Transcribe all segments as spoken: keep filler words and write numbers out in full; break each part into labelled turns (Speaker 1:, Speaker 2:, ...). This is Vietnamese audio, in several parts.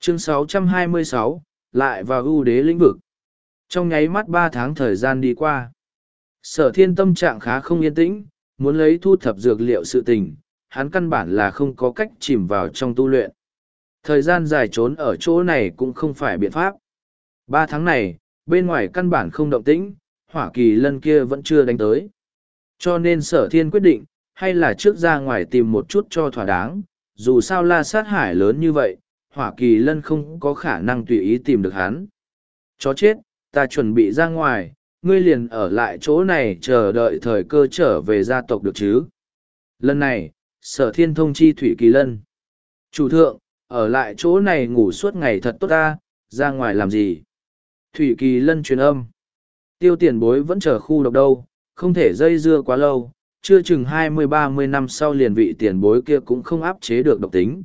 Speaker 1: Chương sáu trăm hai mươi sáu, lại vào ưu đế lĩnh vực. Trong nháy mắt ba tháng thời gian đi qua. Sở thiên tâm trạng khá không yên tĩnh, muốn lấy thu thập dược liệu sự tình, hắn căn bản là không có cách chìm vào trong tu luyện. Thời gian dài trốn ở chỗ này cũng không phải biện pháp. Ba tháng này, bên ngoài căn bản không động tĩnh, hỏa kỳ lân kia vẫn chưa đánh tới. Cho nên sở thiên quyết định, hay là trước ra ngoài tìm một chút cho thỏa đáng, dù sao la sát hải lớn như vậy, hỏa kỳ lân không có khả năng tùy ý tìm được hắn. Chó chết, ta chuẩn bị ra ngoài, ngươi liền ở lại chỗ này chờ đợi thời cơ trở về gia tộc được chứ. Lần này, sở thiên thông chi Thủy Kỳ Lân. Chủ thượng, ở lại chỗ này ngủ suốt ngày thật tốt ta, ra ngoài làm gì? Thủy Kỳ Lân truyền âm. Tiêu tiền bối vẫn chờ khu độc đâu, không thể dây dưa quá lâu, chưa chừng hai mươi ba mươi năm sau liền vị tiền bối kia cũng không áp chế được độc tính.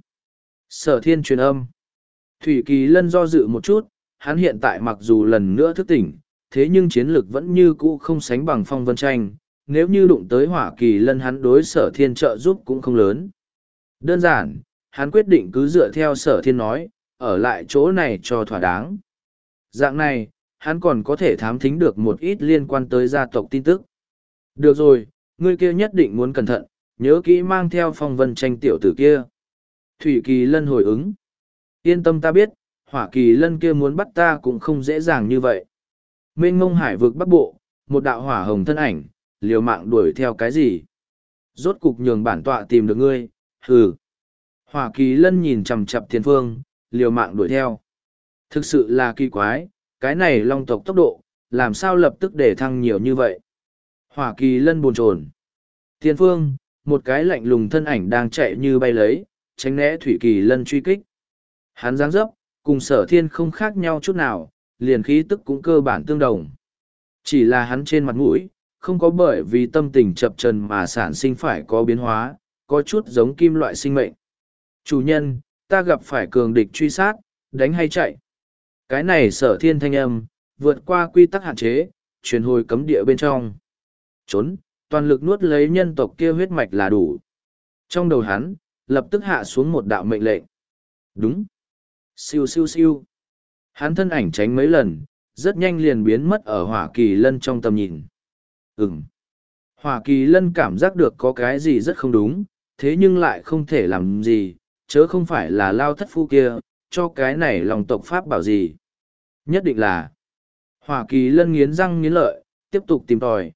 Speaker 1: Sở thiên truyền âm. Thủy Kỳ Lân do dự một chút, hắn hiện tại mặc dù lần nữa thức tỉnh, thế nhưng chiến lực vẫn như cũ không sánh bằng Phong Vân Tranh, nếu như đụng tới Hỏa Kỳ Lân hắn đối sở thiên trợ giúp cũng không lớn. Đơn giản, hắn quyết định cứ dựa theo sở thiên nói, ở lại chỗ này cho thỏa đáng. Dạng này, hắn còn có thể thám thính được một ít liên quan tới gia tộc tin tức. Được rồi, ngươi kia nhất định muốn cẩn thận, nhớ kỹ mang theo Phong Vân Tranh tiểu tử kia. Thủy Kỳ Lân hồi ứng. Yên tâm ta biết, Hỏa Kỳ Lân kia muốn bắt ta cũng không dễ dàng như vậy. Mênh mông hải vực bắc bộ, một đạo hỏa hồng thân ảnh, liều mạng đuổi theo cái gì? Rốt cục nhường bản tọa tìm được ngươi, hừ. Hỏa Kỳ Lân nhìn chằm chằm thiên phương, liều mạng đuổi theo. Thực sự là kỳ quái, cái này long tộc tốc độ, làm sao lập tức để thăng nhiều như vậy? Hỏa Kỳ Lân bồn chồn. Thiên phương, một cái lạnh lùng thân ảnh đang chạy như bay lấy, tránh né Thủy Kỳ Lân truy kích. Hắn dáng dấp, cùng sở thiên không khác nhau chút nào, liền khí tức cũng cơ bản tương đồng. Chỉ là hắn trên mặt mũi, không có bởi vì tâm tình chập trần mà sản sinh phải có biến hóa, có chút giống kim loại sinh mệnh. Chủ nhân, ta gặp phải cường địch truy sát, đánh hay chạy. Cái này sở thiên thanh âm, vượt qua quy tắc hạn chế, truyền hồi cấm địa bên trong. Trốn, toàn lực nuốt lấy nhân tộc kia huyết mạch là đủ. Trong đầu hắn, lập tức hạ xuống một đạo mệnh lệnh. Đúng. Siêu siêu siêu. Hắn thân ảnh tránh mấy lần, rất nhanh liền biến mất ở Hỏa Kỳ Lân trong tầm nhìn. Ừm. Hỏa Kỳ Lân cảm giác được có cái gì rất không đúng, thế nhưng lại không thể làm gì, chớ không phải là lao thất phu kia, cho cái này lòng tộc pháp bảo gì. Nhất định là. Hỏa Kỳ Lân nghiến răng nghiến lợi, tiếp tục tìm tòi.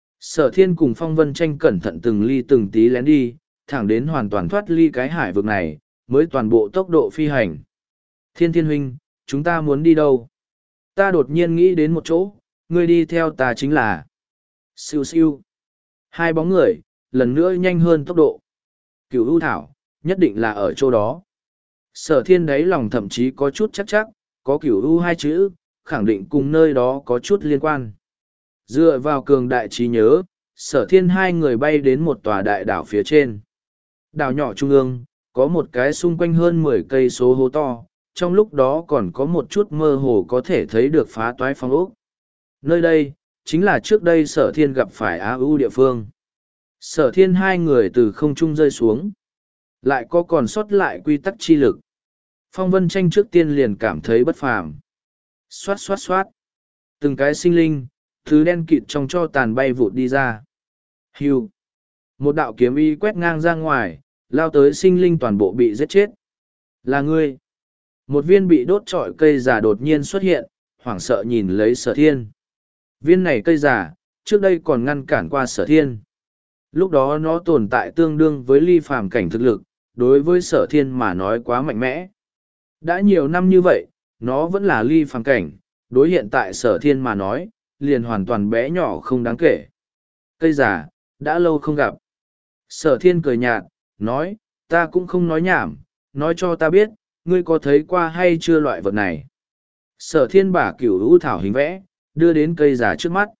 Speaker 1: Sở thiên cùng Phong Vân Tranh cẩn thận từng ly từng tí lén đi, thẳng đến hoàn toàn thoát ly cái hải vực này, mới toàn bộ tốc độ phi hành. Thiên Thiên huynh, chúng ta muốn đi đâu? Ta đột nhiên nghĩ đến một chỗ, ngươi đi theo ta chính là siêu siêu. Hai bóng người, lần nữa nhanh hơn tốc độ. Cửu ưu thảo, nhất định là ở chỗ đó. Sở thiên đáy lòng thậm chí có chút chắc chắc, có cửu ưu hai chữ, khẳng định cùng nơi đó có chút liên quan. Dựa vào cường đại trí nhớ, sở thiên hai người bay đến một tòa đại đảo phía trên. Đảo nhỏ trung ương, có một cái xung quanh hơn mười cây số hố to, trong lúc đó còn có một chút mơ hồ có thể thấy được phá toái phong ốc. Nơi đây, chính là trước đây sở thiên gặp phải Á ưu địa phương. Sở thiên hai người từ không trung rơi xuống. Lại có còn sót lại quy tắc chi lực. Phong Vân Tranh trước tiên liền cảm thấy bất phàm. Xoát xoát xoát. Từng cái sinh linh, thứ đen kịt trong cho tàn bay vụt đi ra. Hưu. Một đạo kiếm y quét ngang ra ngoài, lao tới sinh linh toàn bộ bị giết chết. Là ngươi. Một viên bị đốt trọi cây giả đột nhiên xuất hiện, hoảng sợ nhìn lấy sở thiên. Viên này cây giả, trước đây còn ngăn cản qua sở thiên. Lúc đó nó tồn tại tương đương với ly phàm cảnh thực lực, đối với sở thiên mà nói quá mạnh mẽ. Đã nhiều năm như vậy, nó vẫn là ly phàm cảnh, đối hiện tại sở thiên mà nói, liền hoàn toàn bé nhỏ không đáng kể. Cây giả, đã lâu không gặp. Sở thiên cười nhạt, nói, ta cũng không nói nhảm, nói cho ta biết, ngươi có thấy qua hay chưa loại vật này. Sở thiên bả cửu hữu thảo hình vẽ, đưa đến cây giả trước mắt.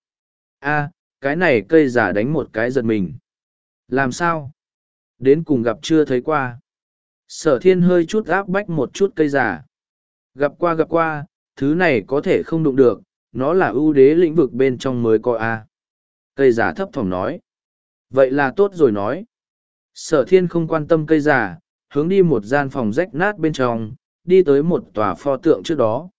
Speaker 1: A, cái này cây giả đánh một cái giật mình. Làm sao? Đến cùng gặp chưa thấy qua. Sở thiên hơi chút áp bách một chút cây giả. Gặp qua gặp qua, thứ này có thể không đụng được, nó là ưu đế lĩnh vực bên trong mới có A. Cây giả thấp thỏm nói. Vậy là tốt rồi nói. Sở thiên không quan tâm cây giả, hướng đi một gian phòng rách nát bên trong, đi tới một tòa pho tượng trước đó.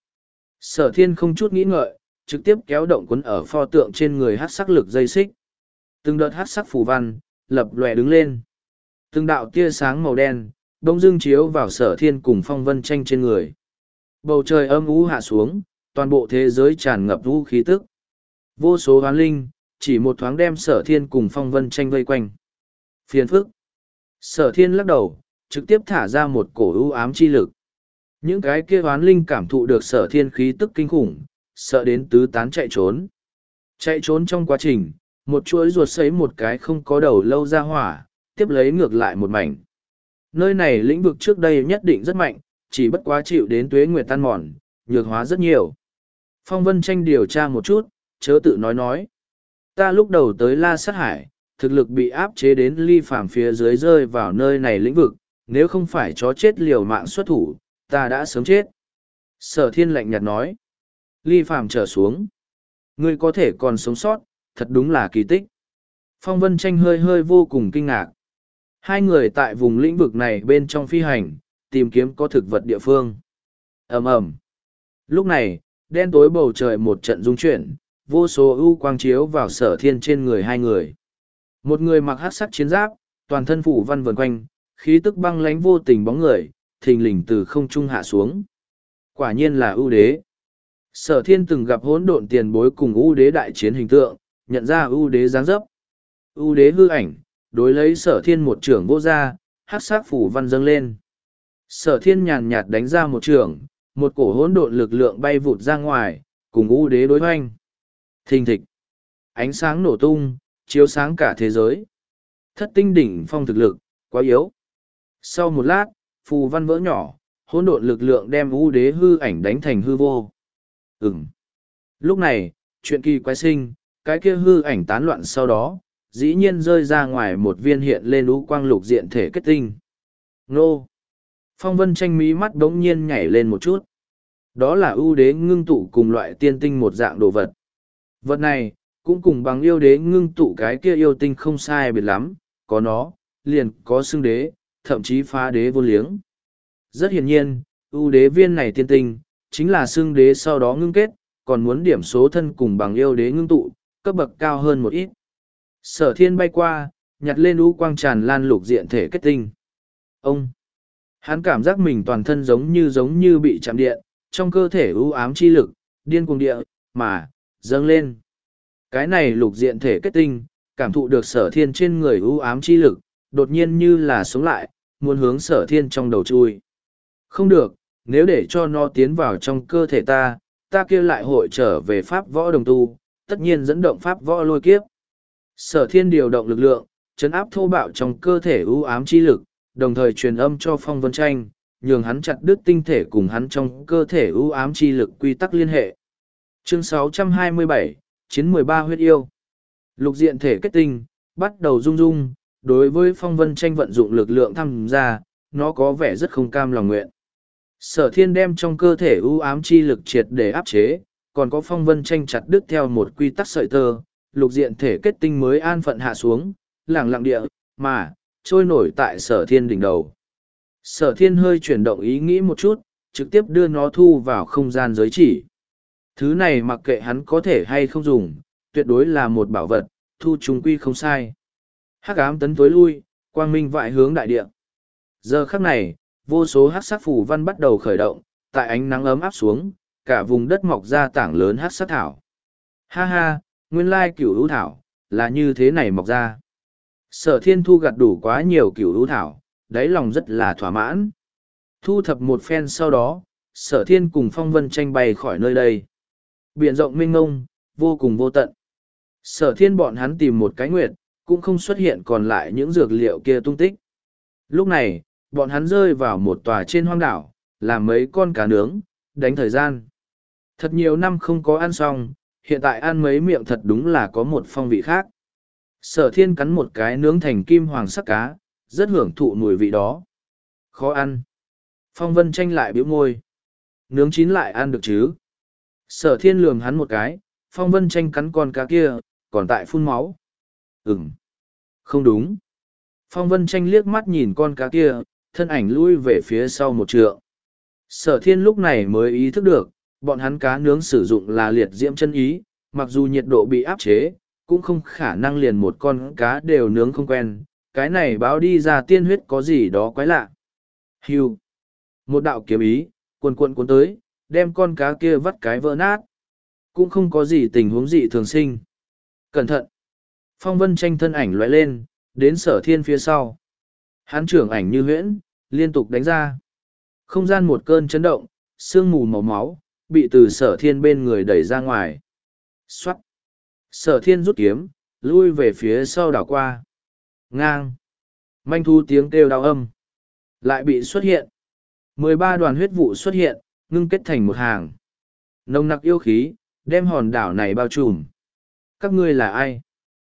Speaker 1: Sở thiên không chút nghĩ ngợi, trực tiếp kéo động quấn ở pho tượng trên người hát sắc lực dây xích. Từng đợt hát sắc phù văn, lập lòe đứng lên. Từng đạo tia sáng màu đen, đông dương chiếu vào sở thiên cùng phong vân tranh trên người. Bầu trời âm u hạ xuống, toàn bộ thế giới tràn ngập vũ khí tức. Vô số hoán linh, chỉ một thoáng đem sở thiên cùng phong vân tranh vây quanh. Phiền phức. Sở thiên lắc đầu, trực tiếp thả ra một cổ ưu ám chi lực. Những cái kia hoán linh cảm thụ được sở thiên khí tức kinh khủng, sợ đến tứ tán chạy trốn. Chạy trốn trong quá trình, một chuỗi ruột sấy một cái không có đầu lâu ra hỏa, tiếp lấy ngược lại một mảnh. Nơi này lĩnh vực trước đây nhất định rất mạnh, chỉ bất quá chịu đến tuế nguyệt tan mòn, nhược hóa rất nhiều. Phong Vân Tranh điều tra một chút, chớ tự nói nói. Ta lúc đầu tới La Sát Hải, thực lực bị áp chế đến ly phàm phía dưới rơi vào nơi này lĩnh vực, nếu không phải chó chết liều mạng xuất thủ, ta đã sớm chết. Sở thiên lạnh nhạt nói. Ly phàm trở xuống. Ngươi có thể còn sống sót, thật đúng là kỳ tích. Phong Vân Tranh hơi hơi vô cùng kinh ngạc. Hai người tại vùng lĩnh vực này bên trong phi hành, tìm kiếm có thực vật địa phương. ầm ầm. Lúc này, đen tối bầu trời một trận rung chuyển, vô số ưu quang chiếu vào sở thiên trên người hai người. Một người mặc hắc sắc chiến giáp, toàn thân phủ văn vần quanh, khí tức băng lánh vô tình bóng người, thình lình từ không trung hạ xuống. Quả nhiên là ưu đế. Sở thiên từng gặp hỗn độn tiền bối cùng ưu đế đại chiến hình tượng, nhận ra ưu đế dáng dấp. Ưu đế hư ảnh, đối lấy sở thiên một trưởng vô ra, hắc sắc phủ văn dâng lên. Sở thiên nhàn nhạt đánh ra một trưởng, một cổ hỗn độn lực lượng bay vụt ra ngoài, cùng ưu đế đối hoanh. Thình thịch. Ánh sáng nổ tung, chiếu sáng cả thế giới. Thất tinh đỉnh phong thực lực, quá yếu. Sau một lát, phù văn vỡ nhỏ, hỗn độn lực lượng đem ưu đế hư ảnh đánh thành hư vô. Ừm. Lúc này, chuyện kỳ quái sinh, cái kia hư ảnh tán loạn sau đó, dĩ nhiên rơi ra ngoài một viên hiện lên ưu quang lục diện thể kết tinh. Nô! Phong Vân Tranh mí mắt đống nhiên nhảy lên một chút. Đó là ưu đế ngưng tụ cùng loại tiên tinh một dạng đồ vật. Vật này, cũng cùng bằng yêu đế ngưng tụ cái kia yêu tinh không sai biệt lắm, có nó, liền có xưng đế, thậm chí phá đế vô liếng. Rất hiển nhiên, ưu đế viên này tiên tinh, chính là xưng đế sau đó ngưng kết, còn muốn điểm số thân cùng bằng yêu đế ngưng tụ, cấp bậc cao hơn một ít. Sở thiên bay qua, nhặt lên ưu quang tràn lan lục diện thể kết tinh. Ông! Hắn cảm giác mình toàn thân giống như giống như bị chạm điện, trong cơ thể ưu ám chi lực, điên cuồng địa, mà, dâng lên. Cái này lục diện thể kết tinh, cảm thụ được sở thiên trên người ưu ám chi lực, đột nhiên như là sống lại, muốn hướng sở thiên trong đầu chui. Không được, nếu để cho nó tiến vào trong cơ thể ta, ta kia lại hội trở về pháp võ đồng tu, tất nhiên dẫn động pháp võ lôi kiếp. Sở thiên điều động lực lượng, chấn áp thô bạo trong cơ thể ưu ám chi lực, đồng thời truyền âm cho Phong Vân Tranh, nhường hắn chặt đứt tinh thể cùng hắn trong cơ thể ưu ám chi lực quy tắc liên hệ. Chương sáu trăm hai mươi bảy, Chiến mười ba huyết yêu. Lục diện thể kết tinh, bắt đầu rung rung, đối với Phong Vân Tranh vận dụng lực lượng tham gia, nó có vẻ rất không cam lòng nguyện. Sở thiên đem trong cơ thể ưu ám chi lực triệt để áp chế, còn có Phong Vân Tranh chặt đứt theo một quy tắc sợi tơ, lục diện thể kết tinh mới an phận hạ xuống, lẳng lặng địa, mà, trôi nổi tại sở thiên đỉnh đầu. Sở thiên hơi chuyển động ý nghĩ một chút, trực tiếp đưa nó thu vào không gian giới chỉ. Thứ này mặc kệ hắn có thể hay không dùng, tuyệt đối là một bảo vật, thu trùng quy không sai. Hắc ám tấn tối lui, quang minh vại hướng đại địa. Giờ khắc này, vô số hắc sắc phù văn bắt đầu khởi động, tại ánh nắng ấm áp xuống, cả vùng đất mọc ra tảng lớn hắc sắc thảo. Ha ha, nguyên lai cửu hữu thảo, là như thế này mọc ra. Sở thiên thu gặt đủ quá nhiều cửu hữu thảo, đáy lòng rất là thỏa mãn. Thu thập một phen sau đó, sở thiên cùng Phong Vân Tranh bay khỏi nơi đây. Biển rộng mênh mông, vô cùng vô tận. Sở thiên bọn hắn tìm một cái nguyệt, cũng không xuất hiện còn lại những dược liệu kia tung tích. Lúc này, bọn hắn rơi vào một tòa trên hoang đảo, làm mấy con cá nướng, đánh thời gian. Thật nhiều năm không có ăn xong, hiện tại ăn mấy miệng thật đúng là có một phong vị khác. Sở thiên cắn một cái nướng thành kim hoàng sắc cá, rất hưởng thụ mùi vị đó. Khó ăn. Phong Vân Tranh lại bĩu môi. Nướng chín lại ăn được chứ. Sở thiên lườm hắn một cái, Phong Vân Tranh cắn con cá kia, còn tại phun máu. Ừm. Không đúng. Phong Vân Tranh liếc mắt nhìn con cá kia, thân ảnh lui về phía sau một trượng. Sở thiên lúc này mới ý thức được, bọn hắn cá nướng sử dụng là liệt diễm chân ý, mặc dù nhiệt độ bị áp chế, cũng không khả năng liền một con cá đều nướng không quen, cái này báo đi ra tiên huyết có gì đó quái lạ. Hưu. Một đạo kiếm ý, cuồn cuộn cuốn tới, đem con cá kia vắt cái vỡ nát. Cũng không có gì tình huống dị thường sinh. Cẩn thận. Phong Vân Tranh thân ảnh lóe lên, đến sở thiên phía sau. Hắn trưởng ảnh như huyễn, liên tục đánh ra. Không gian một cơn chấn động, sương mù màu máu, bị từ sở thiên bên người đẩy ra ngoài. Xoát. Sở thiên rút kiếm, lui về phía sau đảo qua. Ngang. Manh thu tiếng kêu đau âm. Lại bị xuất hiện. mười ba đoàn huyết vụ xuất hiện, ngưng kết thành một hàng. Nồng nặc yêu khí, đem hòn đảo này bao trùm. Các ngươi là ai?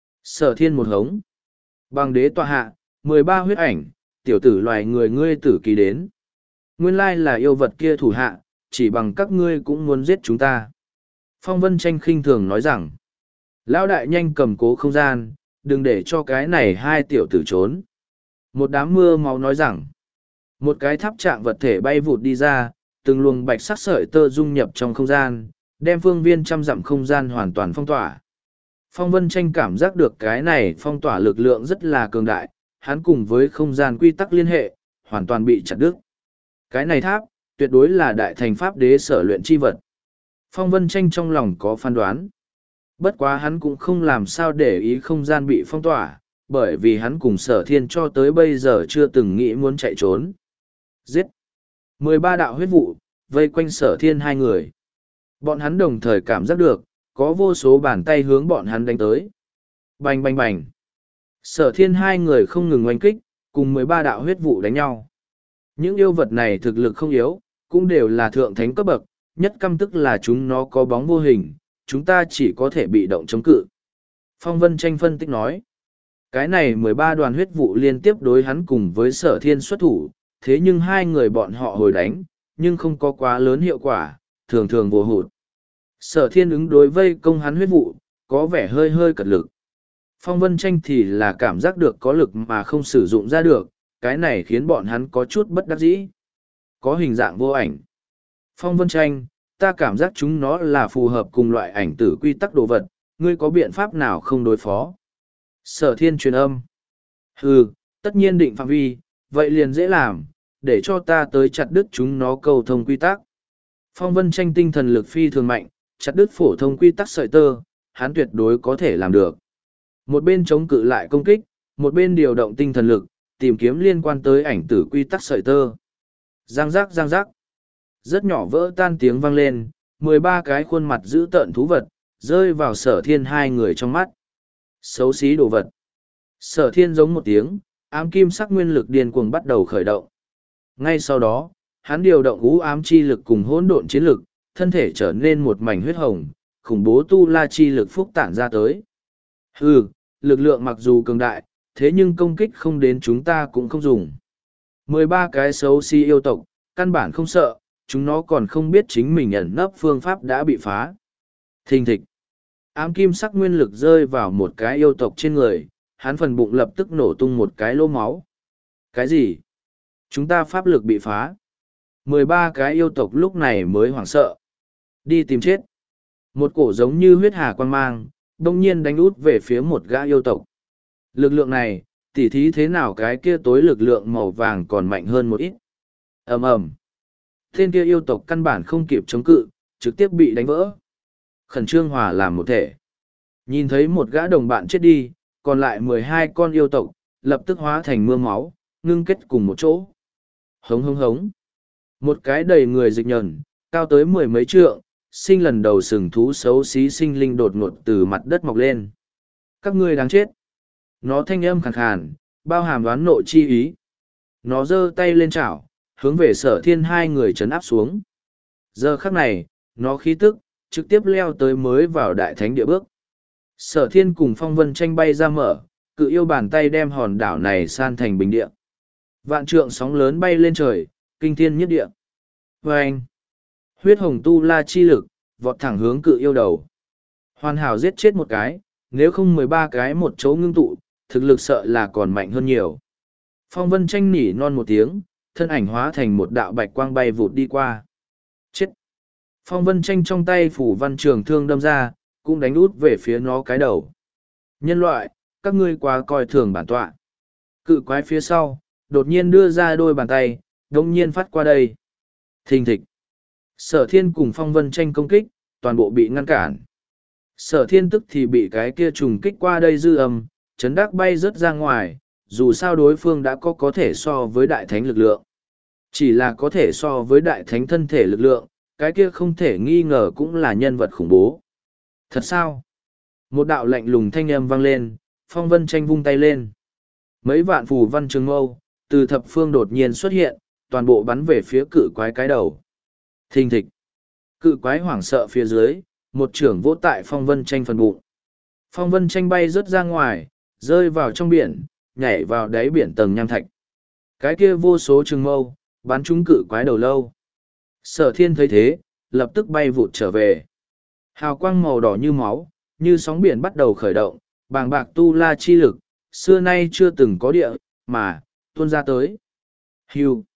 Speaker 1: Sở thiên một hống. Bằng đế tọa hạ, mười ba huyết ảnh, tiểu tử loài người ngươi tử kỳ đến. Nguyên lai là yêu vật kia thủ hạ, chỉ bằng các ngươi cũng muốn giết chúng ta. Phong Vân Tranh khinh thường nói rằng, lão đại nhanh cầm cố không gian, đừng để cho cái này hai tiểu tử trốn. Một đám mưa máu nói rằng, một cái tháp trạng vật thể bay vụt đi ra, từng luồng bạch sắc sợi tơ dung nhập trong không gian, đem phương viên trăm dặm không gian hoàn toàn phong tỏa. Phong Vân Tranh cảm giác được cái này phong tỏa lực lượng rất là cường đại, hắn cùng với không gian quy tắc liên hệ, hoàn toàn bị chặt đứt. Cái này tháp, tuyệt đối là đại thành pháp đế sở luyện chi vật. Phong Vân Tranh trong lòng có phán đoán. Bất quá hắn cũng không làm sao để ý không gian bị phong tỏa, bởi vì hắn cùng sở thiên cho tới bây giờ chưa từng nghĩ muốn chạy trốn. Giết! mười ba đạo huyết vụ, vây quanh sở thiên hai người. Bọn hắn đồng thời cảm giác được, có vô số bàn tay hướng bọn hắn đánh tới. Bành bành bành! Sở thiên hai người không ngừng oanh kích, cùng mười ba đạo huyết vụ đánh nhau. Những yêu vật này thực lực không yếu, cũng đều là thượng thánh cấp bậc, nhất căm tức là chúng nó có bóng vô hình, chúng ta chỉ có thể bị động chống cự. Phong Vân Tranh phân tích nói, cái này mười ba đoàn huyết vụ liên tiếp đối hắn cùng với sở thiên xuất thủ, thế nhưng hai người bọn họ hồi đánh, nhưng không có quá lớn hiệu quả, thường thường vô hụt. Sở thiên ứng đối vây công hắn huyết vụ, có vẻ hơi hơi cật lực. Phong Vân Tranh thì là cảm giác được có lực mà không sử dụng ra được, cái này khiến bọn hắn có chút bất đắc dĩ. Có hình dạng vô ảnh. Phong Vân Tranh, ta cảm giác chúng nó là phù hợp cùng loại ảnh tử quy tắc đồ vật, ngươi có biện pháp nào không đối phó? Sở thiên truyền âm. Hừ, tất nhiên định phạm vi, vậy liền dễ làm, để cho ta tới chặt đứt chúng nó cầu thông quy tắc. Phong Vân Tranh tinh thần lực phi thường mạnh, chặt đứt phổ thông quy tắc sợi tơ, hắn tuyệt đối có thể làm được. Một bên chống cự lại công kích, một bên điều động tinh thần lực, tìm kiếm liên quan tới ảnh tử quy tắc sợi tơ. Giang giác giang giác. Rất nhỏ vỡ tan tiếng vang lên, mười ba cái khuôn mặt dữ tợn thú vật, rơi vào sở thiên hai người trong mắt. Xấu xí đồ vật. Sở thiên giống một tiếng, ám kim sắc nguyên lực điên cuồng bắt đầu khởi động. Ngay sau đó, hắn điều động ú ám chi lực cùng hỗn độn chiến lực, thân thể trở nên một mảnh huyết hồng, khủng bố tu la chi lực phúc tản ra tới. Hừ, lực lượng mặc dù cường đại, thế nhưng công kích không đến chúng ta cũng không dùng. mười ba cái xấu xí yêu tộc, căn bản không sợ, chúng nó còn không biết chính mình ẩn nấp phương pháp đã bị phá. Thình thịch. Ám kim sắc nguyên lực rơi vào một cái yêu tộc trên người, hắn phần bụng lập tức nổ tung một cái lỗ máu. Cái gì? Chúng ta pháp lực bị phá. mười ba cái yêu tộc lúc này mới hoảng sợ. Đi tìm chết. Một cổ giống như huyết hà quan mang, đông nhiên đánh út về phía một gã yêu tộc. Lực lượng này, tỉ thí thế nào cái kia tối lực lượng màu vàng còn mạnh hơn một ít. Ầm ầm. Tên kia yêu tộc căn bản không kịp chống cự, trực tiếp bị đánh vỡ. Khẩn trương hòa làm một thể. Nhìn thấy một gã đồng bạn chết đi, còn lại mười hai con yêu tộc, lập tức hóa thành mưa máu, ngưng kết cùng một chỗ. Hống hống hống. Một cái đầy người dịch nhờn, cao tới mười mấy trượng, sinh lần đầu sừng thú xấu xí sinh linh đột ngột từ mặt đất mọc lên. Các ngươi đáng chết. Nó thanh âm khàn khàn, bao hàm đoán nộ chi ý. Nó giơ tay lên chảo, hướng về sở thiên hai người trấn áp xuống. Giờ khắc này, nó khí tức, trực tiếp leo tới mới vào đại thánh địa bước. Sở thiên cùng Phong Vân Tranh bay ra mở, cự yêu bàn tay đem hòn đảo này san thành bình địa. Vạn trượng sóng lớn bay lên trời, kinh thiên nhất địa. Vâng! Huyết hồng tu la chi lực, vọt thẳng hướng cự yêu đầu. Hoàn hảo giết chết một cái, nếu không mười ba cái một chỗ ngưng tụ, thực lực sợ là còn mạnh hơn nhiều. Phong Vân Tranh nỉ non một tiếng, thân ảnh hóa thành một đạo bạch quang bay vụt đi qua. Chết! Phong Vân Tranh trong tay phủ văn trường thương đâm ra, cũng đánh út về phía nó cái đầu. Nhân loại, các ngươi quá coi thường bản tọa. Cự quái phía sau, đột nhiên đưa ra đôi bàn tay, đồng nhiên phát qua đây. Thình thịch. Sở thiên cùng Phong Vân Tranh công kích, toàn bộ bị ngăn cản. Sở thiên tức thì bị cái kia trùng kích qua đây dư âm, chấn đắc bay rớt ra ngoài, dù sao đối phương đã có có thể so với đại thánh lực lượng. Chỉ là có thể so với đại thánh thân thể lực lượng, cái kia không thể nghi ngờ cũng là nhân vật khủng bố. Thật sao? Một đạo lạnh lùng thanh âm vang lên, Phong Vân Tranh vung tay lên. Mấy vạn phù văn trường mâu, từ thập phương đột nhiên xuất hiện, toàn bộ bắn về phía cự quái cái đầu. Thình thịch. Cự quái hoảng sợ phía dưới, một trưởng vỗ tại Phong Vân Tranh phần bụng. Phong Vân Tranh bay rớt ra ngoài, rơi vào trong biển, nhảy vào đáy biển tầng nham thạch. Cái kia vô số trường mâu, bắn trúng cự quái đầu lâu. Sở thiên thấy thế, lập tức bay vụt trở về. Hào quang màu đỏ như máu, như sóng biển bắt đầu khởi động, bàng bạc tu la chi lực, xưa nay chưa từng có địa, mà, tuôn ra tới. Hưu.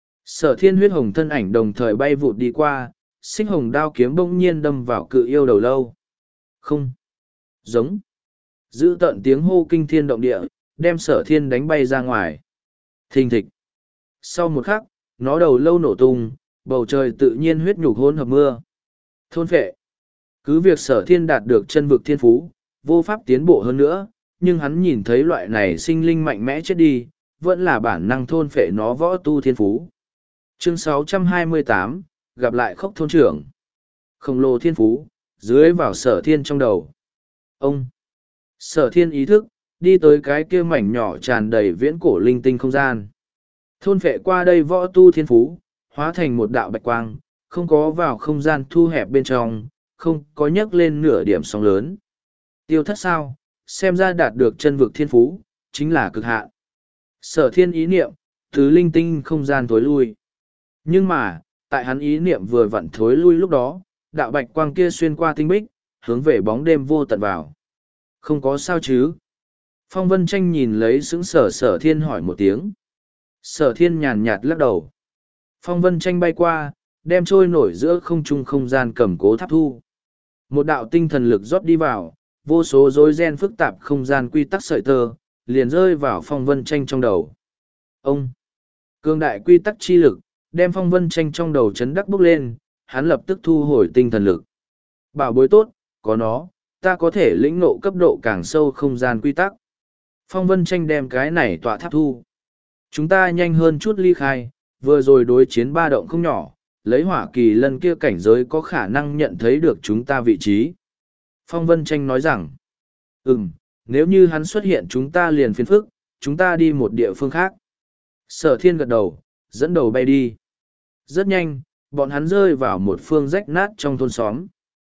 Speaker 1: Sở thiên huyết hồng thân ảnh đồng thời bay vụt đi qua, xích hồng đao kiếm bỗng nhiên đâm vào cự yêu đầu lâu. Không. Giống. Giữ tận tiếng hô kinh thiên động địa, đem sở thiên đánh bay ra ngoài. Thình thịch. Sau một khắc, nó đầu lâu nổ tung, bầu trời tự nhiên huyết nhục hỗn hợp mưa. Thôn phệ. Cứ việc sở thiên đạt được chân vực thiên phú, vô pháp tiến bộ hơn nữa, nhưng hắn nhìn thấy loại này sinh linh mạnh mẽ chết đi, vẫn là bản năng thôn phệ nó võ tu thiên phú. Chương sáu trăm hai mươi tám, gặp lại khốc thôn trưởng. Khổng lồ thiên phú, dưới vào sở thiên trong đầu. Ông. Sở thiên ý thức, đi tới cái kia mảnh nhỏ tràn đầy viễn cổ linh tinh không gian. Thôn phệ qua đây võ tu thiên phú, hóa thành một đạo bạch quang, không có vào không gian thu hẹp bên trong, không có nhấc lên nửa điểm sóng lớn. Tiêu thất sao, xem ra đạt được chân vực thiên phú, chính là cực hạn. Sở thiên ý niệm, từ linh tinh không gian thối lui. Nhưng mà, tại hắn ý niệm vừa vặn thối lui lúc đó, đạo bạch quang kia xuyên qua tinh bích, hướng về bóng đêm vô tận vào. Không có sao chứ? Phong Vân Tranh nhìn lấy sững sở sở thiên hỏi một tiếng. Sở thiên nhàn nhạt lắc đầu. Phong Vân Tranh bay qua, đem trôi nổi giữa không trung không gian cầm cố tháp thu. Một đạo tinh thần lực rót đi vào, vô số rối ren phức tạp không gian quy tắc sợi tơ, liền rơi vào Phong Vân Tranh trong đầu. Ông! Cương đại quy tắc chi lực, đem Phong Vân Tranh trong đầu chấn đắc bốc lên, hắn lập tức thu hồi tinh thần lực. Bảo bối tốt, có nó, ta có thể lĩnh ngộ cấp độ càng sâu không gian quy tắc. Phong Vân Tranh đem cái này tọa tháp thu. Chúng ta nhanh hơn chút ly khai, vừa rồi đối chiến ba động không nhỏ, lấy hỏa kỳ lân kia cảnh giới có khả năng nhận thấy được chúng ta vị trí. Phong Vân Tranh nói rằng, ừm, nếu như hắn xuất hiện chúng ta liền phiền phức, chúng ta đi một địa phương khác. Sở thiên gật đầu, dẫn đầu bay đi. Rất nhanh, bọn hắn rơi vào một phương rách nát trong thôn xóm.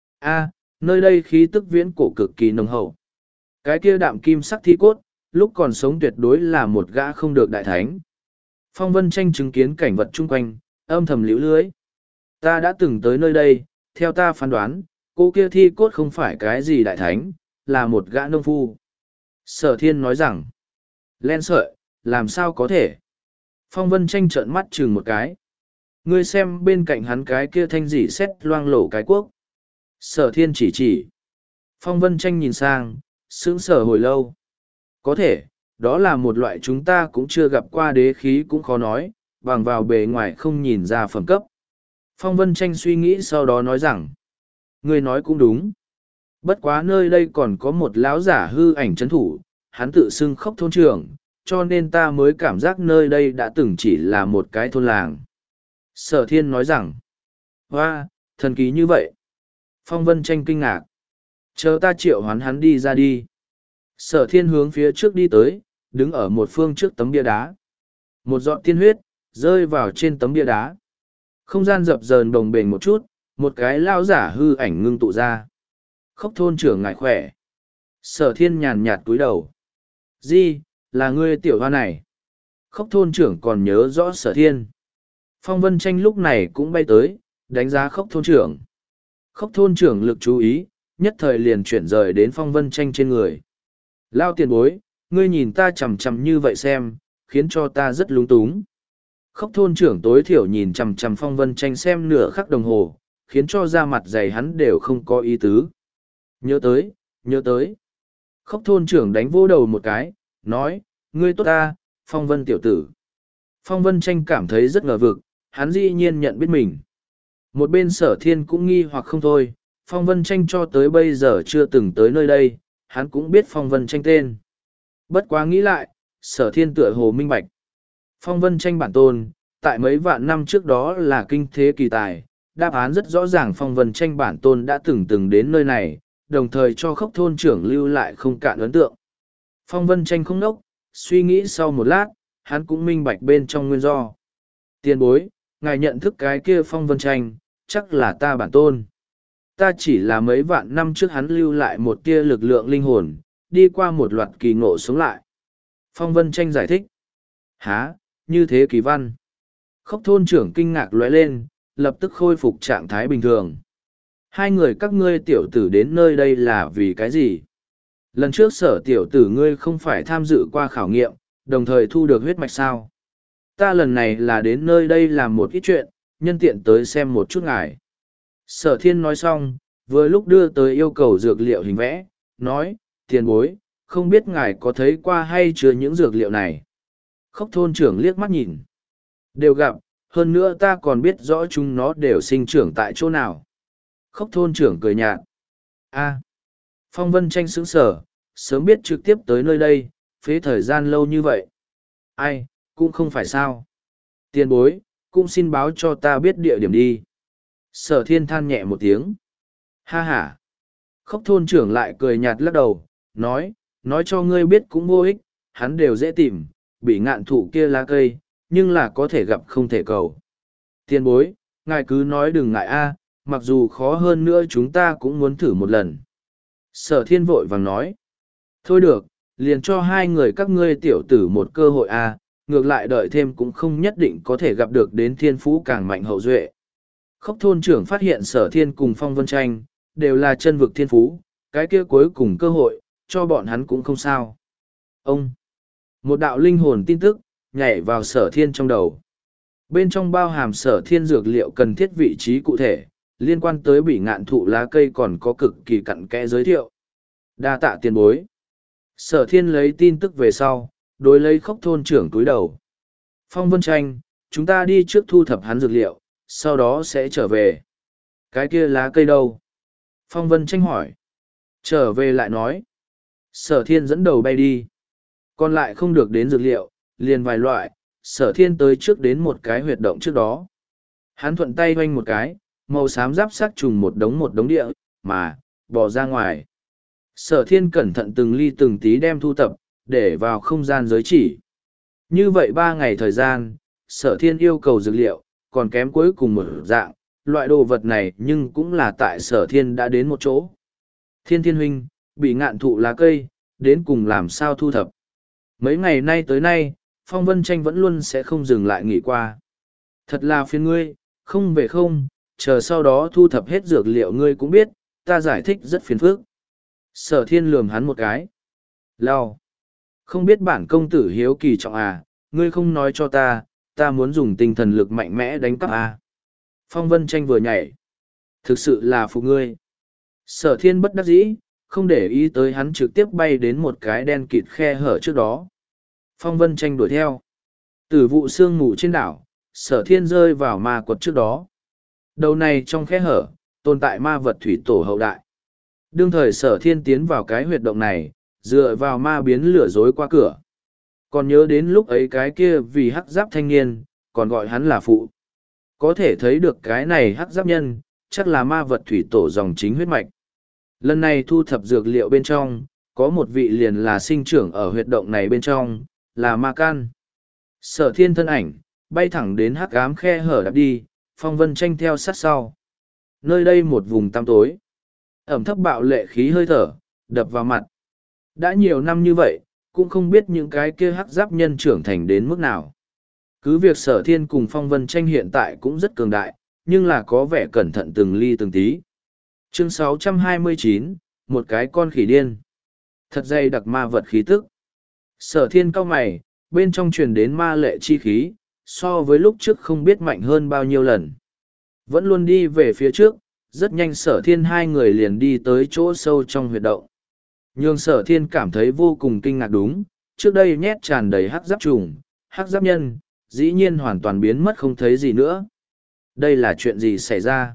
Speaker 1: A, nơi đây khí tức viễn cổ cực kỳ nồng hậu. Cái kia đạm kim sắc thi cốt, lúc còn sống tuyệt đối là một gã không được đại thánh. Phong Vân Tranh chứng kiến cảnh vật chung quanh, âm thầm liễu lưới. Ta đã từng tới nơi đây, theo ta phán đoán, cô kia thi cốt không phải cái gì đại thánh, là một gã nông phu. Sở thiên nói rằng, len sợi, làm sao có thể? Phong Vân Tranh trợn mắt chừng một cái. Ngươi xem bên cạnh hắn cái kia thanh dị xét loang lổ cái quốc. Sở thiên chỉ chỉ. Phong Vân Tranh nhìn sang, sững sờ hồi lâu. Có thể, đó là một loại chúng ta cũng chưa gặp qua đế khí cũng khó nói, bằng vào bề ngoài không nhìn ra phẩm cấp. Phong Vân Tranh suy nghĩ sau đó nói rằng, ngươi nói cũng đúng. Bất quá nơi đây còn có một lão giả hư ảnh chấn thủ, hắn tự xưng khốc thôn trưởng, cho nên ta mới cảm giác nơi đây đã từng chỉ là một cái thôn làng. Sở thiên nói rằng, hoa, thần kỳ như vậy. Phong Vân Tranh kinh ngạc. Chờ ta triệu hoán hắn đi ra đi. Sở thiên hướng phía trước đi tới, đứng ở một phương trước tấm bia đá. Một giọt tiên huyết, rơi vào trên tấm bia đá. Không gian dập dờn đồng bền một chút, một cái lao giả hư ảnh ngưng tụ ra. Khốc thôn trưởng ngại khỏe. Sở thiên nhàn nhạt cúi đầu. Di, là ngươi tiểu hoa này. Khốc thôn trưởng còn nhớ rõ sở thiên. Phong Vân Tranh lúc này cũng bay tới, đánh giá khốc thôn trưởng. Khốc thôn trưởng lực chú ý, nhất thời liền chuyển rời đến Phong Vân Tranh trên người. Lao tiền bối, ngươi nhìn ta chằm chằm như vậy xem, khiến cho ta rất lúng túng. Khốc thôn trưởng tối thiểu nhìn chằm chằm Phong Vân Tranh xem nửa khắc đồng hồ, khiến cho da mặt dày hắn đều không có ý tứ. Nhớ tới, nhớ tới. Khốc thôn trưởng đánh vô đầu một cái, nói, ngươi tốt ta, Phong Vân tiểu tử. Phong Vân Tranh cảm thấy rất ngờ vực, hắn dĩ nhiên nhận biết mình. Một bên Sở Thiên cũng nghi hoặc không thôi, Phong Vân Tranh cho tới bây giờ chưa từng tới nơi đây, hắn cũng biết Phong Vân Tranh tên. Bất quá nghĩ lại, Sở Thiên tựa hồ minh bạch. Phong Vân Tranh bản tôn, tại mấy vạn năm trước đó là kinh thế kỳ tài, đáp án rất rõ ràng Phong Vân Tranh bản tôn đã từng từng đến nơi này, đồng thời cho Khốc thôn trưởng lưu lại không cạn ấn tượng. Phong Vân Tranh không nốc, suy nghĩ sau một lát, hắn cũng minh bạch bên trong nguyên do. Tiền bối, ngài nhận thức cái kia Phong Vân Tranh, chắc là ta bản tôn. Ta chỉ là mấy vạn năm trước hắn lưu lại một tia lực lượng linh hồn, đi qua một loạt kỳ ngộ sống lại. Phong Vân Tranh giải thích. Hả, như thế kỳ văn. Khốc thôn trưởng kinh ngạc lóe lên, lập tức khôi phục trạng thái bình thường. Hai người các ngươi tiểu tử đến nơi đây là vì cái gì? Lần trước Sở tiểu tử ngươi không phải tham dự qua khảo nghiệm, đồng thời thu được huyết mạch sao? Ta lần này là đến nơi đây làm một ít chuyện, nhân tiện tới xem một chút ngài. Sở Thiên nói xong, vừa lúc đưa tới yêu cầu dược liệu hình vẽ, nói, tiền bối, không biết ngài có thấy qua hay chưa những dược liệu này. Khốc thôn trưởng liếc mắt nhìn. Đều gặp, hơn nữa ta còn biết rõ chúng nó đều sinh trưởng tại chỗ nào. Khốc thôn trưởng cười nhạt. A. Phong Vân Tranh sững sở, sớm biết trực tiếp tới nơi đây, phế thời gian lâu như vậy. Ai, cũng không phải sao. Tiền bối, cũng xin báo cho ta biết địa điểm đi. Sở Thiên than nhẹ một tiếng. Ha ha. Khốc thôn trưởng lại cười nhạt lắc đầu, nói, nói cho ngươi biết cũng vô ích, hắn đều dễ tìm, bị ngạn thụ kia lá cây, nhưng là có thể gặp không thể cầu. Tiền bối, ngài cứ nói đừng ngại a, mặc dù khó hơn nữa chúng ta cũng muốn thử một lần. Sở Thiên vội vàng nói. Thôi được, liền cho hai người các ngươi tiểu tử một cơ hội a, ngược lại đợi thêm cũng không nhất định có thể gặp được đến thiên phú càng mạnh hậu duệ. Khốc thôn trưởng phát hiện Sở Thiên cùng Phong Vân Tranh, đều là chân vực thiên phú, cái kia cuối cùng cơ hội, cho bọn hắn cũng không sao. Ông, một đạo linh hồn tin tức, nhảy vào Sở Thiên trong đầu. Bên trong bao hàm Sở Thiên dược liệu cần thiết vị trí cụ thể, liên quan tới bị ngạn thụ lá cây còn có cực kỳ cặn kẽ giới thiệu. Đa tạ tiền bối. Sở Thiên lấy tin tức về sau, đối lấy Khốc thôn trưởng túi đầu. Phong Vân Tranh, chúng ta đi trước thu thập hắn dược liệu, sau đó sẽ trở về. Cái kia lá cây đâu? Phong Vân Tranh hỏi. Trở về lại nói. Sở Thiên dẫn đầu bay đi. Còn lại không được đến dược liệu, liền vài loại, Sở Thiên tới trước đến một cái huyệt động trước đó. Hắn thuận tay hoanh một cái, màu xám giáp sắc trùng một đống một đống địa, mà, bỏ ra ngoài. Sở Thiên cẩn thận từng ly từng tí đem thu tập, để vào không gian giới chỉ. Như vậy ba ngày thời gian, Sở Thiên yêu cầu dược liệu, còn kém cuối cùng một dạng, loại đồ vật này nhưng cũng là tại Sở Thiên đã đến một chỗ. Thiên Thiên huynh, bị ngạn thụ lá cây, đến cùng làm sao thu thập. Mấy ngày nay tới nay, Phong Vân Tranh vẫn luôn sẽ không dừng lại nghỉ qua. Thật là phiền ngươi, không về không, chờ sau đó thu thập hết dược liệu ngươi cũng biết, ta giải thích rất phiền phức. Sở Thiên lườm hắn một cái. Lao. Không biết bản công tử hiếu kỳ trọng à, ngươi không nói cho ta, ta muốn dùng tinh thần lực mạnh mẽ đánh cắp à. Phong Vân Tranh vừa nhảy. Thực sự là phục ngươi. Sở Thiên bất đắc dĩ, không để ý tới hắn trực tiếp bay đến một cái đen kịt khe hở trước đó. Phong Vân Tranh đuổi theo. Từ vụ sương mù trên đảo, Sở Thiên rơi vào ma quật trước đó. Đầu này trong khe hở, tồn tại ma vật thủy tổ hậu đại. Đương thời Sở Thiên tiến vào cái huyệt động này, dựa vào ma biến lửa dối qua cửa. Còn nhớ đến lúc ấy cái kia vì hắc giáp thanh niên, còn gọi hắn là phụ. Có thể thấy được cái này hắc giáp nhân, chắc là ma vật thủy tổ dòng chính huyết mạch. Lần này thu thập dược liệu bên trong, có một vị liền là sinh trưởng ở huyệt động này bên trong, là ma can. Sở Thiên thân ảnh, bay thẳng đến hắc ám khe hở đạp đi, Phong Vân Tranh theo sát sau. Nơi đây một vùng tăm tối. Ẩm thấp bạo lệ khí hơi thở, đập vào mặt. Đã nhiều năm như vậy, cũng không biết những cái kia hắc giáp nhân trưởng thành đến mức nào. Cứ việc Sở Thiên cùng Phong Vân Tranh hiện tại cũng rất cường đại, nhưng là có vẻ cẩn thận từng ly từng tí. Chương sáu trăm hai mươi chín, một cái con khỉ điên. Thật dày đặc ma vật khí tức. Sở Thiên cau mày, bên trong truyền đến ma lệ chi khí, so với lúc trước không biết mạnh hơn bao nhiêu lần. Vẫn luôn đi về phía trước, rất nhanh sở thiên hai người liền đi tới chỗ sâu trong huyệt động. Nhưng sở thiên cảm thấy vô cùng kinh ngạc đúng, trước đây nhét tràn đầy hắc giáp trùng, hắc giáp nhân, dĩ nhiên hoàn toàn biến mất không thấy gì nữa. Đây là chuyện gì xảy ra?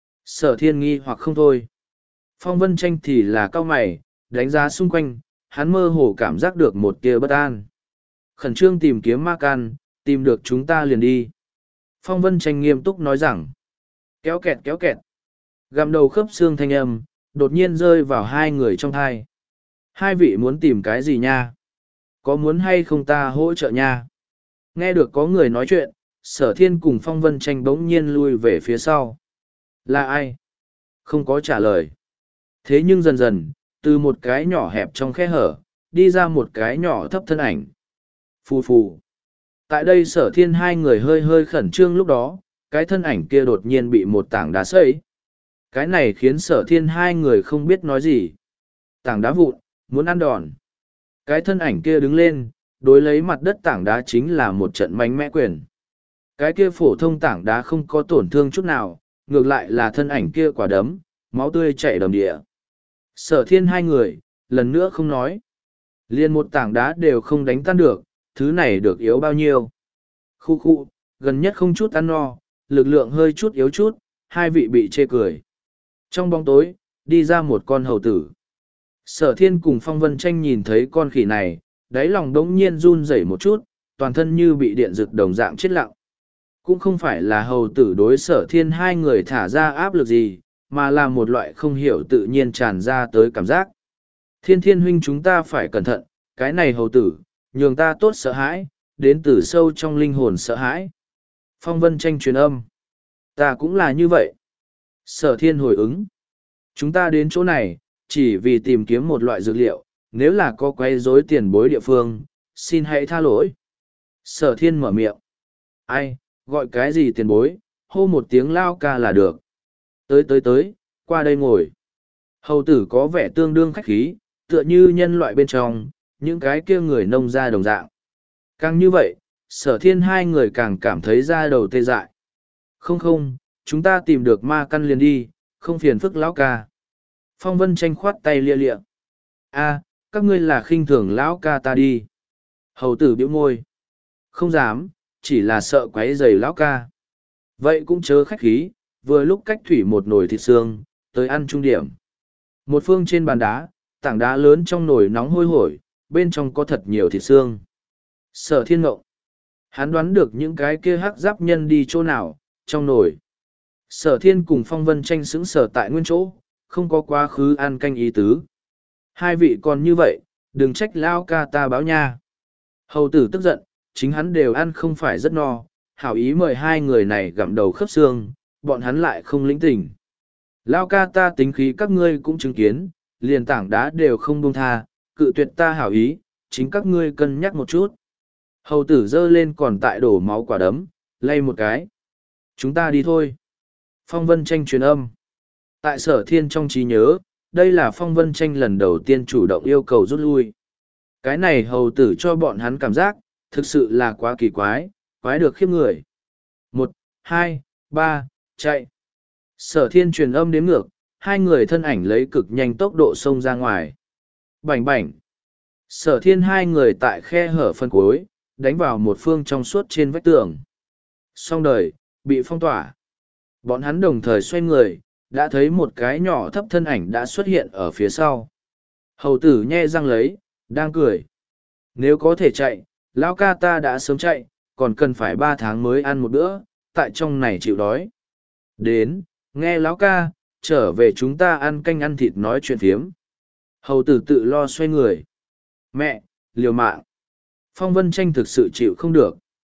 Speaker 1: Sở thiên nghi hoặc không thôi. Phong Vân Tranh thì là cao mày, đánh giá xung quanh, hắn mơ hồ cảm giác được một tia bất an. Khẩn trương tìm kiếm ma can, tìm được chúng ta liền đi. Phong Vân Tranh nghiêm túc nói rằng, kéo kẹt kéo kẹt. Gặm đầu khớp xương thanh âm, đột nhiên rơi vào hai người trong thai. Hai vị muốn tìm cái gì nha? Có muốn hay không ta hỗ trợ nha? Nghe được có người nói chuyện, sở thiên cùng Phong Vân Tranh bỗng nhiên lui về phía sau. Là ai? Không có trả lời. Thế nhưng dần dần, từ một cái nhỏ hẹp trong khe hở, đi ra một cái nhỏ thấp thân ảnh. Phù phù. Tại đây sở thiên hai người hơi hơi khẩn trương lúc đó, cái thân ảnh kia đột nhiên bị một tảng đá xây. Cái này khiến sở thiên hai người không biết nói gì. Tảng đá vụn, muốn ăn đòn. Cái thân ảnh kia đứng lên, đối lấy mặt đất tảng đá chính là một trận mạnh mẽ quyền. Cái kia phổ thông tảng đá không có tổn thương chút nào, ngược lại là thân ảnh kia quả đấm, máu tươi chảy đầm địa. Sở thiên hai người, lần nữa không nói. Liên một tảng đá đều không đánh tan được, thứ này được yếu bao nhiêu. Khu khu, gần nhất không chút ăn no, lực lượng hơi chút yếu chút, hai vị bị chê cười. Trong bóng tối, đi ra một con hầu tử. Sở thiên cùng Phong Vân Tranh nhìn thấy con khỉ này, đáy lòng đống nhiên run rẩy một chút, toàn thân như bị điện rực đồng dạng chết lặng. Cũng không phải là hầu tử đối sở thiên hai người thả ra áp lực gì, mà là một loại không hiểu tự nhiên tràn ra tới cảm giác. Thiên thiên huynh chúng ta phải cẩn thận, cái này hầu tử, nhường ta tốt sợ hãi, đến từ sâu trong linh hồn sợ hãi. Phong Vân Tranh truyền âm. Ta cũng là như vậy. Sở thiên hồi ứng. Chúng ta đến chỗ này, chỉ vì tìm kiếm một loại dược liệu, nếu là có quấy rối tiền bối địa phương, xin hãy tha lỗi. Sở thiên mở miệng. Ai, gọi cái gì tiền bối, hô một tiếng lao ca là được. Tới tới tới, qua đây ngồi. Hầu tử có vẻ tương đương khách khí, tựa như nhân loại bên trong, những cái kia người nông ra đồng dạng. Càng như vậy, sở thiên hai người càng cảm thấy da đầu tê dại. Không không, chúng ta tìm được ma căn liền đi, không phiền phức lão ca. Phong Vân Tranh khoát tay lia lịa. A, các ngươi là khinh thường lão ca ta đi. Hầu tử bĩu môi. Không dám, chỉ là sợ quấy rầy lão ca. Vậy cũng chớ khách khí, vừa lúc cách thủy một nồi thịt xương, tới ăn trung điểm. Một phương trên bàn đá, tảng đá lớn trong nồi nóng hôi hổi, bên trong có thật nhiều thịt xương. Sở thiên ngộng. Hắn đoán được những cái kia hắc giáp nhân đi chỗ nào, trong nồi. Sở thiên cùng Phong Vân Tranh xứng sở tại nguyên chỗ, không có quá khứ ăn canh ý tứ. Hai vị còn như vậy, đừng trách lao ca ta báo nha. Hầu tử tức giận, chính hắn đều ăn không phải rất no, hảo ý mời hai người này gặm đầu khớp xương, bọn hắn lại không lĩnh tình. Lao ca ta tính khí các ngươi cũng chứng kiến, liền tảng đá đều không buông tha, cự tuyệt ta hảo ý, chính các ngươi cân nhắc một chút. Hầu tử giơ lên còn tại đổ máu quả đấm, lay một cái. Chúng ta đi thôi. Phong Vân Tranh truyền âm. Tại sở thiên trong trí nhớ, đây là Phong Vân Tranh lần đầu tiên chủ động yêu cầu rút lui. Cái này hầu tử cho bọn hắn cảm giác, thực sự là quá kỳ quái, quái được khiếp người. Một, hai, ba, chạy. Sở thiên truyền âm đếm ngược, hai người thân ảnh lấy cực nhanh tốc độ xông ra ngoài. Bảnh bảnh. Sở thiên hai người tại khe hở phân cuối, đánh vào một phương trong suốt trên vách tường. Xong đời, bị phong tỏa. Bọn hắn đồng thời xoay người, đã thấy một cái nhỏ thấp thân ảnh đã xuất hiện ở phía sau. Hầu tử nhe răng lấy, đang cười. Nếu có thể chạy, lão ca ta đã sớm chạy, còn cần phải ba tháng mới ăn một bữa, tại trong này chịu đói. Đến, nghe lão ca, trở về chúng ta ăn canh ăn thịt nói chuyện phiếm. Hầu tử tự lo xoay người. Mẹ, liều mạng. Phong Vân Tranh thực sự chịu không được.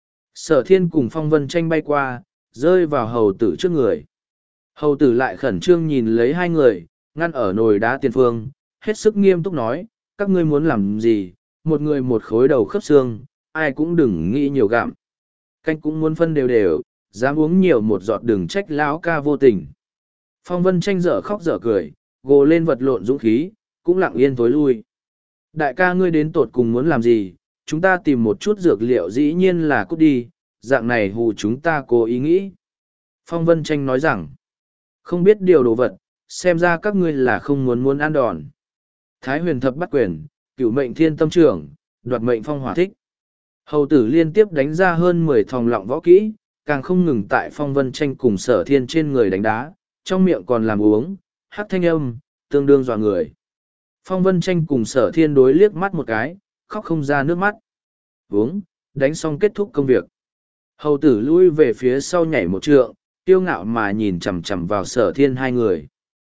Speaker 1: Sở thiên cùng Phong Vân Tranh bay qua, rơi vào hầu tử trước người. Hầu tử lại khẩn trương nhìn lấy hai người, ngăn ở nồi đá tiền phương, hết sức nghiêm túc nói, các ngươi muốn làm gì, một người một khối đầu khớp xương, ai cũng đừng nghĩ nhiều gặm. Canh cũng muốn phân đều đều, dám uống nhiều một giọt đừng trách lão ca vô tình. Phong Vân Tranh dở khóc dở cười, gồ lên vật lộn dũng khí, cũng lặng yên tối lui. Đại ca ngươi đến tột cùng muốn làm gì, chúng ta tìm một chút dược liệu dĩ nhiên là cút đi, dạng này hù chúng ta cố ý nghĩ. Phong Vân Tranh nói rằng, không biết điều đồ vật, xem ra các ngươi là không muốn muốn ăn đòn. Thái huyền thập bắt quyền, cửu mệnh thiên tâm trưởng, đoạt mệnh phong hỏa thích. Hầu tử liên tiếp đánh ra hơn mười thòng lọng võ kỹ, càng không ngừng tại Phong Vân Tranh cùng Sở Thiên trên người đánh đá, trong miệng còn làm uống, hát thanh âm, tương đương dọa người. Phong Vân Tranh cùng Sở Thiên đối liếc mắt một cái, khóc không ra nước mắt. Uống, đánh xong kết thúc công việc. Hầu tử lui về phía sau nhảy một trượng, kiêu ngạo mà nhìn chằm chằm vào Sở Thiên hai người.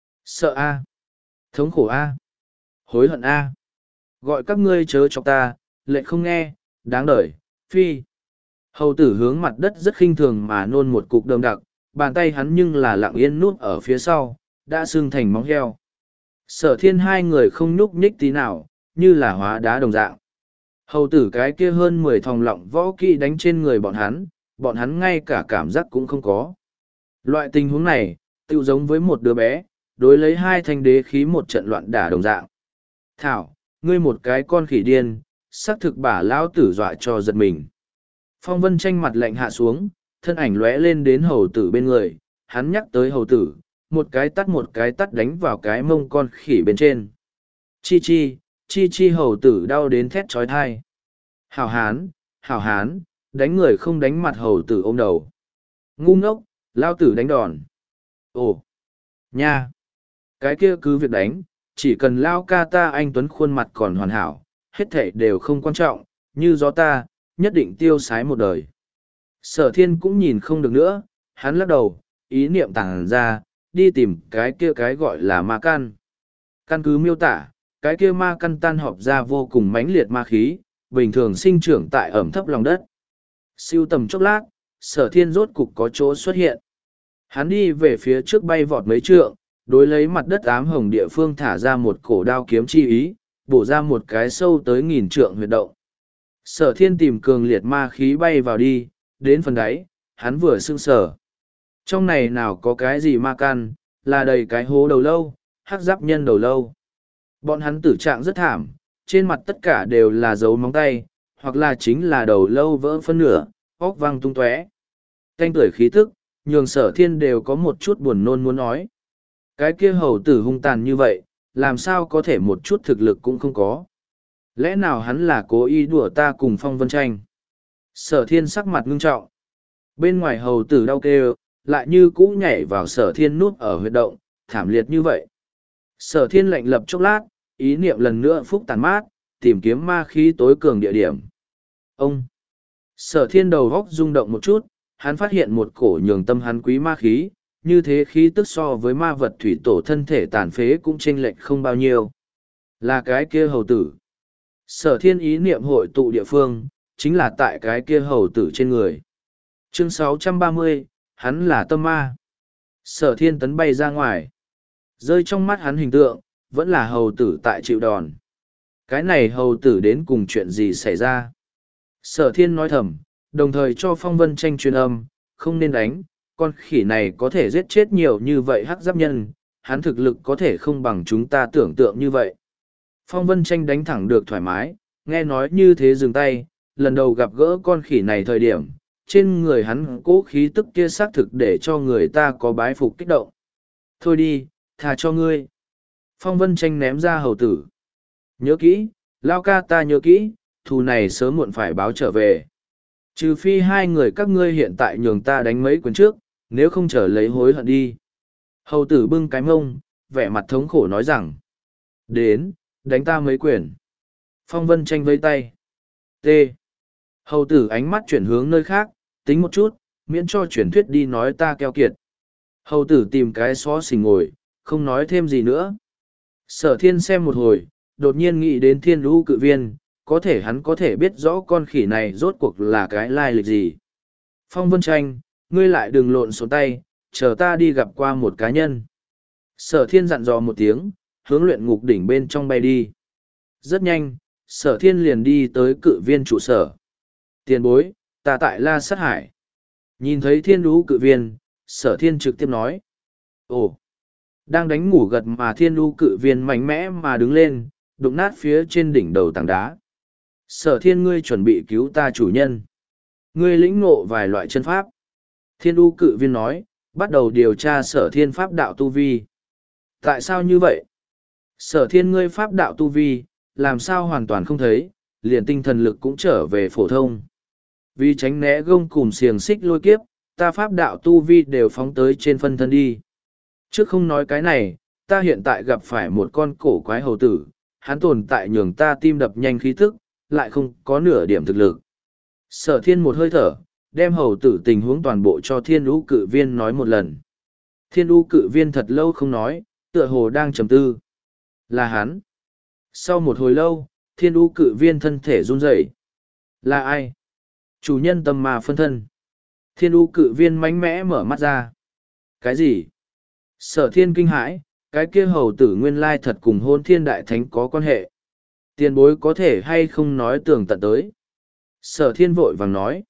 Speaker 1: Sợ a, thống khổ a, hối hận a, gọi các ngươi chớ chọc ta, lệ không nghe, đáng đời, phi. Hầu tử hướng mặt đất rất khinh thường mà nôn một cục đơm đặc, bàn tay hắn nhưng là lặng yên nút ở phía sau, đã sưng thành móng heo. Sở Thiên hai người không nhúc nhích tí nào, như là hóa đá đồng dạng. Hầu tử cái kia hơn mười thòng lọng võ kỹ đánh trên người bọn hắn, bọn hắn ngay cả cảm giác cũng không có. Loại tình huống này, tự giống với một đứa bé, đối lấy hai thanh đế khí một trận loạn đả đồng dạng. Thảo, ngươi một cái con khỉ điên, xác thực bả lão tử dọa cho giật mình. Phong Vân Tranh mặt lạnh hạ xuống, thân ảnh lóe lên đến hầu tử bên người, hắn nhắc tới hầu tử, một cái tắt một cái tắt đánh vào cái mông con khỉ bên trên. Chi chi, chi chi hầu tử đau đến thét trói thai. Hảo hán, hảo hán, đánh người không đánh mặt hầu tử ôm đầu. Ngu ngốc, lao tử đánh đòn. Ồ, nha, cái kia cứ việc đánh, chỉ cần lao ca ta anh Tuấn khuôn mặt còn hoàn hảo, hết thảy đều không quan trọng, như gió ta, nhất định tiêu sái một đời. Sở Thiên cũng nhìn không được nữa, hắn lắc đầu, ý niệm tàng ra, đi tìm cái kia cái gọi là ma căn. Căn cứ miêu tả, cái kia ma căn tan họp ra vô cùng mãnh liệt ma khí, bình thường sinh trưởng tại ẩm thấp lòng đất. Siêu tầm chốc lát, Sở Thiên rốt cục có chỗ xuất hiện. Hắn đi về phía trước bay vọt mấy trượng, đối lấy mặt đất ám hồng địa phương thả ra một cổ đao kiếm chi ý, bổ ra một cái sâu tới nghìn trượng huyệt động. Sở Thiên tìm cường liệt ma khí bay vào đi, đến phần đáy, hắn vừa sưng sở. Trong này nào có cái gì ma căn, là đầy cái hố đầu lâu, hắc giáp nhân đầu lâu. Bọn hắn tử trạng rất thảm, trên mặt tất cả đều là dấu móng tay, hoặc là chính là đầu lâu vỡ phân nửa, óc văng tung tóe. Canh tuổi khí tức, nhường Sở Thiên đều có một chút buồn nôn muốn nói. Cái kia hầu tử hung tàn như vậy, làm sao có thể một chút thực lực cũng không có. Lẽ nào hắn là cố ý đùa ta cùng Phong Vân Tranh? Sở Thiên sắc mặt ngưng trọng. Bên ngoài hầu tử đau kêu, lại như cũ nhảy vào Sở Thiên nút ở huyệt động, thảm liệt như vậy. Sở Thiên lạnh lập chốc lát, ý niệm lần nữa phúc tàn mát, tìm kiếm ma khí tối cường địa điểm. Ông! Sở Thiên đầu góc rung động một chút, hắn phát hiện một cổ nhường tâm hắn quý ma khí, như thế khí tức so với ma vật thủy tổ thân thể tàn phế cũng chênh lệch không bao nhiêu. Là cái kia hầu tử. Sở Thiên ý niệm hội tụ địa phương, chính là tại cái kia hầu tử trên người. Chương sáu trăm ba mươi, hắn là tâm ma. Sở Thiên tấn bay ra ngoài. Rơi trong mắt hắn hình tượng, vẫn là hầu tử tại chịu đòn. Cái này hầu tử đến cùng chuyện gì xảy ra? Sở Thiên nói thầm, đồng thời cho Phong Vân Tranh truyền âm, không nên đánh, con khỉ này có thể giết chết nhiều như vậy hắc giáp nhân, hắn thực lực có thể không bằng chúng ta tưởng tượng như vậy. Phong Vân Tranh đánh thẳng được thoải mái, nghe nói như thế dừng tay, lần đầu gặp gỡ con khỉ này thời điểm, trên người hắn cố khí tức kia xác thực để cho người ta có bái phục kích động. Thôi đi, thà cho ngươi. Phong Vân Tranh ném ra hầu tử. Nhớ kỹ, lao ca ta nhớ kỹ, thù này sớm muộn phải báo trở về. Trừ phi hai người các ngươi hiện tại nhường ta đánh mấy quyền trước, nếu không trở lấy hối hận đi. Hầu tử bưng cái mông, vẻ mặt thống khổ nói rằng. Đến, đánh ta mấy quyền. Phong Vân Tranh vây tay. T. Hầu tử ánh mắt chuyển hướng nơi khác, tính một chút, miễn cho chuyển thuyết đi nói ta keo kiệt. Hầu tử tìm cái xó xỉnh ngồi, không nói thêm gì nữa. Sở Thiên xem một hồi, đột nhiên nghĩ đến Thiên Lũ Cự Viên, có thể hắn có thể biết rõ con khỉ này rốt cuộc là cái lai lịch gì. Phong Vân Tranh, ngươi lại đừng lộn xộn tay, chờ ta đi gặp qua một cá nhân. Sở Thiên dặn dò một tiếng, hướng luyện ngục đỉnh bên trong bay đi. Rất nhanh, Sở Thiên liền đi tới Cự Viên trụ sở. Tiền bối, ta tại La Sát Hải. Nhìn thấy Thiên Lũ Cự Viên, Sở Thiên trực tiếp nói. Ồ! Đang đánh ngủ gật mà Thiên Lũ Cự Viên mạnh mẽ mà đứng lên, đụng nát phía trên đỉnh đầu tảng đá. Sở Thiên, ngươi chuẩn bị cứu ta chủ nhân. Ngươi lĩnh ngộ vài loại chân pháp. Thiên U cự viên nói, bắt đầu điều tra sở thiên pháp đạo tu vi. Tại sao như vậy? Sở thiên ngươi pháp đạo tu vi, làm sao hoàn toàn không thấy, liền tinh thần lực cũng trở về phổ thông. Vì tránh né gông cùm xiềng xích lôi kiếp, ta pháp đạo tu vi đều phóng tới trên phân thân đi. Trước không nói cái này, ta hiện tại gặp phải một con cổ quái hầu tử, hắn tồn tại nhường ta tim đập nhanh khí tức, lại không có nửa điểm thực lực. Sở thiên một hơi thở, đem hầu tử tình huống toàn bộ cho thiên lũ cự viên nói một lần. Thiên lũ cự viên thật lâu không nói, tựa hồ đang trầm tư. Là hắn. Sau một hồi lâu, thiên lũ cự viên thân thể run rẩy. Là ai? Chủ nhân tâm ma phân thân. Thiên lũ cự viên mạnh mẽ mở mắt ra. Cái gì? Sở thiên kinh hãi, cái kia hầu tử nguyên lai thật cùng hôn thiên đại thánh có quan hệ. Tiền bối có thể hay không nói tường tận tới. Sở thiên vội vàng nói.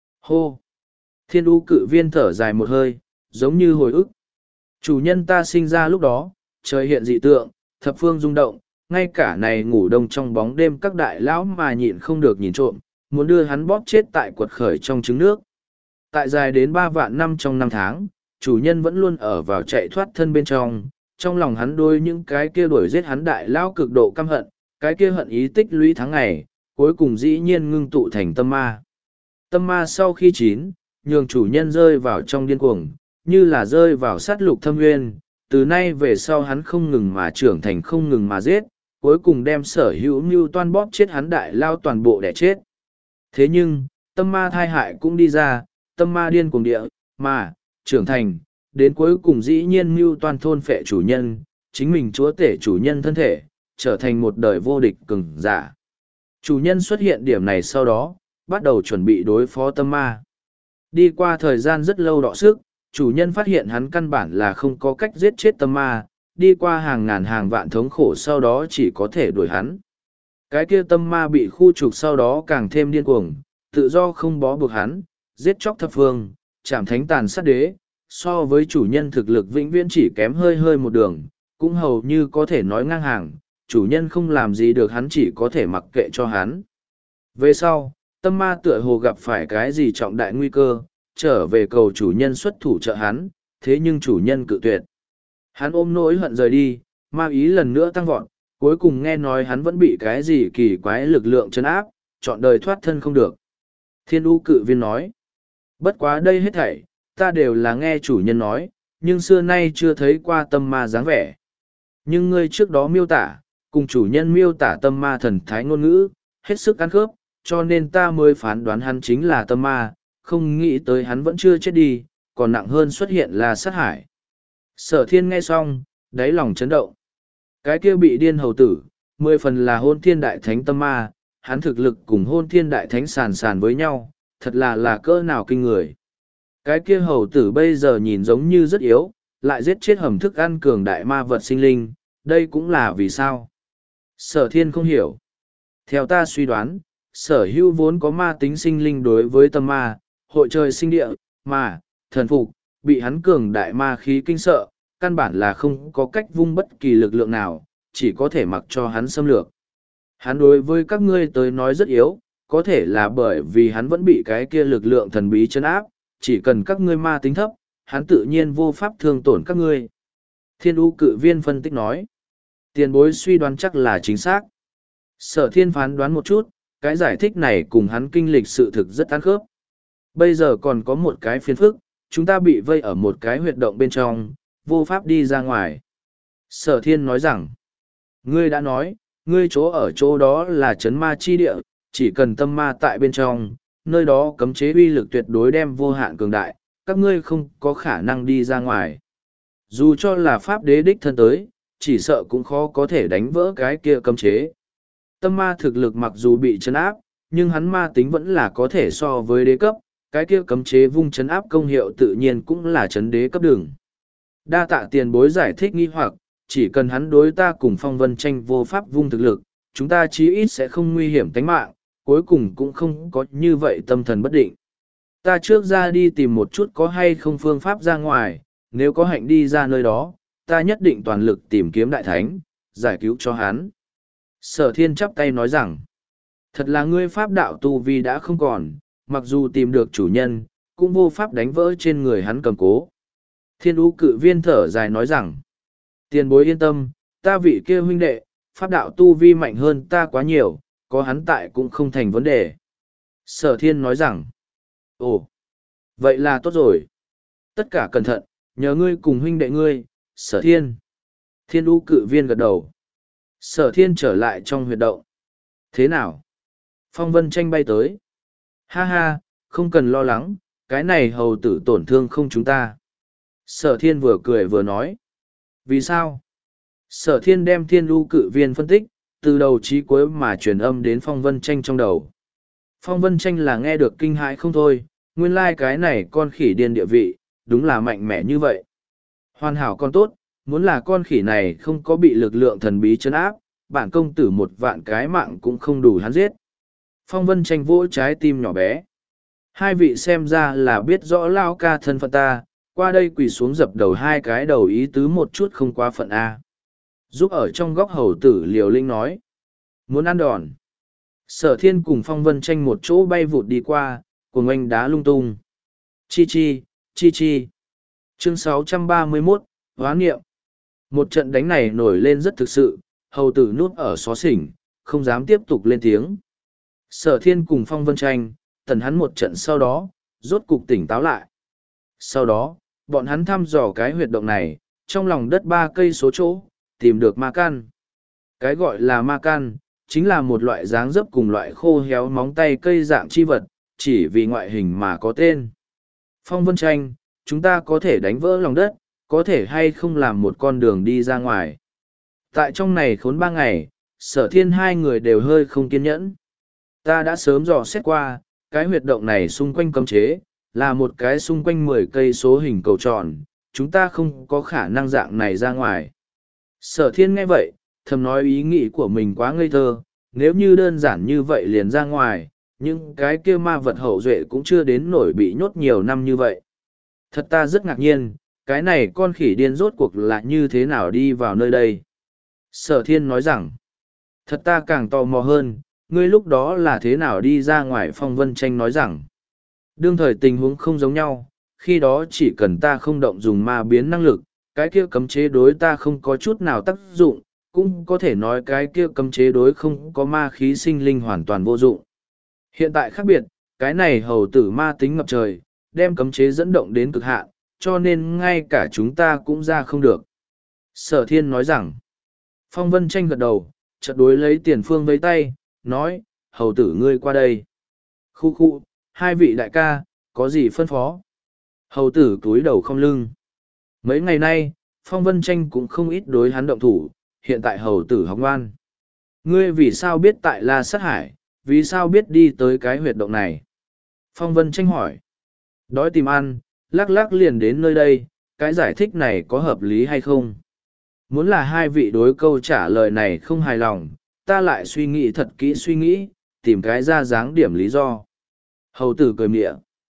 Speaker 1: Hô! Thiên u cự viên thở dài một hơi, giống như hồi ức. Chủ nhân ta sinh ra lúc đó, trời hiện dị tượng, thập phương rung động, ngay cả này ngủ đông trong bóng đêm các đại lão mà nhịn không được nhìn trộm, muốn đưa hắn bóp chết tại quật khởi trong trứng nước. Tại dài đến ba vạn năm trong năm tháng, chủ nhân vẫn luôn ở vào chạy thoát thân bên trong, trong lòng hắn đôi những cái kia đuổi giết hắn đại lão cực độ căm hận, cái kia hận ý tích lũy tháng ngày, cuối cùng dĩ nhiên ngưng tụ thành tâm ma. Tâm ma sau khi chín, nhường chủ nhân rơi vào trong điên cuồng, như là rơi vào sát lục thâm nguyên, từ nay về sau hắn không ngừng mà trưởng thành không ngừng mà giết, cuối cùng đem sở hữu mưu toan bóp chết hắn đại lao toàn bộ đẻ chết. Thế nhưng, tâm ma thai hại cũng đi ra, tâm ma điên cuồng địa, mà, trưởng thành, đến cuối cùng dĩ nhiên mưu toan thôn phệ chủ nhân, chính mình chúa tể chủ nhân thân thể, trở thành một đời vô địch cường giả. Chủ nhân xuất hiện điểm này sau đó, bắt đầu chuẩn bị đối phó tâm ma. Đi qua thời gian rất lâu đọ sức, chủ nhân phát hiện hắn căn bản là không có cách giết chết tâm ma, đi qua hàng ngàn hàng vạn thống khổ sau đó chỉ có thể đuổi hắn. Cái kia tâm ma bị khu trục sau đó càng thêm điên cuồng, tự do không bó buộc hắn, giết chóc thập phương, chạm thánh tàn sát đế, so với chủ nhân thực lực vĩnh viễn chỉ kém hơi hơi một đường, cũng hầu như có thể nói ngang hàng, chủ nhân không làm gì được hắn chỉ có thể mặc kệ cho hắn. Về sau, tâm ma tựa hồ gặp phải cái gì trọng đại nguy cơ, trở về cầu chủ nhân xuất thủ trợ hắn, thế nhưng chủ nhân cự tuyệt. Hắn ôm nỗi hận rời đi, ma ý lần nữa tăng vọt, cuối cùng nghe nói hắn vẫn bị cái gì kỳ quái lực lượng trấn áp, chọn đời thoát thân không được. Thiên U cự viên nói, bất quá đây hết thảy, ta đều là nghe chủ nhân nói, nhưng xưa nay chưa thấy qua tâm ma dáng vẻ. Nhưng ngươi trước đó miêu tả, cùng chủ nhân miêu tả tâm ma thần thái ngôn ngữ, hết sức ăn khớp, cho nên ta mới phán đoán hắn chính là tâm ma, không nghĩ tới hắn vẫn chưa chết đi, còn nặng hơn xuất hiện là sát hải. Sở thiên nghe xong, đáy lòng chấn động. Cái kia bị điên hầu tử, mười phần là hôn thiên đại thánh tâm ma, hắn thực lực cùng hôn thiên đại thánh sàn sàn với nhau, thật là là cỡ nào kinh người. Cái kia hầu tử bây giờ nhìn giống như rất yếu, lại giết chết hầm thức ăn cường đại ma vật sinh linh, đây cũng là vì sao. Sở thiên không hiểu. Theo ta suy đoán, sở hữu vốn có ma tính sinh linh đối với tâm ma, hội trời sinh địa, mà, thần phục, bị hắn cường đại ma khí kinh sợ, căn bản là không có cách vung bất kỳ lực lượng nào, chỉ có thể mặc cho hắn xâm lược. Hắn đối với các ngươi tới nói rất yếu, có thể là bởi vì hắn vẫn bị cái kia lực lượng thần bí chấn áp, chỉ cần các ngươi ma tính thấp, hắn tự nhiên vô pháp thương tổn các ngươi. Thiên U cự viên phân tích nói, tiền bối suy đoán chắc là chính xác. Sở thiên phán đoán một chút, cái giải thích này cùng hắn kinh lịch sự thực rất ăn khớp. Bây giờ còn có một cái phiền phức, chúng ta bị vây ở một cái huyệt động bên trong, vô pháp đi ra ngoài. Sở thiên nói rằng, ngươi đã nói, ngươi chỗ ở chỗ đó là chấn ma chi địa, chỉ cần tâm ma tại bên trong, nơi đó cấm chế uy lực tuyệt đối đem vô hạn cường đại, các ngươi không có khả năng đi ra ngoài. Dù cho là pháp đế đích thân tới, chỉ sợ cũng khó có thể đánh vỡ cái kia cấm chế. Tâm ma thực lực mặc dù bị chấn áp, nhưng hắn ma tính vẫn là có thể so với đế cấp, cái kia cấm chế vung chấn áp công hiệu tự nhiên cũng là chấn đế cấp đường. Đa tạ tiền bối giải thích nghi hoặc, chỉ cần hắn đối ta cùng phong vân tranh vô pháp vung thực lực, chúng ta chí ít sẽ không nguy hiểm tính mạng, cuối cùng cũng không có như vậy tâm thần bất định. Ta trước ra đi tìm một chút có hay không phương pháp ra ngoài, nếu có hạnh đi ra nơi đó, ta nhất định toàn lực tìm kiếm đại thánh, giải cứu cho hắn. Sở thiên chắp tay nói rằng, thật là ngươi pháp đạo tu vi đã không còn, mặc dù tìm được chủ nhân, cũng vô pháp đánh vỡ trên người hắn cầm cố. Thiên ú cự viên thở dài nói rằng, tiền bối yên tâm, ta vị kia huynh đệ, pháp đạo tu vi mạnh hơn ta quá nhiều, có hắn tại cũng không thành vấn đề. Sở thiên nói rằng, ồ, vậy là tốt rồi. Tất cả cẩn thận, nhờ ngươi cùng huynh đệ ngươi, sở thiên. Thiên ú cự viên gật đầu. Sở thiên trở lại trong huyệt động. Thế nào? Phong vân tranh bay tới. Ha ha, không cần lo lắng, cái này hầu tử tổn thương không chúng ta. Sở thiên vừa cười vừa nói. Vì sao? Sở thiên đem thiên ú cự viên phân tích, từ đầu chí cuối mà truyền âm đến phong vân tranh trong đầu. Phong vân tranh là nghe được kinh hãi không thôi, nguyên lai cái này con khỉ điên địa vị, đúng là mạnh mẽ như vậy. Hoàn hảo con tốt, muốn là con khỉ này không có bị lực lượng thần bí chấn áp, bản công tử một vạn cái mạng cũng không đủ hắn giết. Phong vân tranh vỗ trái tim nhỏ bé. Hai vị xem ra là biết rõ lao ca thân phận ta, qua đây quỳ xuống dập đầu hai cái đầu ý tứ một chút không quá phận A. Giúp ở trong góc hầu tử liều linh nói. Muốn ăn đòn. Sở thiên cùng phong vân tranh một chỗ bay vụt đi qua, cùng anh đá lung tung. Chi chi, chi chi. Chương sáu trăm ba mươi mốt, Hoán Niệm. Một trận đánh này nổi lên rất thực sự, hầu tử núp ở xó xỉnh, không dám tiếp tục lên tiếng. Sở thiên cùng phong vân tranh, tần hắn một trận sau đó, rốt cục tỉnh táo lại. Sau đó, bọn hắn thăm dò cái huyệt động này, trong lòng đất ba cây số chỗ, tìm được ma can. Cái gọi là ma can, chính là một loại dáng dấp cùng loại khô héo móng tay cây dạng chi vật, chỉ vì ngoại hình mà có tên. Phong vân tranh, chúng ta có thể đánh vỡ lòng đất, có thể hay không làm một con đường đi ra ngoài. Tại trong này khốn ba ngày, sở thiên hai người đều hơi không kiên nhẫn. Ta đã sớm dò xét qua, cái huyệt động này xung quanh cấm chế, là một cái xung quanh mười cây số hình cầu tròn, chúng ta không có khả năng dạng này ra ngoài. Sở thiên nghe vậy, thầm nói ý nghĩ của mình quá ngây thơ, nếu như đơn giản như vậy liền ra ngoài, nhưng cái kia ma vật hậu duệ cũng chưa đến nổi bị nhốt nhiều năm như vậy. Thật ta rất ngạc nhiên, cái này con khỉ điên rốt cuộc là như thế nào đi vào nơi đây. Sở thiên nói rằng, thật ta càng tò mò hơn, ngươi lúc đó là thế nào đi ra ngoài. Phong vân tranh nói rằng, đương thời tình huống không giống nhau, khi đó chỉ cần ta không động dùng ma biến năng lực, cái kia cấm chế đối ta không có chút nào tác dụng, cũng có thể nói cái kia cấm chế đối không có ma khí sinh linh hoàn toàn vô dụng. Hiện tại khác biệt, cái này hầu tử ma tính ngập trời, đem cấm chế dẫn động đến cực hạn, cho nên ngay cả chúng ta cũng ra không được. Sở thiên nói rằng, phong vân tranh gật đầu, chợt đối lấy tiền phương với tay, nói, hầu tử ngươi qua đây. Khu khu, hai vị đại ca, có gì phân phó? Hầu tử túi đầu không lưng. Mấy ngày nay, phong vân tranh cũng không ít đối hắn động thủ, hiện tại hầu tử học ngoan. Ngươi vì sao biết tại La Sát Hải, vì sao biết đi tới cái huyệt động này? Phong vân tranh hỏi. Đói tìm ăn, lắc lắc liền đến nơi đây, cái giải thích này có hợp lý hay không? Muốn là hai vị đối câu trả lời này không hài lòng, ta lại suy nghĩ thật kỹ suy nghĩ, tìm cái ra dáng điểm lý do. Hầu tử cười mịa.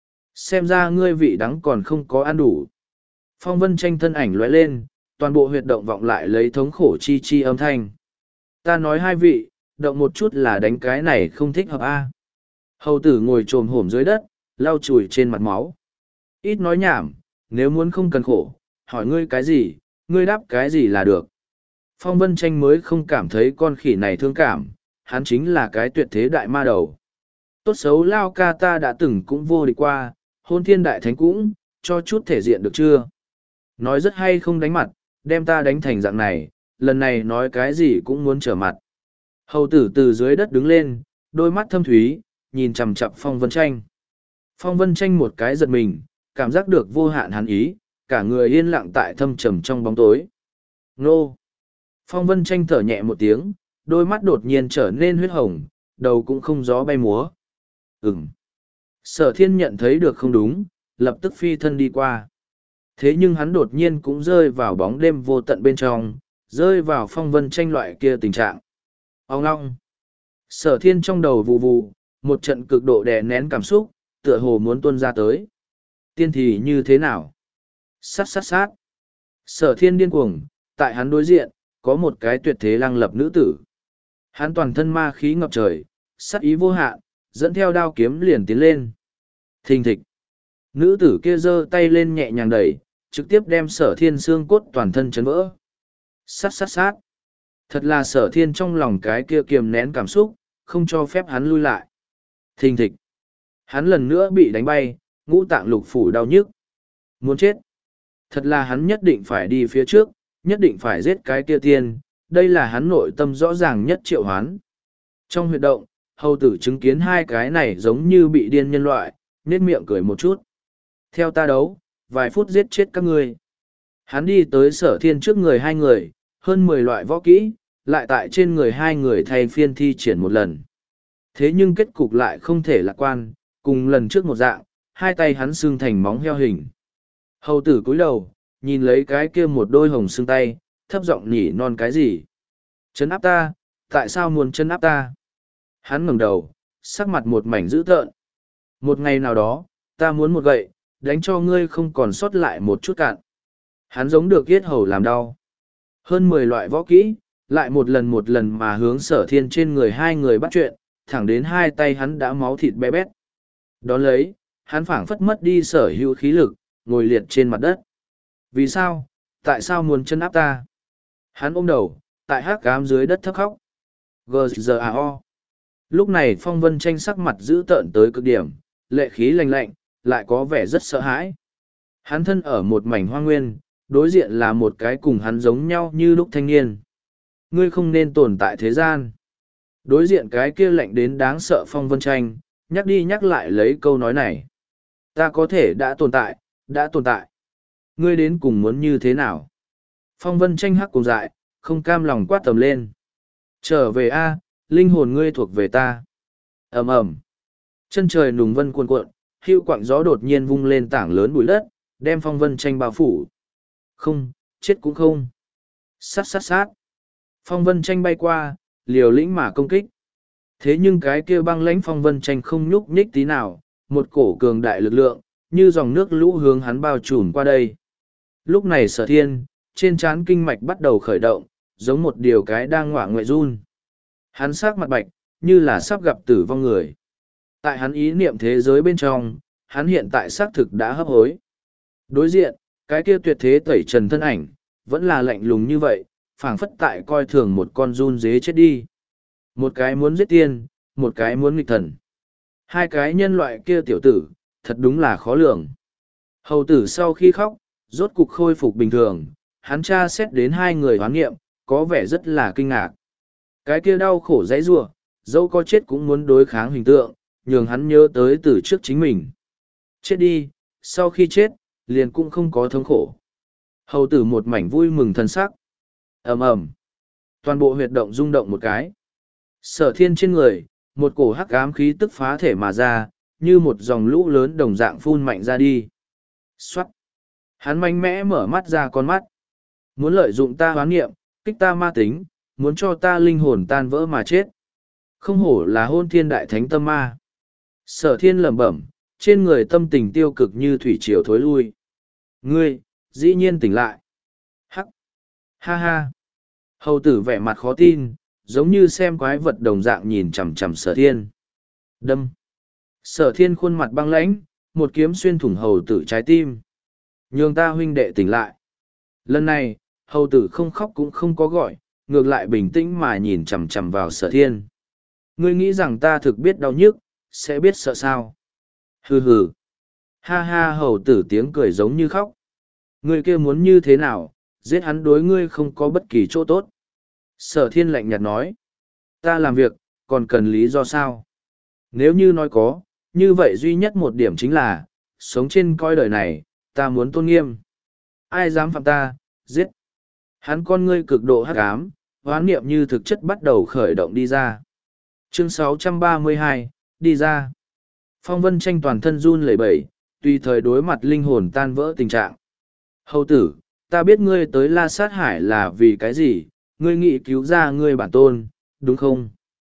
Speaker 1: Xem ra ngươi vị đắng còn không có ăn đủ. Phong vân tranh thân ảnh lóe lên, toàn bộ huyệt động vọng lại lấy thống khổ chi chi âm thanh. Ta nói hai vị, động một chút là đánh cái này không thích hợp a. Hầu tử ngồi trồm hổm dưới đất, lau chùi trên mặt máu. Ít nói nhảm, nếu muốn không cần khổ, hỏi ngươi cái gì, ngươi đáp cái gì là được. Phong vân tranh mới không cảm thấy con khỉ này thương cảm, hắn chính là cái tuyệt thế đại ma đầu. Tốt xấu lao ca ta đã từng cũng vô địch qua, hôn thiên đại thánh cũng, cho chút thể diện được chưa? Nói rất hay không đánh mặt, đem ta đánh thành dạng này, lần này nói cái gì cũng muốn trở mặt. Hầu tử từ dưới đất đứng lên, đôi mắt thâm thúy, nhìn chằm chặp phong vân tranh. Phong vân tranh một cái giật mình, cảm giác được vô hạn hắn ý, cả người yên lặng tại thâm trầm trong bóng tối. Nô! Phong vân tranh thở nhẹ một tiếng, đôi mắt đột nhiên trở nên huyết hồng, đầu cũng không gió bay múa. Ừm! Sở thiên nhận thấy được không đúng, lập tức phi thân đi qua. Thế nhưng hắn đột nhiên cũng rơi vào bóng đêm vô tận bên trong, rơi vào phong vân tranh loại kia tình trạng. Ông ngong! Sở thiên trong đầu vù vù, một trận cực độ đè nén cảm xúc, tựa hồ muốn tuôn ra tới. Tiên thì như thế nào? Sát sát sát! Sở thiên điên cuồng, tại hắn đối diện, có một cái tuyệt thế lăng lập nữ tử. Hắn toàn thân ma khí ngập trời, sát ý vô hạn, dẫn theo đao kiếm liền tiến lên. Thình thịch. Nữ tử kia giơ tay lên nhẹ nhàng đẩy, trực tiếp đem sở thiên xương cốt toàn thân chấn vỡ. Sát sát sát. Thật là sở thiên trong lòng cái kia kiềm nén cảm xúc, không cho phép hắn lui lại. Thình thịch. Hắn lần nữa bị đánh bay, ngũ tạng lục phủ đau nhức. Muốn chết. Thật là hắn nhất định phải đi phía trước, nhất định phải giết cái kia tiên, đây là hắn nội tâm rõ ràng nhất triệu hoán. Trong huyệt động, hầu tử chứng kiến hai cái này giống như bị điên nhân loại, nét miệng cười một chút. Theo ta đấu, vài phút giết chết các ngươi. Hắn đi tới sở thiên trước người hai người, hơn mười loại võ kỹ, lại tại trên người hai người thay phiên thi triển một lần. Thế nhưng kết cục lại không thể lạc quan, cùng lần trước một dạng, hai tay hắn xương thành móng heo hình. Hầu tử cúi đầu, nhìn lấy cái kia một đôi hồng xương tay, thấp giọng nhỉ non cái gì. Chấn áp ta, tại sao muốn chấn áp ta? Hắn ngẩng đầu, sắc mặt một mảnh dữ tợn. Một ngày nào đó, ta muốn một gậy, đánh cho ngươi không còn sót lại một chút cạn. Hắn giống được yết hầu làm đau. Hơn mười loại võ kỹ, lại một lần một lần mà hướng sở thiên trên người hai người bắt chuyện, thẳng đến hai tay hắn đã máu thịt bé bét. Đón lấy, hắn phảng phất mất đi sở hữu khí lực, ngồi liệt trên mặt đất. Vì sao? Tại sao muốn chân áp ta? Hắn ôm đầu, tại hắc ám dưới đất thấp khóc. G G A O. Lúc này Phong Vân Tranh sắc mặt dữ tợn tới cực điểm, lệ khí lạnh lạnh, lại có vẻ rất sợ hãi. Hắn thân ở một mảnh hoang nguyên, đối diện là một cái cùng hắn giống nhau như lúc thanh niên. Ngươi không nên tồn tại thế gian. Đối diện cái kia lạnh đến đáng sợ Phong Vân Tranh, nhắc đi nhắc lại lấy câu nói này. Ta có thể đã tồn tại, đã tồn tại. Ngươi đến cùng muốn như thế nào? Phong Vân Tranh hắc cùng dại, không cam lòng quát tầm lên. Trở về a, linh hồn ngươi thuộc về ta. Ầm ầm. Chân trời nùng vân cuồn cuộn, hưu quặng gió đột nhiên vung lên tảng lớn bụi đất, đem Phong Vân Tranh bao phủ. Không, chết cũng không. Sát sát sát. Phong Vân Tranh bay qua, liều lĩnh mà công kích. Thế nhưng cái kia băng lãnh Phong Vân Tranh không nhúc nhích tí nào, một cổ cường đại lực lượng, như dòng nước lũ hướng hắn bao trùm qua đây. Lúc này sở thiên, trên trán kinh mạch bắt đầu khởi động, giống một điều cái đang ngoạ ngoại run. Hắn sắc mặt bạch, như là sắp gặp tử vong người. Tại hắn ý niệm thế giới bên trong, hắn hiện tại xác thực đã hấp hối. Đối diện, cái kia tuyệt thế tẩy trần thân ảnh, vẫn là lạnh lùng như vậy, phảng phất tại coi thường một con run dế chết đi. Một cái muốn giết tiên, một cái muốn nghịch thần. Hai cái nhân loại kia tiểu tử, thật đúng là khó lường. Hầu tử sau khi khóc, rốt cục khôi phục bình thường, hắn tra xét đến hai người hoán nghiệm, có vẻ rất là kinh ngạc. Cái kia đau khổ dãy rủa, dẫu có chết cũng muốn đối kháng hình tượng, nhường hắn nhớ tới từ trước chính mình. Chết đi, sau khi chết, liền cũng không có thống khổ. Hầu tử một mảnh vui mừng thân sắc. Ầm ầm. Toàn bộ huyệt động rung động một cái. Sở thiên trên người, một cổ hắc ám khí tức phá thể mà ra, như một dòng lũ lớn đồng dạng phun mạnh ra đi. Xoát. Hắn mạnh mẽ mở mắt ra con mắt. Muốn lợi dụng ta hoán nghiệm, kích ta ma tính, muốn cho ta linh hồn tan vỡ mà chết. Không hổ là hôn thiên đại thánh tâm ma. Sở thiên lẩm bẩm, trên người tâm tình tiêu cực như thủy triều thối lui. Ngươi, dĩ nhiên tỉnh lại. Hắc. Ha ha. Hầu tử vẻ mặt khó tin, giống như xem quái vật đồng dạng nhìn chằm chằm sở thiên. Đâm. Sở thiên khuôn mặt băng lãnh, một kiếm xuyên thủng hầu tử trái tim. Nhường ta huynh đệ tỉnh lại. Lần này, hầu tử không khóc cũng không có gọi, ngược lại bình tĩnh mà nhìn chằm chằm vào sở thiên. Ngươi nghĩ rằng ta thực biết đau nhức, sẽ biết sợ sao? Hừ hừ. Ha ha, hầu tử tiếng cười giống như khóc. Ngươi kia muốn như thế nào, giết hắn đối ngươi không có bất kỳ chỗ tốt. Sở thiên lạnh nhạt nói. Ta làm việc, còn cần lý do sao? Nếu như nói có, như vậy duy nhất một điểm chính là, sống trên coi đời này, ta muốn tôn nghiêm. Ai dám phạm ta, giết. Hắn con ngươi cực độ hắc ám, hoán niệm như thực chất bắt đầu khởi động đi ra. Chương sáu trăm ba mươi hai, đi ra. Phong Vân Tranh toàn thân run lẩy bẩy, tùy thời đối mặt linh hồn tan vỡ tình trạng. Hầu tử, ta biết ngươi tới La Sát Hải là vì cái gì, ngươi nghĩ cứu ra ngươi bản tôn, đúng không?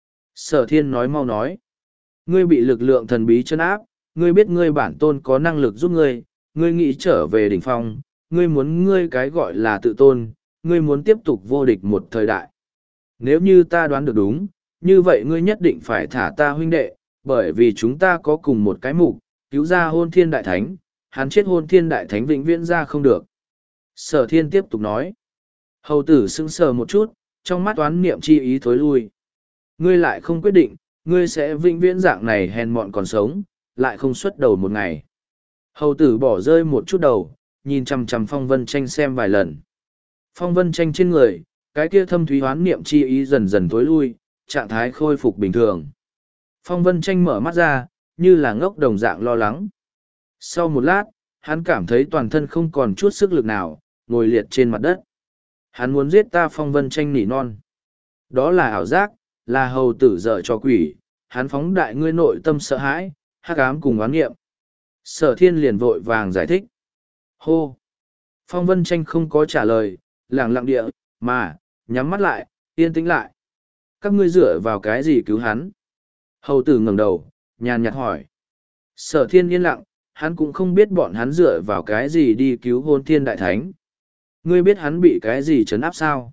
Speaker 1: Sở thiên nói mau nói. Ngươi bị lực lượng thần bí chân áp, ngươi biết ngươi bản tôn có năng lực giúp ngươi, ngươi nghĩ trở về đỉnh phong, ngươi muốn ngươi cái gọi là tự tôn, ngươi muốn tiếp tục vô địch một thời đại. Nếu như ta đoán được đúng, như vậy ngươi nhất định phải thả ta huynh đệ, bởi vì chúng ta có cùng một cái mục, cứu ra hôn thiên đại thánh, hắn chết hôn thiên đại thánh vĩnh viễn ra không được. Sở thiên tiếp tục nói. Hầu tử sững sờ một chút, trong mắt toán niệm chi ý thối lui. Ngươi lại không quyết định, ngươi sẽ vĩnh viễn dạng này hèn mọn còn sống, lại không xuất đầu một ngày. Hầu tử bỏ rơi một chút đầu, nhìn chằm chằm phong vân tranh xem vài lần. Phong vân tranh trên người, cái kia thâm thúy hoán niệm chi ý dần dần tối lui, trạng thái khôi phục bình thường. Phong vân tranh mở mắt ra, như là ngốc đồng dạng lo lắng. Sau một lát, hắn cảm thấy toàn thân không còn chút sức lực nào, ngồi liệt trên mặt đất. Hắn muốn giết ta. Phong vân tranh nỉ non. Đó là ảo giác, là hầu tử dở cho quỷ, hắn phóng đại ngươi nội tâm sợ hãi, hắc ám cùng oán nghiệm. Sở thiên liền vội vàng giải thích. Hô! Phong vân tranh không có trả lời, lẳng lặng địa, mà, nhắm mắt lại, yên tĩnh lại. Các ngươi dựa vào cái gì cứu hắn? Hầu tử ngẩng đầu, nhàn nhạt hỏi. Sở thiên yên lặng, hắn cũng không biết bọn hắn dựa vào cái gì đi cứu hôn thiên đại thánh. Ngươi biết hắn bị cái gì trấn áp sao?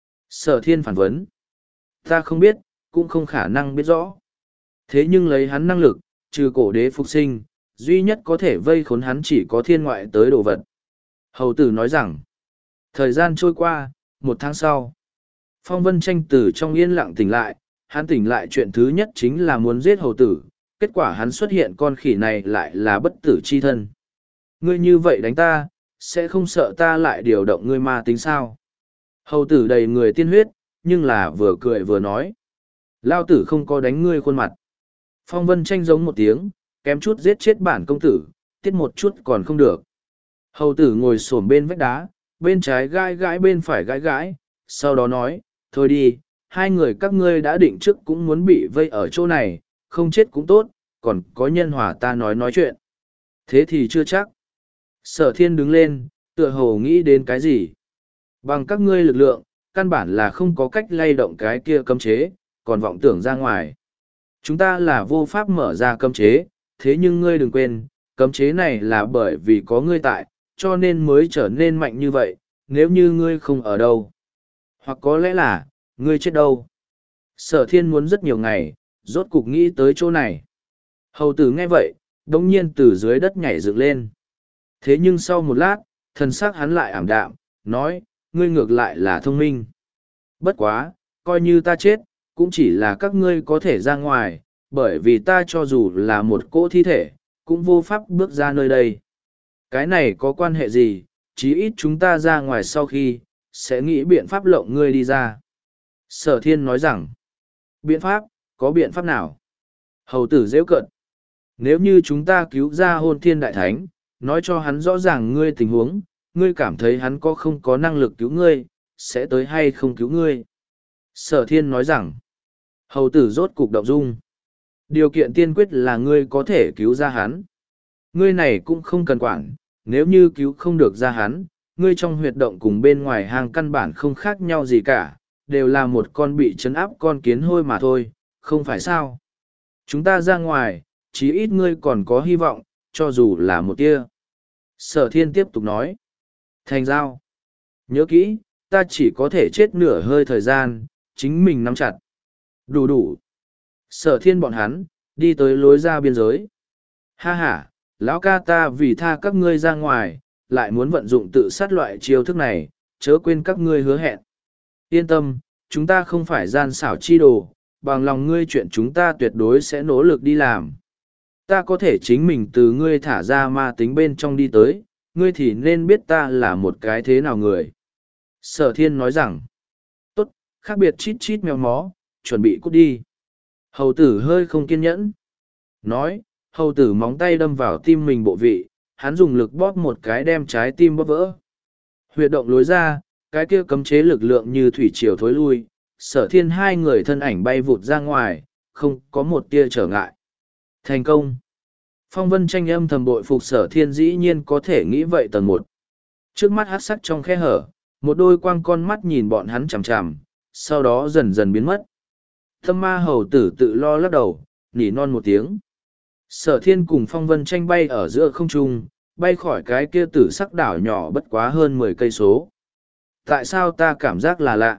Speaker 1: Sở thiên phản vấn. Ta không biết, cũng không khả năng biết rõ. Thế nhưng lấy hắn năng lực, trừ cổ đế phục sinh, duy nhất có thể vây khốn hắn chỉ có thiên ngoại tới đồ vật. Hầu tử nói rằng, thời gian trôi qua, một tháng sau, Phong vân tranh từ trong yên lặng tỉnh lại, hắn tỉnh lại chuyện thứ nhất chính là muốn giết hầu tử, kết quả hắn xuất hiện con khỉ này lại là bất tử chi thân. Ngươi như vậy đánh ta, sẽ không sợ ta lại điều động ngươi ma tính sao? Hầu tử đầy người tiên huyết, nhưng là vừa cười vừa nói. Lao tử không có đánh ngươi khuôn mặt. Phong vân tranh giống một tiếng, kém chút giết chết bản công tử, tiết một chút còn không được. Hầu tử ngồi xổm bên vách đá, bên trái gãi gãi bên phải gãi gãi, sau đó nói, thôi đi, hai người các ngươi đã định trước cũng muốn bị vây ở chỗ này, không chết cũng tốt, còn có nhân hòa ta nói nói chuyện. Thế thì chưa chắc. Sở thiên đứng lên, tựa hồ nghĩ đến cái gì. Bằng các ngươi lực lượng, căn bản là không có cách lay động cái kia cấm chế, còn vọng tưởng ra ngoài. Chúng ta là vô pháp mở ra cấm chế, thế nhưng ngươi đừng quên, cấm chế này là bởi vì có ngươi tại, cho nên mới trở nên mạnh như vậy, nếu như ngươi không ở đâu. Hoặc có lẽ là, ngươi chết đâu. Sở thiên muốn rất nhiều ngày, rốt cục nghĩ tới chỗ này. Hầu tử nghe vậy, đống nhiên từ dưới đất nhảy dựng lên. Thế nhưng sau một lát, thần sắc hắn lại ảm đạm, nói, ngươi ngược lại là thông minh. Bất quá, coi như ta chết, cũng chỉ là các ngươi có thể ra ngoài, bởi vì ta cho dù là một cỗ thi thể, cũng vô pháp bước ra nơi đây. Cái này có quan hệ gì, chí ít chúng ta ra ngoài sau khi, sẽ nghĩ biện pháp lộng ngươi đi ra. Sở thiên nói rằng, biện pháp, có biện pháp nào? Hầu tử rêu cận. Nếu như chúng ta cứu ra hôn thiên đại thánh, nói cho hắn rõ ràng ngươi tình huống, ngươi cảm thấy hắn có không có năng lực cứu ngươi, sẽ tới hay không cứu ngươi. Sở thiên nói rằng, hầu tử rốt cục động dung. Điều kiện tiên quyết là ngươi có thể cứu ra hắn. Ngươi này cũng không cần quản, nếu như cứu không được ra hắn, ngươi trong huyệt động cùng bên ngoài hang căn bản không khác nhau gì cả, đều là một con bị trấn áp con kiến hôi mà thôi, không phải sao. Chúng ta ra ngoài, chí ít ngươi còn có hy vọng, cho dù là một tia. Sở thiên tiếp tục nói. Thành giao. Nhớ kỹ, ta chỉ có thể chết nửa hơi thời gian, chính mình nắm chặt. Đủ đủ. Sở thiên bọn hắn, đi tới lối ra biên giới. Ha ha, lão ca ta vì tha các ngươi ra ngoài, lại muốn vận dụng tự sát loại chiêu thức này, chớ quên các ngươi hứa hẹn. Yên tâm, chúng ta không phải gian xảo chi đồ, bằng lòng ngươi chuyện chúng ta tuyệt đối sẽ nỗ lực đi làm. Ta có thể chính mình từ ngươi thả ra ma tính bên trong đi tới, ngươi thì nên biết ta là một cái thế nào người. Sở thiên nói rằng, tốt, khác biệt chít chít mèo mó, chuẩn bị cút đi. Hầu tử hơi không kiên nhẫn. Nói, hầu tử móng tay đâm vào tim mình bộ vị, hắn dùng lực bóp một cái đem trái tim bóp vỡ. Huyệt động lối ra, cái kia cấm chế lực lượng như thủy triều thối lui, sở thiên hai người thân ảnh bay vụt ra ngoài, không có một tia trở ngại. Thành công. Phong vân tranh âm thầm bội phục sở thiên dĩ nhiên có thể nghĩ vậy tầng một. Trước mắt hát sắc trong khe hở, một đôi quang con mắt nhìn bọn hắn chằm chằm, sau đó dần dần biến mất. Thâm ma hầu tử tự lo lắc đầu, nỉ non một tiếng. Sở thiên cùng phong vân tranh bay ở giữa không trung, bay khỏi cái kia tử sắc đảo nhỏ bất quá hơn mười cây số. Tại sao ta cảm giác là lạ?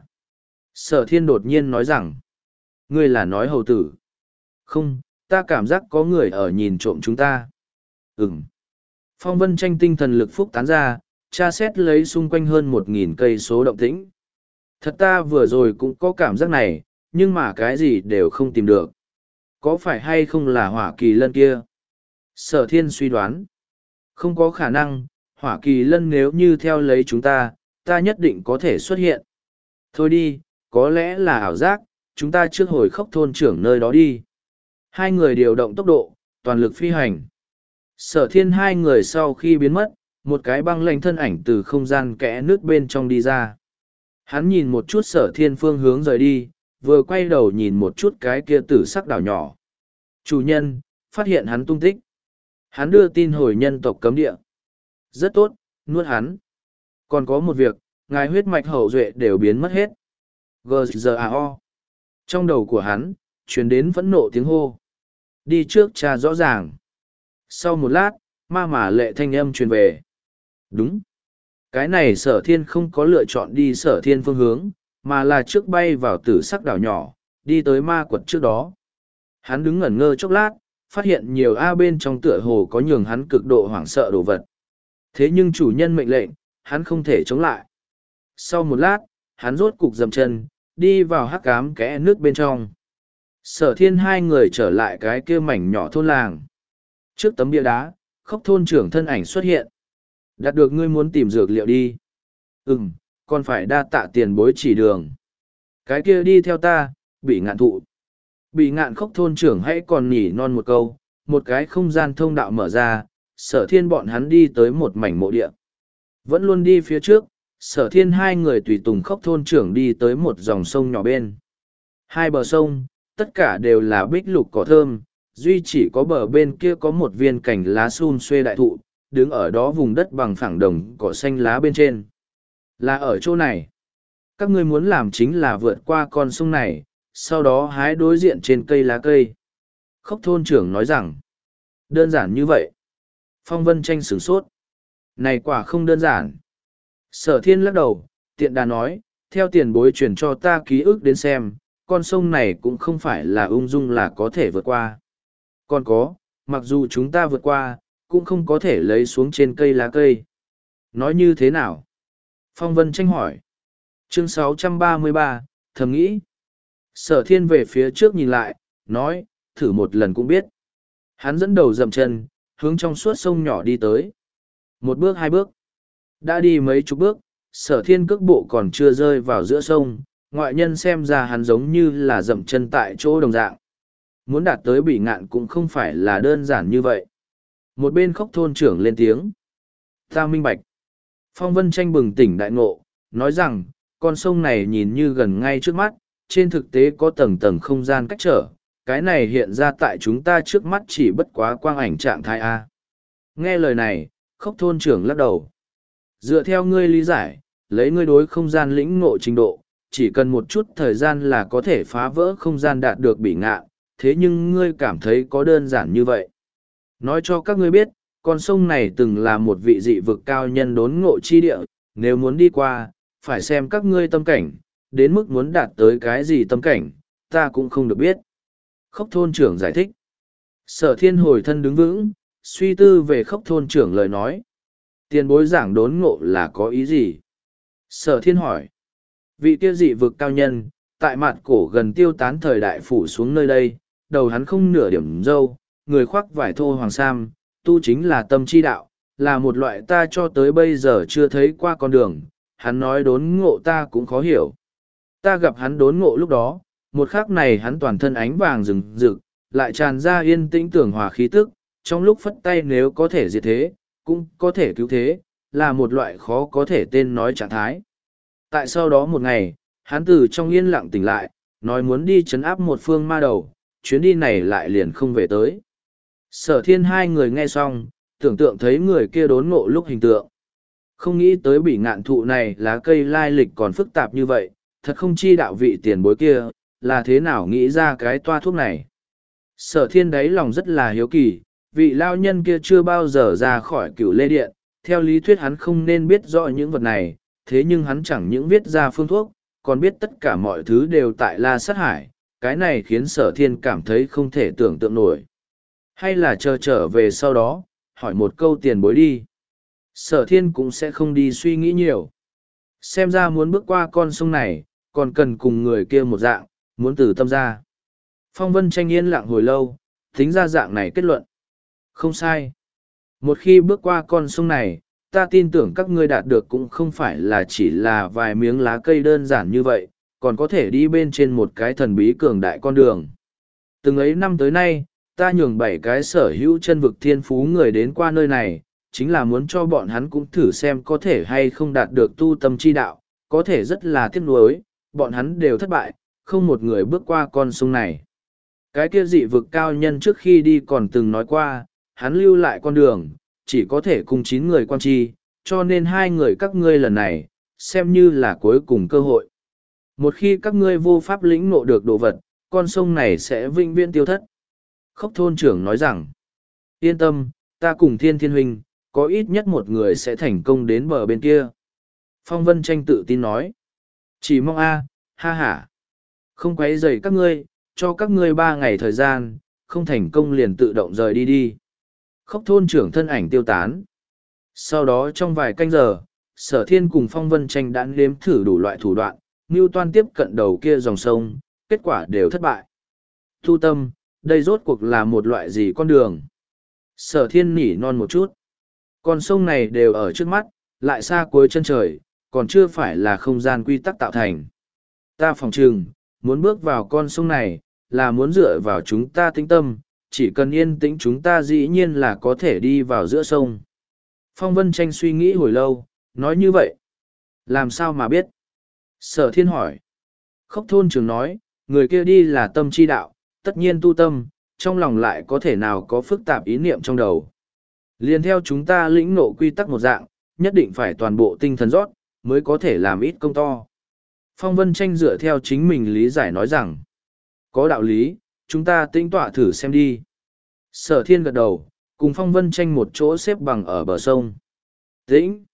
Speaker 1: Sở thiên đột nhiên nói rằng, ngươi là nói hầu tử. Không, ta cảm giác có người ở nhìn trộm chúng ta. Ừm. Phong vân tranh tinh thần lực phúc tán ra, tra xét lấy xung quanh hơn một nghìn cây số động tĩnh. Thật ta vừa rồi cũng có cảm giác này, nhưng mà cái gì đều không tìm được. Có phải hay không là hỏa kỳ lân kia? Sở thiên suy đoán. Không có khả năng, hỏa kỳ lân nếu như theo lấy chúng ta, ta nhất định có thể xuất hiện. Thôi đi, có lẽ là ảo giác, chúng ta trước hồi khốc thôn trưởng nơi đó đi. Hai người điều động tốc độ, toàn lực phi hành. Sở thiên hai người sau khi biến mất, một cái băng lạnh thân ảnh từ không gian kẽ nước bên trong đi ra. Hắn nhìn một chút sở thiên phương hướng rời đi, vừa quay đầu nhìn một chút cái kia tử sắc đảo nhỏ. Chủ nhân, phát hiện hắn tung tích. Hắn đưa tin hồi nhân tộc cấm địa. Rất tốt, nuốt hắn. Còn có một việc, ngài huyết mạch hậu duệ đều biến mất hết. giê giê a o. Trong đầu của hắn, truyền đến phẫn nộ tiếng hô. Đi trước cha rõ ràng. Sau một lát, ma mà lệ thanh âm truyền về. Đúng. Cái này sở thiên không có lựa chọn đi sở thiên phương hướng, mà là trước bay vào tử sắc đảo nhỏ, đi tới ma quật trước đó. Hắn đứng ngẩn ngơ chốc lát, phát hiện nhiều A bên trong tựa hồ có nhường hắn cực độ hoảng sợ đồ vật. Thế nhưng chủ nhân mệnh lệnh, hắn không thể chống lại. Sau một lát, hắn rốt cục dầm chân, đi vào hắc cám kẽ nước bên trong. Sở thiên hai người trở lại cái kia mảnh nhỏ thôn làng. Trước tấm bia đá, khốc thôn trưởng thân ảnh xuất hiện. Đạt được ngươi muốn tìm dược liệu đi. Ừm, còn phải đa tạ tiền bối chỉ đường. Cái kia đi theo ta, bị ngạn thụ. Bị ngạn khốc thôn trưởng hãy còn nhỉ non một câu, một cái không gian thông đạo mở ra, sở thiên bọn hắn đi tới một mảnh mộ địa. Vẫn luôn đi phía trước, sở thiên hai người tùy tùng khốc thôn trưởng đi tới một dòng sông nhỏ bên. Hai bờ sông, tất cả đều là bích lục cỏ thơm, duy chỉ có bờ bên kia có một viên cành lá sum xuê đại thụ, đứng ở đó vùng đất bằng phẳng đồng cỏ xanh lá bên trên. Là ở chỗ này. Các ngươi muốn làm chính là vượt qua con sông này, sau đó hái đối diện trên cây lá cây. Khốc thôn trưởng nói rằng, đơn giản như vậy. Phong vân tranh sửng sốt. Này quả không đơn giản. Sở thiên lắc đầu, tiện đà nói, theo tiền bối truyền cho ta ký ức đến xem, con sông này cũng không phải là ung dung là có thể vượt qua. Còn có, mặc dù chúng ta vượt qua, cũng không có thể lấy xuống trên cây lá cây. Nói như thế nào? Phong vân tranh hỏi. Chương sáu trăm ba mươi ba, thầm nghĩ. Sở thiên về phía trước nhìn lại, nói, thử một lần cũng biết. Hắn dẫn đầu dậm chân, hướng trong suốt sông nhỏ đi tới. Một bước hai bước. Đã đi mấy chục bước, sở thiên cước bộ còn chưa rơi vào giữa sông, ngoại nhân xem ra hắn giống như là dậm chân tại chỗ đồng dạng. Muốn đạt tới bị ngạn cũng không phải là đơn giản như vậy. Một bên khốc thôn trưởng lên tiếng. Ta minh bạch. Phong vân tranh bừng tỉnh đại ngộ, nói rằng, con sông này nhìn như gần ngay trước mắt, trên thực tế có tầng tầng không gian cách trở, cái này hiện ra tại chúng ta trước mắt chỉ bất quá quang ảnh trạng thái A. Nghe lời này, khốc thôn trưởng lắc đầu. Dựa theo ngươi lý giải, lấy ngươi đối không gian lĩnh ngộ trình độ, chỉ cần một chút thời gian là có thể phá vỡ không gian đạt được bị ngạn, thế nhưng ngươi cảm thấy có đơn giản như vậy. Nói cho các ngươi biết, con sông này từng là một vị dị vực cao nhân đốn ngộ chi địa, nếu muốn đi qua, phải xem các ngươi tâm cảnh, đến mức muốn đạt tới cái gì tâm cảnh, ta cũng không được biết. Khốc thôn trưởng giải thích. Sở thiên hồi thân đứng vững, suy tư về khốc thôn trưởng lời nói. Tiền bối giảng đốn ngộ là có ý gì? Sở thiên hỏi. Vị kia dị vực cao nhân, tại mặt cổ gần tiêu tán thời đại phủ xuống nơi đây, đầu hắn không nửa điểm râu, người khoác vải thô hoàng sam, tu chính là tâm chi đạo, là một loại ta cho tới bây giờ chưa thấy qua con đường, hắn nói đốn ngộ ta cũng khó hiểu. Ta gặp hắn đốn ngộ lúc đó, một khắc này hắn toàn thân ánh vàng rừng rực, lại tràn ra yên tĩnh tưởng hòa khí tức, trong lúc phất tay nếu có thể diệt thế, cũng có thể cứu thế, là một loại khó có thể tên nói trạng thái. Tại sau đó một ngày, hắn từ trong yên lặng tỉnh lại, nói muốn đi chấn áp một phương ma đầu, chuyến đi này lại liền không về tới. Sở thiên hai người nghe xong, tưởng tượng thấy người kia đốn ngộ lúc hình tượng. Không nghĩ tới bị ngạn thụ này lá cây lai lịch còn phức tạp như vậy, thật không chi đạo vị tiền bối kia, là thế nào nghĩ ra cái toa thuốc này. Sở thiên đáy lòng rất là hiếu kỳ, vị lao nhân kia chưa bao giờ ra khỏi cửu lê điện, theo lý thuyết hắn không nên biết rõ những vật này, thế nhưng hắn chẳng những viết ra phương thuốc, còn biết tất cả mọi thứ đều tại La Sát Hải, cái này khiến sở thiên cảm thấy không thể tưởng tượng nổi. Hay là chờ trở về sau đó, hỏi một câu tiền bối đi. Sở thiên cũng sẽ không đi suy nghĩ nhiều. Xem ra muốn bước qua con sông này, còn cần cùng người kia một dạng, muốn từ tâm ra. Phong Vân Tranh yên lặng hồi lâu, tính ra dạng này kết luận. Không sai. Một khi bước qua con sông này, ta tin tưởng các ngươi đạt được cũng không phải là chỉ là vài miếng lá cây đơn giản như vậy, còn có thể đi bên trên một cái thần bí cường đại con đường. Từng ấy năm tới nay, ta nhường bảy cái sở hữu chân vực thiên phú người đến qua nơi này, chính là muốn cho bọn hắn cũng thử xem có thể hay không đạt được tu tâm chi đạo, có thể rất là tiếc nuối, bọn hắn đều thất bại, không một người bước qua con sông này. Cái kia dị vực cao nhân trước khi đi còn từng nói qua, hắn lưu lại con đường, chỉ có thể cùng chín người quan chi, cho nên hai người các ngươi lần này, xem như là cuối cùng cơ hội. Một khi các ngươi vô pháp lĩnh ngộ được đồ vật, con sông này sẽ vĩnh viễn tiêu thất. Khốc thôn trưởng nói rằng, yên tâm, ta cùng thiên thiên huynh, có ít nhất một người sẽ thành công đến bờ bên kia. Phong Vân Tranh tự tin nói, chỉ mong a, ha ha, không quấy rầy các ngươi, cho các ngươi ba ngày thời gian, không thành công liền tự động rời đi đi. Khốc thôn trưởng thân ảnh tiêu tán. Sau đó trong vài canh giờ, Sở Thiên cùng Phong Vân Tranh đã nếm thử đủ loại thủ đoạn, mưu toan tiếp cận đầu kia dòng sông, kết quả đều thất bại. Thu tâm, đây rốt cuộc là một loại gì con đường? Sở Thiên nỉ non một chút. Con sông này đều ở trước mắt, lại xa cuối chân trời, còn chưa phải là không gian quy tắc tạo thành. Ta phòng trừng, muốn bước vào con sông này, là muốn dựa vào chúng ta tĩnh tâm, chỉ cần yên tĩnh chúng ta dĩ nhiên là có thể đi vào giữa sông. Phong Vân Tranh suy nghĩ hồi lâu, nói như vậy. Làm sao mà biết? Sở Thiên hỏi. Khốc thôn trưởng nói, người kia đi là tâm chi đạo, tất nhiên tu tâm, trong lòng lại có thể nào có phức tạp ý niệm trong đầu. Liền theo chúng ta lĩnh ngộ quy tắc một dạng, nhất định phải toàn bộ tinh thần rót, mới có thể làm ít công to. Phong Vân Tranh dựa theo chính mình lý giải nói rằng, có đạo lý, chúng ta tinh tọa thử xem đi. Sở Thiên gật đầu, cùng Phong Vân Tranh một chỗ xếp bằng ở bờ sông. Tĩnh.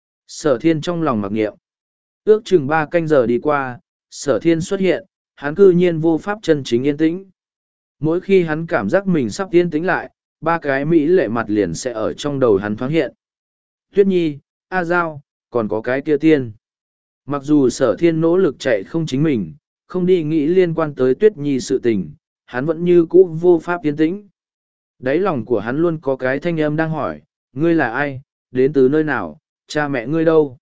Speaker 1: Sở Thiên trong lòng mặc niệm. Ước chừng ba canh giờ đi qua, Sở Thiên xuất hiện, hắn cư nhiên vô pháp chân chính yên tĩnh. Mỗi khi hắn cảm giác mình sắp yên tĩnh lại, ba cái mỹ lệ mặt liền sẽ ở trong đầu hắn thoáng hiện. Tuyết Nhi, A Giao, còn có cái kia tiên. Mặc dù Sở Thiên nỗ lực chạy không chính mình, không đi nghĩ liên quan tới Tuyết Nhi sự tình, hắn vẫn như cũ vô pháp yên tĩnh. Đáy lòng của hắn luôn có cái thanh âm đang hỏi, ngươi là ai, đến từ nơi nào, cha mẹ ngươi đâu?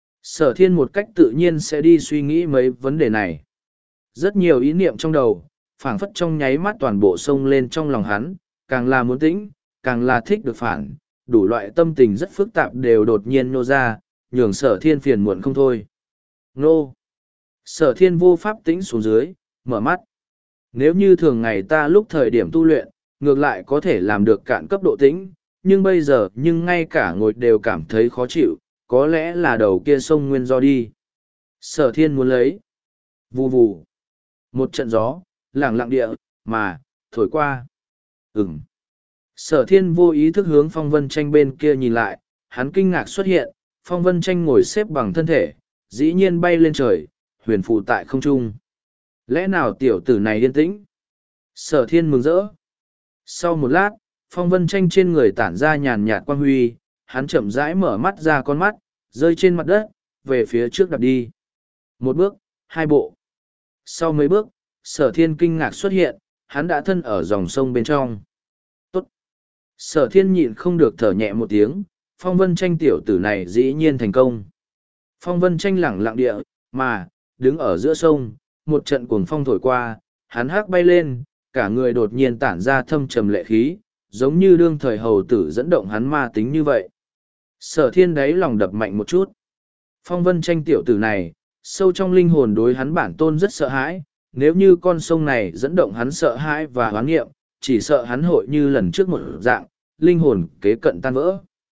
Speaker 1: Sở Thiên một cách tự nhiên sẽ đi suy nghĩ mấy vấn đề này. Rất nhiều ý niệm trong đầu, phảng phất trong nháy mắt toàn bộ sông lên trong lòng hắn, càng là muốn tĩnh, càng là thích được phản, đủ loại tâm tình rất phức tạp đều đột nhiên nô ra, nhường Sở Thiên phiền muộn không thôi. Nô! Sở Thiên vô pháp tĩnh xuống dưới, mở mắt. Nếu như thường ngày ta lúc thời điểm tu luyện, ngược lại có thể làm được cạn cấp độ tĩnh, nhưng bây giờ nhưng ngay cả ngồi đều cảm thấy khó chịu, có lẽ là đầu kia sông nguyên do đi. Sở Thiên muốn lấy. Vù vù. Một trận gió, lẳng lặng địa, mà, thổi qua. Ừm. Sở Thiên vô ý thức hướng Phong Vân Tranh bên kia nhìn lại, hắn kinh ngạc xuất hiện, Phong Vân Tranh ngồi xếp bằng thân thể, dĩ nhiên bay lên trời, huyền phụ tại không trung. Lẽ nào tiểu tử này yên tĩnh? Sở Thiên mừng rỡ. Sau một lát, Phong Vân Tranh trên người tản ra nhàn nhạt quang huy, hắn chậm rãi mở mắt ra con mắt, rơi trên mặt đất, về phía trước đạp đi. Một bước, hai bộ. Sau mấy bước, Sở Thiên kinh ngạc xuất hiện, hắn đã thân ở dòng sông bên trong. Tốt. Sở Thiên nhịn không được thở nhẹ một tiếng, Phong Vân Tranh tiểu tử này dĩ nhiên thành công. Phong Vân Tranh lẳng lặng địa, mà, đứng ở giữa sông, một trận cuồng phong thổi qua, hắn hắc bay lên, cả người đột nhiên tản ra thâm trầm lệ khí, giống như đương thời hầu tử dẫn động hắn ma tính như vậy. Sở Thiên đáy lòng đập mạnh một chút. Phong Vân Tranh tiểu tử này, sâu trong linh hồn đối hắn bản tôn rất sợ hãi, nếu như con sông này dẫn động hắn sợ hãi và hoán nghiệm, chỉ sợ hắn hội như lần trước một dạng, linh hồn kế cận tan vỡ.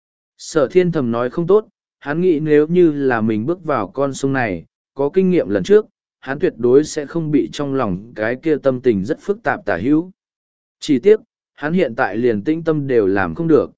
Speaker 1: Sở Thiên thầm nói không tốt, hắn nghĩ nếu như là mình bước vào con sông này, có kinh nghiệm lần trước, hắn tuyệt đối sẽ không bị trong lòng cái kia tâm tình rất phức tạp tả hữu. Chỉ tiếc, hắn hiện tại liền tĩnh tâm đều làm không được.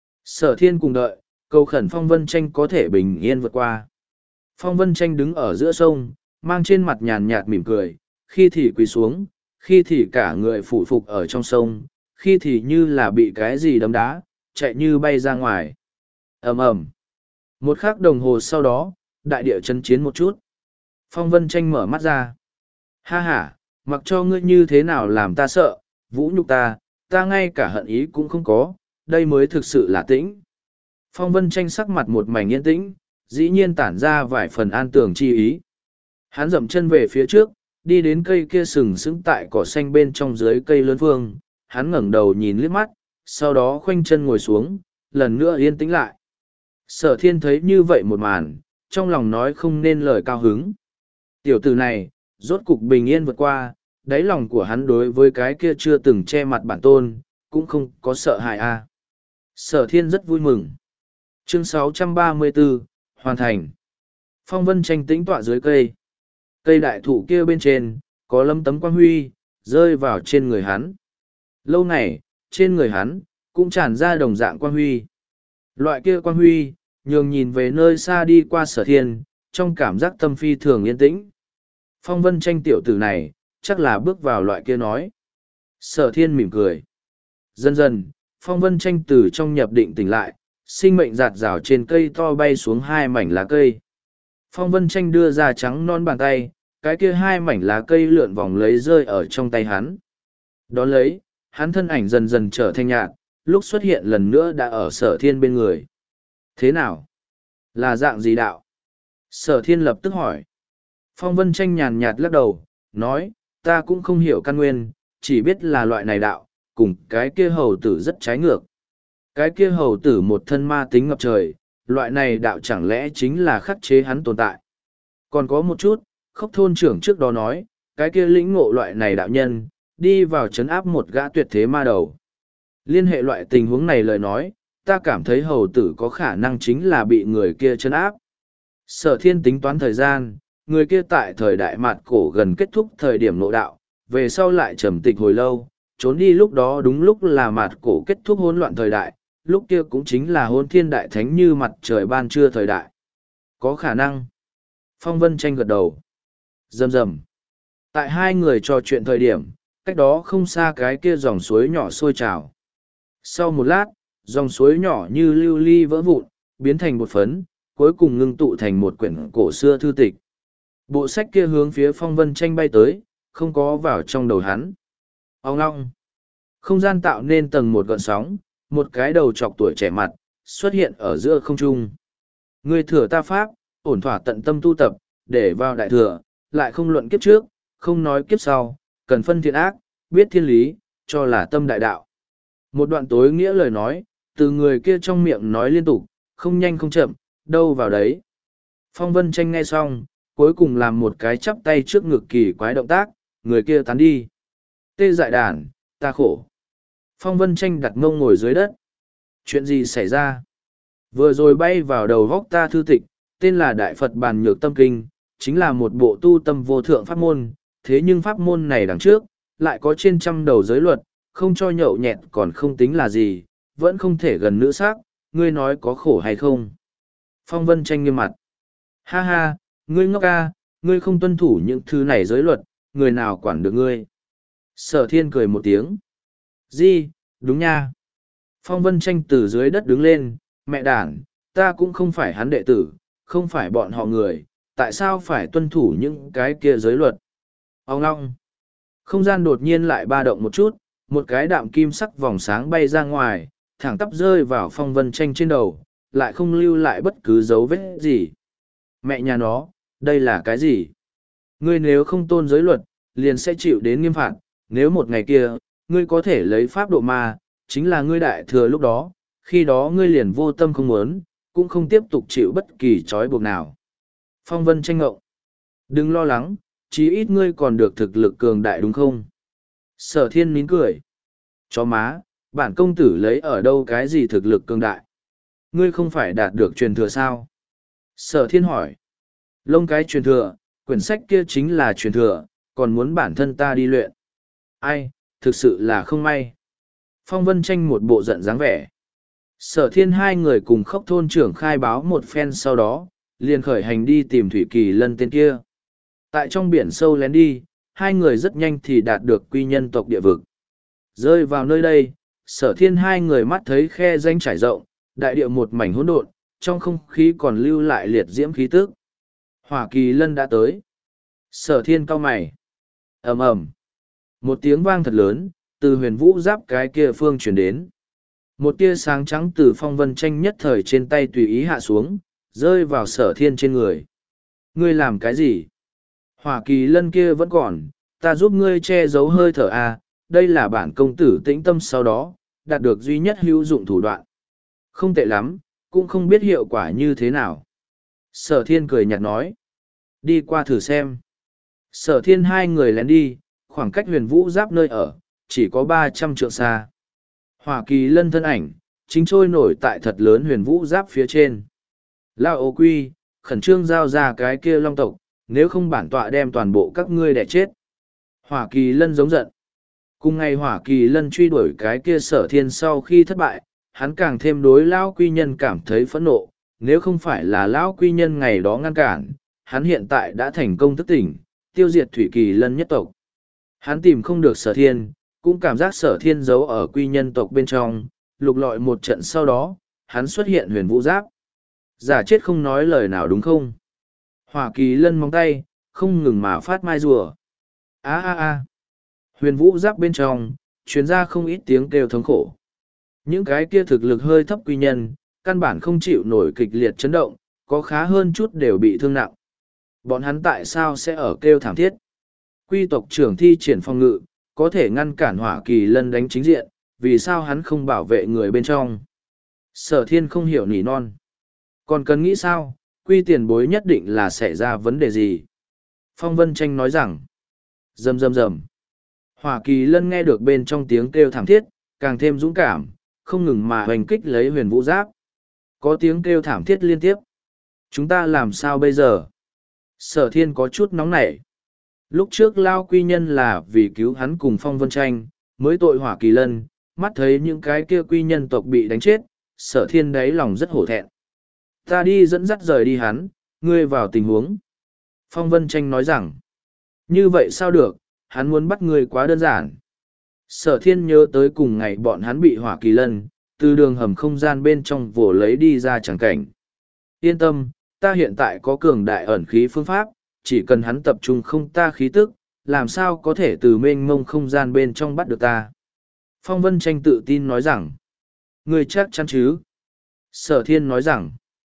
Speaker 1: Sở Thiên cùng đợi, cầu khẩn Phong Vân Tranh có thể bình yên vượt qua. Phong Vân Tranh đứng ở giữa sông, mang trên mặt nhàn nhạt mỉm cười, khi thì quỳ xuống, khi thì cả người phủ phục ở trong sông, khi thì như là bị cái gì đấm đá, chạy như bay ra ngoài. ầm ầm. Một khắc đồng hồ sau đó, đại địa chấn chiến một chút. Phong Vân Tranh mở mắt ra. Ha ha, mặc cho ngươi như thế nào làm ta sợ, vũ nhục ta, ta ngay cả hận ý cũng không có, đây mới thực sự là tĩnh. Phong Vân Tranh sắc mặt một mảnh yên tĩnh, dĩ nhiên tản ra vài phần an tường chi ý. Hắn dậm chân về phía trước, đi đến cây kia sừng sững tại cỏ xanh bên trong dưới cây lớn phương, hắn ngẩng đầu nhìn liếc mắt, sau đó khoanh chân ngồi xuống, lần nữa yên tĩnh lại. Sở Thiên thấy như vậy một màn, trong lòng nói không nên lời cao hứng. Tiểu tử này, rốt cục bình yên vượt qua, đáy lòng của hắn đối với cái kia chưa từng che mặt bản tôn, cũng không có sợ hãi a. À. Sở Thiên rất vui mừng. Chương sáu trăm ba mươi bốn, hoàn thành. Phong Vân Tranh tĩnh tọa dưới cây. Cây đại thụ kia bên trên, có lâm tấm quang huy, rơi vào trên người hắn. Lâu này, trên người hắn, cũng tràn ra đồng dạng quang huy. Loại kia quang huy, nhường nhìn về nơi xa đi qua Sở Thiên, trong cảm giác tâm phi thường yên tĩnh. Phong Vân Tranh tiểu tử này, chắc là bước vào loại kia nói. Sở Thiên mỉm cười. Dần dần, Phong Vân Tranh từ trong nhập định tỉnh lại, sinh mệnh giạt rào trên cây to bay xuống hai mảnh lá cây. Phong Vân Tranh đưa ra trắng non bàn tay, cái kia hai mảnh lá cây lượn vòng lấy rơi ở trong tay hắn. Đón lấy, hắn thân ảnh dần dần trở thành nhạt, lúc xuất hiện lần nữa đã ở Sở Thiên bên người. Thế nào? Là dạng gì đạo? Sở Thiên lập tức hỏi. Phong Vân Tranh nhàn nhạt lắc đầu, nói, ta cũng không hiểu căn nguyên, chỉ biết là loại này đạo, cùng cái kia hầu tử rất trái ngược. Cái kia hầu tử một thân ma tính ngập trời, loại này đạo chẳng lẽ chính là khắc chế hắn tồn tại. Còn có một chút, Khốc thôn trưởng trước đó nói, cái kia lĩnh ngộ loại này đạo nhân, đi vào chấn áp một gã tuyệt thế ma đầu. Liên hệ loại tình huống này lời nói, ta cảm thấy hầu tử có khả năng chính là bị người kia chấn áp. Sở Thiên tính toán thời gian, người kia tại thời đại mạt cổ gần kết thúc thời điểm nội đạo, về sau lại trầm tịch hồi lâu, trốn đi lúc đó đúng lúc là mạt cổ kết thúc hỗn loạn thời đại, lúc kia cũng chính là hôn thiên đại thánh như mặt trời ban trưa thời đại. Có khả năng. Phong Vân Tranh gật đầu. Rầm rầm. Tại hai người trò chuyện thời điểm, cách đó không xa cái kia dòng suối nhỏ sôi trào. Sau một lát, dòng suối nhỏ như lưu ly vỡ vụn, biến thành một phấn, cuối cùng ngưng tụ thành một quyển cổ xưa thư tịch. Bộ sách kia hướng phía Phong Vân Tranh bay tới, không có vào trong đầu hắn. Ông long. Không gian tạo nên tầng một gợn sóng, một cái đầu trọc tuổi trẻ mặt, xuất hiện ở giữa không trung. Người thừa ta pháp, ổn thỏa tận tâm tu tập, để vào đại thừa, lại không luận kiếp trước, không nói kiếp sau, cần phân thiện ác, biết thiên lý, cho là tâm đại đạo. Một đoạn tối nghĩa lời nói, từ người kia trong miệng nói liên tục, không nhanh không chậm, đâu vào đấy. Phong Vân Tranh nghe xong, cuối cùng làm một cái chắp tay trước ngực kỳ quái động tác, người kia tán đi. Tê dại đàn, ta khổ. Phong Vân Tranh đặt ngông ngồi dưới đất. Chuyện gì xảy ra? Vừa rồi bay vào đầu vóc ta thư tịch, tên là Đại Phật Bàn Nhược Tâm Kinh, chính là một bộ tu tâm vô thượng pháp môn, thế nhưng pháp môn này đằng trước, lại có trên trăm đầu giới luật, không cho nhậu nhẹt còn không tính là gì, vẫn không thể gần nữ sắc, ngươi nói có khổ hay không? Phong Vân Tranh nghiêm mặt. Ha ha, ngươi ngốc ca, ngươi không tuân thủ những thứ này giới luật, người nào quản được ngươi? Sở Thiên cười một tiếng. Di, đúng nha. Phong Vân Tranh từ dưới đất đứng lên, mẹ đàn, ta cũng không phải hắn đệ tử, không phải bọn họ người, tại sao phải tuân thủ những cái kia giới luật? Ông long. Không gian đột nhiên lại ba động một chút, một cái đạm kim sắc vòng sáng bay ra ngoài, thẳng tắp rơi vào Phong Vân Tranh trên đầu, lại không lưu lại bất cứ dấu vết gì. Mẹ nhà nó, đây là cái gì? Ngươi nếu không tôn giới luật, liền sẽ chịu đến nghiêm phạt, nếu một ngày kia, ngươi có thể lấy pháp độ ma, chính là ngươi đại thừa lúc đó, khi đó ngươi liền vô tâm không muốn, cũng không tiếp tục chịu bất kỳ trói buộc nào. Phong Vân Tranh ngộng. Đừng lo lắng, chí ít ngươi còn được thực lực cường đại đúng không? Sở Thiên nín cười. Chó má, bản công tử lấy ở đâu cái gì thực lực cường đại? Ngươi không phải đạt được truyền thừa sao? Sở Thiên hỏi. Lông cái truyền thừa, quyển sách kia chính là truyền thừa, còn muốn bản thân ta đi luyện. Ai, thực sự là không may. Phong Vân Tranh một bộ giận dáng vẻ. Sở Thiên hai người cùng Khốc thôn trưởng khai báo một phen sau đó, liền khởi hành đi tìm Thủy Kỳ Lân tên kia. Tại trong biển sâu lén đi, hai người rất nhanh thì đạt được quy nhân tộc địa vực. Rơi vào nơi đây, Sở thiên hai người mắt thấy khe danh trải rộng, đại địa một mảnh hỗn độn, trong không khí còn lưu lại liệt diễm khí tức. Hỏa kỳ lân đã tới. Sở thiên cau mày. ầm ầm, một tiếng vang thật lớn, từ huyền vũ giáp cái kia phương chuyển đến. Một tia sáng trắng từ phong vân tranh nhất thời trên tay tùy ý hạ xuống, rơi vào sở thiên trên người. Ngươi làm cái gì? Hỏa kỳ lân kia vẫn còn, ta giúp ngươi che giấu hơi thở à, đây là bản công tử tĩnh tâm sau đó, đạt được duy nhất hữu dụng thủ đoạn. Không tệ lắm, cũng không biết hiệu quả như thế nào. Sở thiên cười nhạt nói. Đi qua thử xem. Sở thiên hai người lén đi, khoảng cách huyền vũ giáp nơi ở, chỉ có ba trăm trượng xa. Hỏa kỳ lân thân ảnh, chính trôi nổi tại thật lớn huyền vũ giáp phía trên. Lao ô quy, khẩn trương giao ra cái kia long tộc, nếu không bản tọa đem toàn bộ các ngươi đẻ chết. Hỏa kỳ lân giống giận. Cùng ngày hỏa kỳ lân truy đuổi cái kia sở thiên sau khi thất bại, hắn càng thêm đối lão quy nhân cảm thấy phẫn nộ, nếu không phải là lão quy nhân ngày đó ngăn cản, hắn hiện tại đã thành công thức tỉnh, tiêu diệt thủy kỳ lân nhất tộc. Hắn tìm không được sở thiên, cũng cảm giác sở thiên giấu ở quy nhân tộc bên trong, lục lọi một trận sau đó, hắn xuất hiện huyền vũ giáp. Giả chết không nói lời nào đúng không? Hỏa kỳ lân móng tay, không ngừng mà phát mai rùa. Á á á! Huyền vũ giáp bên trong, chuyến ra không ít tiếng kêu thống khổ. Những cái kia thực lực hơi thấp quy nhân, căn bản không chịu nổi kịch liệt chấn động, có khá hơn chút đều bị thương nặng. Bọn hắn tại sao sẽ ở kêu thảm thiết? Quy tộc trưởng thi triển phòng ngự, có thể ngăn cản hỏa kỳ lân đánh chính diện, vì sao hắn không bảo vệ người bên trong? Sở thiên không hiểu nỉ non. Còn cần nghĩ sao, quy tiền bối nhất định là xảy ra vấn đề gì? Phong Vân Tranh nói rằng, rầm rầm rầm. Hỏa kỳ lân nghe được bên trong tiếng kêu thảm thiết, càng thêm dũng cảm, không ngừng mà hoành kích lấy huyền vũ giáp. Có tiếng kêu thảm thiết liên tiếp. Chúng ta làm sao bây giờ? Sở thiên có chút nóng nảy. Lúc trước Lao Quy Nhân là vì cứu hắn cùng Phong Vân Tranh, mới tội hỏa kỳ lân, mắt thấy những cái kia quy nhân tộc bị đánh chết, sở thiên đáy lòng rất hổ thẹn. Ta đi dẫn dắt rời đi hắn, ngươi vào tình huống. Phong Vân Tranh nói rằng, như vậy sao được, hắn muốn bắt ngươi quá đơn giản. Sở thiên nhớ tới cùng ngày bọn hắn bị hỏa kỳ lân, từ đường hầm không gian bên trong vồ lấy đi ra chẳng cảnh. Yên tâm, ta hiện tại có cường đại ẩn khí phương pháp, chỉ cần hắn tập trung không ta khí tức, làm sao có thể từ mênh mông không gian bên trong bắt được ta. Phong Vân Tranh tự tin nói rằng, ngươi chắc chắn chứ? Sở thiên nói rằng,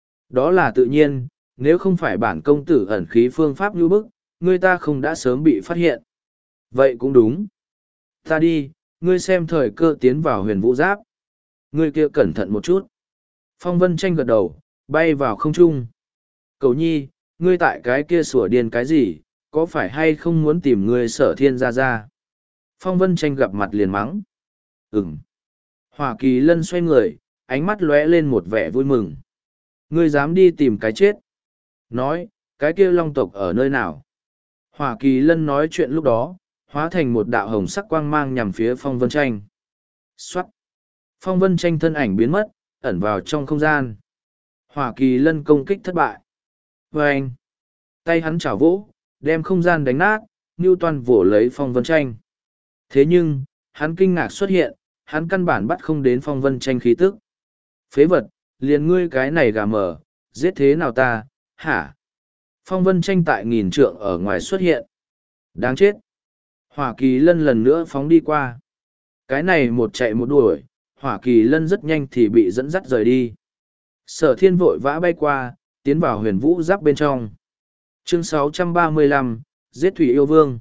Speaker 1: đó là tự nhiên, nếu không phải bản công tử ẩn khí phương pháp như bức, ngươi ta không đã sớm bị phát hiện. Vậy cũng đúng. Ta đi, ngươi xem thời cơ tiến vào huyền vũ giáp. Ngươi kia cẩn thận một chút. Phong Vân Tranh gật đầu, bay vào không trung. Cầu nhi, ngươi tại cái kia sủa điên cái gì, có phải hay không muốn tìm ngươi sở thiên ra ra? Phong Vân Tranh gặp mặt liền mắng. Ừm. Hỏa kỳ lân xoay người, ánh mắt lóe lên một vẻ vui mừng. Ngươi dám đi tìm cái chết. Nói, cái kia long tộc ở nơi nào? Hỏa kỳ lân nói chuyện lúc đó, hóa thành một đạo hồng sắc quang mang nhằm phía Phong Vân Tranh. Xoát! Phong Vân Tranh thân ảnh biến mất, ẩn vào trong không gian. Hỏa kỳ lân công kích thất bại. Và anh! Tay hắn chảo vỗ, đem không gian đánh nát, Newton vỗ lấy Phong Vân Tranh. Thế nhưng, hắn kinh ngạc xuất hiện, hắn căn bản bắt không đến Phong Vân Tranh khí tức. Phế vật, liền ngươi cái này gà mờ, giết thế nào ta, hả? Phong Vân Tranh tại nghìn trượng ở ngoài xuất hiện. Đáng chết! Hỏa kỳ lân lần nữa phóng đi qua. Cái này một chạy một đuổi, hỏa kỳ lân rất nhanh thì bị dẫn dắt rời đi. Sở thiên vội vã bay qua, tiến vào huyền vũ giáp bên trong. Chương sáu trăm ba mươi lăm, giết thủy yêu vương.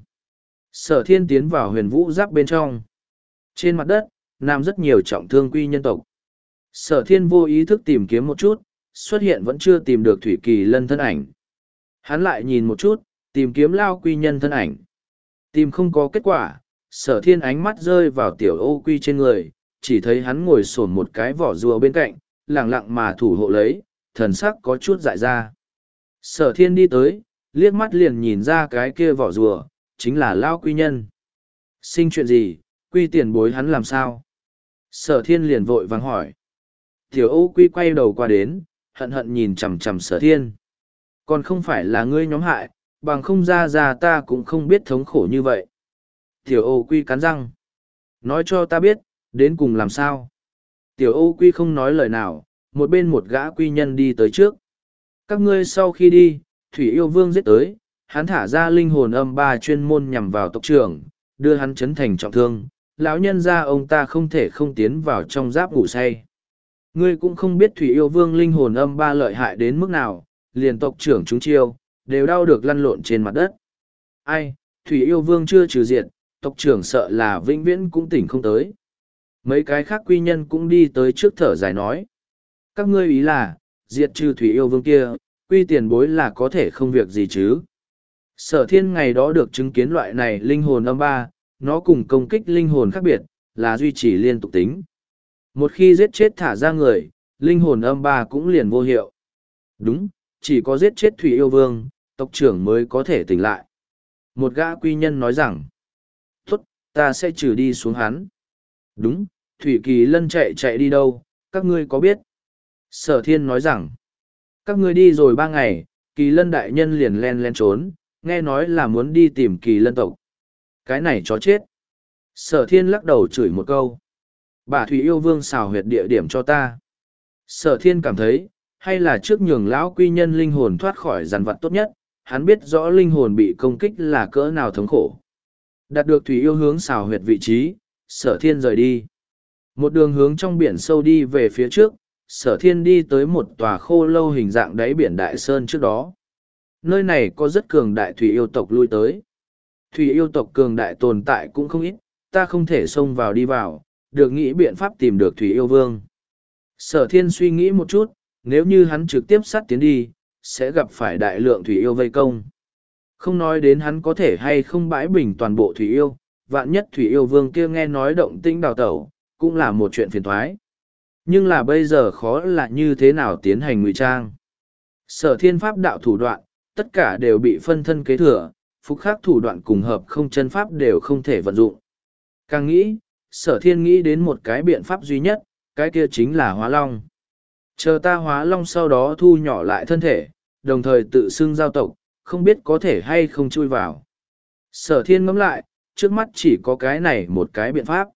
Speaker 1: Sở thiên tiến vào huyền vũ giáp bên trong. Trên mặt đất, nằm rất nhiều trọng thương quy nhân tộc. Sở thiên vô ý thức tìm kiếm một chút, xuất hiện vẫn chưa tìm được thủy kỳ lân thân ảnh. Hắn lại nhìn một chút, tìm kiếm lao quy nhân thân ảnh. Tìm không có kết quả, sở thiên ánh mắt rơi vào tiểu ô quy trên người, chỉ thấy hắn ngồi sổn một cái vỏ rùa bên cạnh, lẳng lặng mà thủ hộ lấy, thần sắc có chút dại ra. Sở thiên đi tới, liếc mắt liền nhìn ra cái kia vỏ rùa, chính là lao quy nhân. Sinh chuyện gì, quy tiền bối hắn làm sao? Sở thiên liền vội vàng hỏi. Tiểu ô quy quay đầu qua đến, hận hận nhìn chằm chằm sở thiên. Còn không phải là ngươi nhóm hại, bằng không ra ra ta cũng không biết thống khổ như vậy. Tiểu ô quy cắn răng. Nói cho ta biết, Đến cùng làm sao? Tiểu Ô Quy không nói lời nào, một bên một gã quy nhân đi tới trước. Các ngươi sau khi đi, Thủy Yêu Vương giết tới, hắn thả ra linh hồn âm ba chuyên môn nhằm vào tộc trưởng, đưa hắn chấn thành trọng thương. Lão nhân ra ông ta không thể không tiến vào trong giáp ngủ say. Ngươi cũng không biết Thủy Yêu Vương linh hồn âm ba lợi hại đến mức nào, liền tộc trưởng chúng chiêu, đều đau được lăn lộn trên mặt đất. Ai, Thủy Yêu Vương chưa trừ diệt, tộc trưởng sợ là vĩnh viễn cũng tỉnh không tới. Mấy cái khác quy nhân cũng đi tới trước thở dài nói. Các ngươi ý là, diệt trừ Thủy Yêu Vương kia, quy tiền bối là có thể không việc gì chứ. Sở thiên ngày đó được chứng kiến loại này linh hồn âm ba, nó cùng công kích linh hồn khác biệt, là duy trì liên tục tính. Một khi giết chết thả ra người, linh hồn âm ba cũng liền vô hiệu. Đúng, chỉ có giết chết Thủy Yêu Vương, tộc trưởng mới có thể tỉnh lại. Một gã quy nhân nói rằng, tốt, ta sẽ trừ đi xuống hắn. Đúng, Thủy Kỳ Lân chạy chạy đi đâu, các ngươi có biết? Sở thiên nói rằng, các ngươi đi rồi ba ngày, Kỳ Lân đại nhân liền len len trốn, nghe nói là muốn đi tìm Kỳ Lân tộc. Cái này chó chết. Sở thiên lắc đầu chửi một câu. Bà Thủy Yêu Vương xào huyệt địa điểm cho ta. Sở thiên cảm thấy, hay là trước nhường lão quy nhân linh hồn thoát khỏi giàn vặt tốt nhất, hắn biết rõ linh hồn bị công kích là cỡ nào thống khổ. Đạt được Thủy Yêu hướng xào huyệt vị trí, sở thiên rời đi. Một đường hướng trong biển sâu đi về phía trước, sở thiên đi tới một tòa khô lâu hình dạng đáy biển Đại Sơn trước đó. Nơi này có rất cường đại Thủy Yêu tộc lui tới. Thủy Yêu tộc cường đại tồn tại cũng không ít, ta không thể xông vào đi vào, được nghĩ biện pháp tìm được Thủy Yêu Vương. Sở thiên suy nghĩ một chút, nếu như hắn trực tiếp sát tiến đi, sẽ gặp phải đại lượng Thủy Yêu vây công. Không nói đến hắn có thể hay không bãi bình toàn bộ Thủy Yêu, vạn nhất Thủy Yêu Vương kia nghe nói động tĩnh đào tẩu, cũng là một chuyện phiền thoái. Nhưng là bây giờ khó là như thế nào tiến hành ngụy trang. Sở thiên pháp đạo thủ đoạn, tất cả đều bị phân thân kế thừa, phúc khác thủ đoạn cùng hợp không chân pháp đều không thể vận dụng. Càng nghĩ, sở thiên nghĩ đến một cái biện pháp duy nhất, cái kia chính là hóa long. Chờ ta hóa long sau đó thu nhỏ lại thân thể, đồng thời tự xưng giao tộc, không biết có thể hay không chui vào. Sở thiên ngẫm lại, trước mắt chỉ có cái này một cái biện pháp.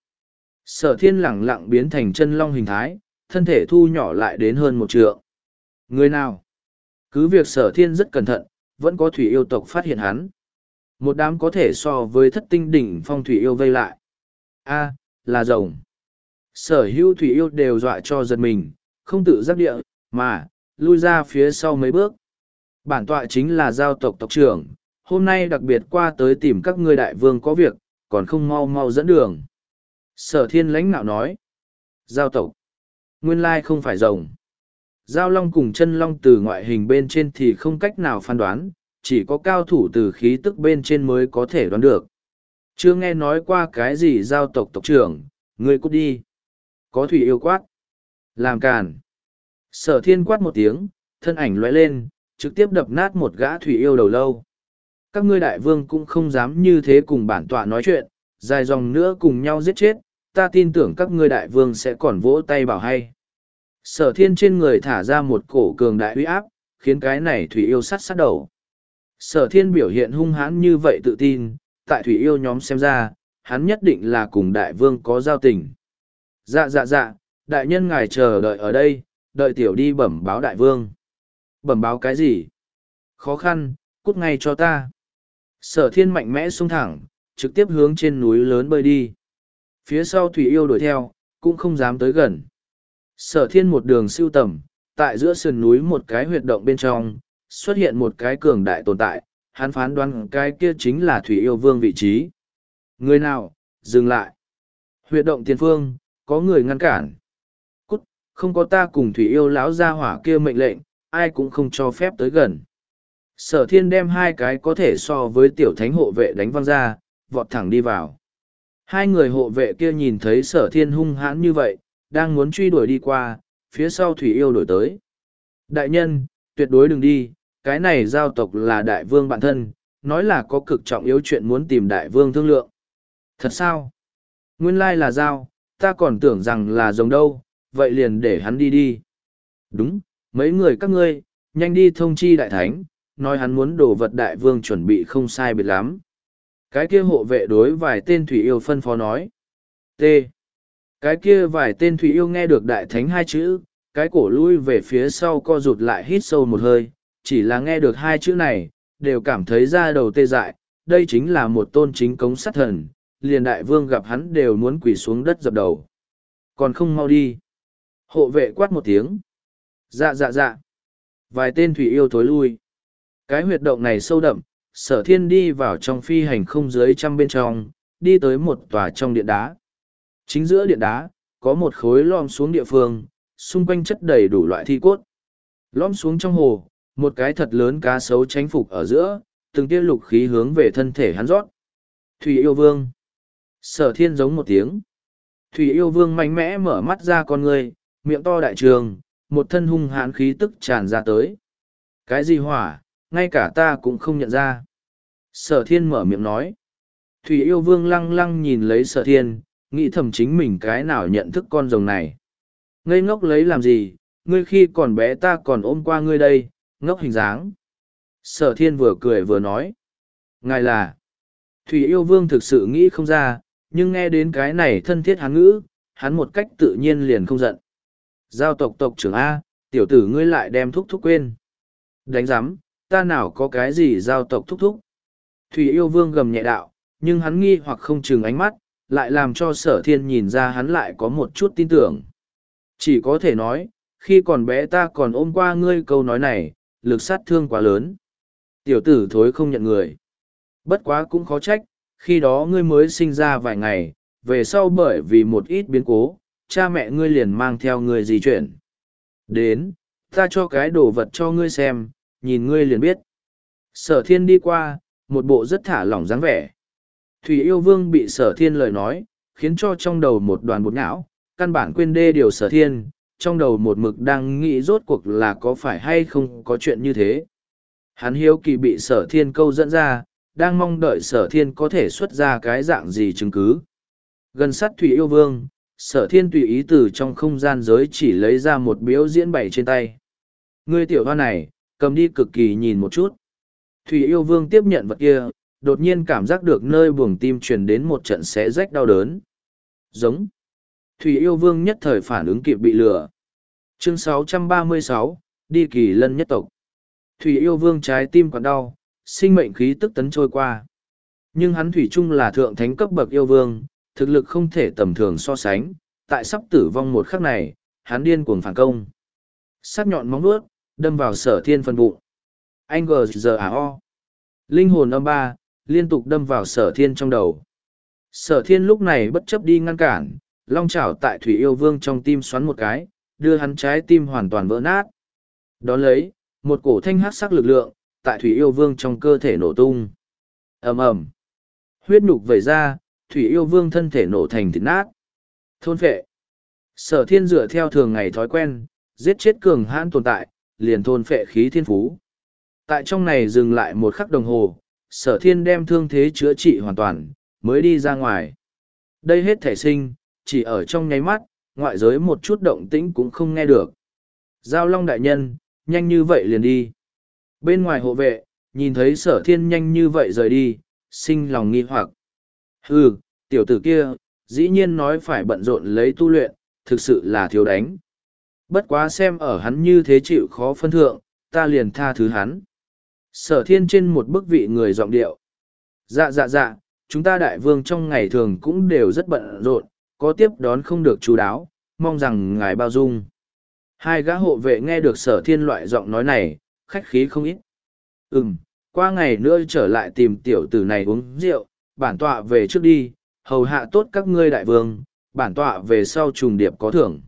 Speaker 1: Sở thiên lẳng lặng biến thành chân long hình thái, thân thể thu nhỏ lại đến hơn một trượng. Người nào? Cứ việc sở thiên rất cẩn thận, vẫn có thủy yêu tộc phát hiện hắn. Một đám có thể so với thất tinh đỉnh phong thủy yêu vây lại. A, là rồng. Sở hữu thủy yêu đều dọa cho giật mình, không tự giác địa, mà, lui ra phía sau mấy bước. Bản tọa chính là giao tộc tộc trưởng, hôm nay đặc biệt qua tới tìm các ngươi đại vương có việc, còn không mau mau dẫn đường. Sở thiên lãnh nạo nói. Giao tộc. Nguyên lai không phải rồng. Giao long cùng chân long từ ngoại hình bên trên thì không cách nào phán đoán, chỉ có cao thủ từ khí tức bên trên mới có thể đoán được. Chưa nghe nói qua cái gì giao tộc tộc trưởng, ngươi cút đi. Có thủy yêu quát. Làm càn. Sở thiên quát một tiếng, thân ảnh lóe lên, trực tiếp đập nát một gã thủy yêu đầu lâu. Các ngươi đại vương cũng không dám như thế cùng bản tọa nói chuyện, dài dòng nữa cùng nhau giết chết, ta tin tưởng các ngươi đại vương sẽ còn vỗ tay bảo hay. Sở thiên trên người thả ra một cổ cường đại uy áp, khiến cái này thủy yêu sắt sát đầu. Sở thiên biểu hiện hung hãn như vậy tự tin, tại thủy yêu nhóm xem ra, hắn nhất định là cùng đại vương có giao tình. Dạ dạ dạ, đại nhân ngài chờ đợi ở đây, đợi tiểu đi bẩm báo đại vương. Bẩm báo cái gì? Khó khăn, cút ngay cho ta. Sở thiên mạnh mẽ xông thẳng, trực tiếp hướng trên núi lớn bơi đi. Phía sau thủy yêu đuổi theo, cũng không dám tới gần. Sở thiên một đường siêu tầm, tại giữa sườn núi một cái huyệt động bên trong, xuất hiện một cái cường đại tồn tại, hắn phán đoán cái kia chính là thủy yêu vương vị trí. Người nào, dừng lại. Huyệt động tiền phương, có người ngăn cản. Cút, không có ta cùng thủy yêu lão gia hỏa kia mệnh lệnh, ai cũng không cho phép tới gần. Sở thiên đem hai cái có thể so với tiểu thánh hộ vệ đánh văng ra, vọt thẳng đi vào. Hai người hộ vệ kia nhìn thấy sở thiên hung hãn như vậy, đang muốn truy đuổi đi qua, phía sau thủy yêu đổi tới. Đại nhân, tuyệt đối đừng đi, cái này giao tộc là đại vương bạn thân, nói là có cực trọng yếu chuyện muốn tìm đại vương thương lượng. Thật sao? Nguyên lai là giao, ta còn tưởng rằng là rồng đâu, vậy liền để hắn đi đi. Đúng, mấy người các ngươi, nhanh đi thông chi đại thánh, nói hắn muốn đổ vật đại vương chuẩn bị không sai biệt lắm. Cái kia hộ vệ đối vài tên thủy yêu phân phó nói. T. Cái kia vài tên thủy yêu nghe được đại thánh hai chữ, cái cổ lui về phía sau co rụt lại hít sâu một hơi, chỉ là nghe được hai chữ này, đều cảm thấy da đầu tê dại, đây chính là một tôn chính cống sát thần, liền đại vương gặp hắn đều muốn quỳ xuống đất dập đầu. Còn không mau đi. Hộ vệ quát một tiếng. Dạ dạ dạ. Vài tên thủy yêu thối lui. Cái huyệt động này sâu đậm, sở thiên đi vào trong phi hành không dưới trăm bên trong, đi tới một tòa trong điện đá. Chính giữa điện đá, có một khối lom xuống địa phương, xung quanh chất đầy đủ loại thi cốt. Lom xuống trong hồ, một cái thật lớn cá sấu tránh phục ở giữa, từng tia lục khí hướng về thân thể hắn rót. Thủy yêu vương. Sở thiên giống một tiếng. Thủy yêu vương mạnh mẽ mở mắt ra con người, miệng to đại trường, một thân hung hãn khí tức tràn ra tới. Cái gì hỏa, ngay cả ta cũng không nhận ra. Sở thiên mở miệng nói. Thủy yêu vương lăng lăng nhìn lấy sở thiên, nghĩ thầm chính mình cái nào nhận thức con rồng này. Ngây ngốc lấy làm gì, ngươi khi còn bé ta còn ôm qua ngươi đây, ngốc hình dáng. Sở thiên vừa cười vừa nói. Ngài là, Thủy yêu vương thực sự nghĩ không ra, nhưng nghe đến cái này thân thiết hắn ngữ, hắn một cách tự nhiên liền không giận. Giao tộc tộc trưởng A, tiểu tử ngươi lại đem thúc thúc quên. Đánh giám, ta nào có cái gì giao tộc thúc thúc. Thủy yêu vương gầm nhẹ đạo, nhưng hắn nghi hoặc không chừng ánh mắt, lại làm cho sở thiên nhìn ra hắn lại có một chút tin tưởng. Chỉ có thể nói, khi còn bé ta còn ôm qua ngươi câu nói này, lực sát thương quá lớn. Tiểu tử thối không nhận người. Bất quá cũng khó trách, khi đó ngươi mới sinh ra vài ngày, về sau bởi vì một ít biến cố, cha mẹ ngươi liền mang theo ngươi di chuyển. Đến, ta cho cái đồ vật cho ngươi xem, nhìn ngươi liền biết. Sở thiên đi qua, một bộ rất thả lỏng dáng vẻ. Thủy yêu vương bị sở thiên lời nói, khiến cho trong đầu một đoàn bột não, căn bản quên đê điều sở thiên, trong đầu một mực đang nghĩ rốt cuộc là có phải hay không có chuyện như thế. Hắn hiếu kỳ bị sở thiên câu dẫn ra, đang mong đợi sở thiên có thể xuất ra cái dạng gì chứng cứ. Gần sát Thủy yêu vương, sở thiên tùy ý từ trong không gian giới chỉ lấy ra một biếu diễn bày trên tay. Ngươi tiểu hoa này, cầm đi cực kỳ nhìn một chút. Thủy yêu vương tiếp nhận vật kia, đột nhiên cảm giác được nơi buồng tim truyền đến một trận xé rách đau đớn. Giống. Thủy yêu vương nhất thời phản ứng kịp bị lừa. Chương sáu trăm ba mươi sáu, đi kỳ lân nhất tộc. Thủy yêu vương trái tim còn đau, sinh mệnh khí tức tấn trôi qua. Nhưng hắn thủy chung là thượng thánh cấp bậc yêu vương, thực lực không thể tầm thường so sánh, tại sắp tử vong một khắc này, hắn điên cuồng phản công. Sắc nhọn móng vuốt đâm vào sở thiên phần bụng. Anh gờ giờ à o. Linh hồn âm ba, liên tục đâm vào sở thiên trong đầu. Sở thiên lúc này bất chấp đi ngăn cản, long chảo tại thủy yêu vương trong tim xoắn một cái, đưa hắn trái tim hoàn toàn vỡ nát. Đón lấy, một cổ thanh hát sắc lực lượng, tại thủy yêu vương trong cơ thể nổ tung. Ầm ầm, huyết nhục vẩy ra, thủy yêu vương thân thể nổ thành thịt nát. Thôn phệ. Sở thiên dựa theo thường ngày thói quen, giết chết cường hãn tồn tại, liền thôn phệ khí thiên phú. Tại trong này dừng lại một khắc đồng hồ, sở thiên đem thương thế chữa trị hoàn toàn, mới đi ra ngoài. Đây hết thể sinh, chỉ ở trong nháy mắt, ngoại giới một chút động tĩnh cũng không nghe được. Giao Long đại nhân, nhanh như vậy liền đi. Bên ngoài hộ vệ, nhìn thấy sở thiên nhanh như vậy rời đi, sinh lòng nghi hoặc. Hừ, tiểu tử kia, dĩ nhiên nói phải bận rộn lấy tu luyện, thực sự là thiếu đánh. Bất quá xem ở hắn như thế chịu khó phân thượng, ta liền tha thứ hắn. Sở thiên trên một bức vị người giọng điệu. Dạ dạ dạ, chúng ta đại vương trong ngày thường cũng đều rất bận rộn, có tiếp đón không được chú đáo, mong rằng ngài bao dung. Hai gã hộ vệ nghe được sở thiên loại giọng nói này, khách khí không ít. Ừm, qua ngày nữa trở lại tìm tiểu tử này uống rượu, bản tọa về trước đi, hầu hạ tốt các ngươi đại vương, bản tọa về sau trùng điệp có thưởng.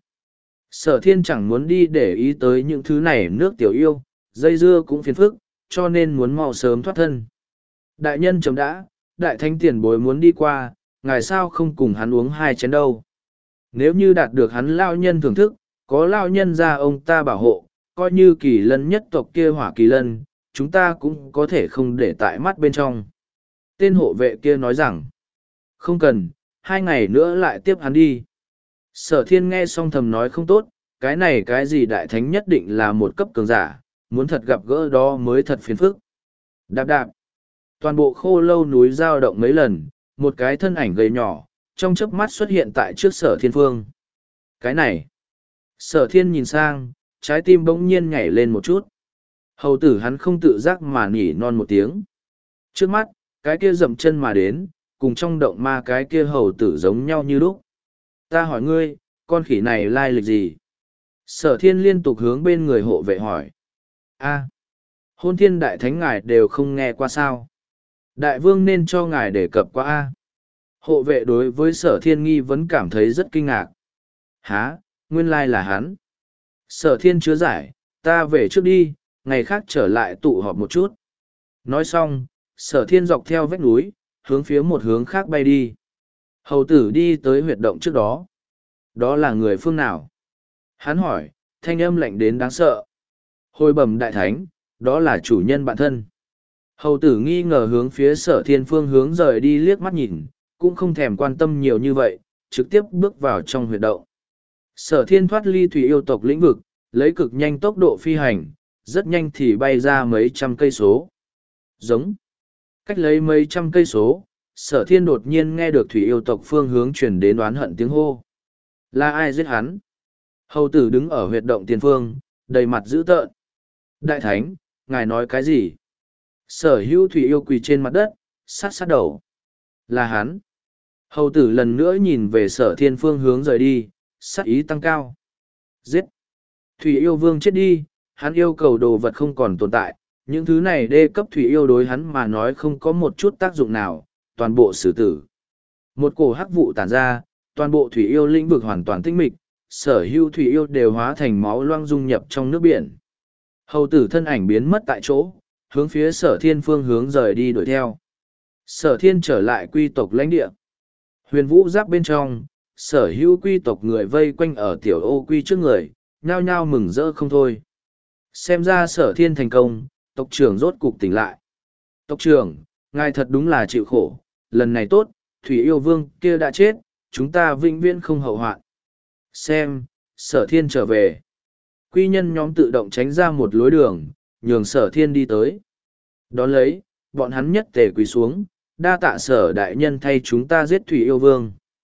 Speaker 1: Sở thiên chẳng muốn đi để ý tới những thứ này nước tiểu yêu, dây dưa cũng phiền phức, cho nên muốn mau sớm thoát thân. Đại nhân chấm đã, đại thánh tiền bối muốn đi qua, ngài sao không cùng hắn uống hai chén đâu. Nếu như đạt được hắn lao nhân thưởng thức, có lao nhân ra ông ta bảo hộ, coi như kỳ lân nhất tộc kia hỏa kỳ lân, chúng ta cũng có thể không để tại mắt bên trong. Tên hộ vệ kia nói rằng, không cần, hai ngày nữa lại tiếp hắn đi. Sở thiên nghe xong thầm nói không tốt, cái này cái gì đại thánh nhất định là một cấp cường giả, muốn thật gặp gỡ đó mới thật phiền phức. Đạp đạp, toàn bộ khô lâu núi dao động mấy lần, một cái thân ảnh gầy nhỏ, trong chớp mắt xuất hiện tại trước Sở Thiên Phương. Cái này, Sở Thiên nhìn sang, trái tim bỗng nhiên nhảy lên một chút. Hầu tử hắn không tự giác mà nỉ non một tiếng. Trước mắt, cái kia dậm chân mà đến, cùng trong động ma cái kia hầu tử giống nhau như lúc. Ta hỏi ngươi, con khỉ này lai lịch gì? Sở Thiên liên tục hướng bên người hộ vệ hỏi. A, Hôn Thiên Đại Thánh ngài đều không nghe qua sao? Đại vương nên cho ngài đề cập qua A. Hộ vệ đối với Sở Thiên nghi vẫn cảm thấy rất kinh ngạc. Há, nguyên lai là hắn. Sở Thiên chứa giải, ta về trước đi, ngày khác trở lại tụ họp một chút. Nói xong, Sở Thiên dọc theo vách núi, hướng phía một hướng khác bay đi. Hầu tử đi tới huyệt động trước đó. Đó là người phương nào? Hắn hỏi, thanh âm lạnh đến đáng sợ. Hồi bẩm đại thánh, đó là chủ nhân bạn thân. Hầu tử nghi ngờ hướng phía Sở Thiên phương hướng rời đi liếc mắt nhìn, cũng không thèm quan tâm nhiều như vậy, trực tiếp bước vào trong huyệt động. Sở Thiên thoát ly thủy yêu tộc lĩnh vực, lấy cực nhanh tốc độ phi hành, rất nhanh thì bay ra mấy trăm cây số. Giống. Cách lấy mấy trăm cây số, Sở Thiên đột nhiên nghe được thủy yêu tộc phương hướng truyền đến oán hận tiếng hô. Là ai giết hắn? Hầu tử đứng ở huyệt động tiền phương, đầy mặt dữ tợn. Đại thánh, ngài nói cái gì? Sở hữu thủy yêu quỳ trên mặt đất, sát sát đầu. Là hắn. Hầu tử lần nữa nhìn về Sở Thiên phương hướng rời đi, sát ý tăng cao. Giết. Thủy yêu vương chết đi, hắn yêu cầu đồ vật không còn tồn tại, những thứ này đê cấp thủy yêu đối hắn mà nói không có một chút tác dụng nào, toàn bộ xử tử. Một cổ hắc vụ tản ra, toàn bộ thủy yêu lĩnh vực hoàn toàn tinh mịch, sở hữu thủy yêu đều hóa thành máu loang dung nhập trong nước biển. Hầu tử thân ảnh biến mất tại chỗ, hướng phía Sở Thiên phương hướng rời đi đuổi theo. Sở Thiên trở lại quy tộc lãnh địa. Huyền vũ giáp bên trong, sở hữu quy tộc người vây quanh ở tiểu ô quy trước người, nhao nhao mừng rỡ không thôi. Xem ra Sở Thiên thành công, tộc trưởng rốt cục tỉnh lại. Tộc trưởng, ngài thật đúng là chịu khổ, lần này tốt, thủy yêu vương kia đã chết, chúng ta vĩnh viễn không hậu hoạn. Xem, Sở Thiên trở về. Quy nhân nhóm tự động tránh ra một lối đường, nhường Sở Thiên đi tới. Đón lấy, bọn hắn nhất tề quỳ xuống, đa tạ Sở đại nhân thay chúng ta giết thủy yêu vương.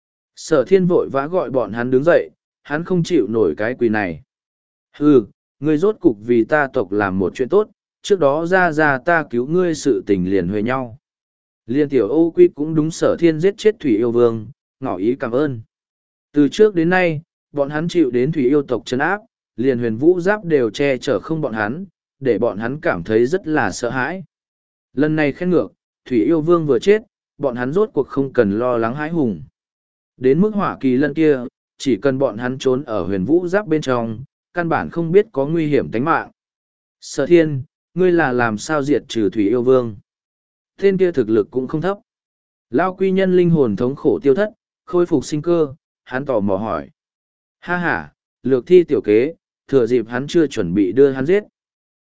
Speaker 1: Sở Thiên vội vã gọi bọn hắn đứng dậy, hắn không chịu nổi cái quỳ này. Hừ, ngươi rốt cục vì ta tộc làm một chuyện tốt, trước đó ra ra ta cứu ngươi sự tình liền huề nhau. Liên tiểu ô quy cũng đúng Sở Thiên giết chết thủy yêu vương, ngỏ ý cảm ơn. Từ trước đến nay, bọn hắn chịu đến thủy yêu tộc trấn áp, liền huyền vũ giáp đều che chở không bọn hắn, để bọn hắn cảm thấy rất là sợ hãi. Lần này khen ngược, thủy yêu vương vừa chết, bọn hắn rốt cuộc không cần lo lắng hãi hùng. Đến mức hỏa kỳ lân kia, chỉ cần bọn hắn trốn ở huyền vũ giáp bên trong, căn bản không biết có nguy hiểm tính mạng. Sở Thiên, ngươi là làm sao diệt trừ thủy yêu vương? Tên kia thực lực cũng không thấp. Lao quy nhân linh hồn thống khổ tiêu thất, khôi phục sinh cơ, hắn tò mò hỏi. Ha ha, lược thi tiểu kế, thừa dịp hắn chưa chuẩn bị đưa hắn giết.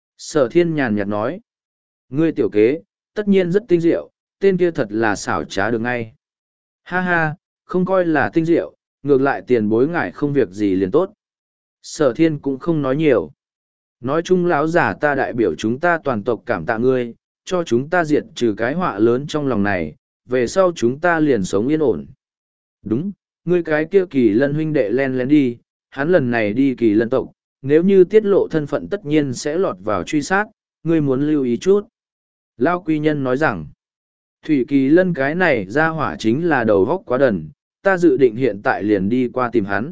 Speaker 1: Sở Thiên nhàn nhạt nói. Ngươi tiểu kế, tất nhiên rất tinh diệu, tên kia thật là xảo trá được ngay. Ha ha, không coi là tinh diệu, ngược lại tiền bối ngại không việc gì liền tốt. Sở Thiên cũng không nói nhiều. Nói chung lão giả ta đại biểu chúng ta toàn tộc cảm tạ ngươi, cho chúng ta diệt trừ cái họa lớn trong lòng này, về sau chúng ta liền sống yên ổn. Đúng, ngươi cái kia kỳ lân huynh đệ len lén đi, hắn lần này đi kỳ lân tộc, nếu như tiết lộ thân phận tất nhiên sẽ lọt vào truy sát, ngươi muốn lưu ý chút. Lao quy nhân nói rằng, thủy kỳ lân cái này ra hỏa chính là đầu góc quá đần, ta dự định hiện tại liền đi qua tìm hắn.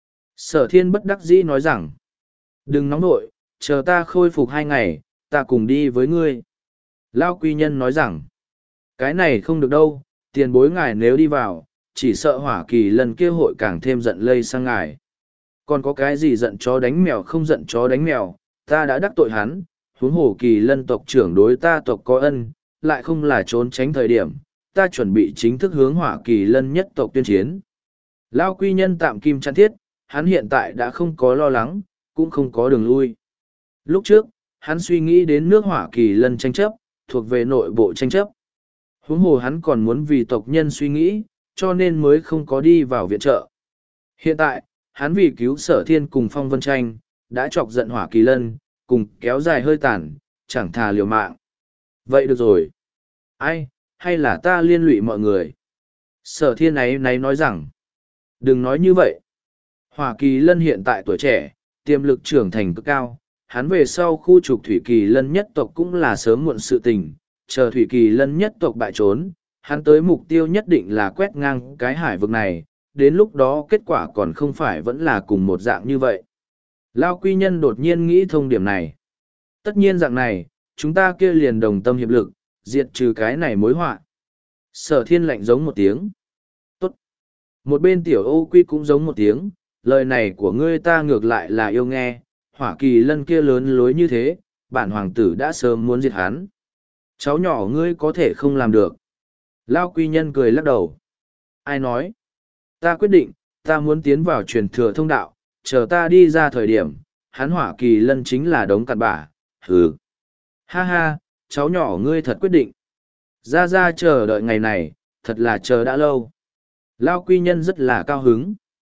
Speaker 1: Sở Thiên bất đắc dĩ nói rằng, đừng nóng nội, chờ ta khôi phục hai ngày, ta cùng đi với ngươi. Lao quy nhân nói rằng, cái này không được đâu, tiền bối ngài nếu đi vào, chỉ sợ hỏa kỳ lần kia hội càng thêm giận lây sang ngài. Còn có cái gì giận chó đánh mèo không giận chó đánh mèo, ta đã đắc tội hắn, huống hồ kỳ lân tộc trưởng đối ta tộc có ân, lại không là trốn tránh thời điểm, ta chuẩn bị chính thức hướng hỏa kỳ lân nhất tộc tuyên chiến. Lao quy nhân tạm kim chăn thiết, hắn hiện tại đã không có lo lắng, cũng không có đường lui. Lúc trước, hắn suy nghĩ đến nước hỏa kỳ lân tranh chấp, thuộc về nội bộ tranh chấp. Huống hồ hắn còn muốn vì tộc nhân suy nghĩ, cho nên mới không có đi vào viện trợ. Hiện tại, hắn vì cứu Sở Thiên cùng Phong Vân Tranh, đã chọc giận hỏa kỳ lân, cùng kéo dài hơi tàn, chẳng thà liều mạng. Vậy được rồi. Ai, hay là ta liên lụy mọi người? Sở thiên ấy náy nói rằng, đừng nói như vậy. Hỏa Kỳ Lân hiện tại tuổi trẻ, tiềm lực trưởng thành cực cao, hắn về sau khu trục Thủy Kỳ Lân nhất tộc cũng là sớm muộn sự tình, chờ Thủy Kỳ Lân nhất tộc bại trốn, hắn tới mục tiêu nhất định là quét ngang cái hải vực này, đến lúc đó kết quả còn không phải vẫn là cùng một dạng như vậy. Lao Quy Nhân đột nhiên nghĩ thông điểm này. Tất nhiên dạng này, chúng ta kia liền đồng tâm hiệp lực, diệt trừ cái này mối họa. Sở thiên lạnh giống một tiếng. Tốt. Một bên tiểu ô quy cũng giống một tiếng, lời này của ngươi ta ngược lại là yêu nghe, Hỏa Kỳ Lân kia lớn lối như thế, bản hoàng tử đã sớm muốn diệt hắn. Cháu nhỏ ngươi có thể không làm được. Lao Quy Nhân cười lắc đầu. Ai nói? Ta quyết định, ta muốn tiến vào truyền thừa thông đạo, chờ ta đi ra thời điểm, hắn Hỏa Kỳ Lân chính là đống cặn bã, hừ. Ha ha, cháu nhỏ ngươi thật quyết định. Ra ra chờ đợi ngày này, thật là chờ đã lâu. Lao Quy Nhân rất là cao hứng.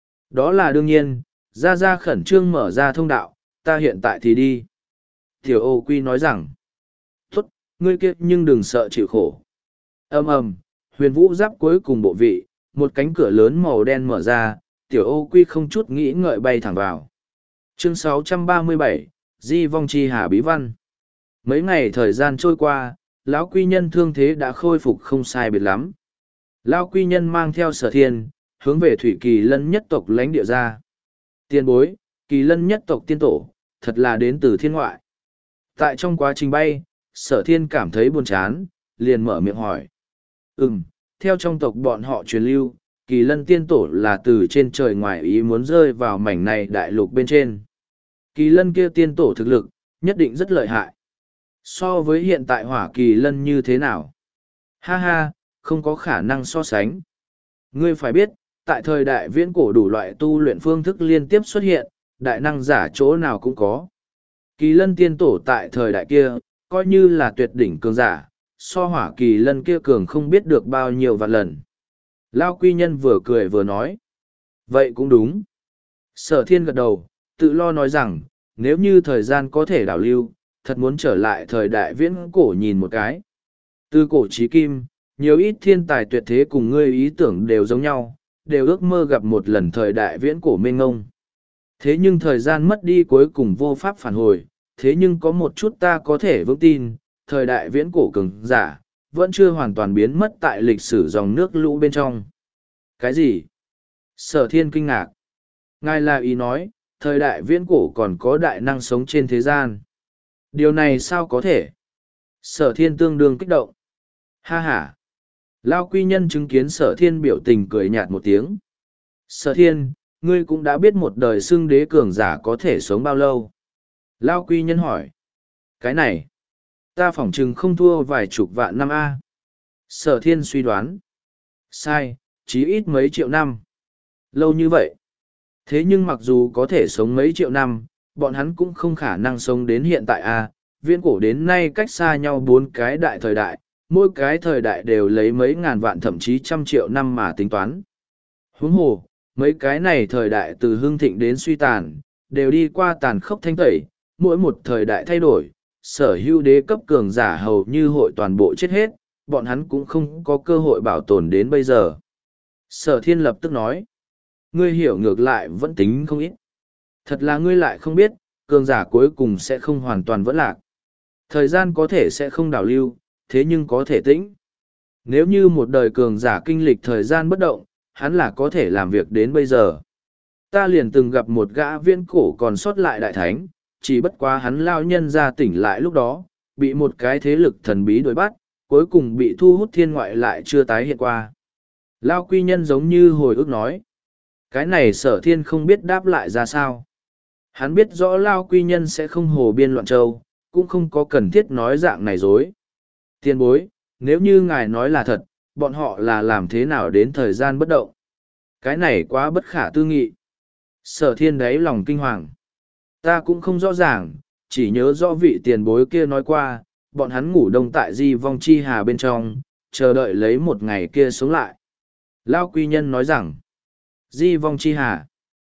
Speaker 1: Đó là đương nhiên, ra ra khẩn trương mở ra thông đạo, ta hiện tại thì đi. Tiểu ô quy nói rằng, tốt, ngươi kia nhưng đừng sợ chịu khổ. Ầm ầm, huyền vũ giáp cuối cùng bộ vị, một cánh cửa lớn màu đen mở ra, tiểu ô quy không chút nghĩ ngợi bay thẳng vào. Chương sáu trăm ba mươi bảy, Di vong chi hà bí văn. Mấy ngày thời gian trôi qua, lão quy nhân thương thế đã khôi phục không sai biệt lắm. Lão quy nhân mang theo sở thiên, hướng về Thủy Kỳ Lân nhất tộc lãnh địa ra. Tiên bối, Kỳ Lân nhất tộc tiên tổ, thật là đến từ thiên ngoại. Tại trong quá trình bay, sở thiên cảm thấy buồn chán, liền mở miệng hỏi. Ừm, theo trong tộc bọn họ truyền lưu, Kỳ Lân tiên tổ là từ trên trời ngoài ý muốn rơi vào mảnh này đại lục bên trên. Kỳ Lân kia tiên tổ thực lực, nhất định rất lợi hại. So với hiện tại Hỏa Kỳ Lân như thế nào? Ha ha, không có khả năng so sánh. Ngươi phải biết, tại thời đại viễn cổ đủ loại tu luyện phương thức liên tiếp xuất hiện, đại năng giả chỗ nào cũng có. Kỳ Lân tiên tổ tại thời đại kia, coi như là tuyệt đỉnh cường giả, so Hỏa Kỳ Lân kia cường không biết được bao nhiêu vạn lần. Lao Quy Nhân vừa cười vừa nói. Vậy cũng đúng. Sở thiên gật đầu, tự lo nói rằng, nếu như thời gian có thể đảo lưu, thật muốn trở lại thời đại viễn cổ nhìn một cái. Từ cổ chí kim, nhiều ít thiên tài tuyệt thế cùng ngươi ý tưởng đều giống nhau, đều ước mơ gặp một lần thời đại viễn cổ mênh ngông. Thế nhưng thời gian mất đi cuối cùng vô pháp phản hồi, thế nhưng có một chút ta có thể vững tin, thời đại viễn cổ cường giả, vẫn chưa hoàn toàn biến mất tại lịch sử dòng nước lũ bên trong. Cái gì? Sở thiên kinh ngạc. Ngài là ý nói, thời đại viễn cổ còn có đại năng sống trên thế gian. Điều này sao có thể? Sở thiên tương đương kích động. Ha ha. Lao Quy Nhân chứng kiến sở thiên biểu tình cười nhạt một tiếng. Sở thiên, ngươi cũng đã biết một đời xưng đế cường giả có thể sống bao lâu. Lao Quy Nhân hỏi. Cái này, ta phỏng chừng không thua vài chục vạn năm A. Sở thiên suy đoán. Sai, chí ít mấy triệu năm. Lâu như vậy. Thế nhưng mặc dù có thể sống mấy triệu năm, bọn hắn cũng không khả năng sống đến hiện tại A. Viễn cổ đến nay cách xa nhau bốn cái đại thời đại, mỗi cái thời đại đều lấy mấy ngàn vạn thậm chí trăm triệu năm mà tính toán. Huống hồ, mấy cái này thời đại từ hưng thịnh đến suy tàn, đều đi qua tàn khốc thanh tẩy, mỗi một thời đại thay đổi, sở hữu đế cấp cường giả hầu như hội toàn bộ chết hết, bọn hắn cũng không có cơ hội bảo tồn đến bây giờ. Sở thiên lập tức nói, ngươi hiểu ngược lại vẫn tính không ít. Thật là ngươi lại không biết, cường giả cuối cùng sẽ không hoàn toàn vẫn lạc. Thời gian có thể sẽ không đảo lưu, thế nhưng có thể tĩnh. Nếu như một đời cường giả kinh lịch thời gian bất động, hắn là có thể làm việc đến bây giờ. Ta liền từng gặp một gã viễn cổ còn sót lại đại thánh, chỉ bất quá hắn lao nhân ra tỉnh lại lúc đó, bị một cái thế lực thần bí đuổi bắt, cuối cùng bị thu hút thiên ngoại lại chưa tái hiện qua. Lao Quy Nhân giống như hồi ức nói. Cái này sở thiên không biết đáp lại ra sao. Hắn biết rõ Lao Quy Nhân sẽ không hồ biên loạn châu, cũng không có cần thiết nói dạng này dối. Tiền bối, nếu như ngài nói là thật, bọn họ là làm thế nào đến thời gian bất động? Cái này quá bất khả tư nghị. Sở thiên đáy lòng kinh hoàng. Ta cũng không rõ ràng, chỉ nhớ rõ vị tiền bối kia nói qua, bọn hắn ngủ đông tại Di vong chi hà bên trong, chờ đợi lấy một ngày kia sống lại. Lao Quy Nhân nói rằng, Di vong chi hà.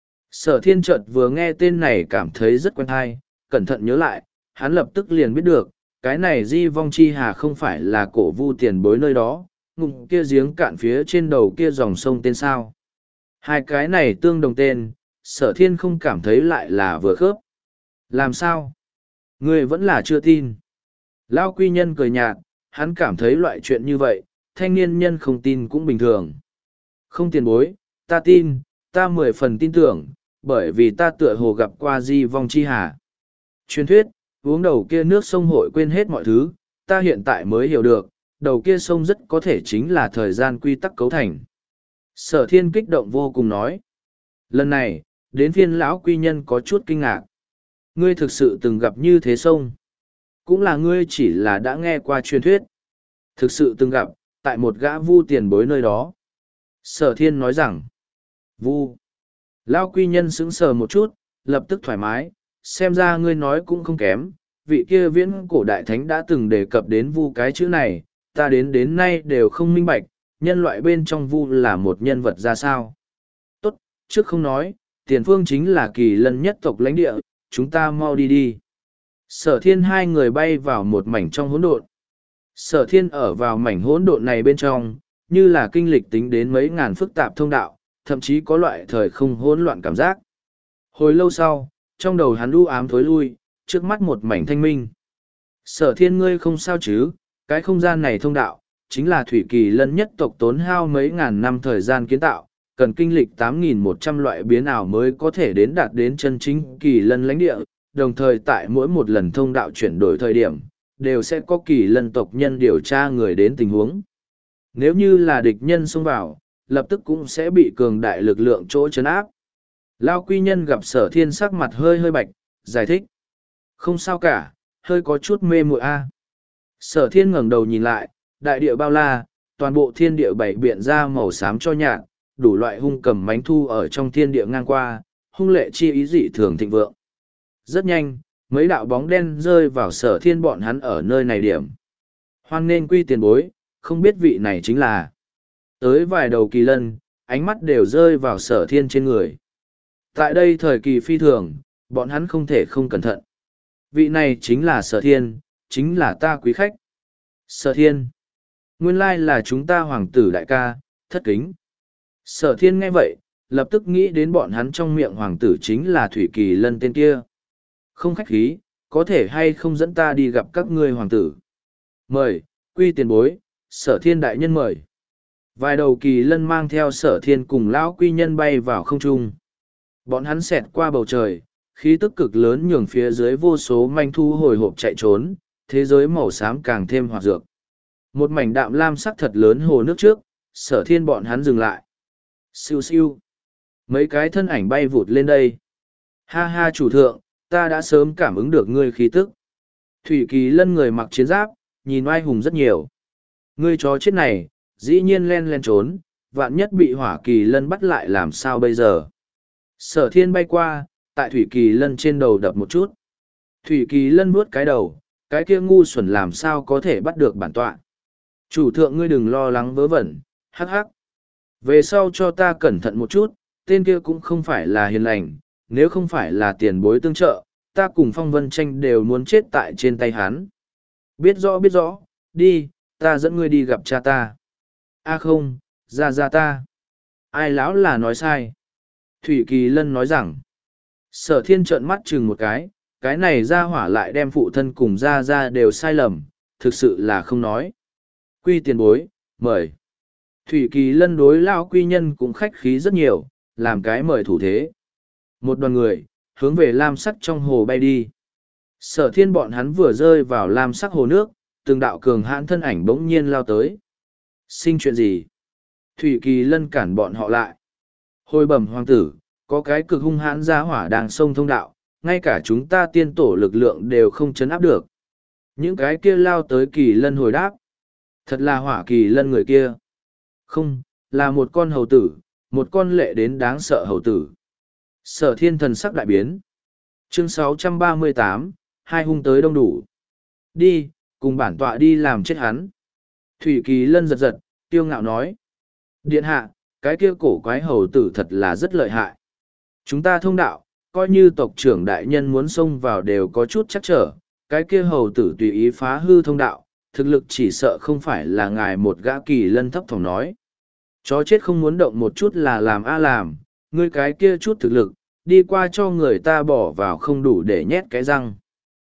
Speaker 1: Sở thiên chợt vừa nghe tên này cảm thấy rất quen thai, cẩn thận nhớ lại, hắn lập tức liền biết được, cái này Di vong chi hà không phải là cổ vu tiền bối nơi đó, ngụm kia giếng cạn phía trên đầu kia dòng sông tên sao. Hai cái này tương đồng tên, Sở Thiên không cảm thấy lại là vừa khớp. Làm sao? Ngươi vẫn là chưa tin. Lao Quy Nhân cười nhạt, hắn cảm thấy loại chuyện như vậy, thanh niên nhân không tin cũng bình thường. Không tiền bối, ta tin, ta mười phần tin tưởng, bởi vì ta tựa hồ gặp qua di vong chi hà. Truyền thuyết, uống đầu kia nước sông hội quên hết mọi thứ, ta hiện tại mới hiểu được, đầu kia sông rất có thể chính là thời gian quy tắc cấu thành. Sở Thiên kích động vô cùng nói. Lần này, đến phiên lão quy nhân có chút kinh ngạc. Ngươi thực sự từng gặp như thế sông. Cũng là ngươi chỉ là đã nghe qua truyền thuyết. Thực sự từng gặp, tại một gã vu tiền bối nơi đó. Sở Thiên nói rằng, vu. Lão quy nhân sững sờ một chút, lập tức thoải mái, xem ra ngươi nói cũng không kém. Vị kia viễn cổ đại thánh đã từng đề cập đến vu cái chữ này, ta đến đến nay đều không minh bạch, nhân loại bên trong vu là một nhân vật ra sao. Tốt, trước không nói, tiền phương chính là kỳ lân nhất tộc lãnh địa, chúng ta mau đi đi. Sở Thiên hai người bay vào một mảnh trong hỗn độn. Sở Thiên ở vào mảnh hỗn độn này bên trong, như là kinh lịch tính đến mấy ngàn phức tạp thông đạo, thậm chí có loại thời không hỗn loạn cảm giác. Hồi lâu sau, trong đầu hắn u ám thối lui, trước mắt một mảnh thanh minh. Sở Thiên ngươi không sao chứ, cái không gian này thông đạo, chính là thủy kỳ lân nhất tộc tốn hao mấy ngàn năm thời gian kiến tạo, cần kinh lịch tám nghìn một trăm loại biến ảo mới có thể đến đạt đến chân chính kỳ lân lãnh địa, đồng thời tại mỗi một lần thông đạo chuyển đổi thời điểm, đều sẽ có kỳ lân tộc nhân điều tra người đến tình huống. Nếu như là địch nhân xông vào, lập tức cũng sẽ bị cường đại lực lượng chỗ chấn áp. Lao Quy Nhân gặp Sở Thiên sắc mặt hơi hơi bạch, giải thích. Không sao cả, hơi có chút mê muội a. Sở Thiên ngẩng đầu nhìn lại, đại địa bao la, toàn bộ thiên địa bảy biện ra màu xám cho nhạt, đủ loại hung cầm mánh thu ở trong thiên địa ngang qua, hung lệ chi ý dị thường thịnh vượng. Rất nhanh, mấy đạo bóng đen rơi vào Sở Thiên bọn hắn ở nơi này điểm. Hoan nên quy tiền bối, không biết vị này chính là. Tới vài đầu kỳ lân, ánh mắt đều rơi vào Sở Thiên trên người. Tại đây thời kỳ phi thường, bọn hắn không thể không cẩn thận. Vị này chính là Sở Thiên, chính là ta quý khách. Sở Thiên. Nguyên lai là chúng ta hoàng tử đại ca, thất kính. Sở Thiên nghe vậy, lập tức nghĩ đến bọn hắn trong miệng hoàng tử chính là Thủy Kỳ Lân tên kia. Không khách khí, có thể hay không dẫn ta đi gặp các ngươi hoàng tử. Mời, quy tiền bối, Sở Thiên đại nhân mời. Vài đầu kỳ lân mang theo Sở Thiên cùng lão quy nhân bay vào không trung. Bọn hắn xẹt qua bầu trời, khí tức cực lớn nhường phía dưới vô số manh thu hồi hộp chạy trốn, thế giới màu xám càng thêm hoạt dược. Một mảnh đạm lam sắc thật lớn hồ nước trước, Sở Thiên bọn hắn dừng lại. Siêu siêu. Mấy cái thân ảnh bay vụt lên đây. Ha ha chủ thượng, ta đã sớm cảm ứng được ngươi khí tức. Thủy Kỳ Lân người mặc chiến giáp, nhìn oai hùng rất nhiều. Ngươi chó chết này, dĩ nhiên len len trốn, vạn nhất bị Hỏa Kỳ Lân bắt lại làm sao bây giờ. Sở Thiên bay qua, tại Thủy Kỳ Lân trên đầu đập một chút. Thủy Kỳ Lân vuốt cái đầu, cái kia ngu xuẩn làm sao có thể bắt được bản tọa. Chủ thượng ngươi đừng lo lắng vớ vẩn, hắc hắc. Về sau cho ta cẩn thận một chút, tên kia cũng không phải là hiền lành, nếu không phải là tiền bối tương trợ, ta cùng Phong Vân Tranh đều muốn chết tại trên tay hắn. Biết rõ biết rõ, đi, ta dẫn ngươi đi gặp cha ta. A không, ra ra ta. Ai lão là nói sai. Thủy Kỳ Lân nói rằng, Sở Thiên trợn mắt chừng một cái, cái này ra hỏa lại đem phụ thân cùng ra ra đều sai lầm, thực sự là không nói. Quy tiền bối, mời. Thủy Kỳ Lân đối lão quy nhân cũng khách khí rất nhiều, làm cái mời thủ thế. Một đoàn người, hướng về lam sắc trong hồ bay đi. Sở Thiên bọn hắn vừa rơi vào lam sắc hồ nước, từng đạo cường hãn thân ảnh bỗng nhiên lao tới. Sinh chuyện gì? Thủy Kỳ Lân cản bọn họ lại. Hồi bẩm hoàng tử, có cái cực hung hãn gia hỏa đang sông thông đạo, ngay cả chúng ta tiên tổ lực lượng đều không chấn áp được. Những cái kia lao tới Kỳ Lân hồi đáp. Thật là Hỏa Kỳ Lân người kia. Không, là một con hầu tử, một con lệ đến đáng sợ hầu tử. Sở Thiên thần sắc đại biến. Chương sáu trăm ba mươi tám, hai hung tới đông đủ. Đi, cùng bản tọa đi làm chết hắn. Thủy Kỳ Lân giật giật, tiêu ngạo nói. Điện hạ, cái kia cổ quái hầu tử thật là rất lợi hại. Chúng ta thông đạo, coi như tộc trưởng đại nhân muốn xông vào đều có chút chắc trở, cái kia hầu tử tùy ý phá hư thông đạo, thực lực chỉ sợ không phải là ngài một gã kỳ lân thấp thỏm nói. Chó chết không muốn động một chút là làm a làm, ngươi cái kia chút thực lực, đi qua cho người ta bỏ vào không đủ để nhét cái răng.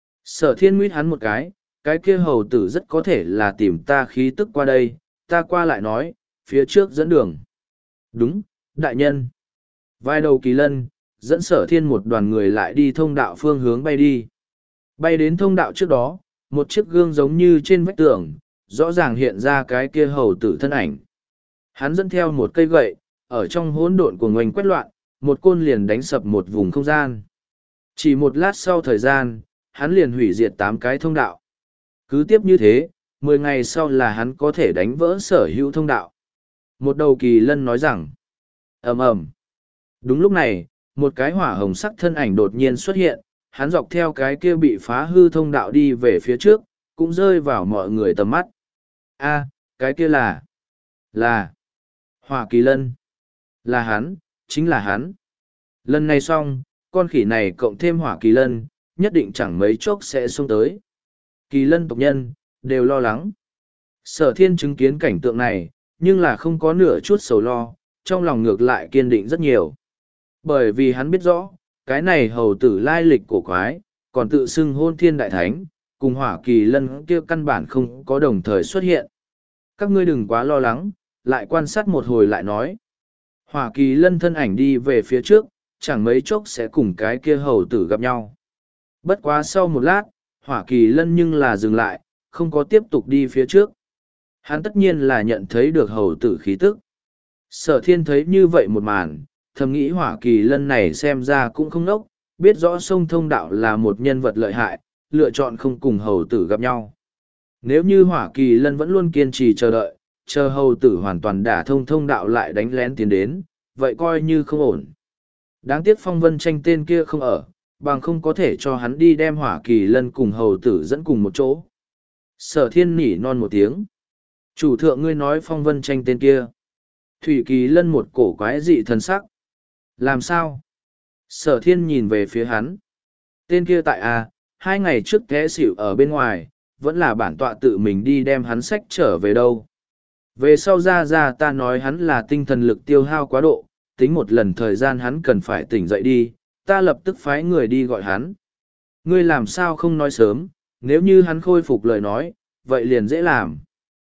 Speaker 1: Sở thiên nguyết hắn một cái, cái kia hầu tử rất có thể là tìm ta khí tức qua đây, ta qua lại nói, phía trước dẫn đường. Đúng, đại nhân. Vai đầu kỳ lân, dẫn sở thiên một đoàn người lại đi thông đạo phương hướng bay đi. Bay đến thông đạo trước đó, một chiếc gương giống như trên vách tường, rõ ràng hiện ra cái kia hầu tử thân ảnh. Hắn dẫn theo một cây gậy, ở trong hỗn độn của ngoành quét loạn, một côn liền đánh sập một vùng không gian. Chỉ một lát sau thời gian, hắn liền hủy diệt tám cái thông đạo. Cứ tiếp như thế, mười ngày sau là hắn có thể đánh vỡ sở hữu thông đạo. Một đầu kỳ lân nói rằng, ầm ầm. Đúng lúc này, một cái hỏa hồng sắc thân ảnh đột nhiên xuất hiện, hắn dọc theo cái kia bị phá hư thông đạo đi về phía trước, cũng rơi vào mọi người tầm mắt. A, cái kia là, là, hỏa kỳ lân. Là hắn, chính là hắn. Lần này xong, con khỉ này cộng thêm hỏa kỳ lân, nhất định chẳng mấy chốc sẽ xông tới. Kỳ lân tộc nhân, đều lo lắng. Sở thiên chứng kiến cảnh tượng này, nhưng là không có nửa chút sầu lo, trong lòng ngược lại kiên định rất nhiều. Bởi vì hắn biết rõ, cái này hầu tử lai lịch cổ quái, còn tự xưng hôn thiên đại thánh, cùng hỏa kỳ lân kia căn bản không có đồng thời xuất hiện. Các ngươi đừng quá lo lắng, lại quan sát một hồi lại nói. Hỏa kỳ lân thân ảnh đi về phía trước, chẳng mấy chốc sẽ cùng cái kia hầu tử gặp nhau. Bất quá sau một lát, hỏa kỳ lân nhưng là dừng lại, không có tiếp tục đi phía trước. Hắn tất nhiên là nhận thấy được hầu tử khí tức. Sở thiên thấy như vậy một màn, thầm nghĩ hỏa kỳ lân này xem ra cũng không nốc, biết rõ sông thông đạo là một nhân vật lợi hại, lựa chọn không cùng hầu tử gặp nhau. Nếu như hỏa kỳ lân vẫn luôn kiên trì chờ đợi, chờ hầu tử hoàn toàn đả thông thông đạo lại đánh lén tiến đến, vậy coi như không ổn. Đáng tiếc phong vân tranh tên kia không ở, bằng không có thể cho hắn đi đem hỏa kỳ lân cùng hầu tử dẫn cùng một chỗ. Sở thiên nỉ non một tiếng. Chủ thượng ngươi nói phong vân tranh tên kia. Thủy kỳ lân một cổ quái dị thần sắc. Làm sao? Sở thiên nhìn về phía hắn. Tên kia tại A, hai ngày trước té xỉu ở bên ngoài, vẫn là bản tọa tự mình đi đem hắn sách trở về đâu. Về sau ra ra ta nói hắn là tinh thần lực tiêu hao quá độ, tính một lần thời gian hắn cần phải tỉnh dậy đi, ta lập tức phái người đi gọi hắn. Ngươi làm sao không nói sớm, nếu như hắn khôi phục lời nói, vậy liền dễ làm.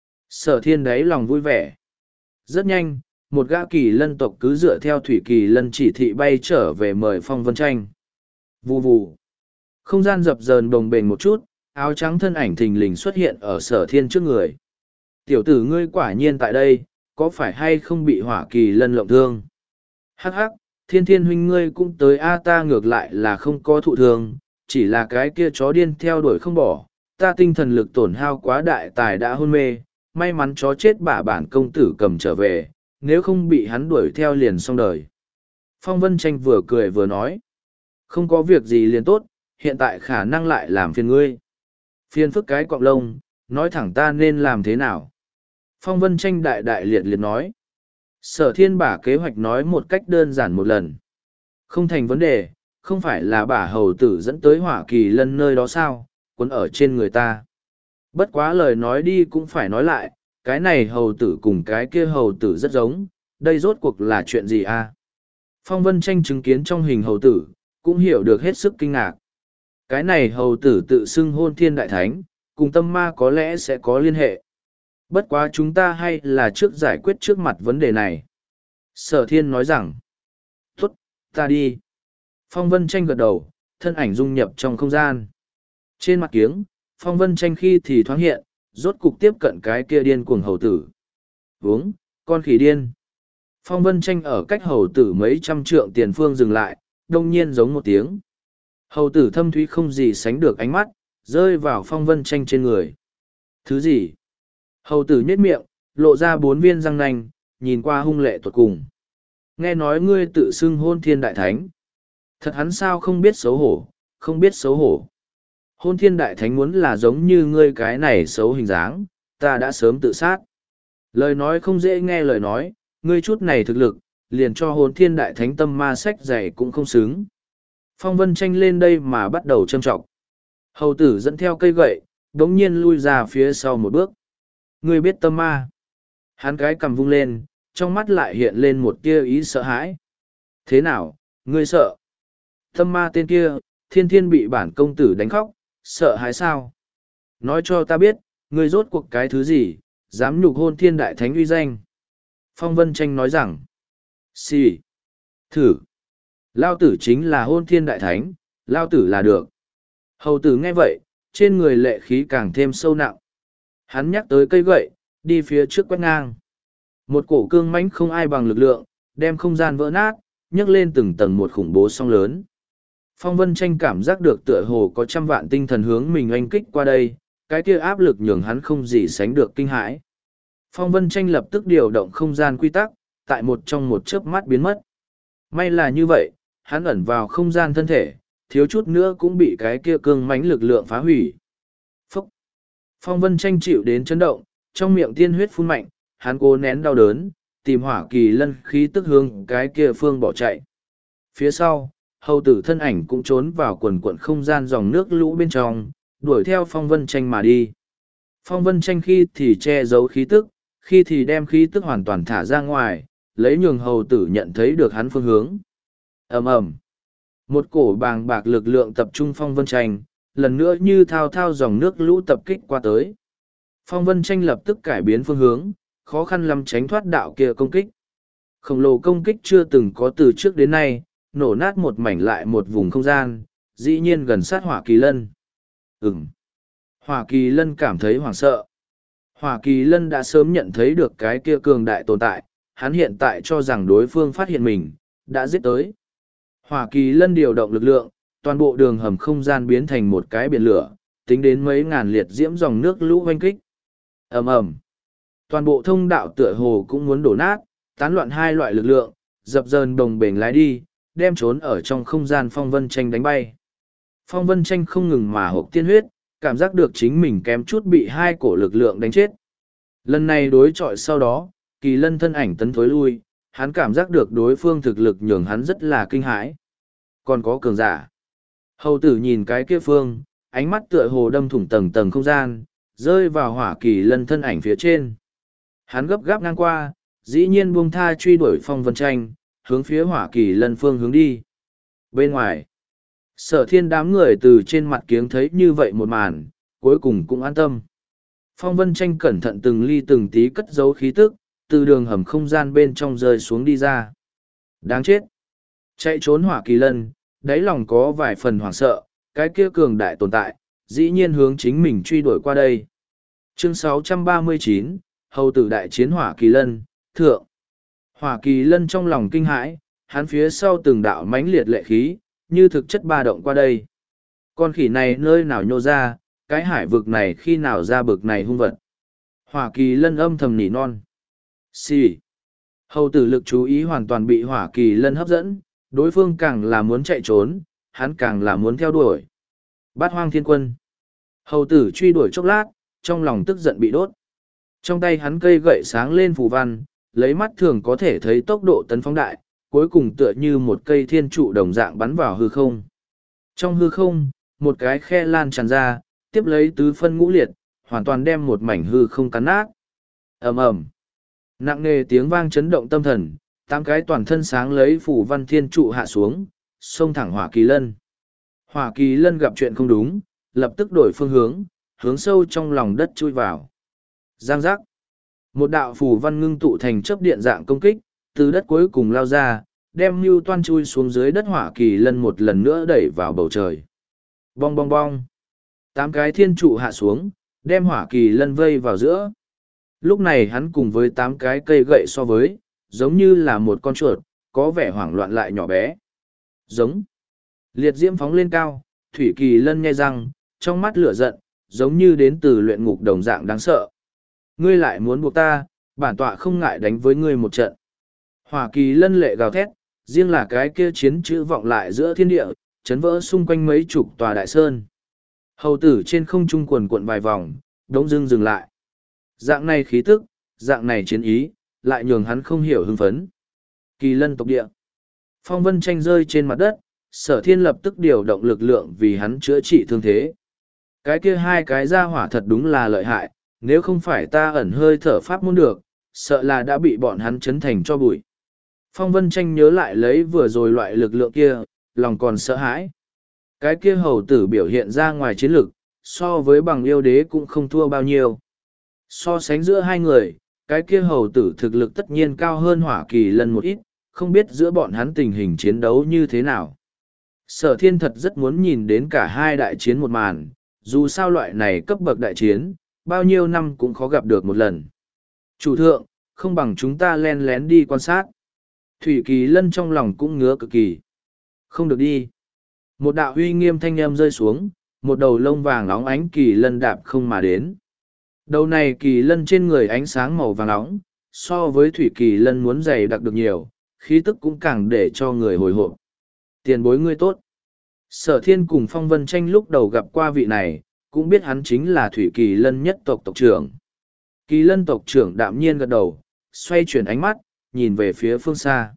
Speaker 1: Sở thiên đáy lòng vui vẻ. Rất nhanh, một gã kỳ lân tộc cứ dựa theo thủy kỳ lân chỉ thị bay trở về mời phong vân tranh. Vù vù. Không gian dập dờn đồng bền một chút, áo trắng thân ảnh thình lình xuất hiện ở sở thiên trước người. Tiểu tử ngươi quả nhiên tại đây, có phải hay không bị hỏa kỳ lân lộng thương? Hắc hắc, thiên thiên huynh ngươi cũng tới a ta ngược lại là không có thụ thương, chỉ là cái kia chó điên theo đuổi không bỏ, ta tinh thần lực tổn hao quá đại tài đã hôn mê, may mắn chó chết bả bản công tử cầm trở về, nếu không bị hắn đuổi theo liền xong đời. Phong Vân Tranh vừa cười vừa nói, không có việc gì liền tốt, hiện tại khả năng lại làm phiền ngươi. Phiền phức cái cọng lông, nói thẳng ta nên làm thế nào? Phong Vân Tranh đại đại liệt liệt nói. Sở thiên bả kế hoạch nói một cách đơn giản một lần. Không thành vấn đề, không phải là bả hầu tử dẫn tới hỏa kỳ lân nơi đó sao, cuốn ở trên người ta. Bất quá lời nói đi cũng phải nói lại, cái này hầu tử cùng cái kia hầu tử rất giống, đây rốt cuộc là chuyện gì a? Phong Vân Tranh chứng kiến trong hình hầu tử, cũng hiểu được hết sức kinh ngạc. Cái này hầu tử tự xưng hôn thiên đại thánh, cùng tâm ma có lẽ sẽ có liên hệ. Bất quá chúng ta hay là trước giải quyết trước mặt vấn đề này. Sở thiên nói rằng, tốt, ta đi. Phong Vân Tranh gật đầu, thân ảnh dung nhập trong không gian. Trên mặt kiếng, Phong Vân Tranh khi thì thoáng hiện, rốt cục tiếp cận cái kia điên cuồng hầu tử. Uống, con khỉ điên. Phong Vân Tranh ở cách hầu tử mấy trăm trượng tiền phương dừng lại, đông nhiên giống một tiếng. Hầu tử thâm thúy không gì sánh được ánh mắt, rơi vào Phong Vân Tranh trên người. Thứ gì? Hầu tử nhếch miệng, lộ ra bốn viên răng nanh, nhìn qua hung lệ tuột cùng. Nghe nói ngươi tự xưng hôn thiên đại thánh. Thật hắn sao không biết xấu hổ, không biết xấu hổ. Hôn thiên đại thánh muốn là giống như ngươi cái này xấu hình dáng, ta đã sớm tự sát. Lời nói không dễ nghe lời nói, ngươi chút này thực lực, liền cho hôn thiên đại thánh tâm ma sách dày cũng không xứng. Phong Vân Tranh lên đây mà bắt đầu châm trọng. Hầu tử dẫn theo cây gậy, đống nhiên lui ra phía sau một bước. Ngươi biết tâm ma. Hắn cái cầm vung lên, trong mắt lại hiện lên một tia ý sợ hãi. Thế nào, ngươi sợ? Tâm ma tên kia, thiên thiên bị bản công tử đánh khóc, sợ hãi sao? Nói cho ta biết, ngươi rốt cuộc cái thứ gì, dám nhục hôn thiên đại thánh uy danh. Phong Vân Tranh nói rằng, xì, thử, lao tử chính là hôn thiên đại thánh, lao tử là được. Hầu tử nghe vậy, trên người lệ khí càng thêm sâu nặng. Hắn nhắc tới cây gậy, đi phía trước quét ngang. Một cổ cương mãnh không ai bằng lực lượng, đem không gian vỡ nát, nhấc lên từng tầng một khủng bố song lớn. Phong Vân Tranh cảm giác được tựa hồ có trăm vạn tinh thần hướng mình oanh kích qua đây, cái kia áp lực nhường hắn không gì sánh được kinh hãi. Phong Vân Tranh lập tức điều động không gian quy tắc, tại một trong một chớp mắt biến mất. May là như vậy, hắn ẩn vào không gian thân thể, thiếu chút nữa cũng bị cái kia cương mãnh lực lượng phá hủy. Phúc! Phong Vân Tranh chịu đến chấn động, trong miệng tiên huyết phun mạnh, hắn cố nén đau đớn, tìm hỏa kỳ lân khí tức hướng cái kia phương bỏ chạy. Phía sau, hầu tử thân ảnh cũng trốn vào quần quận không gian dòng nước lũ bên trong, đuổi theo Phong Vân Tranh mà đi. Phong Vân Tranh khi thì che giấu khí tức, khi thì đem khí tức hoàn toàn thả ra ngoài, lấy nhường hầu tử nhận thấy được hắn phương hướng. Ầm ầm, một cổ bàng bạc lực lượng tập trung Phong Vân Tranh, lần nữa như thao thao dòng nước lũ tập kích qua tới. Phong Vân Tranh lập tức cải biến phương hướng, khó khăn lắm tránh thoát đạo kia công kích. Khổng lồ công kích chưa từng có từ trước đến nay, nổ nát một mảnh lại một vùng không gian, dĩ nhiên gần sát Hỏa Kỳ Lân. Ừm. Hỏa Kỳ Lân cảm thấy hoảng sợ. Hỏa Kỳ Lân đã sớm nhận thấy được cái kia cường đại tồn tại, hắn hiện tại cho rằng đối phương phát hiện mình, đã giết tới. Hỏa Kỳ Lân điều động lực lượng, toàn bộ đường hầm không gian biến thành một cái biển lửa, tính đến mấy ngàn liệt diễm dòng nước lũ hoanh kích. Ầm ầm. Toàn bộ thông đạo tựa hồ cũng muốn đổ nát, tán loạn hai loại lực lượng, dập dờn đồng bền lái đi, đem trốn ở trong không gian Phong Vân Tranh đánh bay. Phong Vân Tranh không ngừng mà hộp tiên huyết, cảm giác được chính mình kém chút bị hai cổ lực lượng đánh chết. Lần này đối chọi sau đó, Kỳ Lân thân ảnh tấn thối lui, hắn cảm giác được đối phương thực lực nhường hắn rất là kinh hãi. Còn có cường giả. Hầu tử nhìn cái kia phương, ánh mắt tựa hồ đâm thủng tầng tầng không gian, rơi vào Hỏa Kỳ Lân thân ảnh phía trên. Hắn gấp gáp ngang qua, dĩ nhiên buông tha truy đuổi Phong Vân Tranh, hướng phía Hỏa Kỳ Lân phương hướng đi. Bên ngoài, Sở Thiên đám người từ trên mặt kiếng thấy như vậy một màn, cuối cùng cũng an tâm. Phong Vân Tranh cẩn thận từng ly từng tí cất giấu khí tức, từ đường hầm không gian bên trong rơi xuống đi ra. Đáng chết! Chạy trốn Hỏa Kỳ Lân, đáy lòng có vài phần hoảng sợ, cái kia cường đại tồn tại, dĩ nhiên hướng chính mình truy đuổi qua đây. Chương sáu trăm ba mươi chín, Hầu tử đại chiến Hỏa Kỳ Lân, thượng. Hỏa Kỳ Lân trong lòng kinh hãi, hắn phía sau từng đạo mãnh liệt lệ khí, như thực chất ba động qua đây. Con khỉ này nơi nào nhô ra, cái hải vực này khi nào ra bực này hung vật. Hỏa Kỳ Lân âm thầm nỉ non. Xì. Hầu tử lực chú ý hoàn toàn bị Hỏa Kỳ Lân hấp dẫn, đối phương càng là muốn chạy trốn, hắn càng là muốn theo đuổi. Bát Hoang Thiên Quân. Hầu tử truy đuổi chốc lát, trong lòng tức giận bị đốt. Trong tay hắn cây gậy sáng lên phù văn, lấy mắt thường có thể thấy tốc độ tấn phóng đại, cuối cùng tựa như một cây thiên trụ đồng dạng bắn vào hư không. Trong hư không, một cái khe lan tràn ra, tiếp lấy tứ phân ngũ liệt, hoàn toàn đem một mảnh hư không cắn nát. Ầm ầm. Nặng nề tiếng vang chấn động tâm thần, tám cái toàn thân sáng lấy phủ văn thiên trụ hạ xuống, xông thẳng Hỏa Kỳ Lân. Hỏa Kỳ Lân gặp chuyện không đúng, lập tức đổi phương hướng, hướng sâu trong lòng đất chui vào. Giang giác. Một đạo phủ văn ngưng tụ thành chớp điện dạng công kích, từ đất cuối cùng lao ra, đem Mưu Toan chui xuống dưới đất Hỏa Kỳ Lân một lần nữa đẩy vào bầu trời. Bong bong bong. Tám cái thiên trụ hạ xuống, đem Hỏa Kỳ Lân vây vào giữa. Lúc này hắn cùng với tám cái cây gậy so với, giống như là một con chuột, có vẻ hoảng loạn lại nhỏ bé. Giống. Liệt diễm phóng lên cao, Thủy Kỳ Lân nhe răng, trong mắt lửa giận, giống như đến từ luyện ngục đồng dạng đáng sợ. Ngươi lại muốn buộc ta, bản tọa không ngại đánh với ngươi một trận. Hỏa Kỳ Lân lệ gào thét, riêng là cái kia chiến chữ vọng lại giữa thiên địa, chấn vỡ xung quanh mấy chục tòa đại sơn. Hầu tử trên không trung quần cuộn vài vòng, đống dưng dừng lại. Dạng này khí tức, dạng này chiến ý, lại nhường hắn không hiểu hưng phấn. Kỳ Lân tộc địa. Phong Vân Tranh rơi trên mặt đất, Sở Thiên lập tức điều động lực lượng vì hắn chữa trị thương thế. Cái kia hai cái ra hỏa thật đúng là lợi hại, nếu không phải ta ẩn hơi thở pháp môn được, sợ là đã bị bọn hắn chấn thành cho bụi. Phong Vân Tranh nhớ lại lấy vừa rồi loại lực lượng kia, lòng còn sợ hãi. Cái kia hầu tử biểu hiện ra ngoài chiến lực, so với bằng yêu đế cũng không thua bao nhiêu. So sánh giữa hai người, cái kia hầu tử thực lực tất nhiên cao hơn Hỏa Kỳ Lân một ít, không biết giữa bọn hắn tình hình chiến đấu như thế nào. Sở thiên thật rất muốn nhìn đến cả hai đại chiến một màn, dù sao loại này cấp bậc đại chiến, bao nhiêu năm cũng khó gặp được một lần. Chủ thượng, không bằng chúng ta len lén đi quan sát. Thủy Kỳ Lân trong lòng cũng ngứa cực kỳ. Không được đi. Một đạo uy nghiêm thanh âm rơi xuống, một đầu lông vàng óng ánh kỳ lân đạp không mà đến. Đầu này kỳ lân trên người ánh sáng màu vàng óng, so với thủy kỳ lân muốn dày đặc được nhiều, khí tức cũng càng để cho người hồi hộp. Tiền bối ngươi tốt. Sở thiên cùng Phong Vân Tranh lúc đầu gặp qua vị này, cũng biết hắn chính là thủy kỳ lân nhất tộc tộc trưởng. Kỳ lân tộc trưởng đạm nhiên gật đầu, xoay chuyển ánh mắt, nhìn về phía phương xa.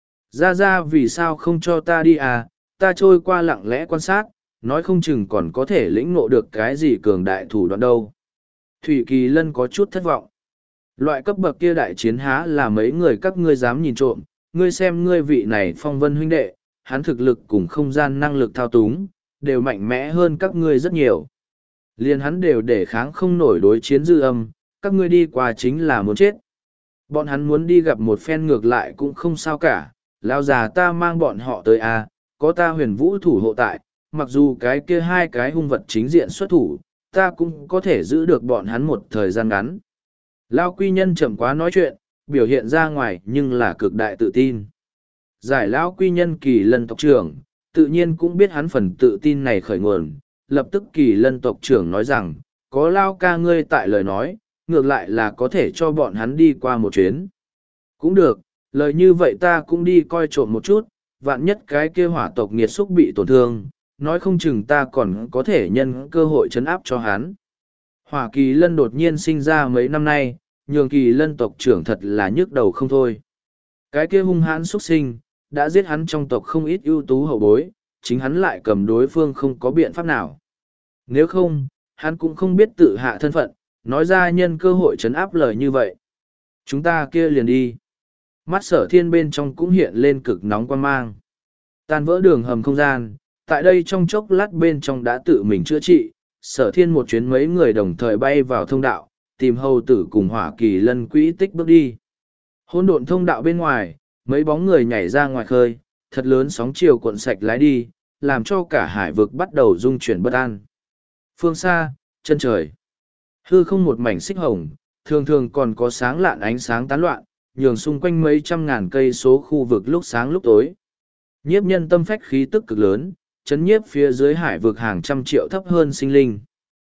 Speaker 1: Ra ra vì sao không cho ta đi à, ta trôi qua lặng lẽ quan sát, nói không chừng còn có thể lĩnh ngộ được cái gì cường đại thủ đoạn đâu. Thủy Kỳ Lân có chút thất vọng. Loại cấp bậc kia đại chiến há là mấy người các ngươi dám nhìn trộm, ngươi xem ngươi vị này Phong Vân huynh đệ, hắn thực lực cùng không gian năng lực thao túng, đều mạnh mẽ hơn các ngươi rất nhiều. Liền hắn đều để kháng không nổi đối chiến dư âm, các ngươi đi qua chính là muốn chết. Bọn hắn muốn đi gặp một phen ngược lại cũng không sao cả, lão già ta mang bọn họ tới a, có ta huyền vũ thủ hộ tại, mặc dù cái kia hai cái hung vật chính diện xuất thủ, ta cũng có thể giữ được bọn hắn một thời gian ngắn. Lao quy nhân chậm quá nói chuyện, biểu hiện ra ngoài nhưng là cực đại tự tin. Giải lão quy nhân Kỳ Lân tộc trưởng, tự nhiên cũng biết hắn phần tự tin này khởi nguồn, lập tức Kỳ Lân tộc trưởng nói rằng, có Lao ca ngươi tại lời nói, ngược lại là có thể cho bọn hắn đi qua một chuyến. Cũng được, lời như vậy ta cũng đi coi trộm một chút, vạn nhất cái kia hỏa tộc nghiệt xúc bị tổn thương, nói không chừng ta còn có thể nhân cơ hội chấn áp cho hắn. Hỏa Kỳ Lân đột nhiên sinh ra mấy năm nay, nhường Kỳ Lân tộc trưởng thật là nhức đầu không thôi. Cái kia hung hãn xuất sinh, đã giết hắn trong tộc không ít ưu tú hậu bối, chính hắn lại cầm đối phương không có biện pháp nào. Nếu không, hắn cũng không biết tự hạ thân phận, nói ra nhân cơ hội chấn áp lời như vậy. Chúng ta kia liền đi. Mắt sở thiên bên trong cũng hiện lên cực nóng quan mang. Tan vỡ đường hầm không gian, tại đây trong chốc lát bên trong đã tự mình chữa trị, sở thiên một chuyến mấy người đồng thời bay vào thông đạo, tìm hầu tử cùng Hỏa Kỳ Lân quỹ tích bước đi. Hỗn độn thông đạo bên ngoài, mấy bóng người nhảy ra ngoài khơi, thật lớn sóng chiều cuộn sạch lái đi, làm cho cả hải vực bắt đầu rung chuyển bất an. Phương xa, chân trời. Hư không một mảnh xích hồng, thường thường còn có sáng lạn ánh sáng tán loạn, nhường xung quanh mấy trăm ngàn cây số khu vực lúc sáng lúc tối. Nhiếp nhân tâm phách khí tức cực lớn, chấn nhiếp phía dưới hải vực hàng trăm triệu thấp hơn sinh linh.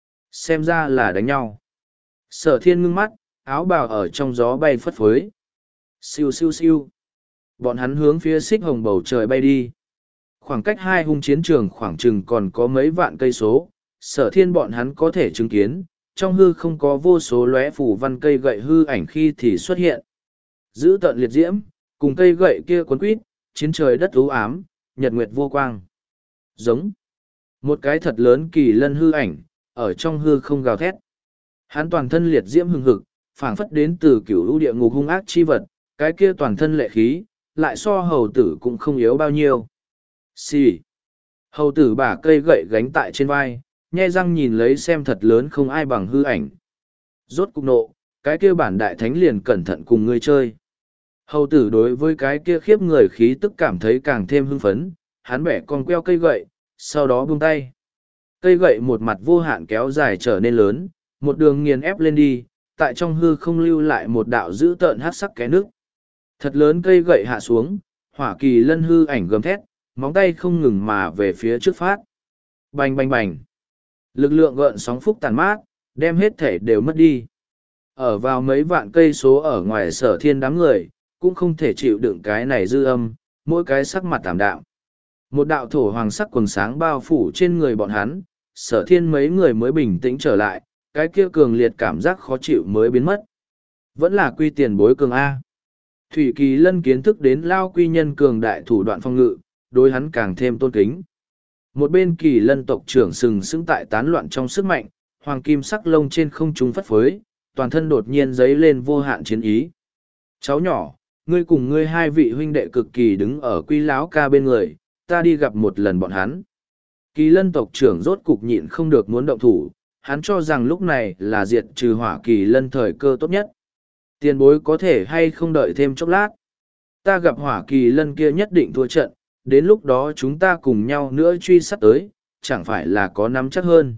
Speaker 1: Xem ra là đánh nhau. Sở thiên ngưng mắt, áo bào ở trong gió bay phất phới. Siêu siêu siêu. Bọn hắn hướng phía xích hồng bầu trời bay đi. Khoảng cách hai hung chiến trường khoảng chừng còn có mấy vạn cây số, sở thiên bọn hắn có thể chứng kiến, trong hư không có vô số lóe phủ văn cây gậy hư ảnh khi thì xuất hiện. Giữ tận liệt diễm, cùng cây gậy kia cuốn quýt, chiến trời đất u ám, nhật nguyệt vô quang. Giống. Một cái thật lớn kỳ lân hư ảnh, ở trong hư không gào thét. Hắn toàn thân liệt diễm hừng hực, phảng phất đến từ cửu lũ địa ngục hung ác chi vật, cái kia toàn thân lệ khí, lại so hầu tử cũng không yếu bao nhiêu. Xì. Hầu tử bả cây gậy gánh tại trên vai, nhe răng nhìn lấy xem thật lớn không ai bằng hư ảnh. Rốt cục nộ, cái kia bản đại thánh liền cẩn thận cùng ngươi chơi. Hầu tử đối với cái kia khiếp người khí tức cảm thấy càng thêm hưng phấn, hắn bẻ con queo cây gậy, sau đó buông tay. Cây gậy một mặt vô hạn kéo dài trở nên lớn, một đường nghiền ép lên đi, tại trong hư không lưu lại một đạo dữ tợn hát sắc cái nước. Thật lớn cây gậy hạ xuống, Hỏa Kỳ Lân hư ảnh gầm thét, móng tay không ngừng mà về phía trước phát. Bành bành bành. Lực lượng gợn sóng phúc tàn mát, đem hết thể đều mất đi. Ở vào mấy vạn cây số ở ngoài sở thiên đám người, cũng không thể chịu đựng cái này dư âm, mỗi cái sắc mặt tảm đạm. Một đạo thổ hoàng sắc quần sáng bao phủ trên người bọn hắn, sở thiên mấy người mới bình tĩnh trở lại, cái kia cường liệt cảm giác khó chịu mới biến mất. Vẫn là quy tiền bối cường A. Thủy Kỳ Lân kiến thức đến lao quy nhân cường đại thủ đoạn phong ngự, đối hắn càng thêm tôn kính. Một bên kỳ lân tộc trưởng sừng sững tại tán loạn trong sức mạnh, hoàng kim sắc lông trên không trung phất phới, toàn thân đột nhiên dấy lên vô hạn chiến ý. Cháu nhỏ, ngươi cùng ngươi hai vị huynh đệ cực kỳ đứng ở quy láo ca bên người, ta đi gặp một lần bọn hắn. Kỳ lân tộc trưởng rốt cục nhịn không được muốn động thủ, hắn cho rằng lúc này là diệt trừ hỏa kỳ lân thời cơ tốt nhất. Tiền bối có thể hay không đợi thêm chốc lát. Ta gặp hỏa kỳ lân kia nhất định thua trận, đến lúc đó chúng ta cùng nhau nữa truy sát tới, chẳng phải là có nắm chắc hơn.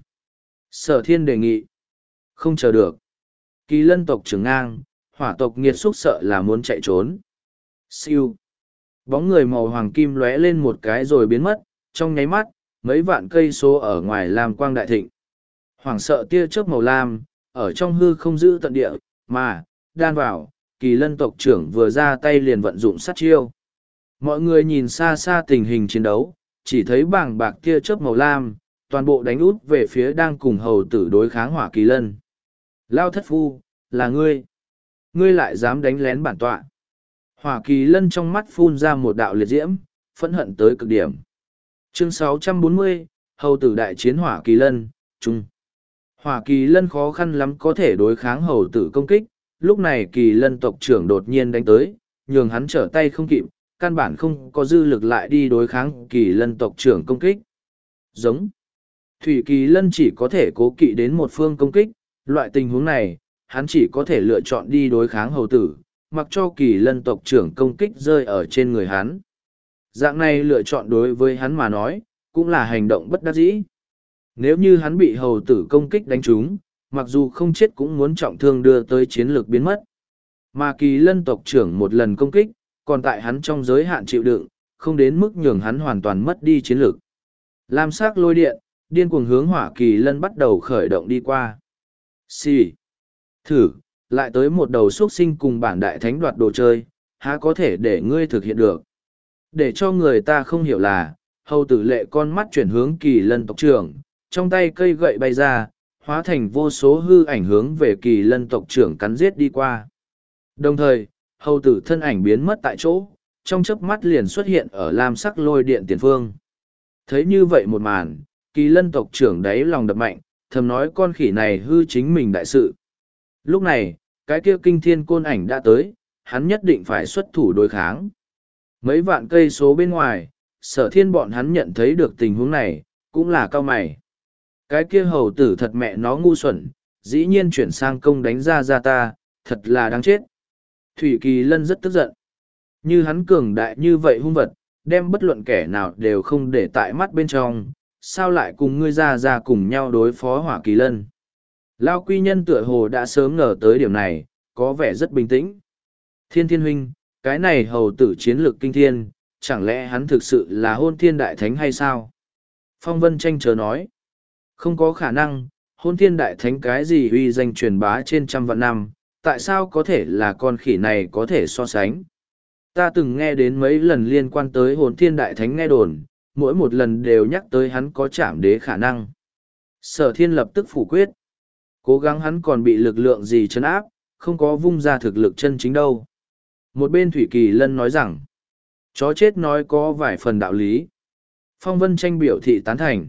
Speaker 1: Sở thiên đề nghị. Không chờ được. Kỳ lân tộc trưởng ngang, hỏa tộc nghiệt xúc sợ là muốn chạy trốn. Siêu. Bóng người màu hoàng kim lóe lên một cái rồi biến mất, trong nháy mắt, mấy vạn cây số ở ngoài làm quang đại thịnh. Hoàng sợ tia chớp màu lam, ở trong hư không giữ tận địa, mà, đan vào, kỳ lân tộc trưởng vừa ra tay liền vận dụng sát chiêu. Mọi người nhìn xa xa tình hình chiến đấu, chỉ thấy bảng bạc tia chớp màu lam, toàn bộ đánh út về phía đang cùng hầu tử đối kháng hỏa kỳ lân. Lao thất phu, là ngươi. Ngươi lại dám đánh lén bản tọa. Hỏa kỳ lân trong mắt phun ra một đạo liệt diễm, phẫn hận tới cực điểm. Chương sáu trăm bốn mươi, hầu tử đại chiến hỏa kỳ lân, trung. Hỏa kỳ lân khó khăn lắm có thể đối kháng hầu tử công kích, lúc này kỳ lân tộc trưởng đột nhiên đánh tới, nhường hắn trở tay không kịp, căn bản không có dư lực lại đi đối kháng kỳ lân tộc trưởng công kích. Giống. Thủy kỳ lân chỉ có thể cố kỵ đến một phương công kích, loại tình huống này, hắn chỉ có thể lựa chọn đi đối kháng hầu tử, mặc cho kỳ lân tộc trưởng công kích rơi ở trên người hắn. Dạng này lựa chọn đối với hắn mà nói, cũng là hành động bất đắc dĩ. Nếu như hắn bị hầu tử công kích đánh trúng, mặc dù không chết cũng muốn trọng thương đưa tới chiến lược biến mất. Mà kỳ lân tộc trưởng một lần công kích, còn tại hắn trong giới hạn chịu đựng, không đến mức nhường hắn hoàn toàn mất đi chiến lược. Lam sắc lôi điện, điên cuồng hướng hỏa kỳ lân bắt đầu khởi động đi qua. Xì. Thử, lại tới một đầu xuất sinh cùng bản đại thánh đoạt đồ chơi, há có thể để ngươi thực hiện được. Để cho người ta không hiểu là, hầu tử lệ con mắt chuyển hướng kỳ lân tộc trưởng, trong tay cây gậy bay ra, hóa thành vô số hư ảnh hướng về kỳ lân tộc trưởng cắn giết đi qua. Đồng thời, hầu tử thân ảnh biến mất tại chỗ, trong chớp mắt liền xuất hiện ở lam sắc lôi điện tiền phương. Thấy như vậy một màn, kỳ lân tộc trưởng đáy lòng đập mạnh, thầm nói con khỉ này hư chính mình đại sự. Lúc này, cái kia kinh thiên côn ảnh đã tới, hắn nhất định phải xuất thủ đối kháng. Mấy vạn cây số bên ngoài, sở thiên bọn hắn nhận thấy được tình huống này, cũng là cao mày. Cái kia hầu tử thật mẹ nó ngu xuẩn, dĩ nhiên chuyển sang công đánh ra ra ta, thật là đáng chết. Thủy Kỳ Lân rất tức giận. Như hắn cường đại như vậy hung vật, đem bất luận kẻ nào đều không để tại mắt bên trong, sao lại cùng ngươi ra ra cùng nhau đối phó hỏa kỳ lân. Lao quy nhân tựa hồ đã sớm ngờ tới điểm này, có vẻ rất bình tĩnh. Thiên thiên huynh, cái này hầu tử chiến lược kinh thiên, chẳng lẽ hắn thực sự là hôn thiên đại thánh hay sao? Phong Vân tranh chớ nói. Không có khả năng, hôn thiên đại thánh cái gì uy danh truyền bá trên trăm vạn năm, tại sao có thể là con khỉ này có thể so sánh? Ta từng nghe đến mấy lần liên quan tới hồn thiên đại thánh nghe đồn, mỗi một lần đều nhắc tới hắn có chạm đế khả năng. Sở thiên lập tức phủ quyết. Cố gắng hắn còn bị lực lượng gì chấn áp, không có vung ra thực lực chân chính đâu. Một bên Thủy Kỳ Lân nói rằng, chó chết nói có vài phần đạo lý. Phong Vân tranh biểu thị tán thành.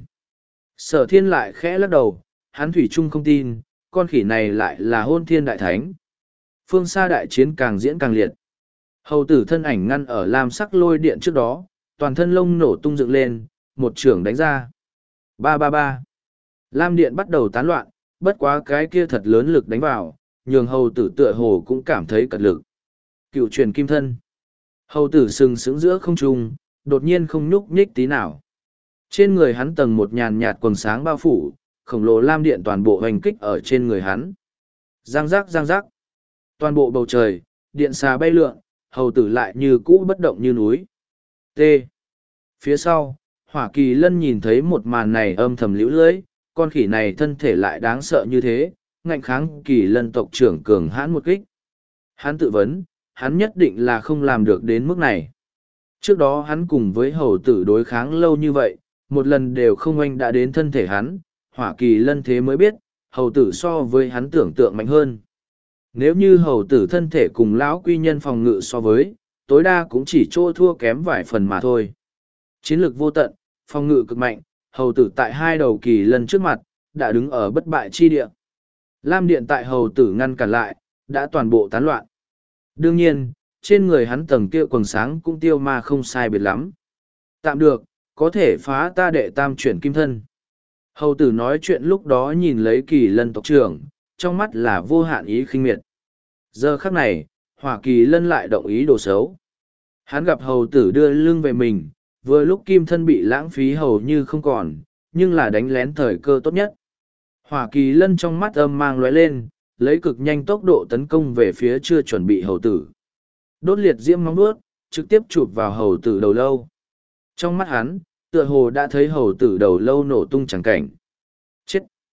Speaker 1: Sở thiên lại khẽ lắc đầu, hắn Thủy Trung không tin, con khỉ này lại là hôn thiên đại thánh. Phương xa đại chiến càng diễn càng liệt. Hầu tử thân ảnh ngăn ở lam sắc lôi điện trước đó, toàn thân lông nổ tung dựng lên, một trưởng đánh ra. Ba ba ba. Lam điện bắt đầu tán loạn, bất quá cái kia thật lớn lực đánh vào, nhường hầu tử tựa hồ cũng cảm thấy cật lực. Cựu truyền kim thân. Hầu tử sừng sững giữa không trung, đột nhiên không nhúc nhích tí nào. Trên người hắn tầng một nhàn nhạt quầng sáng bao phủ, khổng lồ lam điện toàn bộ hoành kích ở trên người hắn. Giang giác giang giác. Toàn bộ bầu trời, điện xà bay lượn, hầu tử lại như cũ bất động như núi. T. Phía sau, Hỏa Kỳ Lân nhìn thấy một màn này âm thầm liễu lưỡi, con khỉ này thân thể lại đáng sợ như thế, ngạnh kháng Kỳ Lân tộc trưởng cường hãn một kích. Hắn tự vấn, hắn nhất định là không làm được đến mức này. Trước đó hắn cùng với hầu tử đối kháng lâu như vậy, một lần đều không anh đã đến thân thể hắn, Hỏa Kỳ Lân thế mới biết, hầu tử so với hắn tưởng tượng mạnh hơn. Nếu như hầu tử thân thể cùng lão quy nhân phòng ngự so với, tối đa cũng chỉ chỗ thua kém vài phần mà thôi. Chiến lược vô tận, phòng ngự cực mạnh, hầu tử tại hai đầu kỳ lân trước mặt, đã đứng ở bất bại chi địa. Lam điện tại hầu tử ngăn cản lại, đã toàn bộ tán loạn. Đương nhiên, trên người hắn tầng kia quần sáng cũng tiêu ma không sai biệt lắm. Tạm được, có thể phá ta đệ tam chuyển kim thân. Hầu tử nói chuyện lúc đó nhìn lấy kỳ lân tộc trưởng, trong mắt là vô hạn ý khinh miệt. Giờ khắc này, hỏa kỳ lân lại động ý đồ xấu. Hắn gặp hầu tử đưa lưng về mình, vừa lúc kim thân bị lãng phí hầu như không còn, nhưng là đánh lén thời cơ tốt nhất. Hỏa kỳ lân trong mắt âm mang lóe lên, lấy cực nhanh tốc độ tấn công về phía chưa chuẩn bị hầu tử. Đốt liệt diễm móng vuốt, trực tiếp chụp vào hầu tử đầu lâu. Trong mắt hắn, tựa hồ đã thấy hầu tử đầu lâu nổ tung chẳng cảnh. Chết!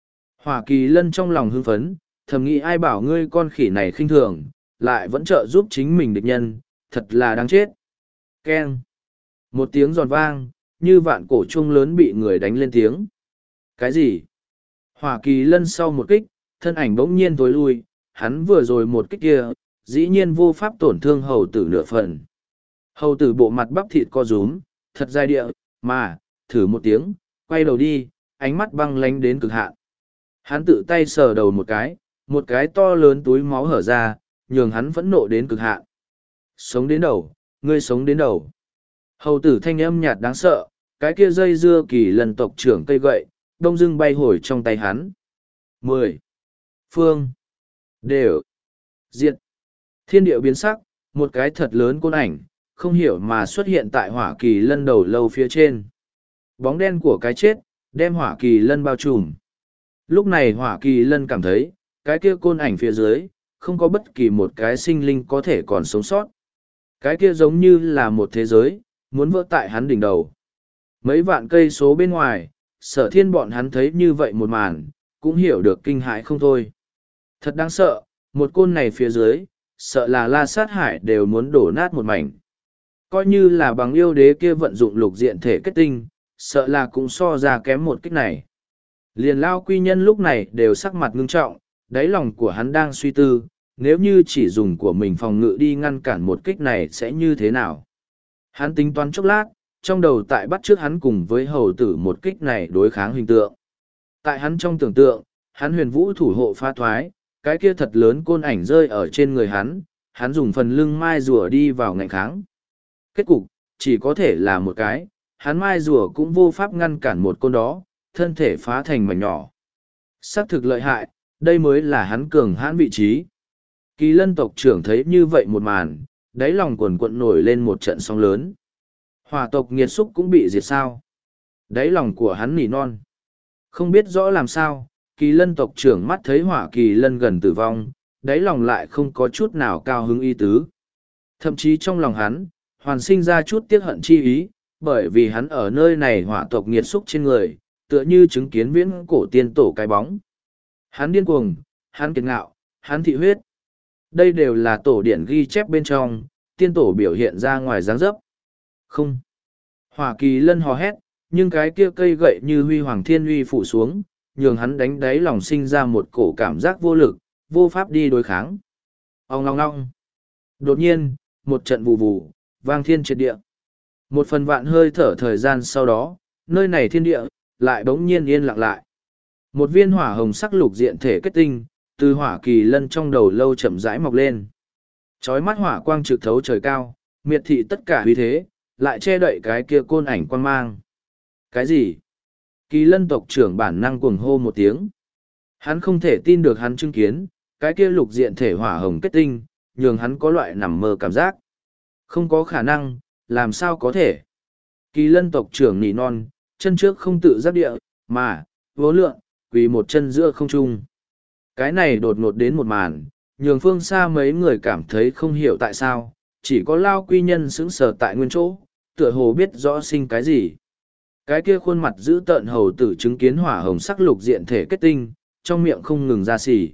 Speaker 1: Hỏa kỳ lân trong lòng hưng phấn, thầm nghĩ ai bảo ngươi con khỉ này khinh thường, lại vẫn trợ giúp chính mình địch nhân, thật là đáng chết. Keng! Một tiếng giòn vang, như vạn cổ chuông lớn bị người đánh lên tiếng. Cái gì? Hỏa kỳ lân sau một kích, thân ảnh bỗng nhiên tối lui, hắn vừa rồi một kích kia, dĩ nhiên vô pháp tổn thương hầu tử nửa phần. Hầu tử bộ mặt bắp thịt co rúm, thật dai địa, mà, thử một tiếng, quay đầu đi, ánh mắt băng lánh đến cực hạn. Hắn tự tay sờ đầu một cái, một cái to lớn túi máu hở ra, nhường hắn phẫn nộ đến cực hạn. Sống đến đầu, ngươi sống đến đầu. Hầu tử thanh âm nhạt đáng sợ, cái kia dây dưa kỳ lần tộc trưởng cây gậy, đông dưng bay hồi trong tay hắn. Mười. Phương. Đều. Diệt. Thiên địa biến sắc, một cái thật lớn côn ảnh, không hiểu mà xuất hiện tại hỏa kỳ lân đầu lâu phía trên. Bóng đen của cái chết, đem hỏa kỳ lân bao trùm. Lúc này hỏa kỳ lân cảm thấy, cái kia côn ảnh phía dưới, không có bất kỳ một cái sinh linh có thể còn sống sót. Cái kia giống như là một thế giới, muốn vỡ tại hắn đỉnh đầu. Mấy vạn cây số bên ngoài, sở thiên bọn hắn thấy như vậy một màn, cũng hiểu được kinh hãi không thôi. Thật đáng sợ, một côn này phía dưới, sợ là la sát hải đều muốn đổ nát một mảnh. Coi như là bằng yêu đế kia vận dụng lục diện thể kết tinh, sợ là cũng so ra kém một kích này. Liền lao quy nhân lúc này đều sắc mặt ngưng trọng, đáy lòng của hắn đang suy tư, nếu như chỉ dùng của mình phòng ngự đi ngăn cản một kích này sẽ như thế nào. Hắn tính toán chốc lát, trong đầu tại bắt trước hắn cùng với hầu tử một kích này đối kháng hình tượng. Tại hắn trong tưởng tượng, hắn huyền vũ thủ hộ pha thoái, cái kia thật lớn côn ảnh rơi ở trên người hắn, hắn dùng phần lưng mai rùa đi vào ngạnh kháng. Kết cục, chỉ có thể là một cái, hắn mai rùa cũng vô pháp ngăn cản một côn đó, thân thể phá thành mảnh nhỏ. Xác thực lợi hại, đây mới là hắn cường hãn vị trí. Kỳ lân tộc trưởng thấy như vậy một màn, đáy lòng quần quận nổi lên một trận sóng lớn. Hỏa tộc nghiệt xúc cũng bị diệt sao. Đáy lòng của hắn nỉ non. Không biết rõ làm sao, kỳ lân tộc trưởng mắt thấy hỏa kỳ lân gần tử vong, đáy lòng lại không có chút nào cao hứng y tứ. Thậm chí trong lòng hắn, hoàn sinh ra chút tiếc hận chi ý, bởi vì hắn ở nơi này hỏa tộc nghiệt xúc trên người, tựa như chứng kiến viễn cổ tiên tổ cái bóng. Hắn điên cuồng, hắn kiệt ngạo, hắn thị huyết. Đây đều là tổ điển ghi chép bên trong, tiên tổ biểu hiện ra ngoài dáng dấp. Không. Hỏa kỳ lân hò hét, nhưng cái kia cây gậy như huy hoàng thiên uy phủ xuống, nhường hắn đánh đáy lòng sinh ra một cổ cảm giác vô lực, vô pháp đi đối kháng. Ông ngong ngong. Đột nhiên, một trận vù vù, vang thiên triệt địa. Một phần vạn hơi thở thời gian sau đó, nơi này thiên địa, lại bỗng nhiên yên lặng lại. Một viên hỏa hồng sắc lục diện thể kết tinh, từ hỏa kỳ lân trong đầu lâu chậm rãi mọc lên. Chói mắt hỏa quang trực thấu trời cao, miệt thị tất cả uy thế, lại che đậy cái kia côn ảnh quang mang. Cái gì? Kỳ lân tộc trưởng bản năng cuồng hô một tiếng. Hắn không thể tin được hắn chứng kiến, cái kia lục diện thể hỏa hồng kết tinh, nhường hắn có loại nằm mơ cảm giác. Không có khả năng, làm sao có thể? Kỳ lân tộc trưởng nỉ non, chân trước không tự giáp địa, mà, vô lượng, quỳ một chân giữa không trung. Cái này đột ngột đến một màn, nhường phương xa mấy người cảm thấy không hiểu tại sao, chỉ có lao quy nhân sững sờ tại nguyên chỗ, tựa hồ biết rõ sinh cái gì. Cái kia khuôn mặt giữ tợn hầu tử chứng kiến hỏa hồng sắc lục diện thể kết tinh, trong miệng không ngừng ra xì.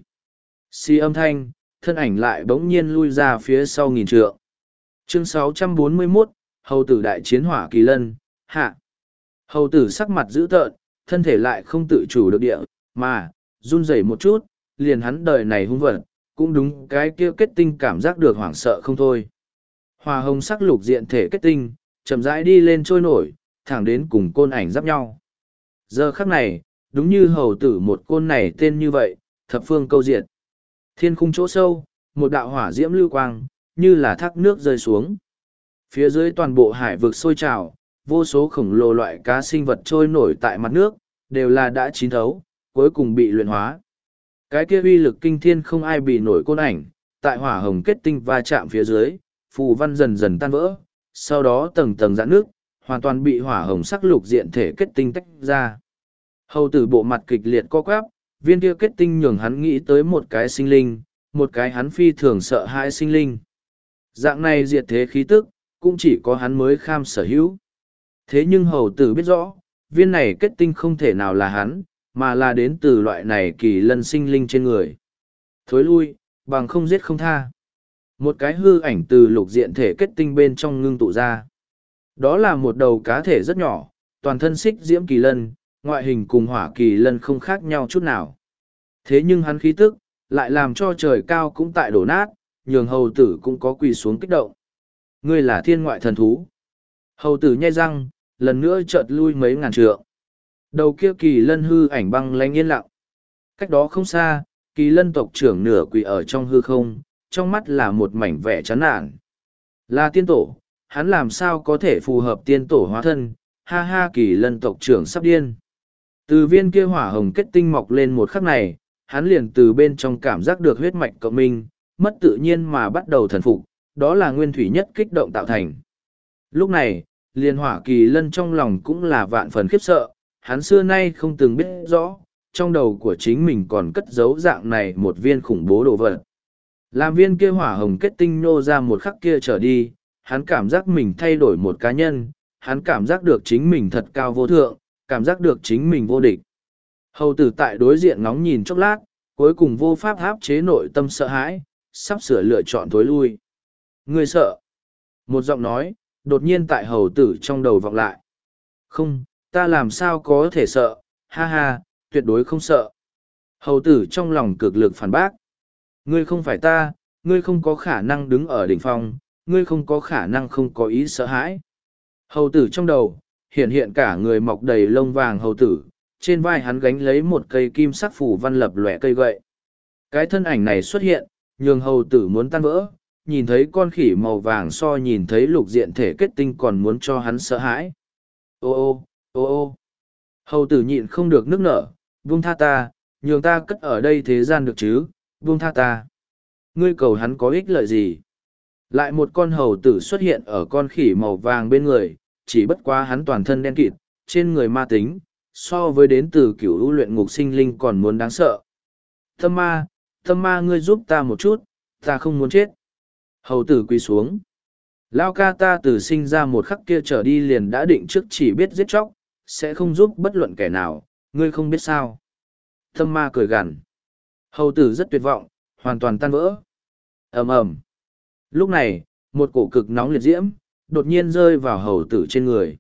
Speaker 1: Xì âm thanh, thân ảnh lại bỗng nhiên lui ra phía sau nghìn trượng. Chương sáu trăm bốn mươi mốt, hầu tử đại chiến hỏa kỳ lân, hạ. Hầu tử sắc mặt dữ tợn, thân thể lại không tự chủ được địa, mà, run rẩy một chút, liền hắn đời này hung vật, cũng đúng cái kia kết tinh cảm giác được hoảng sợ không thôi. Hòa hồng sắc lục diện thể kết tinh, chậm rãi đi lên trôi nổi, thẳng đến cùng côn ảnh giáp nhau. Giờ khắc này, đúng như hầu tử một côn này tên như vậy, thập phương câu diệt. Thiên khung chỗ sâu, một đạo hỏa diễm lưu quang, như là thác nước rơi xuống. Phía dưới toàn bộ hải vực sôi trào, vô số khổng lồ loại cá sinh vật trôi nổi tại mặt nước, đều là đã chín thấu, cuối cùng bị luyện hóa. Cái kia uy lực kinh thiên không ai bị nổi côn ảnh, tại hỏa hồng kết tinh va chạm phía dưới, phù văn dần dần tan vỡ, sau đó tầng tầng giãn nước, hoàn toàn bị hỏa hồng sắc lục diện thể kết tinh tách ra. Hầu tử bộ mặt kịch liệt co quắp, viên kia kết tinh nhường hắn nghĩ tới một cái sinh linh, một cái hắn phi thường sợ hãi sinh linh. Dạng này diệt thế khí tức, cũng chỉ có hắn mới kham sở hữu. Thế nhưng hầu tử biết rõ, viên này kết tinh không thể nào là hắn, mà là đến từ loại này kỳ lân sinh linh trên người. Thối lui, bằng không giết không tha. Một cái hư ảnh từ lục diện thể kết tinh bên trong ngưng tụ ra. Đó là một đầu cá thể rất nhỏ, toàn thân xích diễm kỳ lân, ngoại hình cùng hỏa kỳ lân không khác nhau chút nào. Thế nhưng hắn khí tức, lại làm cho trời cao cũng tại đổ nát, nhường hầu tử cũng có quỳ xuống kích động. Ngươi là thiên ngoại thần thú. Hầu tử nhai răng, lần nữa chợt lui mấy ngàn trượng. Đầu kia kỳ lân hư ảnh băng lanh yên lặng. Cách đó không xa, kỳ lân tộc trưởng nửa quỳ ở trong hư không, trong mắt là một mảnh vẻ chán nản. Là tiên tổ, hắn làm sao có thể phù hợp tiên tổ hóa thân, ha ha kỳ lân tộc trưởng sắp điên. Từ viên kia hỏa hồng kết tinh mọc lên một khắc này, hắn liền từ bên trong cảm giác được huyết mạch cộng minh, mất tự nhiên mà bắt đầu thần phục, đó là nguyên thủy nhất kích động tạo thành. Lúc này, liền hỏa kỳ lân trong lòng cũng là vạn phần khiếp sợ, hắn xưa nay không từng biết rõ, trong đầu của chính mình còn cất giấu dạng này một viên khủng bố đồ vật. Làm viên kia hỏa hồng kết tinh nô ra một khắc kia trở đi, hắn cảm giác mình thay đổi một cá nhân, hắn cảm giác được chính mình thật cao vô thượng, cảm giác được chính mình vô địch. Hầu tử tại đối diện ngóng nhìn chốc lát, cuối cùng vô pháp áp chế nội tâm sợ hãi, sắp sửa lựa chọn tối lui. Ngươi sợ. Một giọng nói, đột nhiên tại hầu tử trong đầu vọng lại. Không, ta làm sao có thể sợ, ha ha, tuyệt đối không sợ. Hầu tử trong lòng cực lực phản bác. Ngươi không phải ta, ngươi không có khả năng đứng ở đỉnh phong, ngươi không có khả năng không có ý sợ hãi. Hầu tử trong đầu, hiện hiện cả người mọc đầy lông vàng hầu tử, trên vai hắn gánh lấy một cây kim sắc phủ văn lập lòe cây gậy. Cái thân ảnh này xuất hiện, nhường hầu tử muốn tan vỡ, nhìn thấy con khỉ màu vàng so nhìn thấy lục diện thể kết tinh còn muốn cho hắn sợ hãi. Ô ô, ô ô. Hầu tử nhịn không được nước nở, buông tha ta, nhường ta cất ở đây thế gian được chứ, buông tha ta. Ngươi cầu hắn có ích lợi gì? Lại một con hầu tử xuất hiện ở con khỉ màu vàng bên người, chỉ bất quá hắn toàn thân đen kịt, trên người ma tính, so với đến từ cửu ưu luyện ngục sinh linh còn muốn đáng sợ. Tâm ma, tâm ma ngươi giúp ta một chút, ta không muốn chết. Hầu tử quỳ xuống. Lao ca ta từ sinh ra một khắc kia trở đi liền đã định trước chỉ biết giết chóc, sẽ không giúp bất luận kẻ nào, ngươi không biết sao. Tâm ma cười gằn. Hầu tử rất tuyệt vọng, hoàn toàn tan vỡ. ầm ầm. Lúc này, một cổ cực nóng liệt diễm, đột nhiên rơi vào hầu tử trên người.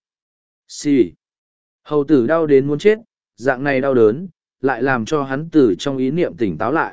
Speaker 1: Xì. Hầu tử đau đến muốn chết, dạng này đau đớn, lại làm cho hắn tử trong ý niệm tỉnh táo lại.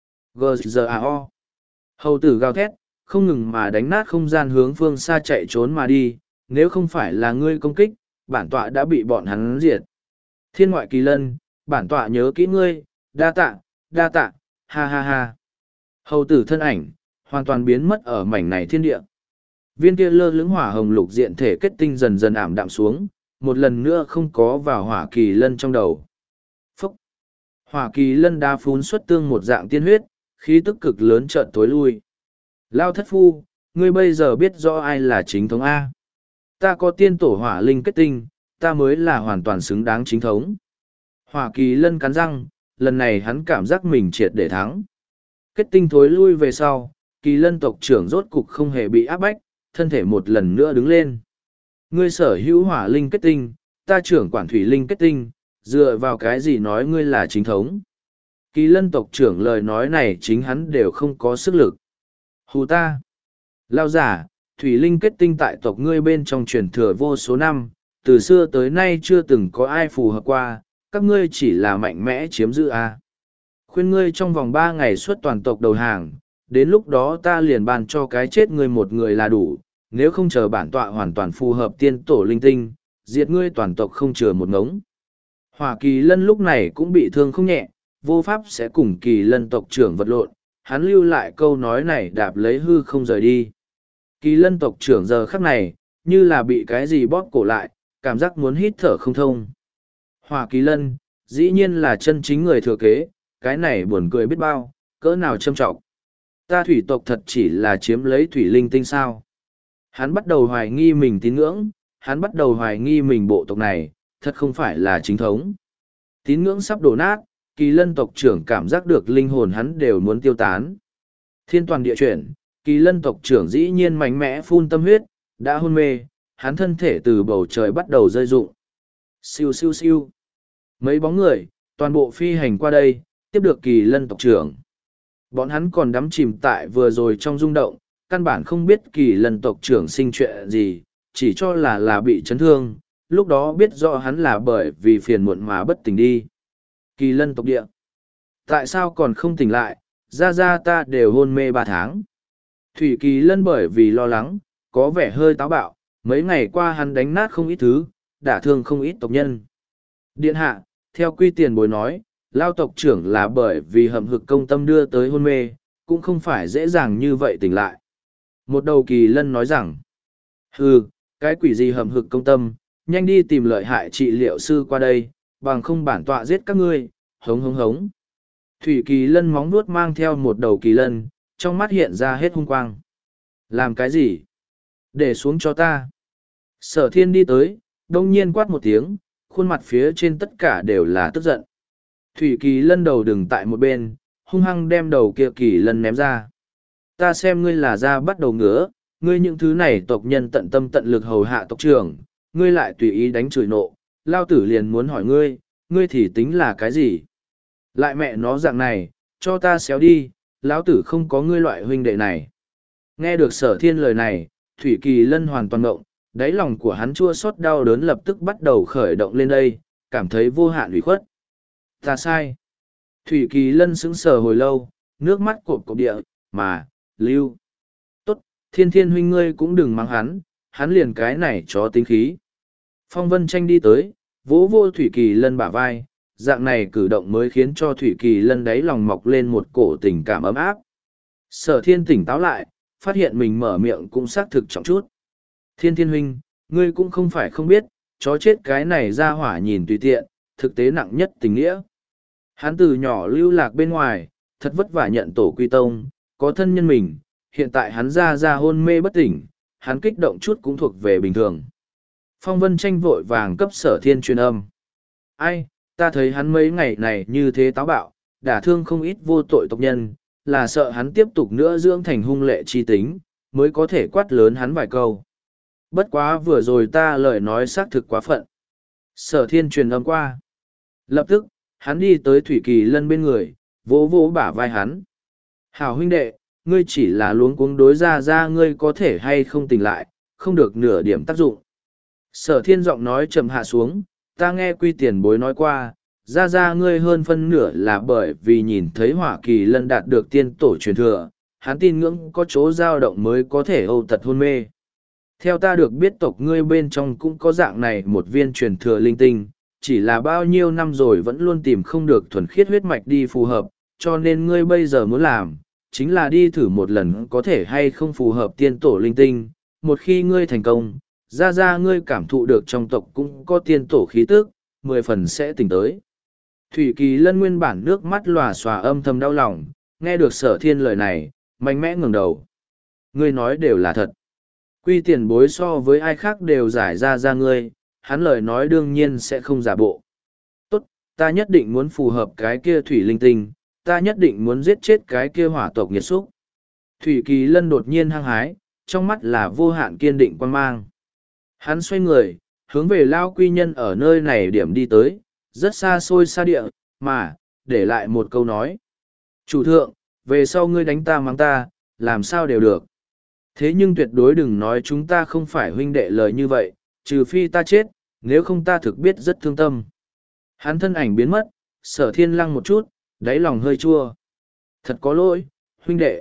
Speaker 1: G-Z-A-O. Hầu tử gào thét, không ngừng mà đánh nát không gian hướng phương xa chạy trốn mà đi, nếu không phải là ngươi công kích, bản tọa đã bị bọn hắn diệt. Thiên ngoại kỳ lân, bản tọa nhớ kỹ ngươi, đa tạ, đa tạ, ha ha ha. Hầu tử thân ảnh, hoàn toàn biến mất ở mảnh này thiên địa. Viên kia lơ lửng hỏa hồng lục diện thể kết tinh dần dần ảm đạm xuống, một lần nữa không có vào hỏa kỳ lân trong đầu. Phúc! Hỏa kỳ lân đa phún xuất tương một dạng tiên huyết, khí tức cực lớn chợt tối lui. Lao thất phu, ngươi bây giờ biết rõ ai là chính thống A. Ta có tiên tổ hỏa linh kết tinh, ta mới là hoàn toàn xứng đáng chính thống. Hỏa kỳ lân cắn răng, lần này hắn cảm giác mình triệt để thắng. Kết tinh thối lui về sau, kỳ lân tộc trưởng rốt cục không hề bị áp bách, thân thể một lần nữa đứng lên. Ngươi sở hữu hỏa linh kết tinh, ta trưởng quản thủy linh kết tinh, dựa vào cái gì nói ngươi là chính thống. Kỳ lân tộc trưởng lời nói này chính hắn đều không có sức lực. Hù ta! Lao giả, thủy linh kết tinh tại tộc ngươi bên trong truyền thừa vô số năm, từ xưa tới nay chưa từng có ai phù hợp qua, các ngươi chỉ là mạnh mẽ chiếm giữ a. Khuyên ngươi trong vòng ba ngày xuất toàn tộc đầu hàng, đến lúc đó ta liền bàn cho cái chết ngươi một người là đủ, nếu không chờ bản tọa hoàn toàn phù hợp tiên tổ linh tinh, diệt ngươi toàn tộc không chừa một ngống. Hỏa kỳ lân lúc này cũng bị thương không nhẹ, vô pháp sẽ cùng kỳ lân tộc trưởng vật lộn, hắn lưu lại câu nói này đạp lấy hư không rời đi. Kỳ lân tộc trưởng giờ khắc này, như là bị cái gì bóp cổ lại, cảm giác muốn hít thở không thông. Hỏa kỳ lân, dĩ nhiên là chân chính người thừa kế, cái này buồn cười biết bao, cỡ nào trâm trọng. Ta thủy tộc thật chỉ là chiếm lấy thủy linh tinh sao. Hắn bắt đầu hoài nghi mình tín ngưỡng, hắn bắt đầu hoài nghi mình bộ tộc này, thật không phải là chính thống. Tín ngưỡng sắp đổ nát, kỳ lân tộc trưởng cảm giác được linh hồn hắn đều muốn tiêu tán. Thiên toàn địa chuyển, kỳ lân tộc trưởng dĩ nhiên mạnh mẽ phun tâm huyết, đã hôn mê, hắn thân thể từ bầu trời bắt đầu rơi rụng. Siêu siêu siêu. Mấy bóng người, toàn bộ phi hành qua đây, tiếp được kỳ lân tộc trưởng. Bọn hắn còn đắm chìm tại vừa rồi trong rung động, căn bản không biết kỳ lân tộc trưởng sinh chuyện gì, chỉ cho là là bị chấn thương, lúc đó biết rõ hắn là bởi vì phiền muộn mà bất tỉnh đi. Kỳ lân tộc địa. Tại sao còn không tỉnh lại, ra ra ta đều hôn mê ba tháng. Thủy kỳ lân bởi vì lo lắng, có vẻ hơi táo bạo, mấy ngày qua hắn đánh nát không ít thứ, đả thương không ít tộc nhân. Điện hạ, theo quy tiền bối nói, lao tộc trưởng là bởi vì hầm hực công tâm đưa tới hôn mê, cũng không phải dễ dàng như vậy tỉnh lại. Một đầu kỳ lân nói rằng, hừ, cái quỷ gì hầm hực công tâm, nhanh đi tìm lợi hại trị liệu sư qua đây, bằng không bản tọa giết các ngươi, hống hống hống. Thủy kỳ lân móng nuốt mang theo một đầu kỳ lân, trong mắt hiện ra hết hung quang. Làm cái gì? Để xuống cho ta. Sở thiên đi tới, đông nhiên quát một tiếng, khuôn mặt phía trên tất cả đều là tức giận. Thủy kỳ lân đầu đừng tại một bên, hung hăng đem đầu kia kỳ lân ném ra. Ta xem ngươi là ra bắt đầu ngứa, ngươi những thứ này tộc nhân tận tâm tận lực hầu hạ tộc trưởng, ngươi lại tùy ý đánh chửi nộ, lao tử liền muốn hỏi ngươi, ngươi thì tính là cái gì? Lại mẹ nó dạng này, cho ta xéo đi, lão tử không có ngươi loại huynh đệ này. Nghe được sở thiên lời này, Thủy Kỳ Lân hoàn toàn ngộng, đáy lòng của hắn chua xót đau đớn lập tức bắt đầu khởi động lên đây, cảm thấy vô hạn ủy khuất. Ta sai. Thủy Kỳ Lân sững sờ hồi lâu, nước mắt cộp cộp địa, mà, lưu. Tốt, thiên thiên huynh ngươi cũng đừng mắng hắn, hắn liền cái này cho tính khí. Phong Vân Tranh đi tới, vỗ vô Thủy Kỳ Lân bả vai, dạng này cử động mới khiến cho Thủy Kỳ Lân đáy lòng mọc lên một cổ tình cảm ấm áp. Sở thiên tỉnh táo lại, phát hiện mình mở miệng cũng xác thực trọng chút. Thiên thiên huynh, ngươi cũng không phải không biết, chó chết cái này ra hỏa nhìn tùy tiện, thực tế nặng nhất tình nghĩa. Hắn từ nhỏ lưu lạc bên ngoài, thật vất vả nhận tổ quy tông, có thân nhân mình, hiện tại hắn ra ra hôn mê bất tỉnh, hắn kích động chút cũng thuộc về bình thường. Phong Vân Tranh vội vàng cấp sở thiên truyền âm. Ai, ta thấy hắn mấy ngày này như thế táo bạo, đả thương không ít vô tội tộc nhân, là sợ hắn tiếp tục nữa dưỡng thành hung lệ chi tính, mới có thể quát lớn hắn vài câu. Bất quá vừa rồi ta lời nói xác thực quá phận. Sở thiên truyền âm qua. Lập tức, hắn đi tới Thủy Kỳ Lân bên người, vỗ vỗ bả vai hắn. Hảo huynh đệ, ngươi chỉ là luống cuống đối ra ra ngươi có thể hay không tỉnh lại, không được nửa điểm tác dụng. Sở thiên giọng nói trầm hạ xuống, ta nghe quy tiền bối nói qua, ra ra ngươi hơn phân nửa là bởi vì nhìn thấy hỏa kỳ lân đạt được tiên tổ truyền thừa, hắn tin ngưỡng có chỗ dao động mới có thể âu tật hôn mê. Theo ta được biết tộc ngươi bên trong cũng có dạng này một viên truyền thừa linh tinh, chỉ là bao nhiêu năm rồi vẫn luôn tìm không được thuần khiết huyết mạch đi phù hợp, cho nên ngươi bây giờ muốn làm, chính là đi thử một lần có thể hay không phù hợp tiên tổ linh tinh, một khi ngươi thành công, ra ra ngươi cảm thụ được trong tộc cũng có tiên tổ khí tức, mười phần sẽ tỉnh tới. Thủy Kỳ Lân nguyên bản nước mắt lòa xòa âm thầm đau lòng, nghe được sở thiên lời này, mạnh mẽ ngẩng đầu. Ngươi nói đều là thật. Quy tiền bối so với ai khác đều giải ra ra ngươi, hắn lời nói đương nhiên sẽ không giả bộ. Tốt, ta nhất định muốn phù hợp cái kia thủy linh tinh, ta nhất định muốn giết chết cái kia hỏa tộc nghiệt xúc. Thủy Kỳ Lân đột nhiên hăng hái, trong mắt là vô hạn kiên định quan mang. Hắn xoay người, hướng về Lao Quy Nhân ở nơi này điểm đi tới, rất xa xôi xa địa, mà, để lại một câu nói. Chủ thượng, về sau ngươi đánh ta mắng ta, làm sao đều được. Thế nhưng tuyệt đối đừng nói chúng ta không phải huynh đệ lời như vậy, trừ phi ta chết, nếu không ta thực biết rất thương tâm. Hắn thân ảnh biến mất, sở thiên lăng một chút, đáy lòng hơi chua. Thật có lỗi, huynh đệ.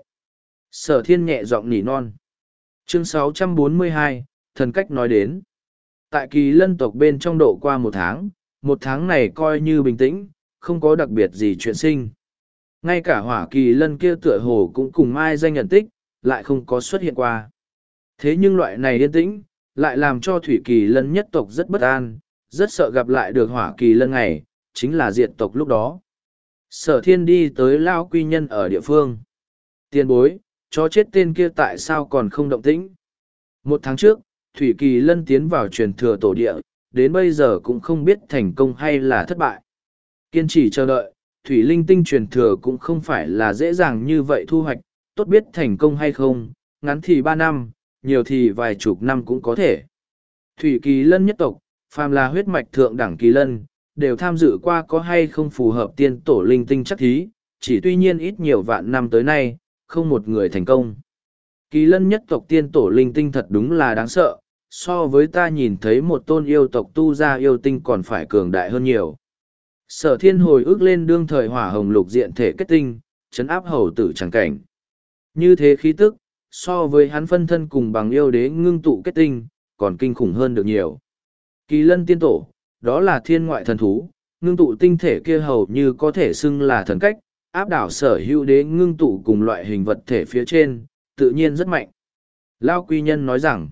Speaker 1: Sở thiên nhẹ giọng nỉ non. Chương sáu trăm bốn mươi hai, thần cách nói đến. Tại kỳ lân tộc bên trong độ qua một tháng, một tháng này coi như bình tĩnh, không có đặc biệt gì chuyện sinh. Ngay cả hỏa kỳ lân kia tựa hồ cũng cùng mai danh nhận tích, lại không có xuất hiện qua. Thế nhưng loại này yên tĩnh, lại làm cho thủy kỳ lân nhất tộc rất bất an, rất sợ gặp lại được hỏa kỳ lân này, chính là diệt tộc lúc đó. Sở thiên đi tới Lao Quy Nhân ở địa phương. Tiền bối, chó chết tên kia tại sao còn không động tĩnh? Một tháng trước, Thủy Kỳ Lân tiến vào truyền thừa tổ địa, đến bây giờ cũng không biết thành công hay là thất bại. Kiên trì chờ đợi, Thủy Linh Tinh truyền thừa cũng không phải là dễ dàng như vậy thu hoạch, tốt biết thành công hay không, ngắn thì ba năm, nhiều thì vài chục năm cũng có thể. Thủy Kỳ Lân nhất tộc, phàm là huyết mạch thượng đẳng Kỳ Lân, đều tham dự qua có hay không phù hợp tiên tổ linh tinh chắc thí, chỉ tuy nhiên ít nhiều vạn năm tới nay, không một người thành công. Kỳ Lân nhất tộc tiên tổ linh tinh thật đúng là đáng sợ, so với ta nhìn thấy một tôn yêu tộc tu ra yêu tinh còn phải cường đại hơn nhiều. Sở thiên hồi ức lên đương thời hỏa hồng lục diện thể kết tinh, chấn áp hầu tử chẳng cảnh. Như thế khí tức, so với hắn phân thân cùng bằng yêu đế ngưng tụ kết tinh, còn kinh khủng hơn được nhiều. Kỳ Lân tiên tổ, đó là thiên ngoại thần thú, ngưng tụ tinh thể kia hầu như có thể xưng là thần cách, áp đảo sở hữu đế ngưng tụ cùng loại hình vật thể phía trên, tự nhiên rất mạnh. Lao Quy Nhân nói rằng,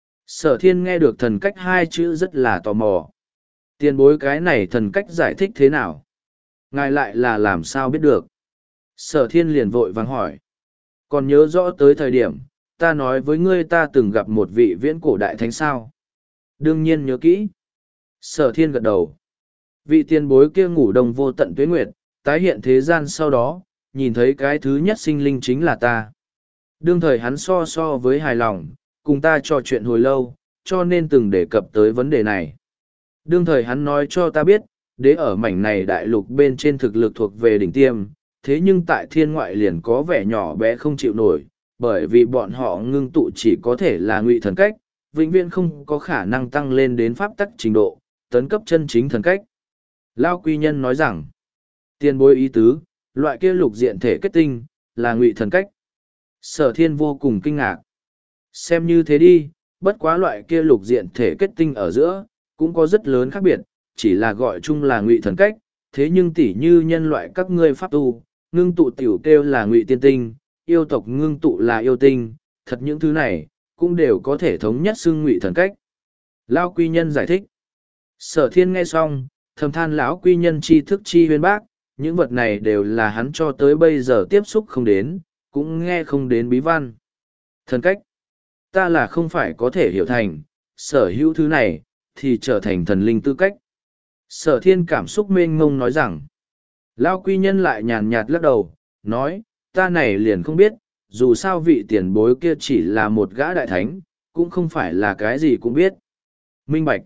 Speaker 1: sở thiên nghe được thần cách hai chữ rất là tò mò. Tiền bối cái này thần cách giải thích thế nào? Ngài lại là làm sao biết được? Sở thiên liền vội vàng hỏi. Còn nhớ rõ tới thời điểm, ta nói với ngươi ta từng gặp một vị viễn cổ đại thánh sao? Đương nhiên nhớ kỹ. Sở thiên gật đầu. Vị tiền bối kia ngủ đông vô tận tuế nguyệt, tái hiện thế gian sau đó, nhìn thấy cái thứ nhất sinh linh chính là ta. Đương thời hắn so so với hài lòng, cùng ta trò chuyện hồi lâu, cho nên từng đề cập tới vấn đề này. Đương thời hắn nói cho ta biết, đế ở mảnh này đại lục bên trên thực lực thuộc về đỉnh tiêm, thế nhưng tại thiên ngoại liền có vẻ nhỏ bé không chịu nổi, bởi vì bọn họ ngưng tụ chỉ có thể là ngụy thần cách, vĩnh viễn không có khả năng tăng lên đến pháp tắc trình độ, tấn cấp chân chính thần cách. Lao Quy Nhân nói rằng, tiền bối ý tứ, loại kia lục diện thể kết tinh, là ngụy thần cách. Sở thiên vô cùng kinh ngạc. Xem như thế đi, bất quá loại kia lục diện thể kết tinh ở giữa, cũng có rất lớn khác biệt, chỉ là gọi chung là ngụy thần cách, thế nhưng tỉ như nhân loại các ngươi pháp tu, ngưng tụ tiểu kêu là ngụy tiên tinh, yêu tộc ngưng tụ là yêu tinh, thật những thứ này, cũng đều có thể thống nhất xưng ngụy thần cách. Lao Quy Nhân giải thích. Sở thiên nghe xong, thầm than lão quy nhân tri thức chi huyên bác, những vật này đều là hắn cho tới bây giờ tiếp xúc không đến, cũng nghe không đến bí văn. Thần cách, ta là không phải có thể hiểu thành, sở hữu thứ này, thì trở thành thần linh tư cách. Sở thiên cảm xúc mênh mông nói rằng, lão quy nhân lại nhàn nhạt lắc đầu, nói, ta này liền không biết, dù sao vị tiền bối kia chỉ là một gã đại thánh, cũng không phải là cái gì cũng biết. Minh bạch.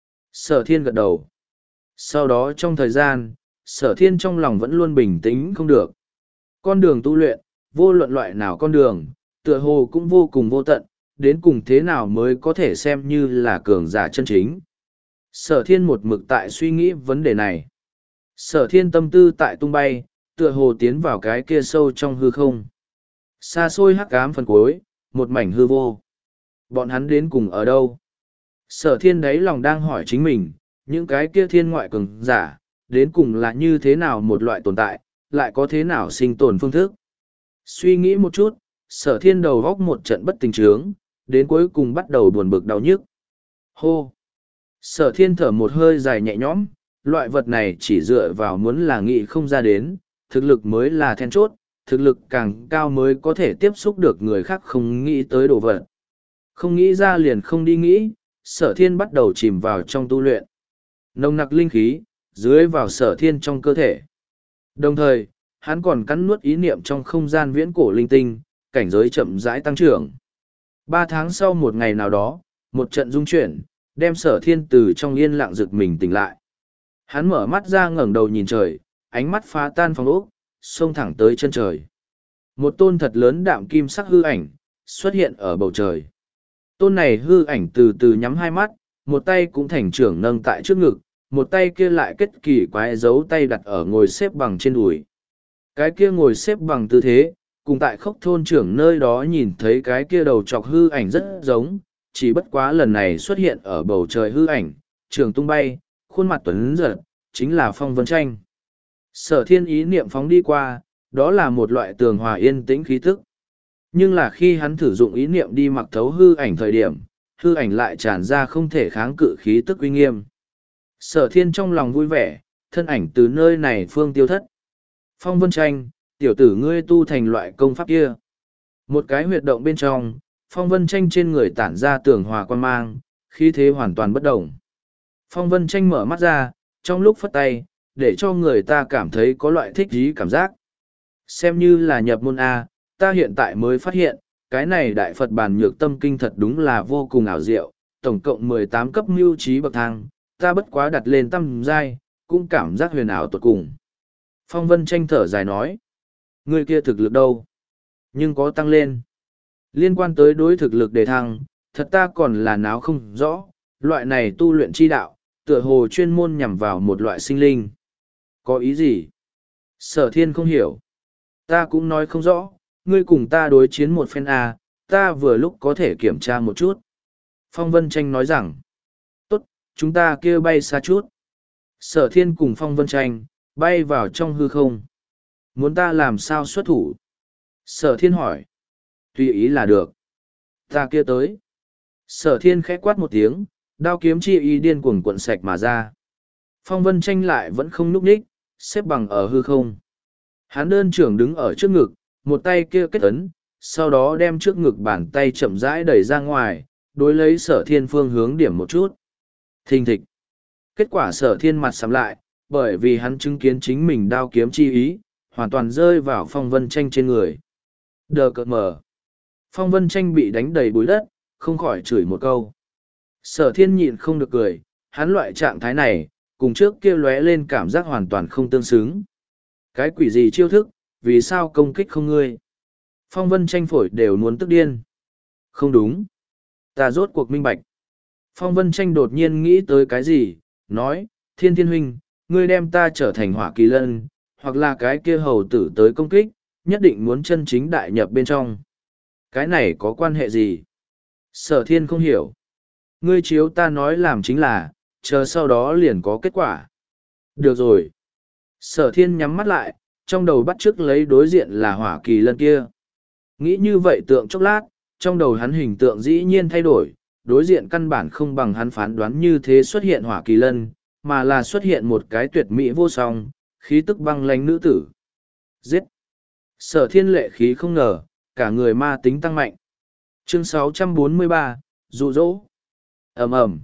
Speaker 1: Sở thiên gật đầu. Sau đó trong thời gian, sở thiên trong lòng vẫn luôn bình tĩnh không được. Con đường tu luyện, vô luận loại nào con đường, tựa hồ cũng vô cùng vô tận, đến cùng thế nào mới có thể xem như là cường giả chân chính. Sở thiên một mực tại suy nghĩ vấn đề này. Sở thiên tâm tư tại tung bay, tựa hồ tiến vào cái kia sâu trong hư không. Xa xôi hắc ám phần cuối, một mảnh hư vô. Bọn hắn đến cùng ở đâu? Sở thiên đáy lòng đang hỏi chính mình, những cái kia thiên ngoại cường giả, đến cùng là như thế nào một loại tồn tại, lại có thế nào sinh tồn phương thức. Suy nghĩ một chút, sở thiên đầu góc một trận bất tình trướng, đến cuối cùng bắt đầu buồn bực đau nhức. Hô! Sở thiên thở một hơi dài nhẹ nhõm, loại vật này chỉ dựa vào muốn là nghị không ra đến, thực lực mới là then chốt, thực lực càng cao mới có thể tiếp xúc được người khác không nghĩ tới đồ vật. Không nghĩ ra liền không đi nghĩ, sở thiên bắt đầu chìm vào trong tu luyện. Nồng nặc linh khí, dưới vào sở thiên trong cơ thể. Đồng thời, hắn còn cắn nuốt ý niệm trong không gian viễn cổ linh tinh, cảnh giới chậm rãi tăng trưởng. Ba tháng sau một ngày nào đó, một trận rung chuyển, đem sở thiên từ trong yên lặng rực mình tỉnh lại. Hắn mở mắt ra ngẩng đầu nhìn trời, ánh mắt phá tan phòng ốc, xông thẳng tới chân trời. Một tôn thật lớn đạm kim sắc hư ảnh, xuất hiện ở bầu trời. Tôn này hư ảnh từ từ nhắm hai mắt, một tay cũng thành trưởng nâng tại trước ngực, một tay kia lại kết kỳ quái dấu tay đặt ở ngồi xếp bằng trên đùi. Cái kia ngồi xếp bằng tư thế, cùng tại khốc thôn trưởng nơi đó nhìn thấy cái kia đầu trọc hư ảnh rất giống, chỉ bất quá lần này xuất hiện ở bầu trời hư ảnh, trường tung bay, khuôn mặt tuấn giật, chính là Phong Vân Tranh. Sở thiên ý niệm phóng đi qua, đó là một loại tường hòa yên tĩnh khí tức. Nhưng là khi hắn thử dụng ý niệm đi mặc thấu hư ảnh thời điểm, hư ảnh lại tràn ra không thể kháng cự khí tức uy nghiêm. Sở thiên trong lòng vui vẻ, thân ảnh từ nơi này phương tiêu thất. Phong Vân Tranh, tiểu tử ngươi tu thành loại công pháp kia. Một cái huyệt động bên trong, Phong Vân Tranh trên người tản ra tường hòa quan mang, khí thế hoàn toàn bất động. Phong Vân Tranh mở mắt ra, trong lúc phất tay, để cho người ta cảm thấy có loại thích ý cảm giác. Xem như là nhập môn A, ta hiện tại mới phát hiện, cái này Đại Phật Bản Nhược Tâm Kinh thật đúng là vô cùng ảo diệu, tổng cộng mười tám cấp mưu trí bậc thang, ta bất quá đặt lên tâm giai, cũng cảm giác huyền ảo tột cùng. Phong Vân Tranh thở dài nói, người kia thực lực đâu? Nhưng có tăng lên. Liên quan tới đối thực lực đề thăng, thật ta còn là náo không rõ, loại này tu luyện chi đạo, tựa hồ chuyên môn nhằm vào một loại sinh linh. Có ý gì? Sở thiên không hiểu. Ta cũng nói không rõ, ngươi cùng ta đối chiến một phen A, ta vừa lúc có thể kiểm tra một chút. Phong Vân Tranh nói rằng, tốt, chúng ta kia bay xa chút. Sở thiên cùng Phong Vân Tranh, bay vào trong hư không. Muốn ta làm sao xuất thủ? Sở thiên hỏi. Tùy ý là được. Ta kia tới. Sở thiên khẽ quát một tiếng, đao kiếm chi y điên cuồng cuộn sạch mà ra. Phong Vân Tranh lại vẫn không núp ních, xếp bằng ở hư không. Hắn đơn trưởng đứng ở trước ngực, một tay kia kết ấn, sau đó đem trước ngực bàn tay chậm rãi đẩy ra ngoài, đối lấy sở thiên phương hướng điểm một chút. Thình thịch. Kết quả sở thiên mặt sắm lại, bởi vì hắn chứng kiến chính mình đao kiếm chi ý, hoàn toàn rơi vào Phong Vân Tranh trên người. Đờ cợt mở. Phong Vân Tranh bị đánh đầy bụi đất, không khỏi chửi một câu. Sở thiên nhịn không được cười, hắn loại trạng thái này, cùng trước kia lóe lên cảm giác hoàn toàn không tương xứng. Cái quỷ gì chiêu thức, vì sao công kích không ngươi? Phong Vân Tranh phổi đều muốn tức điên. Không đúng. Ta rốt cuộc minh bạch. Phong Vân Tranh đột nhiên nghĩ tới cái gì, nói, Thiên Thiên Huynh, ngươi đem ta trở thành hỏa kỳ lân, hoặc là cái kia hầu tử tới công kích, nhất định muốn chân chính đại nhập bên trong. Cái này có quan hệ gì? Sở thiên không hiểu. Ngươi chiếu ta nói làm chính là, chờ sau đó liền có kết quả. Được rồi. Sở thiên nhắm mắt lại, trong đầu bắt chước lấy đối diện là hỏa kỳ lân kia. Nghĩ như vậy tượng chốc lát, trong đầu hắn hình tượng dĩ nhiên thay đổi, đối diện căn bản không bằng hắn phán đoán như thế xuất hiện hỏa kỳ lân, mà là xuất hiện một cái tuyệt mỹ vô song, khí tức băng lánh nữ tử. Giết! Sở thiên lệ khí không ngờ, cả người ma tính tăng mạnh. Chương sáu trăm bốn mươi ba, dụ dỗ. ầm ầm,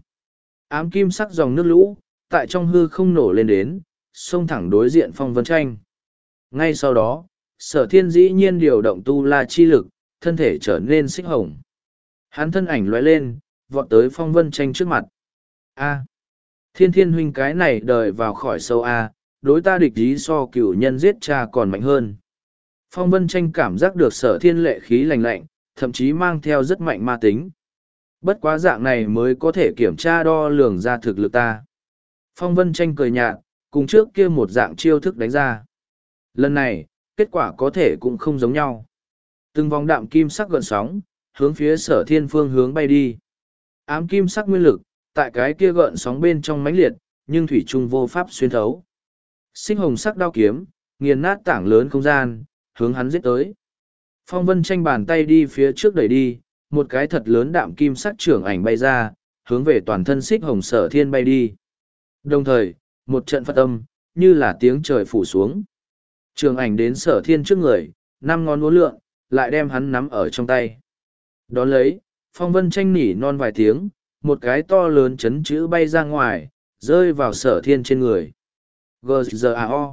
Speaker 1: ám kim sắc dòng nước lũ, tại trong hư không nổ lên đến, xông thẳng đối diện Phong Vân Tranh. Ngay sau đó, sở thiên dĩ nhiên điều động tu la chi lực, thân thể trở nên xích hồng. Hắn thân ảnh lóe lên, vọt tới Phong Vân Tranh trước mặt. A. Thiên Thiên huynh cái này đời vào khỏi sâu A, đối ta địch ý so cửu nhân giết cha còn mạnh hơn. Phong Vân Tranh cảm giác được sở thiên lệ khí lành lạnh, thậm chí mang theo rất mạnh ma tính. Bất quá dạng này mới có thể kiểm tra đo lường ra thực lực ta. Phong Vân Tranh cười nhạt, cùng trước kia một dạng chiêu thức đánh ra. Lần này, kết quả có thể cũng không giống nhau. Từng vòng đạm kim sắc gợn sóng, hướng phía sở thiên phương hướng bay đi. Ám kim sắc nguyên lực, tại cái kia gợn sóng bên trong mãnh liệt, nhưng thủy trung vô pháp xuyên thấu. Sinh hồng sắc đao kiếm, nghiền nát tảng lớn không gian, hướng hắn giết tới. Phong Vân Tranh bàn tay đi phía trước đẩy đi, một cái thật lớn đạm kim sắc trưởng ảnh bay ra, hướng về toàn thân xích hồng sở thiên bay đi. Đồng thời, một trận phật âm, như là tiếng trời phủ xuống. Trường ảnh đến sở thiên trước người, năm ngón uốn lượn, lại đem hắn nắm ở trong tay. Đón lấy, Phong Vân Tranh nỉ non vài tiếng, một cái to lớn chấn chữ bay ra ngoài, rơi vào sở thiên trên người. giê giê a o.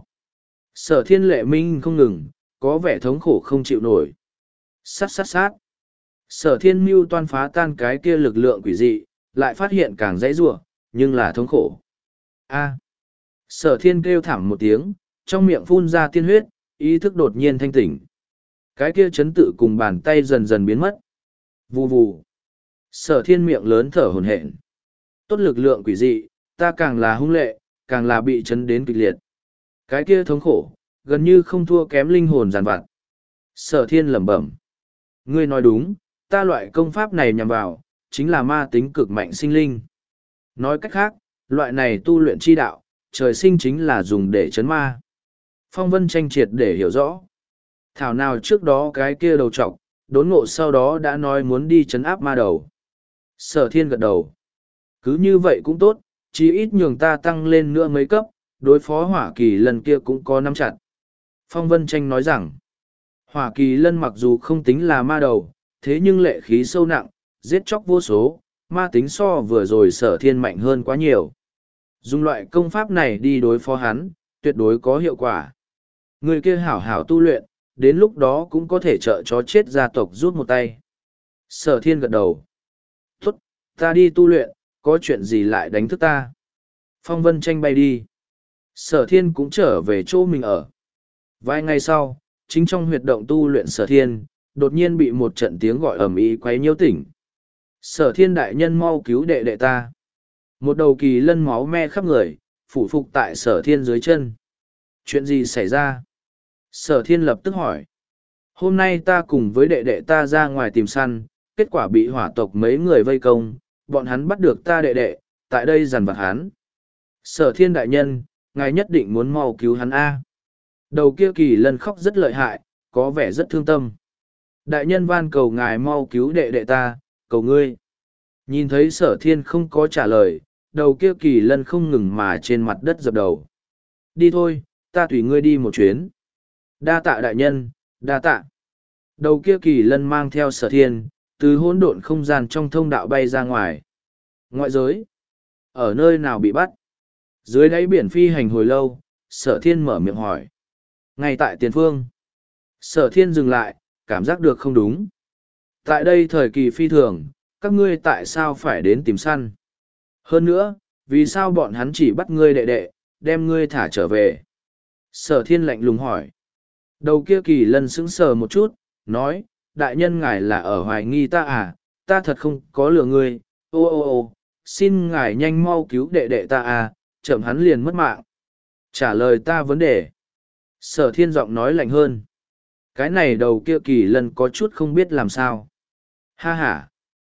Speaker 1: Sở thiên lệ minh không ngừng, có vẻ thống khổ không chịu nổi. Sát sát sát. Sở thiên mưu toan phá tan cái kia lực lượng quỷ dị, lại phát hiện càng dãy rủa, nhưng là thống khổ. A. Sở thiên kêu thảm một tiếng, trong miệng phun ra tiên huyết, ý thức đột nhiên thanh tỉnh. Cái kia chấn tự cùng bàn tay dần dần biến mất. Vù vù. Sở thiên miệng lớn thở hổn hển. Tốt lực lượng quỷ dị, ta càng là hung lệ, càng là bị chấn đến kịch liệt. Cái kia thống khổ, gần như không thua kém linh hồn giàn vặt. Sở thiên lẩm bẩm. Ngươi nói đúng, ta loại công pháp này nhằm vào, chính là ma tính cực mạnh sinh linh. Nói cách khác, loại này tu luyện chi đạo, trời sinh chính là dùng để chấn ma. Phong Vân Tranh triệt để hiểu rõ. Thảo nào trước đó cái kia đầu trọc, đốn ngộ sau đó đã nói muốn đi chấn áp ma đầu. Sở thiên gật đầu. Cứ như vậy cũng tốt, chí ít nhường ta tăng lên nữa mấy cấp, đối phó hỏa kỳ lần kia cũng có nắm chặt. Phong Vân Tranh nói rằng, hỏa kỳ lân mặc dù không tính là ma đầu, thế nhưng lệ khí sâu nặng, giết chóc vô số, ma tính so vừa rồi sở thiên mạnh hơn quá nhiều. Dùng loại công pháp này đi đối phó hắn, tuyệt đối có hiệu quả. Người kia hảo hảo tu luyện, đến lúc đó cũng có thể trợ chó chết gia tộc rút một tay. Sở thiên gật đầu. Tốt, ta đi tu luyện, có chuyện gì lại đánh thức ta. Phong Vân Tranh bay đi. Sở thiên cũng trở về chỗ mình ở. Vài ngày sau, chính trong huyệt động tu luyện sở thiên, đột nhiên bị một trận tiếng gọi ầm ĩ quấy nhiễu tỉnh. Sở thiên đại nhân mau cứu đệ đệ ta. Một đầu kỳ lân máu me khắp người, phủ phục tại sở thiên dưới chân. Chuyện gì xảy ra? Sở thiên lập tức hỏi. Hôm nay ta cùng với đệ đệ ta ra ngoài tìm săn, kết quả bị hỏa tộc mấy người vây công, bọn hắn bắt được ta đệ đệ, tại đây dằn vặt hắn. Sở thiên đại nhân, ngài nhất định muốn mau cứu hắn A. Đầu kia kỳ lân khóc rất lợi hại, có vẻ rất thương tâm. Đại nhân van cầu ngài mau cứu đệ đệ ta, cầu ngươi. Nhìn thấy sở thiên không có trả lời, đầu kia kỳ lân không ngừng mà trên mặt đất dập đầu. Đi thôi, ta tùy ngươi đi một chuyến. Đa tạ đại nhân, đa tạ. Đầu kia kỳ lân mang theo sở thiên, từ hỗn độn không gian trong thông đạo bay ra ngoài. Ngoại giới, ở nơi nào bị bắt? Dưới đáy biển phi hành hồi lâu, sở thiên mở miệng hỏi. Ngay tại tiền phương, sở thiên dừng lại, cảm giác được không đúng. Tại đây thời kỳ phi thường, các ngươi tại sao phải đến tìm săn? Hơn nữa, vì sao bọn hắn chỉ bắt ngươi đệ đệ, đem ngươi thả trở về? Sở thiên lạnh lùng hỏi. Đầu kia kỳ lân sững sờ một chút, nói, đại nhân ngài là ở hoài nghi ta à, ta thật không có lừa ngươi, ô ô ô, xin ngài nhanh mau cứu đệ đệ ta à, chậm hắn liền mất mạng. Trả lời ta vấn đề. Sở thiên giọng nói lạnh hơn. Cái này đầu kia kỳ lân có chút không biết làm sao. Ha ha.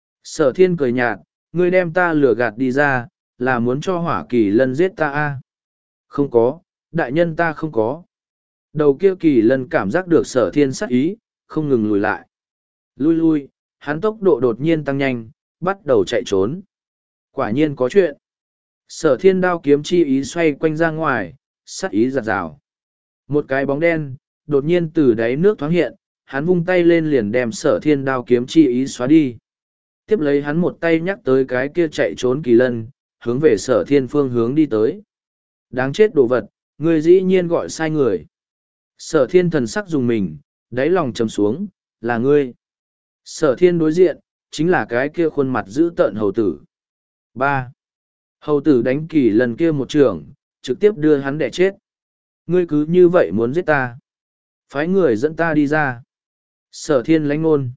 Speaker 1: Sở thiên cười nhạt, ngươi đem ta lừa gạt đi ra, là muốn cho hỏa kỳ lân giết ta à? Không có, đại nhân ta không có. Đầu kia kỳ lân cảm giác được sở thiên sắc ý, không ngừng lùi lại. Lui lui, hắn tốc độ đột nhiên tăng nhanh, bắt đầu chạy trốn. Quả nhiên có chuyện. Sở thiên đao kiếm chi ý xoay quanh ra ngoài, sắc ý giặt rào. Một cái bóng đen, đột nhiên từ đáy nước thoáng hiện, hắn vung tay lên liền đem sở thiên đao kiếm chi ý xóa đi. Tiếp lấy hắn một tay nhắc tới cái kia chạy trốn kỳ lân, hướng về sở thiên phương hướng đi tới. Đáng chết đồ vật, người dĩ nhiên gọi sai người. Sở thiên thần sắc dùng mình, đáy lòng trầm xuống, là ngươi. Sở thiên đối diện, chính là cái kia khuôn mặt dữ tợn hầu tử. ba. Hầu tử đánh kỳ lần kia một trường, trực tiếp đưa hắn đẻ chết. Ngươi cứ như vậy muốn giết ta. Phái người dẫn ta đi ra. Sở thiên lãnh ngôn.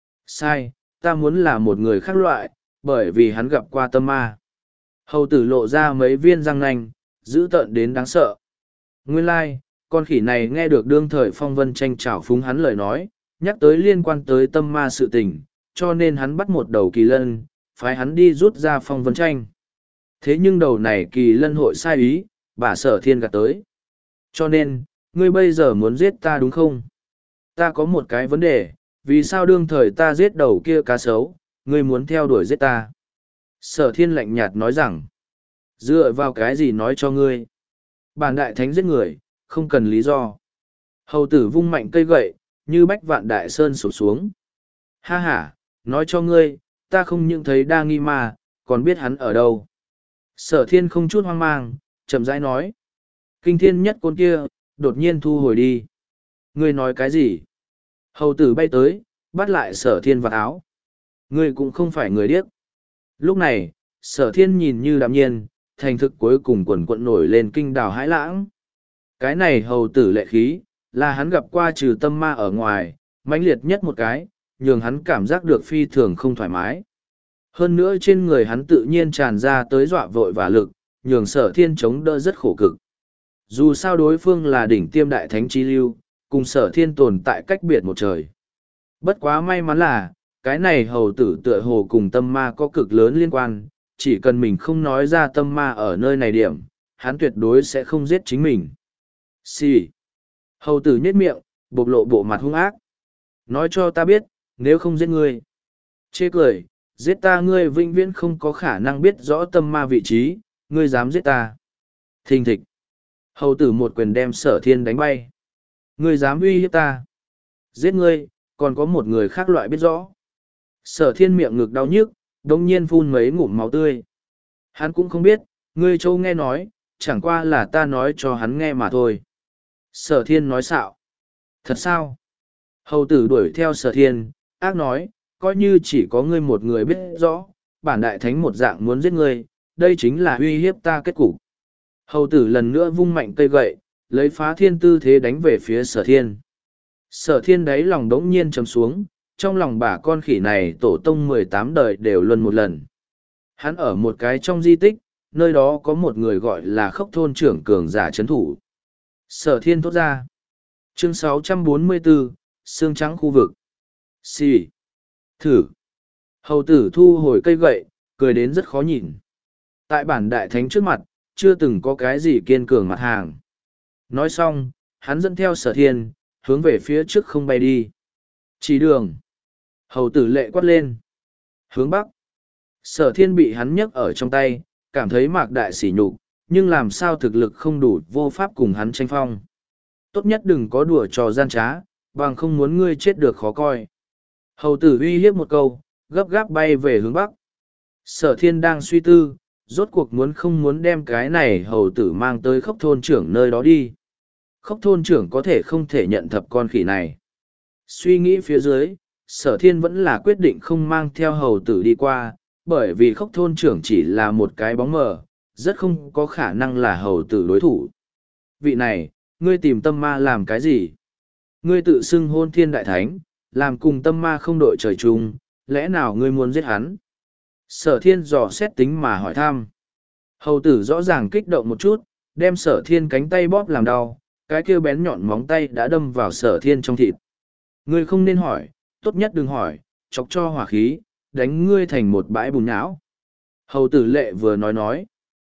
Speaker 1: Sai, ta muốn là một người khác loại, bởi vì hắn gặp qua tâm ma. Hầu tử lộ ra mấy viên răng nanh, dữ tợn đến đáng sợ. Nguyên lai, like, con khỉ này nghe được đương thời Phong Vân Tranh trào phúng hắn lời nói, nhắc tới liên quan tới tâm ma sự tình, cho nên hắn bắt một đầu kỳ lân, phái hắn đi rút ra Phong Vân Tranh. Thế nhưng đầu này kỳ lân hội sai ý, bà sở thiên gạt tới. Cho nên, ngươi bây giờ muốn giết ta đúng không? Ta có một cái vấn đề, vì sao đương thời ta giết đầu kia cá sấu, ngươi muốn theo đuổi giết ta? Sở thiên lạnh nhạt nói rằng, dựa vào cái gì nói cho ngươi? Bản đại thánh giết người, không cần lý do. Hầu tử vung mạnh cây gậy, như bách vạn đại sơn sụp xuống. Ha ha, nói cho ngươi, ta không những thấy đa nghi mà, còn biết hắn ở đâu. Sở thiên không chút hoang mang, chậm rãi nói. Kinh thiên nhất côn kia, đột nhiên thu hồi đi. Ngươi nói cái gì? Hầu tử bay tới, bắt lại sở thiên vào áo. Ngươi cũng không phải người điếc. Lúc này, sở thiên nhìn như đạm nhiên, thành thực cuối cùng quần quận nổi lên kinh đào hãi lãng. Cái này hầu tử lệ khí, là hắn gặp qua trừ tâm ma ở ngoài, mãnh liệt nhất một cái, nhường hắn cảm giác được phi thường không thoải mái. Hơn nữa trên người hắn tự nhiên tràn ra tới dọa vội và lực, nhường sở thiên chống đỡ rất khổ cực. Dù sao đối phương là đỉnh tiêm đại thánh chi lưu, cùng sở thiên tồn tại cách biệt một trời. Bất quá may mắn là, cái này hầu tử tựa hồ cùng tâm ma có cực lớn liên quan, chỉ cần mình không nói ra tâm ma ở nơi này điểm, hắn tuyệt đối sẽ không giết chính mình. Xì. Hầu tử nhếch miệng, bộc lộ bộ mặt hung ác. Nói cho ta biết, nếu không giết ngươi. Chê cười, giết ta ngươi vĩnh viễn không có khả năng biết rõ tâm ma vị trí, ngươi dám giết ta. Thình thịch. Hầu tử một quyền đem Sở Thiên đánh bay. Ngươi dám uy hiếp ta. Giết ngươi, còn có một người khác loại biết rõ. Sở Thiên miệng ngực đau nhức, đồng nhiên phun mấy ngụm máu tươi. Hắn cũng không biết, ngươi châu nghe nói, chẳng qua là ta nói cho hắn nghe mà thôi. Sở Thiên nói xạo. Thật sao? Hầu tử đuổi theo Sở Thiên, ác nói, coi như chỉ có ngươi một người biết rõ, bản đại thánh một dạng muốn giết ngươi, đây chính là uy hiếp ta kết cục. Hầu tử lần nữa vung mạnh cây gậy, lấy phá thiên tư thế đánh về phía Sở Thiên. Sở Thiên đáy lòng đống nhiên trầm xuống, trong lòng bà con khỉ này tổ tông mười tám đời đều luân một lần. Hắn ở một cái trong di tích, nơi đó có một người gọi là Khốc thôn trưởng cường giả chấn thủ. Sở Thiên thốt ra. Chương sáu trăm bốn mươi bốn, xương trắng khu vực. Xì. Thử. Hầu tử thu hồi cây gậy, cười đến rất khó nhìn. Tại bản đại thánh trước mặt, chưa từng có cái gì kiên cường mặt hàng. Nói xong, hắn dẫn theo Sở Thiên, hướng về phía trước không bay đi. Chỉ đường. Hầu tử lệ quát lên. Hướng bắc. Sở Thiên bị hắn nhấc ở trong tay, cảm thấy mạc đại sỉ nhục, nhưng làm sao thực lực không đủ vô pháp cùng hắn tranh phong. Tốt nhất đừng có đùa trò gian trá, bằng không muốn ngươi chết được khó coi. Hầu tử uy hiếp một câu, gấp gáp bay về hướng bắc. Sở Thiên đang suy tư, rốt cuộc muốn không muốn đem cái này hầu tử mang tới Khốc thôn trưởng nơi đó đi. Khốc thôn trưởng có thể không thể nhận thập con khỉ này. Suy nghĩ phía dưới, Sở Thiên vẫn là quyết định không mang theo hầu tử đi qua, bởi vì Khốc thôn trưởng chỉ là một cái bóng mờ, rất không có khả năng là hầu tử đối thủ. Vị này, ngươi tìm tâm ma làm cái gì? Ngươi tự xưng hôn thiên đại thánh, làm cùng tâm ma không đội trời chung, lẽ nào ngươi muốn giết hắn? Sở Thiên dò xét tính mà hỏi thăm. Hầu tử rõ ràng kích động một chút, đem Sở Thiên cánh tay bóp làm đau, cái kia bén nhọn móng tay đã đâm vào Sở Thiên trong thịt. Ngươi không nên hỏi, tốt nhất đừng hỏi, chọc cho hỏa khí, đánh ngươi thành một bãi bùn nhão. Hầu tử lệ vừa nói nói.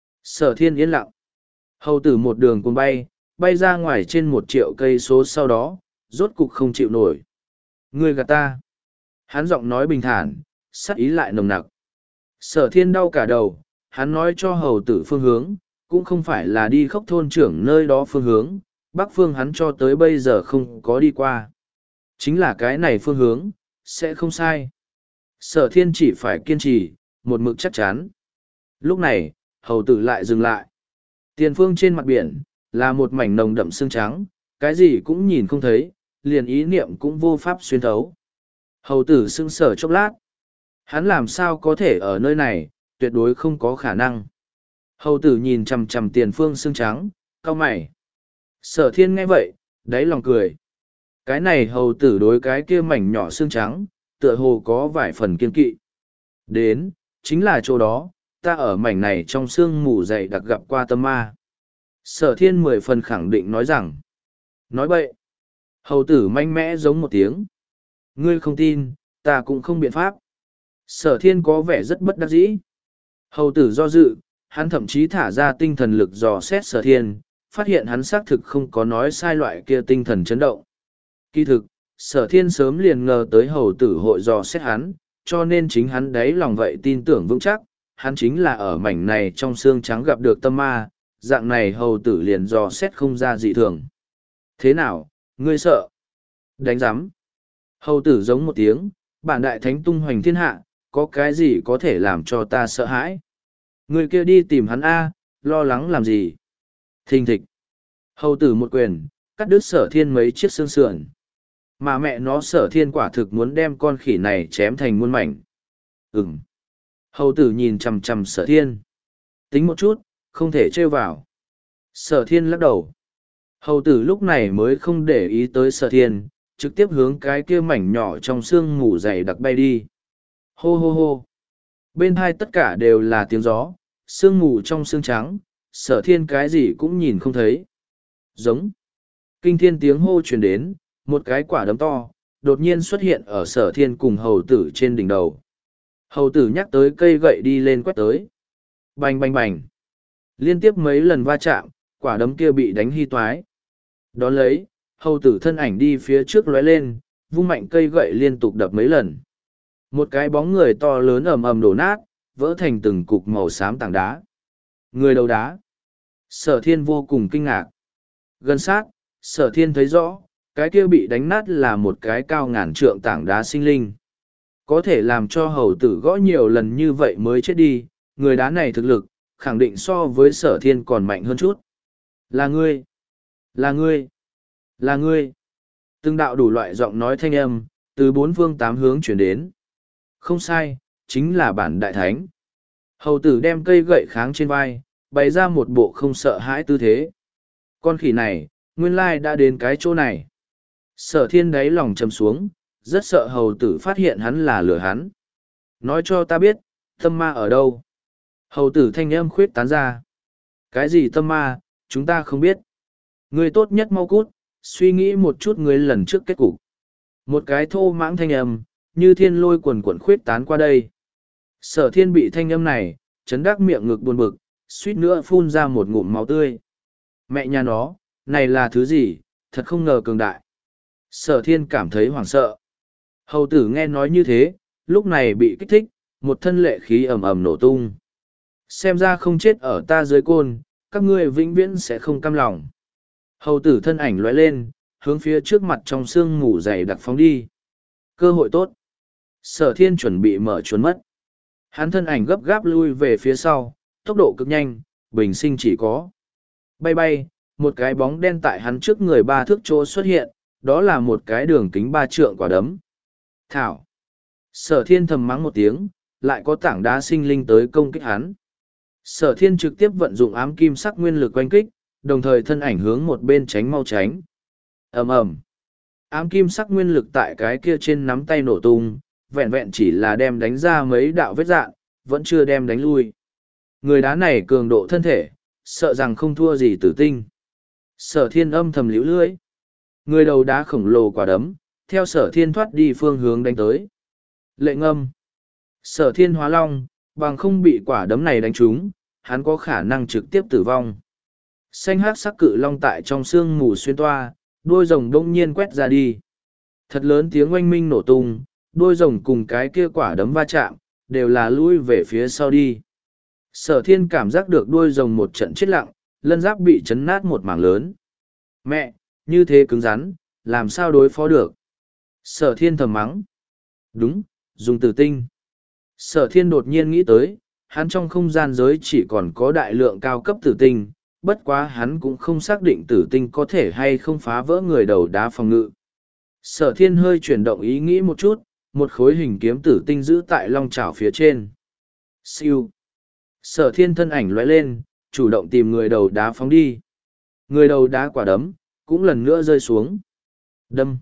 Speaker 1: Sở Thiên yên lặng. Hầu tử một đường cùng bay, bay ra ngoài trên một triệu cây số sau đó, rốt cục không chịu nổi. Ngươi gạt ta. Hắn giọng nói bình thản, sắc ý lại nồng nặc. Sở Thiên đau cả đầu, hắn nói cho hầu tử phương hướng, cũng không phải là đi Khốc thôn trưởng nơi đó phương hướng, bắc phương hắn cho tới bây giờ không có đi qua. Chính là cái này phương hướng, sẽ không sai. Sở Thiên chỉ phải kiên trì, một mực chắc chắn. Lúc này, hầu tử lại dừng lại. Tiền phương trên mặt biển, là một mảnh nồng đậm xương trắng, cái gì cũng nhìn không thấy, liền ý niệm cũng vô pháp xuyên thấu. Hầu tử sững sờ chốc lát. Hắn làm sao có thể ở nơi này, tuyệt đối không có khả năng. Hầu tử nhìn chằm chằm tiền phương xương trắng, cau mày. Sở Thiên nghe vậy, đáy lòng cười. Cái này hầu tử đối cái kia mảnh nhỏ xương trắng, tựa hồ có vài phần kiên kỵ. Đến, chính là chỗ đó, ta ở mảnh này trong xương mù dày đặc gặp qua tâm ma. Sở Thiên mười phần khẳng định nói rằng. Nói bậy. Hầu tử mạnh mẽ giống một tiếng. Ngươi không tin, ta cũng không biện pháp. Sở Thiên có vẻ rất bất đắc dĩ. Hầu tử do dự, hắn thậm chí thả ra tinh thần lực dò xét Sở Thiên, phát hiện hắn xác thực không có nói sai loại kia tinh thần chấn động. Kỳ thực, Sở Thiên sớm liền ngờ tới hầu tử hội dò xét hắn, cho nên chính hắn đấy lòng vậy tin tưởng vững chắc, hắn chính là ở mảnh này trong xương trắng gặp được tâm ma, dạng này hầu tử liền dò xét không ra dị thường. Thế nào, ngươi sợ? Đánh giám. Hầu tử giống một tiếng, bản đại thánh tung hoành thiên hạ, có cái gì có thể làm cho ta sợ hãi? Người kia đi tìm hắn A, lo lắng làm gì? Thình thịch. Hầu tử một quyền, cắt đứt Sở Thiên mấy chiếc xương sườn. Mà mẹ nó Sở Thiên quả thực muốn đem con khỉ này chém thành muôn mảnh. Ừm. Hầu tử nhìn chằm chằm Sở Thiên. Tính một chút, không thể trêu vào. Sở Thiên lắc đầu. Hầu tử lúc này mới không để ý tới Sở Thiên, trực tiếp hướng cái kia mảnh nhỏ trong xương mù dày đặc bay đi. Hô hô hô. Bên hai tất cả đều là tiếng gió, sương mù trong xương trắng, Sở Thiên cái gì cũng nhìn không thấy. Giống. Kinh thiên tiếng hô truyền đến, một cái quả đấm to, đột nhiên xuất hiện ở Sở Thiên cùng hầu tử trên đỉnh đầu. Hầu tử nhắc tới cây gậy đi lên quét tới. Bành bành bành. Liên tiếp mấy lần va chạm, quả đấm kia bị đánh hy toái. Đón lấy, hầu tử thân ảnh đi phía trước lóe lên, vung mạnh cây gậy liên tục đập mấy lần. Một cái bóng người to lớn ầm ầm đổ nát, vỡ thành từng cục màu xám tảng đá. Người đầu đá. Sở thiên vô cùng kinh ngạc. Gần sát, sở thiên thấy rõ, cái kia bị đánh nát là một cái cao ngàn trượng tảng đá sinh linh. Có thể làm cho hầu tử gõ nhiều lần như vậy mới chết đi, người đá này thực lực, khẳng định so với sở thiên còn mạnh hơn chút. Là ngươi! Là ngươi! Là ngươi! Từng đạo đủ loại giọng nói thanh âm, từ bốn phương tám hướng chuyển đến. Không sai, chính là bản đại thánh. Hầu tử đem cây gậy kháng trên vai, bày ra một bộ không sợ hãi tư thế. Con khỉ này, nguyên lai đã đến cái chỗ này. Sở thiên đáy lòng trầm xuống, rất sợ hầu tử phát hiện hắn là lừa hắn. Nói cho ta biết, tâm ma ở đâu? Hầu tử thanh âm khuyết tán ra. Cái gì tâm ma, chúng ta không biết. Người tốt nhất mau cút, suy nghĩ một chút người lần trước kết cục. Một cái thô mãng thanh âm, như thiên lôi quần quần khuyết tán qua đây. Sở thiên bị thanh âm này, chấn đắc miệng ngực buồn bực, suýt nữa phun ra một ngụm máu tươi. Mẹ nhà nó, này là thứ gì, thật không ngờ cường đại. Sở thiên cảm thấy hoảng sợ. Hầu tử nghe nói như thế, lúc này bị kích thích, một thân lệ khí ầm ầm nổ tung. Xem ra không chết ở ta dưới côn, các ngươi vĩnh viễn sẽ không cam lòng. Hầu tử thân ảnh lóe lên, hướng phía trước mặt trong sương mù dày đặc phóng đi. Cơ hội tốt. Sở thiên chuẩn bị mở chuốn mất. Hắn thân ảnh gấp gáp lui về phía sau, tốc độ cực nhanh, bình sinh chỉ có. Bay bay, một cái bóng đen tại hắn trước người ba thước chỗ xuất hiện, đó là một cái đường kính ba trượng quả đấm. Thảo. Sở thiên thầm mắng một tiếng, lại có tảng đá sinh linh tới công kích hắn. Sở thiên trực tiếp vận dụng ám kim sắc nguyên lực quanh kích, đồng thời thân ảnh hướng một bên tránh mau tránh. ầm ầm, ám kim sắc nguyên lực tại cái kia trên nắm tay nổ tung, vẹn vẹn chỉ là đem đánh ra mấy đạo vết dạn, vẫn chưa đem đánh lui. Người đá này cường độ thân thể, sợ rằng không thua gì tử tinh. Sở thiên âm thầm liễu lưỡi. Người đầu đá khổng lồ quả đấm, theo sở thiên thoát đi phương hướng đánh tới. Lệnh âm. Sở thiên hóa long, bằng không bị quả đấm này đánh trúng, hắn có khả năng trực tiếp tử vong. Xanh hắc sắc cự long tại trong sương mù xuyên toa, đuôi rồng đông nhiên quét ra đi. Thật lớn tiếng oanh minh nổ tung, đuôi rồng cùng cái kia quả đấm va chạm, đều là lui về phía sau đi. Sở thiên cảm giác được đuôi rồng một trận chết lặng, lân giáp bị chấn nát một mảng lớn. Mẹ, như thế cứng rắn, làm sao đối phó được? Sở thiên thầm mắng. Đúng, dùng tử tinh. Sở thiên đột nhiên nghĩ tới, hắn trong không gian giới chỉ còn có đại lượng cao cấp tử tinh, bất quá hắn cũng không xác định tử tinh có thể hay không phá vỡ người đầu đá phòng ngự. Sở thiên hơi chuyển động ý nghĩ một chút, một khối hình kiếm tử tinh giữ tại long chảo phía trên. Siêu. Sở thiên thân ảnh lóe lên, chủ động tìm người đầu đá phóng đi. Người đầu đá quả đấm, cũng lần nữa rơi xuống. Đâm.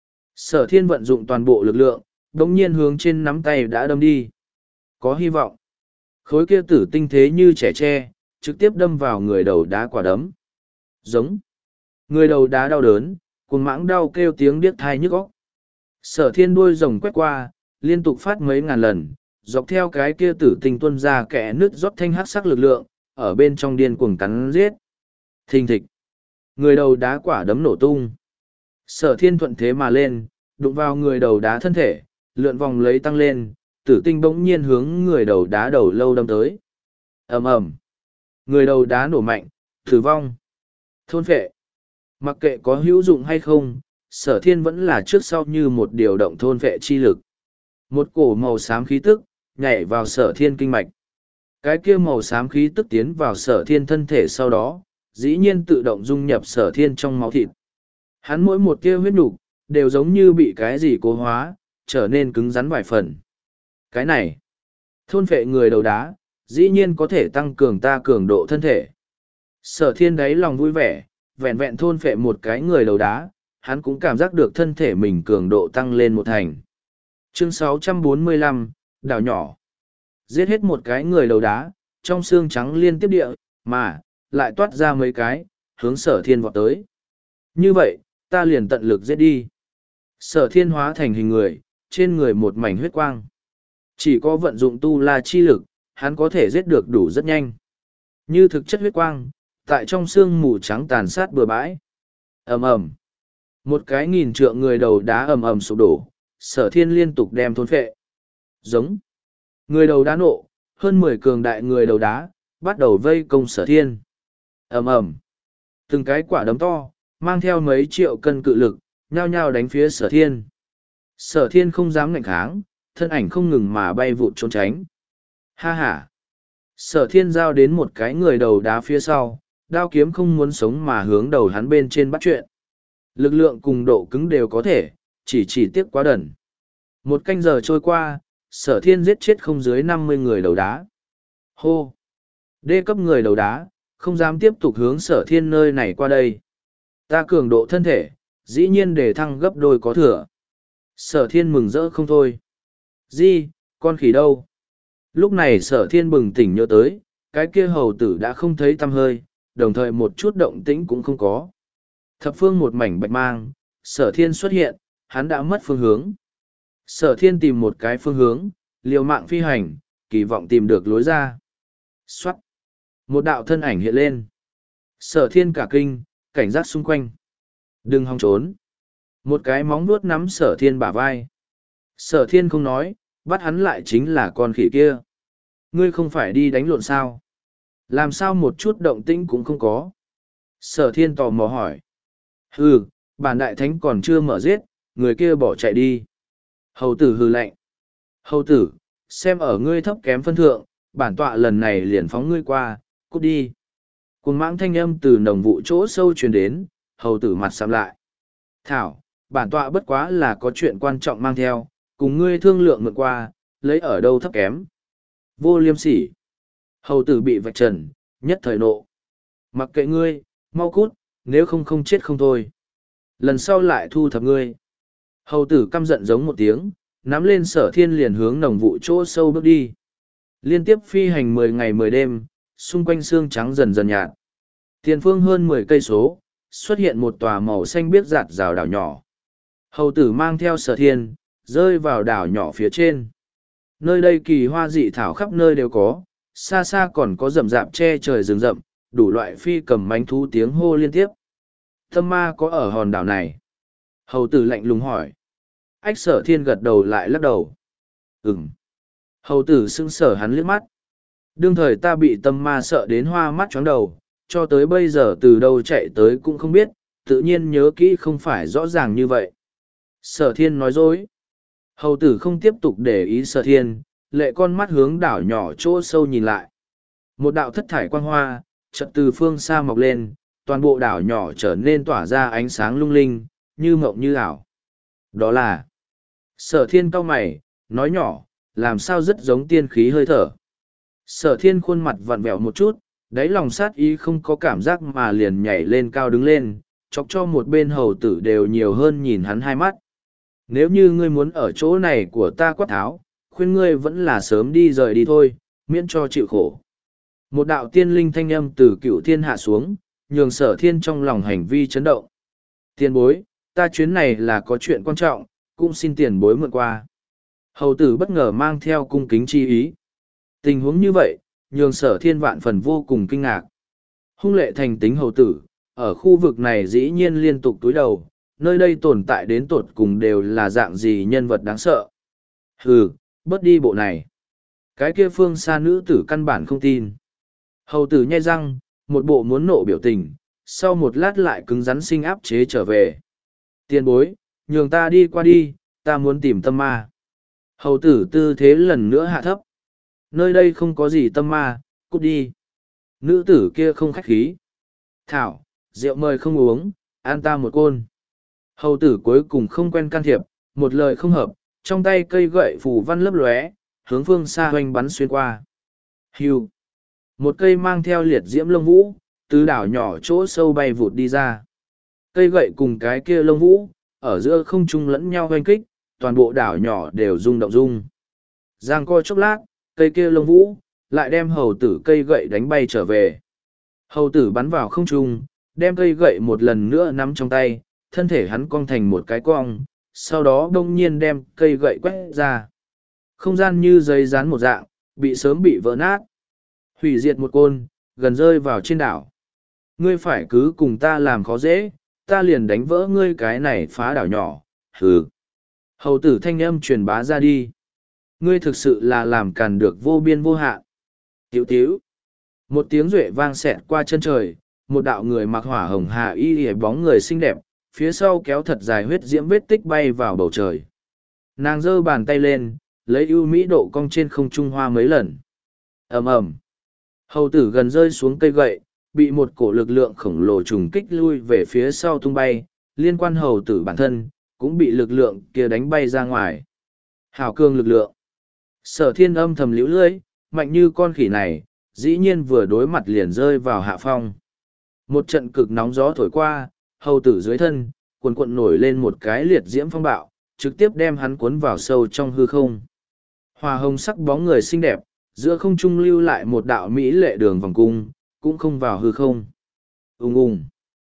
Speaker 1: Sở thiên vận dụng toàn bộ lực lượng, đống nhiên hướng trên nắm tay đã đâm đi. Có hy vọng. Khối kia tử tinh thế như trẻ tre, trực tiếp đâm vào người đầu đá quả đấm. Giống. Người đầu đá đau đớn, cuồng mãng đau kêu tiếng điếc thai nhức óc. Sở thiên đuôi rồng quét qua, liên tục phát mấy ngàn lần, dọc theo cái kia tử tinh tuân ra kẽ nứt rót thanh hắc sắc lực lượng, ở bên trong điên cuồng cắn giết. Thình thịch. Người đầu đá quả đấm nổ tung. Sở thiên thuận thế mà lên, đụng vào người đầu đá thân thể, lượn vòng lấy tăng lên, tử tinh bỗng nhiên hướng người đầu đá đầu lâu đâm tới. ầm ầm, người đầu đá nổ mạnh, tử vong. Thôn phệ. Mặc kệ có hữu dụng hay không, sở thiên vẫn là trước sau như một điều động thôn phệ chi lực. Một cổ màu xám khí tức, nhảy vào sở thiên kinh mạch. Cái kia màu xám khí tức tiến vào sở thiên thân thể sau đó, dĩ nhiên tự động dung nhập sở thiên trong máu thịt. Hắn mỗi một tia huyết nục đều giống như bị cái gì cố hóa, trở nên cứng rắn vài phần. Cái này, thôn phệ người đầu đá, dĩ nhiên có thể tăng cường ta cường độ thân thể. Sở thiên đáy lòng vui vẻ, vẹn vẹn thôn phệ một cái người đầu đá, hắn cũng cảm giác được thân thể mình cường độ tăng lên một thành. Chương sáu trăm bốn mươi lăm, đảo nhỏ. Giết hết một cái người đầu đá, trong xương trắng liên tiếp địa, mà, lại toát ra mấy cái, hướng sở thiên vọt tới. Như vậy, ta liền tận lực giết đi. Sở thiên hóa thành hình người, trên người một mảnh huyết quang. Chỉ có vận dụng tu la chi lực, hắn có thể giết được đủ rất nhanh. Như thực chất huyết quang, tại trong xương mù trắng tàn sát bừa bãi. ầm ầm, một cái nghìn trượng người đầu đá ầm ầm sụp đổ, Sở Thiên liên tục đem thôn phệ. Giống. Người đầu đá nộ, hơn mười cường đại người đầu đá, bắt đầu vây công Sở Thiên. ầm ầm, từng cái quả đấm to, mang theo mấy triệu cân cự lực, nhao nhao đánh phía Sở Thiên. Sở Thiên không dám ngạnh kháng, thân ảnh không ngừng mà bay vụt trốn tránh. Ha ha! Sở Thiên giao đến một cái người đầu đá phía sau, đao kiếm không muốn sống mà hướng đầu hắn bên trên bắt chuyện. Lực lượng cùng độ cứng đều có thể, chỉ chỉ tiếc quá đần. Một canh giờ trôi qua, Sở Thiên giết chết không dưới năm mươi người đầu đá. Hô! Đê cấp người đầu đá, không dám tiếp tục hướng Sở Thiên nơi này qua đây. Ta cường độ thân thể, dĩ nhiên để thăng gấp đôi có thừa. Sở Thiên mừng rỡ không thôi. Di, con khỉ đâu? Lúc này Sở Thiên bừng tỉnh nhớ tới, cái kia hầu tử đã không thấy tăm hơi, đồng thời một chút động tĩnh cũng không có. Thập phương một mảnh bạch mang, Sở Thiên xuất hiện, hắn đã mất phương hướng. Sở Thiên tìm một cái phương hướng, liều mạng phi hành, kỳ vọng tìm được lối ra. Xoát! Một đạo thân ảnh hiện lên. Sở Thiên cả kinh, cảnh giác xung quanh. Đừng hòng trốn. Một cái móng vuốt nắm Sở Thiên bả vai. Sở Thiên không nói, bắt hắn lại chính là con khỉ kia. Ngươi không phải đi đánh lộn sao? Làm sao một chút động tĩnh cũng không có? Sở Thiên tò mò hỏi. Hừ, bản đại thánh còn chưa mở giết, người kia bỏ chạy đi. Hầu tử hừ lạnh. Hầu tử, xem ở ngươi thấp kém phân thượng, bản tọa lần này liền phóng ngươi qua, cút đi. Cuồng mãng thanh âm từ nồng vụ chỗ sâu truyền đến, hầu tử mặt sạm lại. Thảo, bản tọa bất quá là có chuyện quan trọng mang theo, cùng ngươi thương lượng mượn qua, lấy ở đâu thấp kém. Vô liêm sỉ. Hầu tử bị vạch trần, nhất thời nộ. Mặc kệ ngươi, mau cút, nếu không không chết không thôi. Lần sau lại thu thập ngươi. Hầu tử căm giận giống một tiếng, nắm lên Sở Thiên liền hướng nồng vụ chỗ sâu bước đi. Liên tiếp phi hành mười ngày mười đêm, xung quanh xương trắng dần dần nhạt. Tiền phương hơn mười cây số, xuất hiện một tòa màu xanh biếc rạt rào đảo nhỏ. Hầu tử mang theo Sở Thiên, rơi vào đảo nhỏ phía trên. Nơi đây kỳ hoa dị thảo khắp nơi đều có, xa xa còn có rậm rạp che trời rừng rậm, đủ loại phi cầm mánh thú tiếng hô liên tiếp. Tâm ma có ở hòn đảo này? Hầu tử lạnh lùng hỏi. Ách Sở Thiên gật đầu lại lắc đầu. Ừm. Hầu tử sững sờ hắn liếc mắt. Đương thời ta bị tâm ma sợ đến hoa mắt chóng đầu, cho tới bây giờ từ đâu chạy tới cũng không biết, tự nhiên nhớ kỹ không phải rõ ràng như vậy. Sở Thiên nói dối. Hầu tử không tiếp tục để ý Sở Thiên, lệ con mắt hướng đảo nhỏ chỗ sâu nhìn lại. Một đạo thất thải quang hoa, chợt từ phương xa mọc lên, toàn bộ đảo nhỏ trở nên tỏa ra ánh sáng lung linh, như mộng như ảo. Đó là Sở Thiên cau mày, nói nhỏ, làm sao rất giống tiên khí hơi thở. Sở Thiên khuôn mặt vặn vẹo một chút, đáy lòng sát ý không có cảm giác mà liền nhảy lên cao đứng lên, chọc cho một bên hầu tử đều nhiều hơn nhìn hắn hai mắt. Nếu như ngươi muốn ở chỗ này của ta quát tháo, khuyên ngươi vẫn là sớm đi rời đi thôi, miễn cho chịu khổ. Một đạo tiên linh thanh âm từ cựu thiên hạ xuống, nhường Sở Thiên trong lòng hành vi chấn động. Tiền bối, ta chuyến này là có chuyện quan trọng, cũng xin tiền bối mượn qua. Hầu tử bất ngờ mang theo cung kính chi ý. Tình huống như vậy, nhường Sở Thiên vạn phần vô cùng kinh ngạc. Hung lệ thành tính hầu tử, ở khu vực này dĩ nhiên liên tục túi đầu, nơi đây tồn tại đến tột cùng đều là dạng gì nhân vật đáng sợ. Hừ, bớt đi bộ này. Cái kia phương xa nữ tử căn bản không tin. Hầu tử nhai răng, một bộ muốn nộ biểu tình, sau một lát lại cứng rắn sinh áp chế trở về. Tiền bối, nhường ta đi qua đi, ta muốn tìm tâm ma. Hầu tử tư thế lần nữa hạ thấp. Nơi đây không có gì tâm ma, cút đi. Nữ tử kia không khách khí. Thảo, rượu mời không uống, an ta một côn. Hầu tử cuối cùng không quen can thiệp, một lời không hợp, trong tay cây gậy phù văn lấp lóe, hướng phương xa hoành bắn xuyên qua. Hưu. Một cây mang theo liệt diễm lông vũ, từ đảo nhỏ chỗ sâu bay vụt đi ra. Cây gậy cùng cái kia lông vũ, ở giữa không trung lẫn nhau hoành kích, toàn bộ đảo nhỏ đều rung động rung. Giang coi chốc lát, cây kia lông vũ, lại đem hầu tử cây gậy đánh bay trở về. Hầu tử bắn vào không trung, đem cây gậy một lần nữa nắm trong tay, thân thể hắn cong thành một cái cong, sau đó đông nhiên đem cây gậy quét ra. Không gian như giấy dán một dạng, bị sớm bị vỡ nát. Hủy diệt một côn, gần rơi vào trên đảo. Ngươi phải cứ cùng ta làm khó dễ, ta liền đánh vỡ ngươi cái này phá đảo nhỏ, hừ. Hầu tử thanh âm truyền bá ra đi. Ngươi thực sự là làm càn được vô biên vô hạn. Tiểu tiểu. Một tiếng duệ vang xẹt qua chân trời, một đạo người mặc hỏa hồng hà y y bóng người xinh đẹp, phía sau kéo thật dài huyết diễm vết tích bay vào bầu trời. Nàng giơ bàn tay lên, lấy ưu mỹ độ cong trên không trung hoa mấy lần. Ầm ầm. Hầu tử gần rơi xuống cây gậy, bị một cổ lực lượng khổng lồ trùng kích lui về phía sau tung bay, liên quan hầu tử bản thân, cũng bị lực lượng kia đánh bay ra ngoài. Hào cương lực lượng. Sở thiên âm thầm liễu lưỡi, mạnh như con khỉ này, dĩ nhiên vừa đối mặt liền rơi vào hạ phong. Một trận cực nóng gió thổi qua, hầu tử dưới thân, cuồn cuộn nổi lên một cái liệt diễm phong bạo, trực tiếp đem hắn cuốn vào sâu trong hư không. Hoa hồng sắc bóng người xinh đẹp, giữa không trung lưu lại một đạo mỹ lệ đường vòng cung, cũng không vào hư không. Ung ung.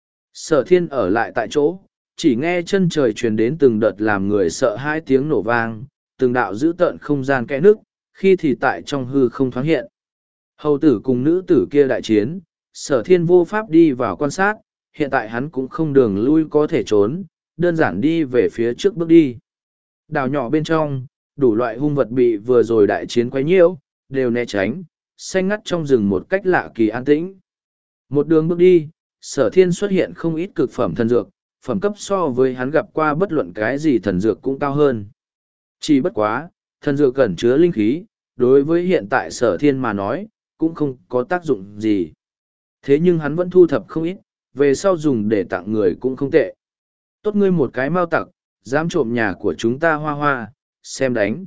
Speaker 1: Sở thiên ở lại tại chỗ, chỉ nghe chân trời truyền đến từng đợt làm người sợ hai tiếng nổ vang, từng đạo dữ tợn không gian kẽ nước, khi thì tại trong hư không thoáng hiện. Hầu tử cùng nữ tử kia đại chiến, sở thiên vô pháp đi vào quan sát, hiện tại hắn cũng không đường lui có thể trốn, đơn giản đi về phía trước bước đi. Đảo nhỏ bên trong, đủ loại hung vật bị vừa rồi đại chiến quấy nhiễu, đều né tránh, xanh ngắt trong rừng một cách lạ kỳ an tĩnh. Một đường bước đi, sở thiên xuất hiện không ít cực phẩm thần dược, phẩm cấp so với hắn gặp qua bất luận cái gì thần dược cũng cao hơn. Chỉ bất quá, thần dược cẩn chứa linh khí, đối với hiện tại sở thiên mà nói, cũng không có tác dụng gì. Thế nhưng hắn vẫn thu thập không ít, về sau dùng để tặng người cũng không tệ. Tốt ngươi một cái mau tặc, dám trộm nhà của chúng ta hoa hoa, xem đánh.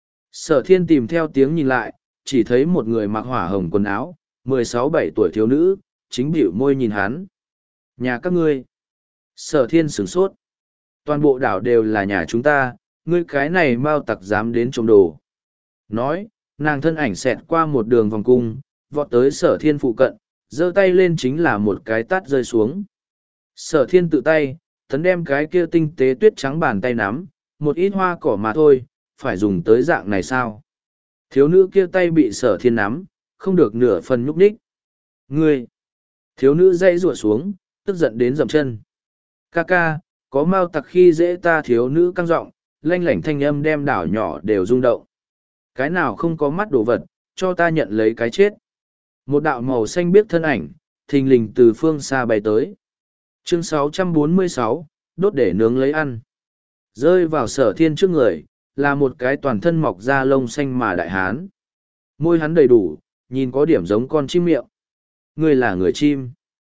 Speaker 1: Sở thiên tìm theo tiếng nhìn lại, chỉ thấy một người mặc hỏa hồng quần áo, mười sáu bảy tuổi thiếu nữ, chính bĩu môi nhìn hắn. Nhà các ngươi. Sở thiên sửng sốt. Toàn bộ đảo đều là nhà chúng ta, ngươi cái này mau tặc dám đến trộm đồ. Nói, nàng thân ảnh xẹt qua một đường vòng cung, vọt tới sở thiên phụ cận, giơ tay lên chính là một cái tát rơi xuống. Sở thiên tự tay, tấn đem cái kia tinh tế tuyết trắng bàn tay nắm, một ít hoa cỏ mà thôi, phải dùng tới dạng này sao? Thiếu nữ kia tay bị sở thiên nắm, không được nửa phần nhúc nhích. Ngươi! Thiếu nữ dây rủa xuống, tức giận đến dậm chân. Ca ca, có mau tặc khi dễ ta thiếu nữ căng giọng, lanh lảnh thanh âm đem đảo nhỏ đều rung động. Cái nào không có mắt đồ vật, cho ta nhận lấy cái chết. Một đạo màu xanh biếc thân ảnh, thình lình từ phương xa bay tới. Chương sáu trăm bốn mươi sáu, đốt để nướng lấy ăn. Rơi vào sở thiên trước người, là một cái toàn thân mọc da lông xanh mà đại hán. Môi hắn đầy đủ, nhìn có điểm giống con chim miệng. Ngươi là người chim.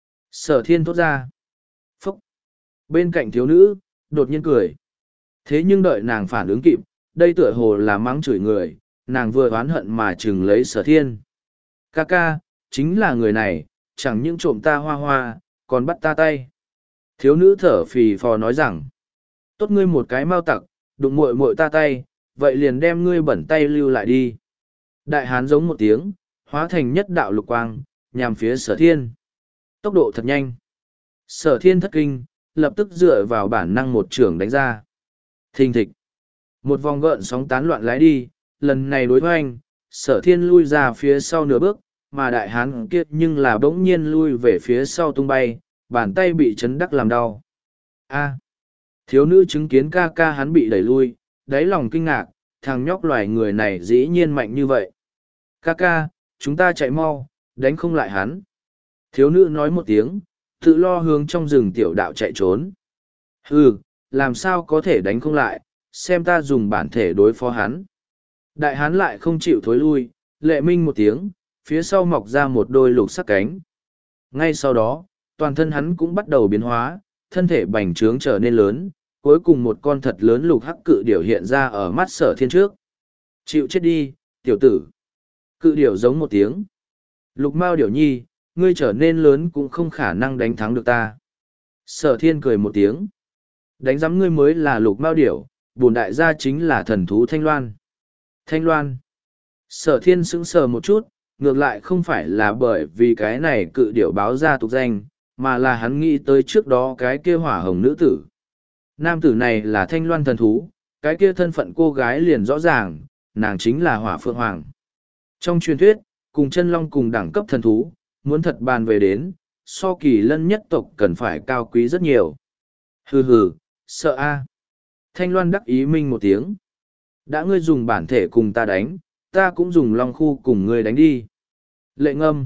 Speaker 1: Sở thiên thốt ra. Phúc. Bên cạnh thiếu nữ, đột nhiên cười. Thế nhưng đợi nàng phản ứng kịp, đây tựa hồ là mắng chửi người, nàng vừa oán hận mà chừng lấy sở thiên. Ca ca, chính là người này, chẳng những trộm ta hoa hoa, còn bắt ta tay. Thiếu nữ thở phì phò nói rằng, tốt ngươi một cái mau tặc, đụng muội muội ta tay, vậy liền đem ngươi bẩn tay lưu lại đi. Đại hán giống một tiếng, hóa thành nhất đạo lục quang, nhằm phía sở thiên. Tốc độ thật nhanh. Sở thiên thất kinh, lập tức dựa vào bản năng một trường đánh ra. Thình thịch. Một vòng gợn sóng tán loạn lái đi, lần này đối hoành, sở thiên lui ra phía sau nửa bước, mà đại hán kia nhưng là bỗng nhiên lui về phía sau tung bay, bàn tay bị chấn đắc làm đau. A. Thiếu nữ chứng kiến ca ca hắn bị đẩy lui, đáy lòng kinh ngạc, thằng nhóc loài người này dĩ nhiên mạnh như vậy. Ca ca, chúng ta chạy mau, đánh không lại hắn. Thiếu nữ nói một tiếng, tự lo hướng trong rừng tiểu đạo chạy trốn. Hừ, làm sao có thể đánh không lại, xem ta dùng bản thể đối phó hắn. Đại hán lại không chịu thối lui, lệ minh một tiếng, phía sau mọc ra một đôi lục sắc cánh. Ngay sau đó, toàn thân hắn cũng bắt đầu biến hóa, thân thể bành trướng trở nên lớn, cuối cùng một con thật lớn lục hắc cự điểu hiện ra ở mắt sở thiên trước. Chịu chết đi, tiểu tử. Cự điểu giống một tiếng. Lục mao điểu nhi, ngươi trở nên lớn cũng không khả năng đánh thắng được ta. Sở thiên cười một tiếng. Đánh giám ngươi mới là lục mao điểu, bổn đại gia chính là thần thú Thanh Loan. Thanh Loan. Sở thiên sững sờ một chút, ngược lại không phải là bởi vì cái này cự điểu báo ra tục danh, mà là hắn nghĩ tới trước đó cái kia hỏa hồng nữ tử. Nam tử này là Thanh Loan thần thú, cái kia thân phận cô gái liền rõ ràng, nàng chính là Hỏa Phượng Hoàng. Trong truyền thuyết, cùng chân long cùng đẳng cấp thần thú, muốn thật bàn về đến, so kỳ lân nhất tộc cần phải cao quý rất nhiều. Hừ hừ, sợ a. Thanh Loan đắc ý minh một tiếng. Đã ngươi dùng bản thể cùng ta đánh, ta cũng dùng long khu cùng ngươi đánh đi. Lệ ngâm.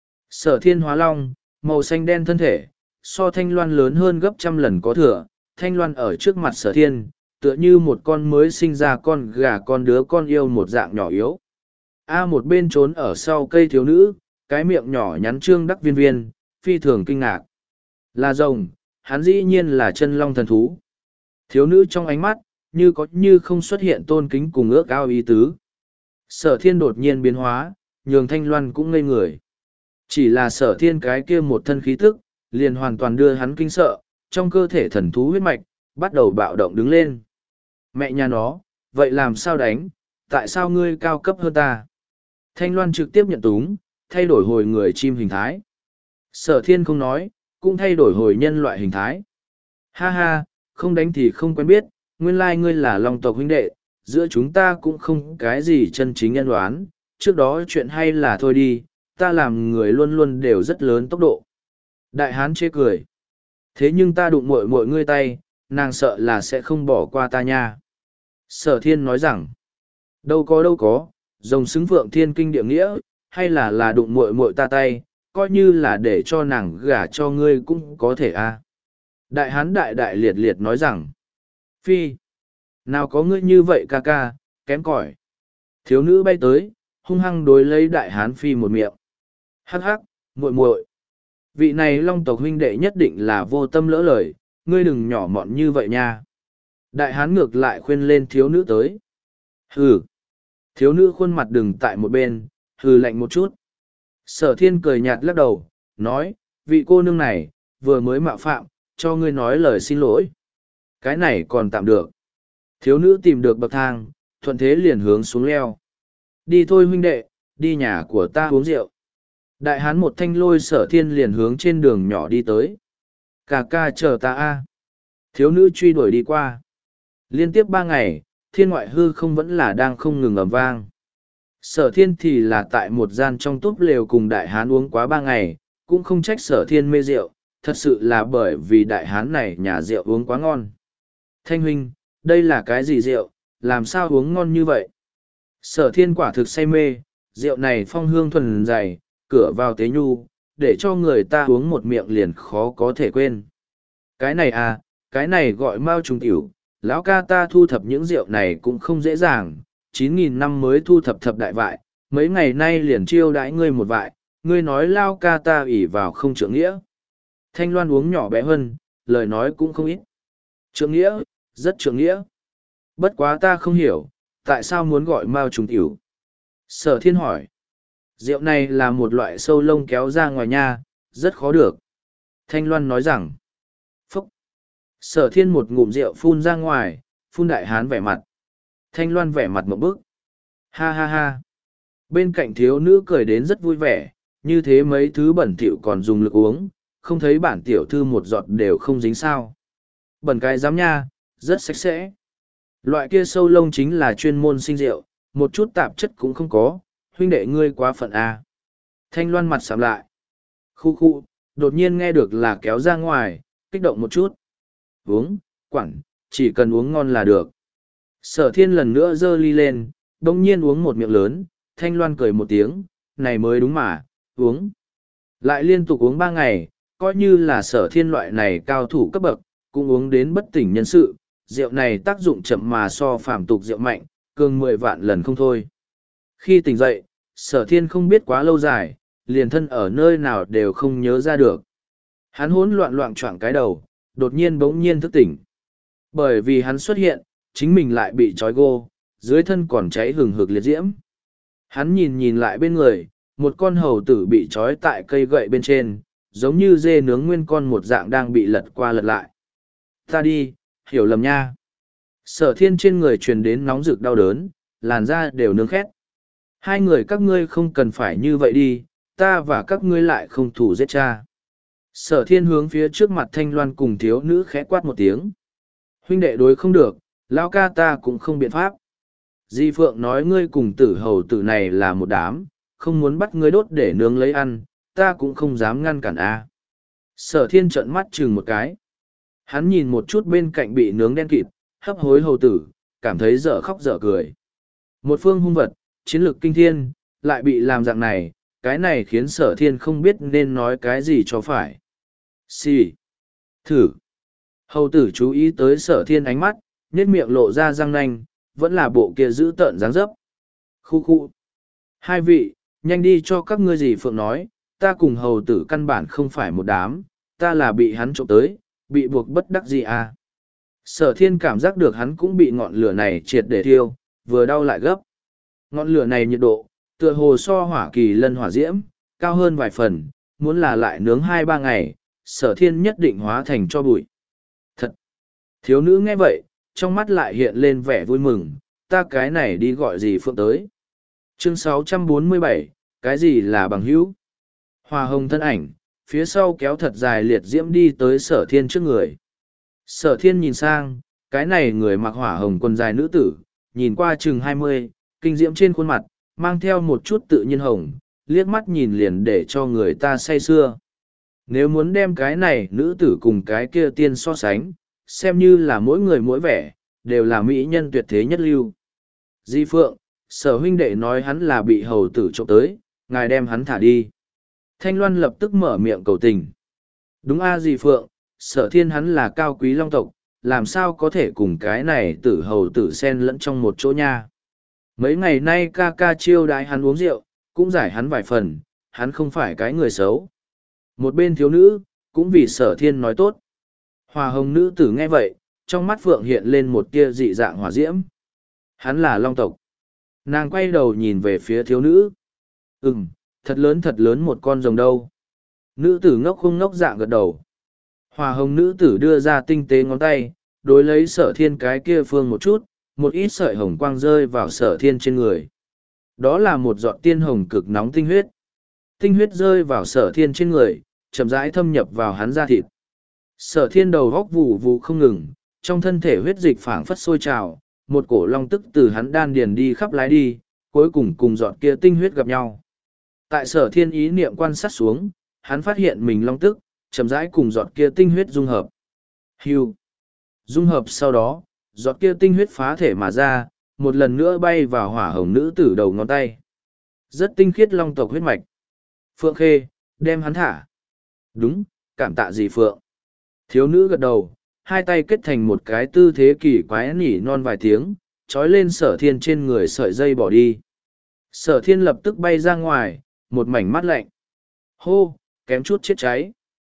Speaker 1: Sở thiên hóa long, màu xanh đen thân thể, so thanh loan lớn hơn gấp trăm lần có thừa. Thanh loan ở trước mặt sở thiên, tựa như một con mới sinh ra con gà con đứa con yêu một dạng nhỏ yếu. A một bên trốn ở sau cây thiếu nữ, cái miệng nhỏ nhắn trương đắc viên viên, phi thường kinh ngạc. Là rồng, hắn dĩ nhiên là chân long thần thú. Thiếu nữ trong ánh mắt, như có như không xuất hiện tôn kính cùng ước ao ý tứ. Sở thiên đột nhiên biến hóa, nhường thanh loan cũng ngây người. Chỉ là sở thiên cái kia một thân khí tức, liền hoàn toàn đưa hắn kinh sợ, trong cơ thể thần thú huyết mạch, bắt đầu bạo động đứng lên. Mẹ nhà nó, vậy làm sao đánh, tại sao ngươi cao cấp hơn ta? Thanh loan trực tiếp nhận túng, thay đổi hồi người chim hình thái. Sở thiên không nói, cũng thay đổi hồi nhân loại hình thái. Ha ha, không đánh thì không quen biết, nguyên lai ngươi là long tộc huynh đệ, giữa chúng ta cũng không cái gì chân chính nhân đoán, trước đó chuyện hay là thôi đi, ta làm người luôn luôn đều rất lớn tốc độ. Đại hán chê cười. Thế nhưng ta đụng muội muội ngươi tay, nàng sợ là sẽ không bỏ qua ta nha. Sở thiên nói rằng, đâu có đâu có, rồng xứng vượng thiên kinh địa nghĩa, hay là là đụng muội muội ta tay, coi như là để cho nàng gả cho ngươi cũng có thể a. À. Đại hán đại đại liệt liệt nói rằng, phi, nào có ngươi như vậy ca ca, kém cỏi. Thiếu nữ bay tới, hung hăng đối lấy đại hán phi một miệng. Hắc hắc, muội muội, vị này long tộc huynh đệ nhất định là vô tâm lỡ lời, ngươi đừng nhỏ mọn như vậy nha. Đại hán ngược lại khuyên lên thiếu nữ tới. Hừ. Thiếu nữ khuôn mặt đừng tại một bên, hừ lạnh một chút. Sở thiên cười nhạt lắc đầu, nói, vị cô nương này, vừa mới mạo phạm, cho ngươi nói lời xin lỗi. Cái này còn tạm được. Thiếu nữ tìm được bậc thang, thuận thế liền hướng xuống leo. Đi thôi huynh đệ, đi nhà của ta uống rượu. Đại hán một thanh lôi sở thiên liền hướng trên đường nhỏ đi tới. Cà ca chờ ta a. Thiếu nữ truy đuổi đi qua. Liên tiếp ba ngày, thiên ngoại hư không vẫn là đang không ngừng ầm vang. Sở thiên thì là tại một gian trong túp lều cùng đại hán uống quá ba ngày, cũng không trách sở thiên mê rượu, thật sự là bởi vì đại hán này nhà rượu uống quá ngon. Thanh huynh, đây là cái gì rượu, làm sao uống ngon như vậy? Sở thiên quả thực say mê, rượu này phong hương thuần dày, cửa vào tế nhu, để cho người ta uống một miệng liền khó có thể quên. Cái này à, cái này gọi mao trùng tiểu, lão ca ta thu thập những rượu này cũng không dễ dàng, chín nghìn năm mới thu thập thập đại vại, mấy ngày nay liền chiêu đãi ngươi một vại, ngươi nói lao ca ta ỷ vào không trượng nghĩa. Thanh Loan uống nhỏ bé hơn, lời nói cũng không ít. Trượng nghĩa, rất trượng nghĩa. Bất quá ta không hiểu, tại sao muốn gọi mao trùng tiểu? Sở thiên hỏi. Rượu này là một loại sâu lông kéo ra ngoài nha, rất khó được. Thanh Loan nói rằng. Phúc. Sở thiên một ngụm rượu phun ra ngoài, phun đại hán vẻ mặt. Thanh Loan vẻ mặt một bức. Ha ha ha. Bên cạnh thiếu nữ cười đến rất vui vẻ, như thế mấy thứ bẩn thỉu còn dùng lực uống, không thấy bản tiểu thư một giọt đều không dính sao. Bẩn cái giám nha, rất sạch sẽ. Loại kia sâu lông chính là chuyên môn sinh rượu, một chút tạp chất cũng không có, huynh đệ ngươi quá phận à. Thanh Loan mặt sạm lại. Khu khu, đột nhiên nghe được là kéo ra ngoài, kích động một chút. Uống, quản, chỉ cần uống ngon là được. Sở thiên lần nữa giơ ly lên, đông nhiên uống một miệng lớn, Thanh Loan cười một tiếng, này mới đúng mà, uống. Lại liên tục uống ba ngày, coi như là sở thiên loại này cao thủ cấp bậc, cũng uống đến bất tỉnh nhân sự, rượu này tác dụng chậm mà so phàm tục rượu mạnh, cường mười vạn lần không thôi. Khi tỉnh dậy, sở thiên không biết quá lâu dài, liền thân ở nơi nào đều không nhớ ra được. Hắn hỗn loạn loạn choạng cái đầu, đột nhiên bỗng nhiên thức tỉnh. Bởi vì hắn xuất hiện, chính mình lại bị trói gô, dưới thân còn cháy hừng hực liệt diễm. Hắn nhìn nhìn lại bên người, một con hầu tử bị trói tại cây gậy bên trên, giống như dê nướng nguyên con một dạng đang bị lật qua lật lại. Ta đi, hiểu lầm nha. Sở thiên trên người truyền đến nóng rực đau đớn, làn da đều nướng khét. Hai người các ngươi không cần phải như vậy đi, ta và các ngươi lại không thủ giết cha. Sở thiên hướng phía trước mặt Thanh Loan cùng thiếu nữ khẽ quát một tiếng. Huynh đệ đối không được, lão ca ta cũng không biện pháp. Di Phượng nói ngươi cùng tử hầu tử này là một đám, không muốn bắt ngươi đốt để nướng lấy ăn, ta cũng không dám ngăn cản a. Sở thiên trợn mắt chừng một cái. Hắn nhìn một chút bên cạnh bị nướng đen kịt, hấp hối hầu tử, cảm thấy dở khóc dở cười. Một phương hung vật, chiến lược kinh thiên, lại bị làm dạng này, cái này khiến sở thiên không biết nên nói cái gì cho phải. Xì. Thử. Hầu tử chú ý tới sở thiên ánh mắt, nhếch miệng lộ ra răng nanh, vẫn là bộ kia giữ tợn dáng dấp. Khu khu. Hai vị, nhanh đi cho các ngươi gì Phượng nói, ta cùng hầu tử căn bản không phải một đám, ta là bị hắn trộm tới, bị buộc bất đắc gì à. Sở thiên cảm giác được hắn cũng bị ngọn lửa này triệt để thiêu, vừa đau lại gấp. Ngọn lửa này nhiệt độ, tựa hồ so hỏa kỳ lân hỏa diễm, cao hơn vài phần, muốn là lại nướng hai ba ngày, sở thiên nhất định hóa thành cho bụi. Thật! Thiếu nữ nghe vậy, trong mắt lại hiện lên vẻ vui mừng, ta cái này đi gọi gì Phượng tới. Chương sáu trăm bốn mươi bảy, cái gì là bằng hữu? Hoa hồng thân ảnh, phía sau kéo thật dài liệt diễm đi tới sở thiên trước người. Sở thiên nhìn sang, cái này người mặc hỏa hồng quần dài nữ tử, nhìn qua chừng hai mươi, kinh diễm trên khuôn mặt, mang theo một chút tự nhiên hồng, liếc mắt nhìn liền để cho người ta say sưa. Nếu muốn đem cái này nữ tử cùng cái kia tiên so sánh, xem như là mỗi người mỗi vẻ, đều là mỹ nhân tuyệt thế nhất lưu. Di Phượng, sở huynh đệ nói hắn là bị hầu tử trộm tới, ngài đem hắn thả đi. Thanh Loan lập tức mở miệng cầu tình. Đúng a Di Phượng, sở thiên hắn là cao quý long tộc, làm sao có thể cùng cái này tử hầu tử xen lẫn trong một chỗ nha. Mấy ngày nay ca ca chiêu đãi hắn uống rượu, cũng giải hắn vài phần, hắn không phải cái người xấu. Một bên thiếu nữ, cũng vì sở thiên nói tốt. Hòa hồng nữ tử nghe vậy, trong mắt Phượng hiện lên một tia dị dạng hỏa diễm. Hắn là long tộc. Nàng quay đầu nhìn về phía thiếu nữ. Ừm, thật lớn thật lớn một con rồng đâu. Nữ tử ngốc không ngốc dạng gật đầu. Hòa hồng nữ tử đưa ra tinh tế ngón tay, đối lấy sở thiên cái kia phương một chút, một ít sợi hồng quang rơi vào sở thiên trên người. Đó là một giọt tiên hồng cực nóng tinh huyết. Tinh huyết rơi vào sở thiên trên người, chậm rãi thâm nhập vào hắn da thịt. Sở thiên đầu góc vù vù không ngừng, trong thân thể huyết dịch phảng phất sôi trào, một cổ long tức từ hắn đan điền đi khắp lái đi, cuối cùng cùng giọt kia tinh huyết gặp nhau. Tại sở thiên ý niệm quan sát xuống, hắn phát hiện mình long tức, chậm rãi cùng giọt kia tinh huyết dung hợp. Hưu. Dung hợp sau đó, giọt kia tinh huyết phá thể mà ra, một lần nữa bay vào hỏa hồng nữ tử đầu ngón tay. Rất tinh khiết long tộc huyết mạch. Phượng Khê, đem hắn thả. Đúng, cảm tạ gì Phượng. Thiếu nữ gật đầu, hai tay kết thành một cái tư thế kỳ quái nỉ non vài tiếng, trói lên sở thiên trên người sợi dây bỏ đi. Sở thiên lập tức bay ra ngoài, một mảnh mắt lạnh. Hô, kém chút chết cháy.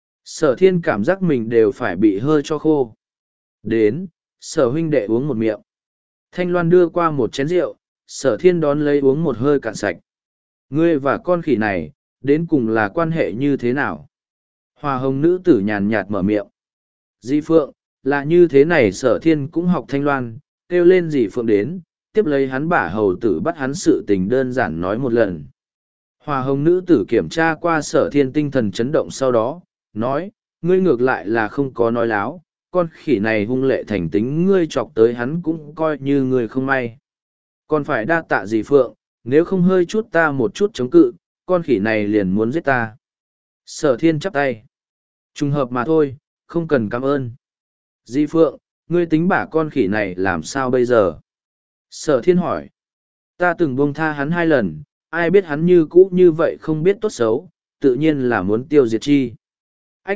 Speaker 1: Sở thiên cảm giác mình đều phải bị hơi cho khô. Đến, sở huynh đệ uống một miệng. Thanh Loan đưa qua một chén rượu, sở thiên đón lấy uống một hơi cạn sạch. Ngươi và con khỉ này, đến cùng là quan hệ như thế nào? Hoa hồng nữ tử nhàn nhạt mở miệng. Di Phượng, là như thế này sở thiên cũng học Thanh Loan, kêu lên Di Phượng đến, tiếp lấy hắn bả hầu tử bắt hắn sự tình đơn giản nói một lần. Hoa hồng nữ tử kiểm tra qua sở thiên tinh thần chấn động sau đó, nói, ngươi ngược lại là không có nói láo, con khỉ này hung lệ thành tính ngươi chọc tới hắn cũng coi như ngươi không may. Còn phải đa tạ Di Phượng, nếu không hơi chút ta một chút chống cự, con khỉ này liền muốn giết ta. Sở thiên chắp tay. Trùng hợp mà thôi, không cần cảm ơn. Di Phượng, ngươi tính bả con khỉ này làm sao bây giờ? Sở thiên hỏi. Ta từng buông tha hắn hai lần, ai biết hắn như cũ như vậy không biết tốt xấu, tự nhiên là muốn tiêu diệt chi. Ách!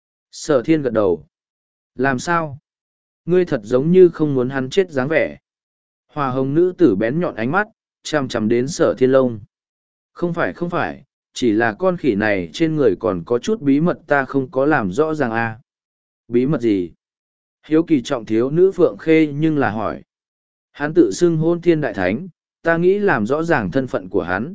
Speaker 1: Sở thiên gật đầu. Làm sao? Ngươi thật giống như không muốn hắn chết dáng vẻ. Hoa hồng nữ tử bén nhọn ánh mắt, chằm chằm đến sở thiên lông. Không phải không phải, chỉ là con khỉ này trên người còn có chút bí mật ta không có làm rõ ràng à. Bí mật gì? Hiếu kỳ trọng thiếu nữ Phượng Khê nhưng là hỏi. Hắn tự xưng hôn thiên đại thánh, ta nghĩ làm rõ ràng thân phận của hắn.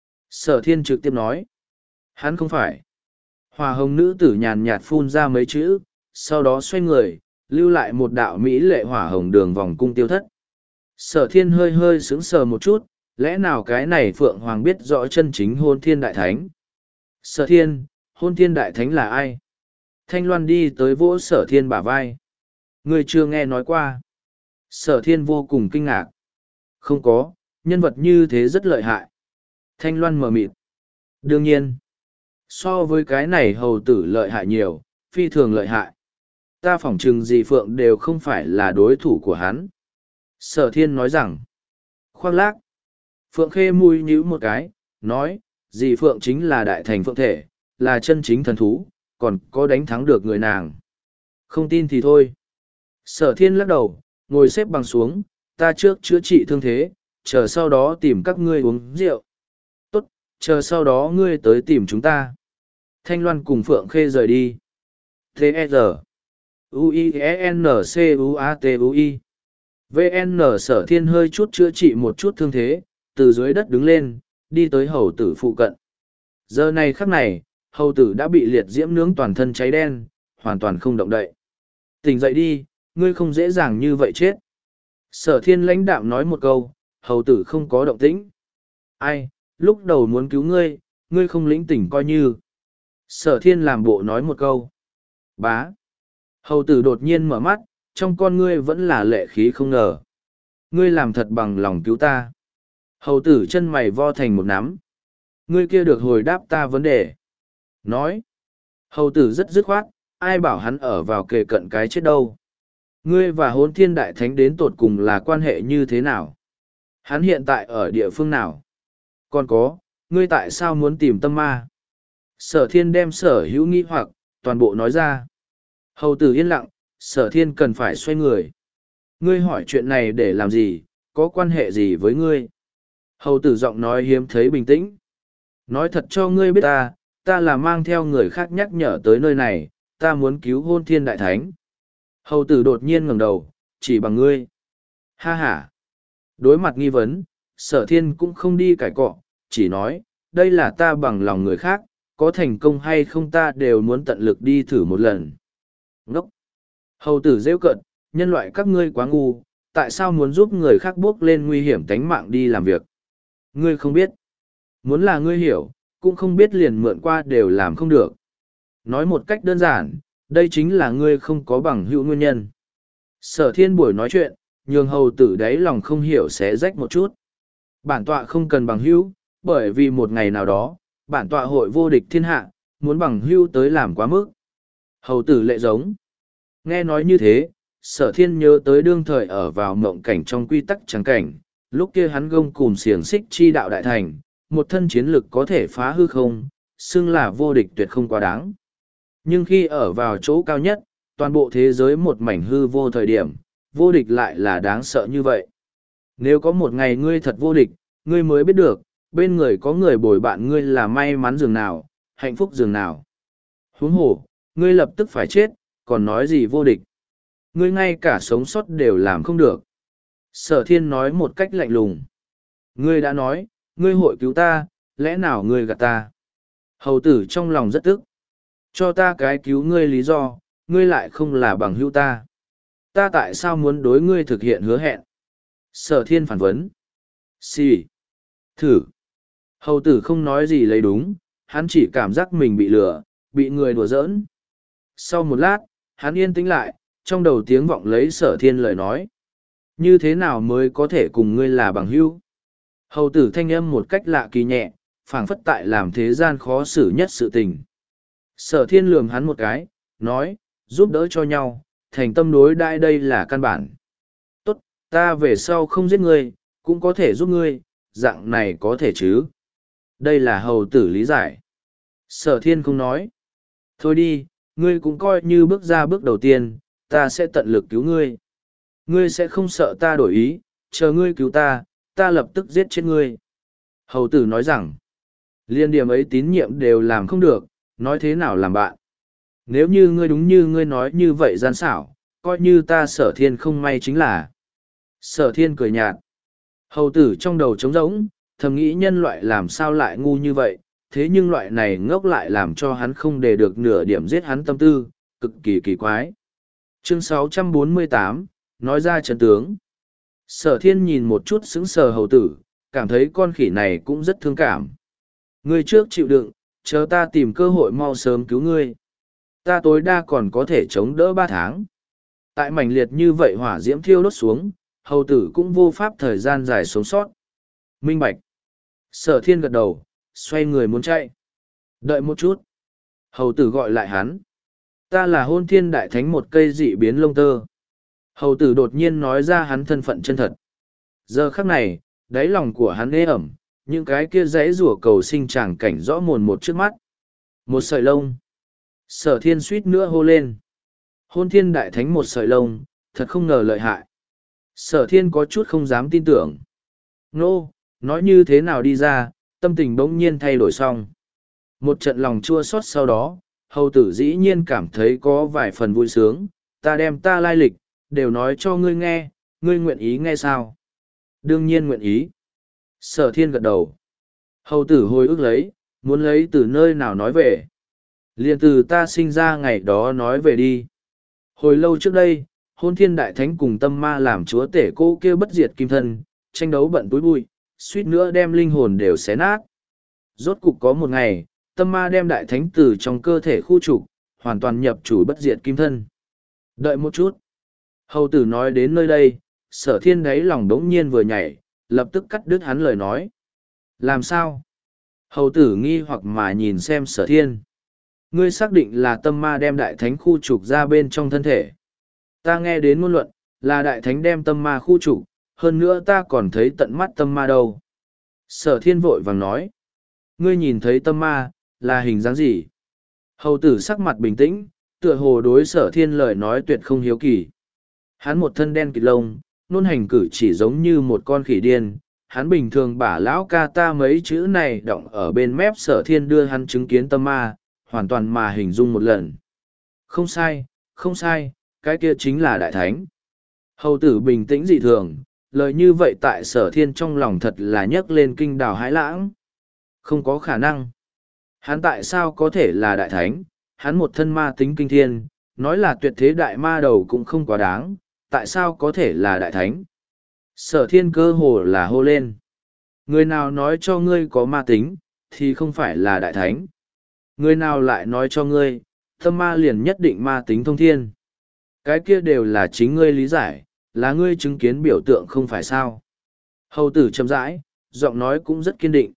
Speaker 1: Sở thiên trực tiếp nói. Hắn không phải. Hoa hồng nữ tử nhàn nhạt phun ra mấy chữ, sau đó xoay người, lưu lại một đạo mỹ lệ hỏa hồng đường vòng cung tiêu thất. Sở thiên hơi hơi sững sờ một chút, lẽ nào cái này Phượng Hoàng biết rõ chân chính hôn thiên đại thánh? Sở thiên, hôn thiên đại thánh là ai? Thanh Loan đi tới vỗ sở thiên bả vai. Người chưa nghe nói qua. Sở thiên vô cùng kinh ngạc. Không có, nhân vật như thế rất lợi hại. Thanh Loan mờ mịt. Đương nhiên, so với cái này hầu tử lợi hại nhiều, phi thường lợi hại. Ta phỏng chừng dì Phượng đều không phải là đối thủ của hắn. Sở thiên nói rằng, khoác lác. Phượng Khê mui nhíu một cái, nói, dì Phượng chính là đại thành phượng thể, là chân chính thần thú, còn có đánh thắng được người nàng. Không tin thì thôi. Sở thiên lắc đầu, ngồi xếp bằng xuống, ta trước chữa trị thương thế, chờ sau đó tìm các ngươi uống rượu. Tốt, chờ sau đó ngươi tới tìm chúng ta. Thanh Loan cùng Phượng Khê rời đi. T E R U I E N C U A T U I V N Sở thiên hơi chút chữa trị một chút thương thế, từ dưới đất đứng lên, đi tới hầu tử phụ cận. Giờ này khắc này, hầu tử đã bị liệt diễm nướng toàn thân cháy đen, hoàn toàn không động đậy. Tỉnh dậy đi, ngươi không dễ dàng như vậy chết. Sở thiên lãnh đạm nói một câu, hầu tử không có động tĩnh. Ai, lúc đầu muốn cứu ngươi, ngươi không lĩnh tỉnh coi như. Sở thiên làm bộ nói một câu. Bá. Hầu tử đột nhiên mở mắt, trong con ngươi vẫn là lệ khí không ngờ. Ngươi làm thật bằng lòng cứu ta. Hầu tử chân mày vo thành một nắm. Ngươi kia được hồi đáp ta vấn đề. Nói. Hầu tử rất dứt khoát, ai bảo hắn ở vào kề cận cái chết đâu. Ngươi và hôn thiên đại thánh đến tột cùng là quan hệ như thế nào? Hắn hiện tại ở địa phương nào? Còn có, ngươi tại sao muốn tìm tâm ma? Sở thiên đem sở hữu nghi hoặc, toàn bộ nói ra. Hầu tử yên lặng, sở thiên cần phải xoay người. Ngươi hỏi chuyện này để làm gì, có quan hệ gì với ngươi? Hầu tử giọng nói hiếm thấy bình tĩnh. Nói thật cho ngươi biết ta, ta là mang theo người khác nhắc nhở tới nơi này, ta muốn cứu hôn thiên đại thánh. Hầu tử đột nhiên ngẩng đầu, chỉ bằng ngươi. Ha ha. Đối mặt nghi vấn, sở thiên cũng không đi cãi cọ, chỉ nói, đây là ta bằng lòng người khác, có thành công hay không ta đều muốn tận lực đi thử một lần. Ngốc. Hầu tử rêu cận, nhân loại các ngươi quá ngu, tại sao muốn giúp người khác bước lên nguy hiểm tánh mạng đi làm việc? Ngươi không biết. Muốn là ngươi hiểu, cũng không biết liền mượn qua đều làm không được. Nói một cách đơn giản, đây chính là ngươi không có bằng hữu nguyên nhân. Sở thiên buổi nói chuyện, nhường hầu tử đáy lòng không hiểu sẽ rách một chút. Bản tọa không cần bằng hữu, bởi vì một ngày nào đó, bản tọa hội vô địch thiên hạ, muốn bằng hữu tới làm quá mức. Hầu tử lệ giống. Nghe nói như thế, sở thiên nhớ tới đương thời ở vào mộng cảnh trong quy tắc trắng cảnh, lúc kia hắn gông cùm xiềng xích chi đạo đại thành, một thân chiến lực có thể phá hư không, xưng là vô địch tuyệt không quá đáng. Nhưng khi ở vào chỗ cao nhất, toàn bộ thế giới một mảnh hư vô thời điểm, vô địch lại là đáng sợ như vậy. Nếu có một ngày ngươi thật vô địch, ngươi mới biết được, bên người có người bồi bạn ngươi là may mắn dường nào, hạnh phúc dường nào. Huống hồ, ngươi lập tức phải chết, còn nói gì vô địch. Ngươi ngay cả sống sót đều làm không được. Sở thiên nói một cách lạnh lùng. Ngươi đã nói, ngươi hội cứu ta, lẽ nào ngươi gạt ta? Hầu tử trong lòng rất tức. Cho ta cái cứu ngươi lý do, ngươi lại không là bằng hữu ta. Ta tại sao muốn đối ngươi thực hiện hứa hẹn? Sở thiên phản vấn. Xì. Thử. Hầu tử không nói gì lấy đúng, hắn chỉ cảm giác mình bị lừa, bị người đùa giỡn. Sau một lát, hắn yên tĩnh lại, trong đầu tiếng vọng lấy sở thiên lời nói. Như thế nào mới có thể cùng ngươi là bằng hữu? Hầu tử thanh âm một cách lạ kỳ nhẹ, phảng phất tại làm thế gian khó xử nhất sự tình. Sở thiên lườm hắn một cái, nói, giúp đỡ cho nhau, thành tâm đối đãi đây là căn bản. Tốt, ta về sau không giết ngươi, cũng có thể giúp ngươi, dạng này có thể chứ. Đây là hầu tử lý giải. Sở thiên không nói. Thôi đi, ngươi cũng coi như bước ra bước đầu tiên, ta sẽ tận lực cứu ngươi. Ngươi sẽ không sợ ta đổi ý, chờ ngươi cứu ta, ta lập tức giết chết ngươi. Hầu tử nói rằng, liên điểm ấy tín nhiệm đều làm không được, nói thế nào làm bạn. Nếu như ngươi đúng như ngươi nói như vậy gian xảo, coi như ta sở thiên không may chính là. Sở thiên cười nhạt. Hầu tử trong đầu trống rỗng, thầm nghĩ nhân loại làm sao lại ngu như vậy, thế nhưng loại này ngốc lại làm cho hắn không để được nửa điểm giết hắn tâm tư, cực kỳ kỳ quái. Chương sáu trăm bốn mươi tám, nói ra trận tướng. Sở thiên nhìn một chút sững sờ hầu tử, cảm thấy con khỉ này cũng rất thương cảm. Ngươi trước chịu đựng, chờ ta tìm cơ hội mau sớm cứu ngươi. Ta tối đa còn có thể chống đỡ ba tháng. Tại mảnh liệt như vậy hỏa diễm thiêu đốt xuống, hầu tử cũng vô pháp thời gian dài sống sót. Minh bạch. Sở thiên gật đầu, xoay người muốn chạy. Đợi một chút. Hầu tử gọi lại hắn. Ta là hôn thiên đại thánh một cây dị biến lông tơ. Hầu tử đột nhiên nói ra hắn thân phận chân thật. Giờ khắc này, đáy lòng của hắn ê ẩm, những cái kia rẽ rủa cầu sinh tràng cảnh rõ mồn một trước mắt. Một sợi lông. Sở thiên suýt nữa hô lên. Hôn thiên đại thánh một sợi lông, thật không ngờ lợi hại. Sở thiên có chút không dám tin tưởng. Nô, nói như thế nào đi ra, tâm tình bỗng nhiên thay đổi xong. Một trận lòng chua xót sau đó, hầu tử dĩ nhiên cảm thấy có vài phần vui sướng. Ta đem ta lai lịch, đều nói cho ngươi nghe, ngươi nguyện ý nghe sao? Đương nhiên nguyện ý. Sở thiên gật đầu. Hầu tử hồi ức lấy, muốn lấy từ nơi nào nói về. Liền từ ta sinh ra ngày đó nói về đi. Hồi lâu trước đây, hôn thiên đại thánh cùng tâm ma làm chúa tể cô kia bất diệt kim thân, tranh đấu bận túi bụi, suýt nữa đem linh hồn đều xé nát. Rốt cục có một ngày, tâm ma đem đại thánh từ trong cơ thể khu trục, hoàn toàn nhập chủ bất diệt kim thân. Đợi một chút. Hầu tử nói đến nơi đây, sở thiên đáy lòng đống nhiên vừa nhảy, lập tức cắt đứt hắn lời nói. Làm sao? Hầu tử nghi hoặc mà nhìn xem sở thiên. Ngươi xác định là tâm ma đem đại thánh khu trục ra bên trong thân thể. Ta nghe đến ngôn luận, là đại thánh đem tâm ma khu trục, hơn nữa ta còn thấy tận mắt tâm ma đâu. Sở thiên vội vàng nói. Ngươi nhìn thấy tâm ma, là hình dáng gì? Hầu tử sắc mặt bình tĩnh, tựa hồ đối sở thiên lời nói tuyệt không hiếu kỳ. Hắn một thân đen kịt lông, nôn hành cử chỉ giống như một con khỉ điên. Hắn bình thường bả lão ca ta mấy chữ này đọng ở bên mép sở thiên đưa hắn chứng kiến tâm ma, hoàn toàn mà hình dung một lần. Không sai, không sai, cái kia chính là đại thánh. Hầu tử bình tĩnh dị thường, lời như vậy tại sở thiên trong lòng thật là nhấc lên kinh đào hãi lãng. Không có khả năng. Hắn tại sao có thể là đại thánh, hắn một thân ma tính kinh thiên, nói là tuyệt thế đại ma đầu cũng không quá đáng, tại sao có thể là đại thánh. Sở thiên cơ hồ là hô lên. Người nào nói cho ngươi có ma tính, thì không phải là đại thánh. Người nào lại nói cho ngươi, tâm ma liền nhất định ma tính thông thiên. Cái kia đều là chính ngươi lý giải, là ngươi chứng kiến biểu tượng không phải sao. Hầu tử chậm rãi, giọng nói cũng rất kiên định.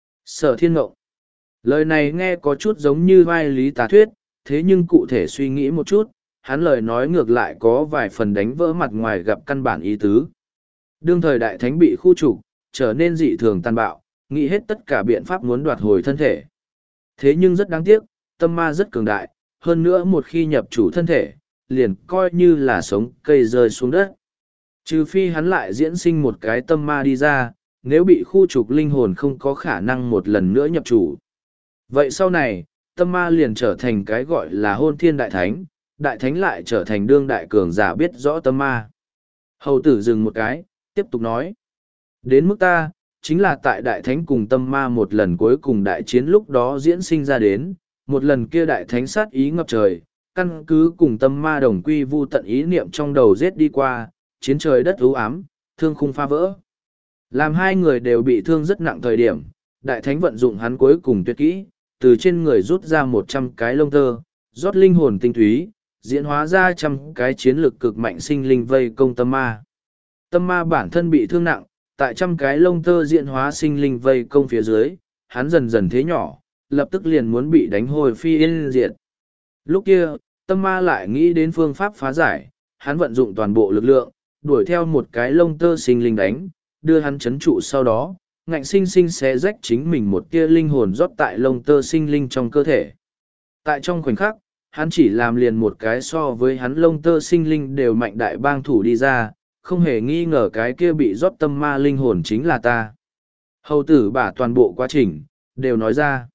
Speaker 1: Sở thiên ngộng. Lời này nghe có chút giống như vai lý tà thuyết, thế nhưng cụ thể suy nghĩ một chút, hắn lời nói ngược lại có vài phần đánh vỡ mặt ngoài gặp căn bản ý tứ. Đương thời đại thánh bị khu trục, trở nên dị thường tàn bạo, nghĩ hết tất cả biện pháp muốn đoạt hồi thân thể. Thế nhưng rất đáng tiếc, tâm ma rất cường đại, hơn nữa một khi nhập chủ thân thể, liền coi như là sống cây rơi xuống đất. Trừ phi hắn lại diễn sinh một cái tâm ma đi ra, nếu bị khu trục linh hồn không có khả năng một lần nữa nhập chủ. Vậy sau này, tâm ma liền trở thành cái gọi là hôn thiên đại thánh, đại thánh lại trở thành đương đại cường giả biết rõ tâm ma. Hầu tử dừng một cái, tiếp tục nói. Đến mức ta, chính là tại đại thánh cùng tâm ma một lần cuối cùng đại chiến lúc đó diễn sinh ra đến, một lần kia đại thánh sát ý ngập trời, căn cứ cùng tâm ma đồng quy vu tận ý niệm trong đầu giết đi qua, chiến trời đất u ám, thương khung phá vỡ. Làm hai người đều bị thương rất nặng thời điểm, đại thánh vận dụng hắn cuối cùng tuyệt kỹ, từ trên người rút ra một trăm cái lông tơ, rót linh hồn tinh túy, diễn hóa ra trăm cái chiến lực cực mạnh sinh linh vây công tâm ma. Tâm ma bản thân bị thương nặng, tại trăm cái lông tơ diễn hóa sinh linh vây công phía dưới, hắn dần dần thế nhỏ, lập tức liền muốn bị đánh hồi phi yên diệt. Lúc kia, tâm ma lại nghĩ đến phương pháp phá giải, hắn vận dụng toàn bộ lực lượng, đuổi theo một cái lông tơ sinh linh đánh, đưa hắn chấn trụ sau đó, ngạnh sinh sinh xé rách chính mình một tia linh hồn rót tại lông tơ sinh linh trong cơ thể. Tại trong khoảnh khắc, hắn chỉ làm liền một cái so với hắn lông tơ sinh linh đều mạnh đại bang thủ đi ra, không hề nghi ngờ cái kia bị rót tâm ma linh hồn chính là ta. Hầu tử bả toàn bộ quá trình, đều nói ra.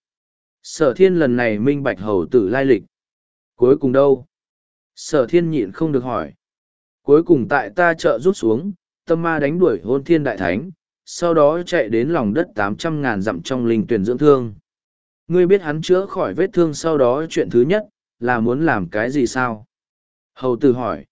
Speaker 1: Sở thiên lần này minh bạch hầu tử lai lịch. Cuối cùng đâu? Sở thiên nhịn không được hỏi. Cuối cùng tại ta trợ rút xuống, tâm ma đánh đuổi hôn thiên đại thánh, sau đó chạy đến lòng đất tám trăm ngàn dặm trong linh tuyển dưỡng thương. Ngươi biết hắn chữa khỏi vết thương sau đó chuyện thứ nhất, là muốn làm cái gì sao? Hầu tử hỏi.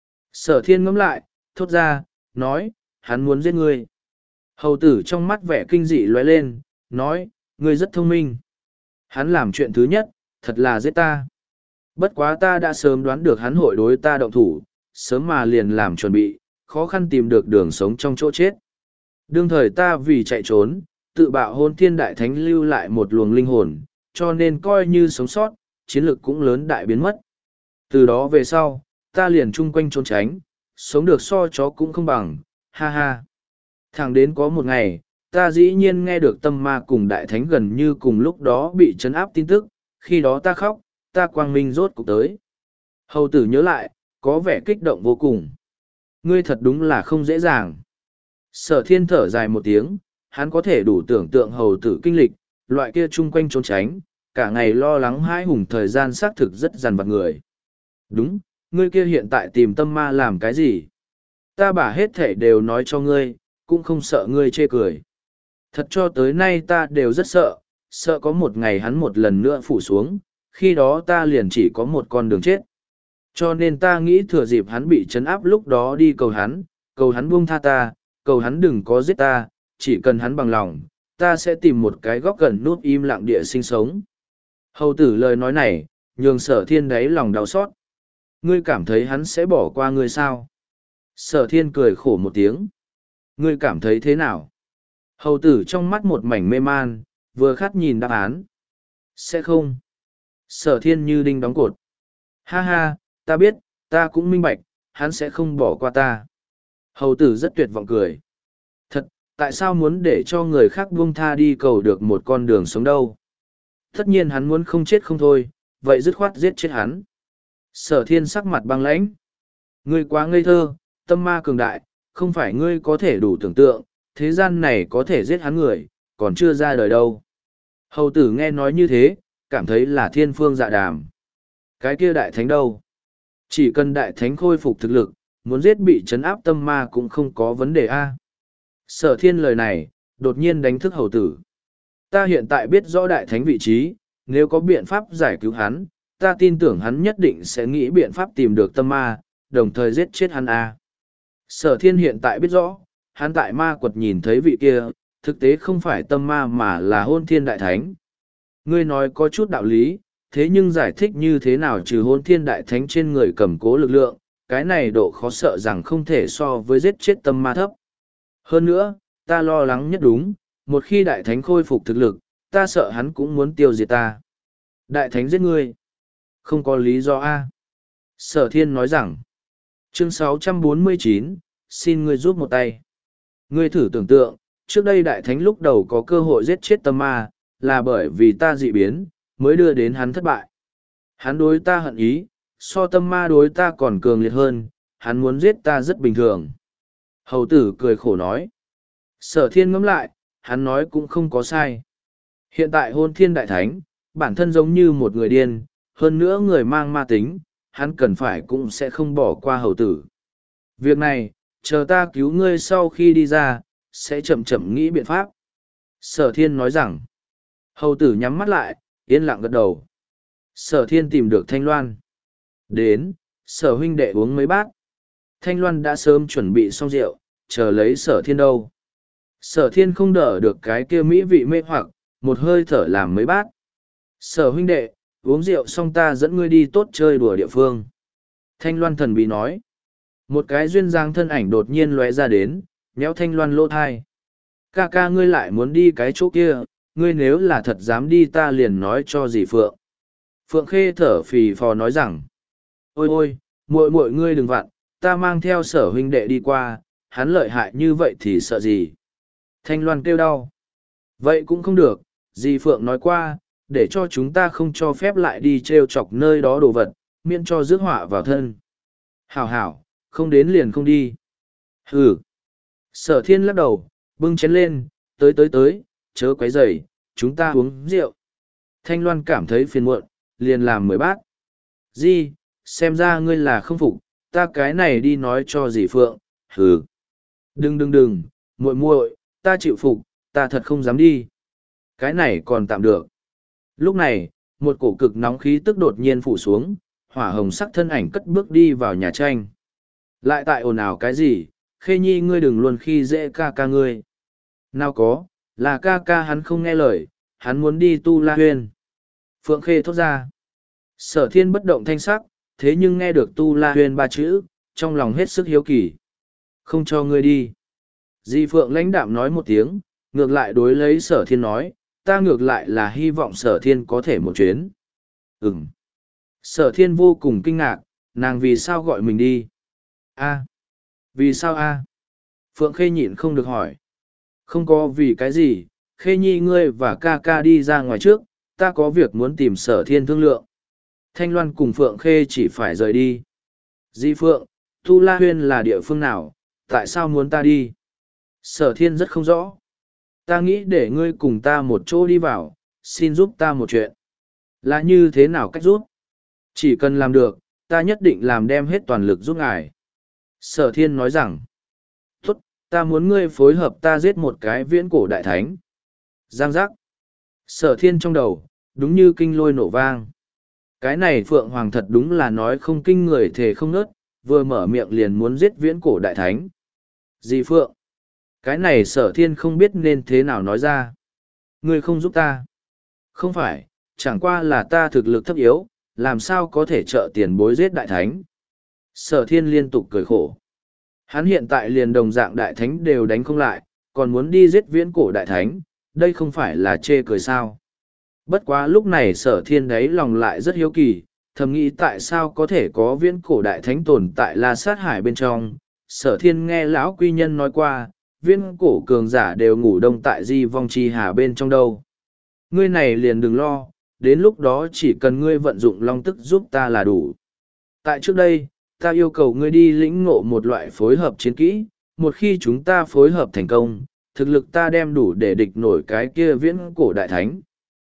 Speaker 1: Sở thiên ngẫm lại, thốt ra, nói, hắn muốn giết ngươi. Hầu tử trong mắt vẻ kinh dị lóe lên, nói, ngươi rất thông minh. Hắn làm chuyện thứ nhất, thật là giết ta. Bất quá ta đã sớm đoán được hắn hội đối ta động thủ, sớm mà liền làm chuẩn bị, khó khăn tìm được đường sống trong chỗ chết. Đương thời ta vì chạy trốn, tự bạo hôn thiên đại thánh lưu lại một luồng linh hồn, cho nên coi như sống sót, chiến lực cũng lớn đại biến mất. Từ đó về sau, ta liền chung quanh trốn tránh, sống được so chó cũng không bằng, ha ha. Thẳng đến có một ngày, ta dĩ nhiên nghe được tâm ma cùng đại thánh gần như cùng lúc đó bị trấn áp tin tức, khi đó ta khóc, ta quang minh rốt cuộc tới. Hầu tử nhớ lại, có vẻ kích động vô cùng. Ngươi thật đúng là không dễ dàng. Sở thiên thở dài một tiếng, hắn có thể đủ tưởng tượng hầu tử kinh lịch, loại kia chung quanh trốn tránh, cả ngày lo lắng hãi hùng thời gian xác thực rất dằn vặt người. Đúng, ngươi kia hiện tại tìm tâm ma làm cái gì? Ta bả hết thể đều nói cho ngươi, cũng không sợ ngươi chê cười. Thật cho tới nay ta đều rất sợ, sợ có một ngày hắn một lần nữa phủ xuống, khi đó ta liền chỉ có một con đường chết. Cho nên ta nghĩ thừa dịp hắn bị trấn áp lúc đó đi cầu hắn, cầu hắn buông tha ta, cầu hắn đừng có giết ta, chỉ cần hắn bằng lòng, ta sẽ tìm một cái góc gần nút im lặng địa sinh sống. Hầu tử lời nói này, nhường sở thiên đáy lòng đau xót. Ngươi cảm thấy hắn sẽ bỏ qua ngươi sao? Sở thiên cười khổ một tiếng. Ngươi cảm thấy thế nào? Hầu tử trong mắt một mảnh mê man, vừa khát nhìn đáp án. Sẽ không. Sở thiên như đinh đóng cột. Ha ha, ta biết, ta cũng minh bạch, hắn sẽ không bỏ qua ta. Hầu tử rất tuyệt vọng cười. Thật, tại sao muốn để cho người khác buông tha đi cầu được một con đường sống đâu? Tất nhiên hắn muốn không chết không thôi, vậy dứt khoát giết chết hắn. Sở thiên sắc mặt băng lãnh. Ngươi quá ngây thơ, tâm ma cường đại, không phải ngươi có thể đủ tưởng tượng, thế gian này có thể giết hắn người, còn chưa ra đời đâu. Hầu tử nghe nói như thế, cảm thấy là thiên phương dạ đàm. Cái kia đại thánh đâu? Chỉ cần đại thánh khôi phục thực lực, muốn giết bị trấn áp tâm ma cũng không có vấn đề a. Sở thiên lời này, đột nhiên đánh thức hầu tử. Ta hiện tại biết rõ đại thánh vị trí, nếu có biện pháp giải cứu hắn, ta tin tưởng hắn nhất định sẽ nghĩ biện pháp tìm được tâm ma, đồng thời giết chết hắn a. Sở thiên hiện tại biết rõ, hắn tại ma quật nhìn thấy vị kia, thực tế không phải tâm ma mà là hôn thiên đại thánh. Ngươi nói có chút đạo lý, thế nhưng giải thích như thế nào trừ hôn thiên đại thánh trên người cầm cố lực lượng, cái này độ khó sợ rằng không thể so với giết chết tâm ma thấp. Hơn nữa, ta lo lắng nhất đúng, một khi đại thánh khôi phục thực lực, ta sợ hắn cũng muốn tiêu diệt ta. Đại thánh giết ngươi. Không có lý do A. Sở thiên nói rằng, chương sáu trăm bốn mươi chín, xin ngươi giúp một tay. Ngươi thử tưởng tượng, trước đây đại thánh lúc đầu có cơ hội giết chết tâm ma, là bởi vì ta dị biến, mới đưa đến hắn thất bại. Hắn đối ta hận ý, so tâm ma đối ta còn cường liệt hơn, hắn muốn giết ta rất bình thường. Hầu tử cười khổ nói. Sở thiên ngẫm lại, hắn nói cũng không có sai. Hiện tại hôn thiên đại thánh, bản thân giống như một người điên, hơn nữa người mang ma tính, hắn cần phải cũng sẽ không bỏ qua hầu tử. Việc này, chờ ta cứu ngươi sau khi đi ra, sẽ chậm chậm nghĩ biện pháp. Sở thiên nói rằng, hầu tử nhắm mắt lại, yên lặng gật đầu. Sở thiên tìm được Thanh Loan. Đến, sở huynh đệ uống mấy bát. Thanh Loan đã sớm chuẩn bị xong rượu, chờ lấy sở thiên đâu. Sở thiên không đỡ được cái kia mỹ vị mê hoặc, một hơi thở làm mấy bát. Sở huynh đệ, uống rượu xong ta dẫn ngươi đi tốt chơi đùa địa phương. Thanh Loan thần bí nói. Một cái duyên dáng thân ảnh đột nhiên lóe ra đến, nhéo Thanh Loan lỗ thai. Ca ca ngươi lại muốn đi cái chỗ kia, ngươi nếu là thật dám đi ta liền nói cho dì Phượng. Phượng Khê thở phì phò nói rằng, ôi ôi, muội muội ngươi đừng vặn, ta mang theo sở huynh đệ đi qua, hắn lợi hại như vậy thì sợ gì. Thanh Loan kêu đau. Vậy cũng không được, dì Phượng nói qua, để cho chúng ta không cho phép lại đi trêu chọc nơi đó đồ vật, miễn cho rước họa vào thân. Hảo hảo, không đến liền không đi. Hừ. Sở thiên lắc đầu, bưng chén lên, tới tới tới, chớ quấy rầy, chúng ta uống rượu. Thanh Loan cảm thấy phiền muộn, liền làm mười bát. Di, xem ra ngươi là không phục, ta cái này đi nói cho dì Phượng, hừ. Đừng đừng đừng, muội muội, ta chịu phục, ta thật không dám đi. Cái này còn tạm được. Lúc này, một cổ cực nóng khí tức đột nhiên phủ xuống, hỏa hồng sắc thân ảnh cất bước đi vào nhà tranh. Lại tại ồn ào cái gì, Khê Nhi ngươi đừng luôn khi dễ ca ca ngươi. Nào có, là ca ca hắn không nghe lời, hắn muốn đi Tu La Huyên. Phượng Khê thốt ra. Sở thiên bất động thanh sắc, thế nhưng nghe được Tu La Huyên ba chữ, trong lòng hết sức hiếu kỳ. Không cho ngươi đi. Di Phượng lãnh đạm nói một tiếng, ngược lại đối lấy Sở Thiên nói, ta ngược lại là hy vọng Sở Thiên có thể một chuyến. Ừm. Sở Thiên vô cùng kinh ngạc, nàng vì sao gọi mình đi? A. Vì sao a? Phượng Khê nhịn không được hỏi. Không có vì cái gì, Khê Nhi ngươi và ca ca đi ra ngoài trước, ta có việc muốn tìm Sở Thiên thương lượng. Thanh Loan cùng Phượng Khê chỉ phải rời đi. Di Phượng, Tu La Huyên là địa phương nào, tại sao muốn ta đi? Sở Thiên rất không rõ. Ta nghĩ để ngươi cùng ta một chỗ đi vào, xin giúp ta một chuyện. Là như thế nào cách giúp? Chỉ cần làm được, ta nhất định làm đem hết toàn lực giúp ngài. Sở Thiên nói rằng, tốt, ta muốn ngươi phối hợp ta giết một cái viễn cổ đại thánh. Giang giác. Sở Thiên trong đầu, đúng như kinh lôi nổ vang. Cái này Phượng Hoàng thật đúng là nói không kinh người thể không nớt, vừa mở miệng liền muốn giết viễn cổ đại thánh. Di Phượng. Cái này Sở Thiên không biết nên thế nào nói ra. Ngươi không giúp ta. Không phải, chẳng qua là ta thực lực thấp yếu, làm sao có thể trợ tiền bối giết đại thánh. Sở Thiên liên tục cười khổ. Hắn hiện tại liền đồng dạng đại thánh đều đánh không lại, còn muốn đi giết viễn cổ đại thánh, đây không phải là chê cười sao. Bất quá lúc này Sở Thiên đấy lòng lại rất hiếu kỳ, thầm nghĩ tại sao có thể có viễn cổ đại thánh tồn tại La Sát Hải bên trong. Sở Thiên nghe lão quy nhân nói qua, viễn cổ cường giả đều ngủ đông tại di vong chi hà bên trong đâu. Ngươi này liền đừng lo, đến lúc đó chỉ cần ngươi vận dụng long tức giúp ta là đủ. Tại trước đây, ta yêu cầu ngươi đi lĩnh ngộ một loại phối hợp chiến kỹ, một khi chúng ta phối hợp thành công, thực lực ta đem đủ để địch nổi cái kia viễn cổ đại thánh.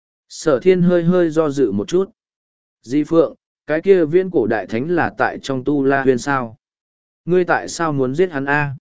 Speaker 1: Sở Thiên hơi hơi do dự một chút. Di Phượng, cái kia viễn cổ đại thánh là tại trong Tu La Huyên sao? Ngươi tại sao muốn giết hắn a?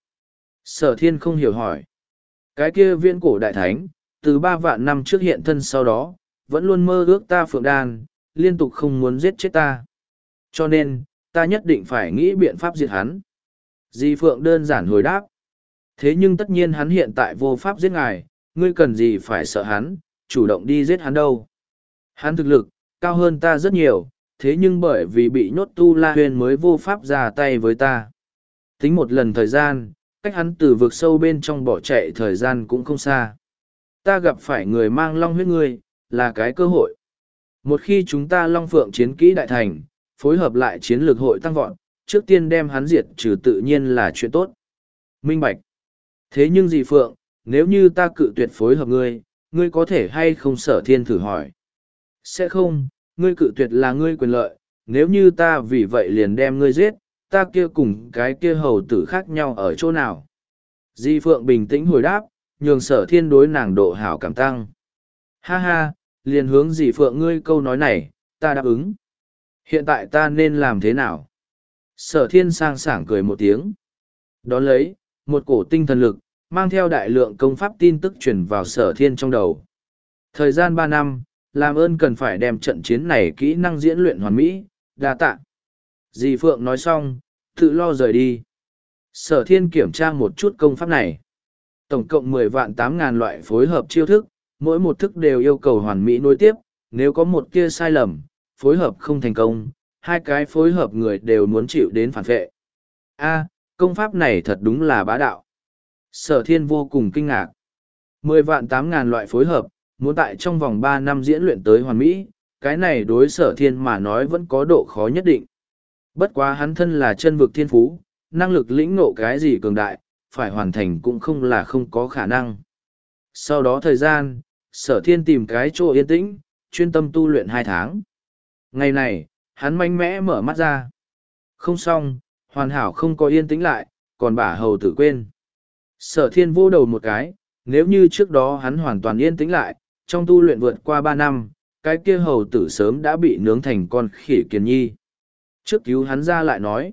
Speaker 1: Sở Thiên không hiểu hỏi. Cái kia viễn cổ đại thánh, từ ba vạn năm trước hiện thân sau đó, vẫn luôn mơ ước ta Phượng Đan, liên tục không muốn giết chết ta. Cho nên, ta nhất định phải nghĩ biện pháp diệt hắn. Di Phượng đơn giản hồi đáp. Thế nhưng tất nhiên hắn hiện tại vô pháp giết ngài, ngươi cần gì phải sợ hắn, chủ động đi giết hắn đâu. Hắn thực lực, cao hơn ta rất nhiều, thế nhưng bởi vì bị nhốt Tu La Huyên mới vô pháp ra tay với ta. Tính một lần thời gian, cách hắn từ vực sâu bên trong bỏ chạy thời gian cũng không xa. Ta gặp phải người mang long huyết ngươi, là cái cơ hội. Một khi chúng ta long phượng chiến kỹ đại thành, phối hợp lại chiến lược hội tăng vọt, trước tiên đem hắn diệt trừ tự nhiên là chuyện tốt. Minh Bạch. Thế nhưng gì Phượng, nếu như ta cự tuyệt phối hợp ngươi, ngươi có thể hay không? Sở Thiên thử hỏi. Sẽ không, ngươi cự tuyệt là ngươi quyền lợi, nếu như ta vì vậy liền đem ngươi giết, ta kia cùng cái kia hầu tử khác nhau ở chỗ nào? Di Phượng bình tĩnh hồi đáp, nhường Sở Thiên đối nàng độ hảo cảm tăng. Ha ha, liền hướng Di Phượng ngươi câu nói này, ta đáp ứng. Hiện tại ta nên làm thế nào? Sở Thiên sang sảng cười một tiếng. Đón lấy, một cổ tinh thần lực, mang theo đại lượng công pháp tin tức truyền vào Sở Thiên trong đầu. Thời gian ba năm, làm ơn cần phải đem trận chiến này kỹ năng diễn luyện hoàn mỹ, đa tạ. Di Phượng nói xong, tự lo rời đi. Sở Thiên kiểm tra một chút công pháp này. Tổng cộng mười vạn tám ngàn loại phối hợp chiêu thức, mỗi một thức đều yêu cầu hoàn mỹ nối tiếp, nếu có một kia sai lầm, phối hợp không thành công, hai cái phối hợp người đều muốn chịu đến phản vệ. A, công pháp này thật đúng là bá đạo. Sở Thiên vô cùng kinh ngạc. Mười vạn tám ngàn loại phối hợp, muốn tại trong vòng ba năm diễn luyện tới hoàn mỹ, cái này đối Sở Thiên mà nói vẫn có độ khó nhất định. Bất quá hắn thân là chân vực thiên phú, năng lực lĩnh ngộ cái gì cường đại, phải hoàn thành cũng không là không có khả năng. Sau đó thời gian, Sở Thiên tìm cái chỗ yên tĩnh, chuyên tâm tu luyện hai tháng. Ngày này, hắn mạnh mẽ mở mắt ra. Không xong, hoàn hảo không có yên tĩnh lại, còn bả hầu tử quên. Sở Thiên vô đầu một cái, nếu như trước đó hắn hoàn toàn yên tĩnh lại, trong tu luyện vượt qua ba năm, cái kia hầu tử sớm đã bị nướng thành con khỉ kiền nhi. Trước cứu hắn ra lại nói.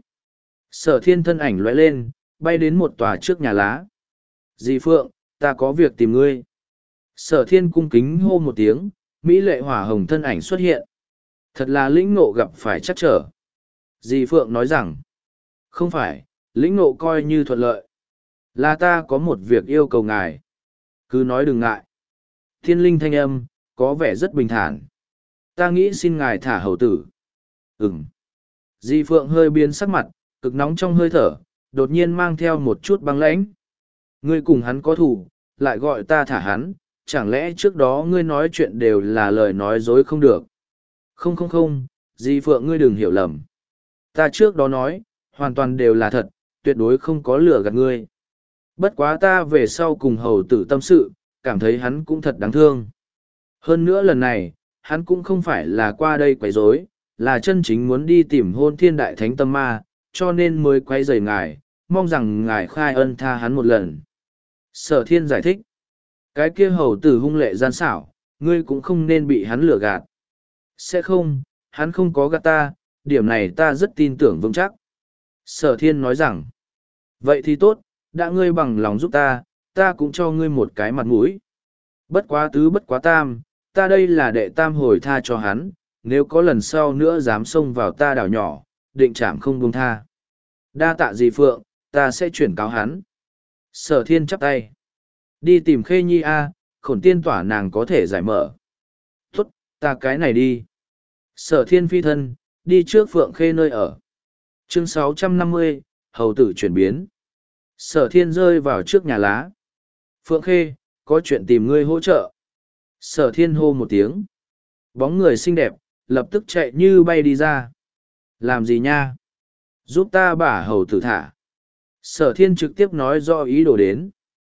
Speaker 1: Sở Thiên thân ảnh lóe lên, bay đến một tòa trước nhà lá. Di Phượng, ta có việc tìm ngươi. Sở Thiên cung kính hô một tiếng, mỹ lệ hỏa hồng thân ảnh xuất hiện. Thật là lĩnh ngộ gặp phải chắc trở. Di Phượng nói rằng, không phải, lĩnh ngộ coi như thuận lợi. Là ta có một việc yêu cầu ngài. Cứ nói đừng ngại. Thiên linh thanh âm, có vẻ rất bình thản. Ta nghĩ xin ngài thả hầu tử. Ừm. Di Phượng hơi biến sắc mặt, cực nóng trong hơi thở, đột nhiên mang theo một chút băng lãnh. Ngươi cùng hắn có thủ, lại gọi ta thả hắn, chẳng lẽ trước đó ngươi nói chuyện đều là lời nói dối không được? Không không không, dì Phượng ngươi đừng hiểu lầm. Ta trước đó nói, hoàn toàn đều là thật, tuyệt đối không có lừa gạt ngươi. Bất quá ta về sau cùng hầu tử tâm sự, cảm thấy hắn cũng thật đáng thương. Hơn nữa lần này, hắn cũng không phải là qua đây quấy rối, là chân chính muốn đi tìm hôn thiên đại thánh tâm ma, cho nên mới quay rời ngài, mong rằng ngài khai ân tha hắn một lần. Sở thiên giải thích, cái kia hầu tử hung lệ gian xảo, ngươi cũng không nên bị hắn lừa gạt. Sẽ không, hắn không có gạt ta, điểm này ta rất tin tưởng vững chắc. Sở thiên nói rằng, vậy thì tốt, đã ngươi bằng lòng giúp ta, ta cũng cho ngươi một cái mặt mũi. Bất quá tứ bất quá tam, ta đây là đệ tam hồi tha cho hắn, nếu có lần sau nữa dám xông vào ta đảo nhỏ, định chạm không buông tha. Đa tạ dì Phượng, ta sẽ chuyển cáo hắn. Sở thiên chắp tay. Đi tìm Khê Nhi A, khổn tiên tỏa nàng có thể giải mở. Tốt, ta cái này đi. Sở thiên phi thân, đi trước Phượng Khê nơi ở. Chương sáu trăm năm mươi, Hầu tử chuyển biến. Sở thiên rơi vào trước nhà lá. Phượng Khê, có chuyện tìm ngươi hỗ trợ. Sở thiên hô một tiếng. Bóng người xinh đẹp, lập tức chạy như bay đi ra. Làm gì nha? Giúp ta bả hầu tử thả. Sở thiên trực tiếp nói do ý đồ đến.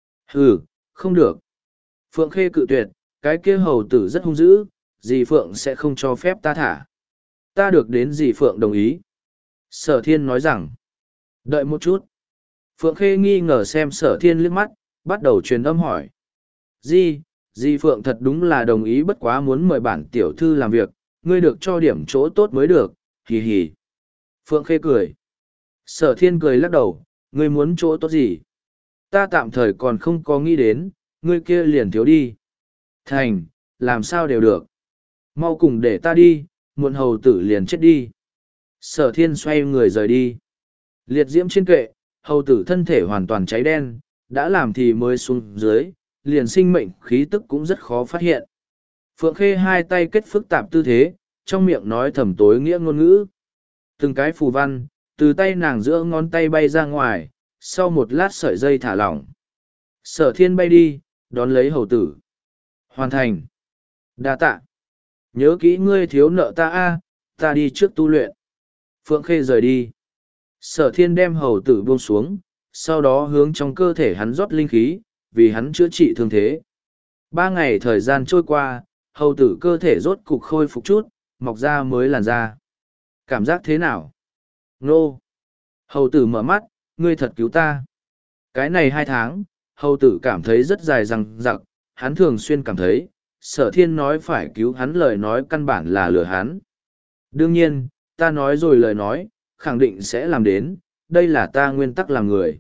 Speaker 1: Ừ, không được. Phượng Khê cự tuyệt, cái kia hầu tử rất hung dữ, dì Phượng sẽ không cho phép ta thả. Ta được đến dì Phượng đồng ý. Sở thiên nói rằng, đợi một chút. Phượng Khê nghi ngờ xem sở thiên liếc mắt, bắt đầu truyền âm hỏi. Di, Di Phượng thật đúng là đồng ý bất quá muốn mời bản tiểu thư làm việc, ngươi được cho điểm chỗ tốt mới được, hì hì. Phượng Khê cười. Sở thiên cười lắc đầu, ngươi muốn chỗ tốt gì? Ta tạm thời còn không có nghĩ đến, ngươi kia liền thiếu đi. Thành, làm sao đều được. Mau cùng để ta đi, muộn hầu tử liền chết đi. Sở thiên xoay người rời đi. Liệt diễm trên kệ, hầu tử thân thể hoàn toàn cháy đen, đã làm thì mới xuống dưới, liền sinh mệnh khí tức cũng rất khó phát hiện. Phượng Khê hai tay kết phức tạp tư thế, trong miệng nói thầm tối nghĩa ngôn ngữ. Từng cái phù văn, từ tay nàng giữa ngón tay bay ra ngoài, sau một lát sợi dây thả lỏng. Sở thiên bay đi, đón lấy hầu tử. Hoàn thành. Đa tạ. Nhớ kỹ ngươi thiếu nợ ta a, ta đi trước tu luyện. Phượng Khê rời đi. Sở thiên đem hầu tử buông xuống, sau đó hướng trong cơ thể hắn rót linh khí, vì hắn chữa trị thương thế. Ba ngày thời gian trôi qua, hầu tử cơ thể rốt cục khôi phục chút, mọc ra mới làn da. Cảm giác thế nào? Nô! Hầu tử mở mắt, ngươi thật cứu ta. Cái này hai tháng, hầu tử cảm thấy rất dài răng rặc, hắn thường xuyên cảm thấy, sở thiên nói phải cứu hắn lời nói căn bản là lừa hắn. Đương nhiên, ta nói rồi lời nói, khẳng định sẽ làm đến, đây là ta nguyên tắc làm người.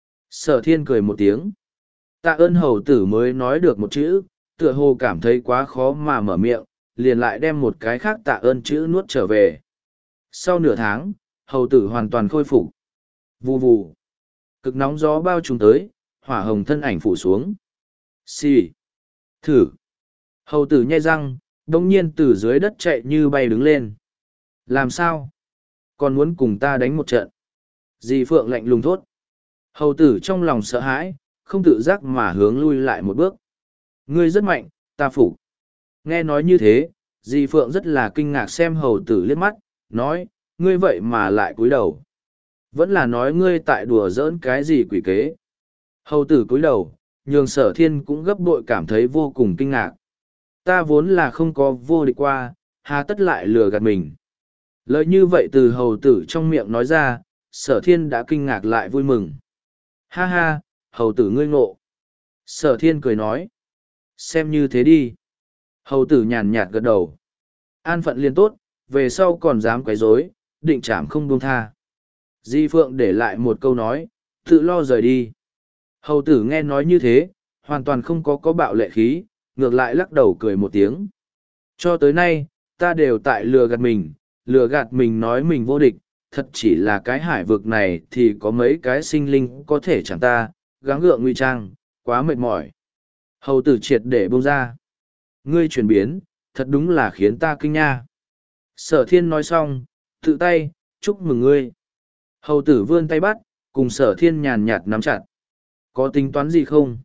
Speaker 1: Sở thiên cười một tiếng. Tạ ơn hầu tử mới nói được một chữ, tựa hồ cảm thấy quá khó mà mở miệng, liền lại đem một cái khác tạ ơn chữ nuốt trở về. Sau nửa tháng, hầu tử hoàn toàn khôi phục. Vù vù. Cực nóng gió bao trùm tới, hỏa hồng thân ảnh phủ xuống. Xì. Thử. Hầu tử nhai răng, đông nhiên từ dưới đất chạy như bay đứng lên. Làm sao? Còn muốn cùng ta đánh một trận. Dì Phượng lạnh lùng thốt. Hầu tử trong lòng sợ hãi, không tự giác mà hướng lui lại một bước. Ngươi rất mạnh, ta phục. Nghe nói như thế, dì Phượng rất là kinh ngạc xem hầu tử liếc mắt, nói, ngươi vậy mà lại cúi đầu. Vẫn là nói ngươi tại đùa giỡn cái gì quỷ kế. Hầu tử cúi đầu, nhường sở thiên cũng gấp bội cảm thấy vô cùng kinh ngạc. Ta vốn là không có vô địch qua, hà tất lại lừa gạt mình. Lời như vậy từ hầu tử trong miệng nói ra, sở thiên đã kinh ngạc lại vui mừng. Ha ha, hầu tử ngươi ngộ. Sở thiên cười nói. Xem như thế đi. Hầu tử nhàn nhạt gật đầu. An phận liên tốt, về sau còn dám quấy rối, định trảm không buông tha. Di Phượng để lại một câu nói, tự lo rời đi. Hầu tử nghe nói như thế, hoàn toàn không có có bạo lệ khí, ngược lại lắc đầu cười một tiếng. Cho tới nay, ta đều tại lừa gạt mình, lừa gạt mình nói mình vô địch, thật chỉ là cái hải vực này thì có mấy cái sinh linh có thể chẳng ta, gắng gượng nguy trang, quá mệt mỏi. Hầu tử triệt để bông ra. Ngươi chuyển biến, thật đúng là khiến ta kinh nha. Sở thiên nói xong, tự tay, chúc mừng ngươi. Hầu tử vươn tay bắt, cùng sở thiên nhàn nhạt nắm chặt. Có tính toán gì không?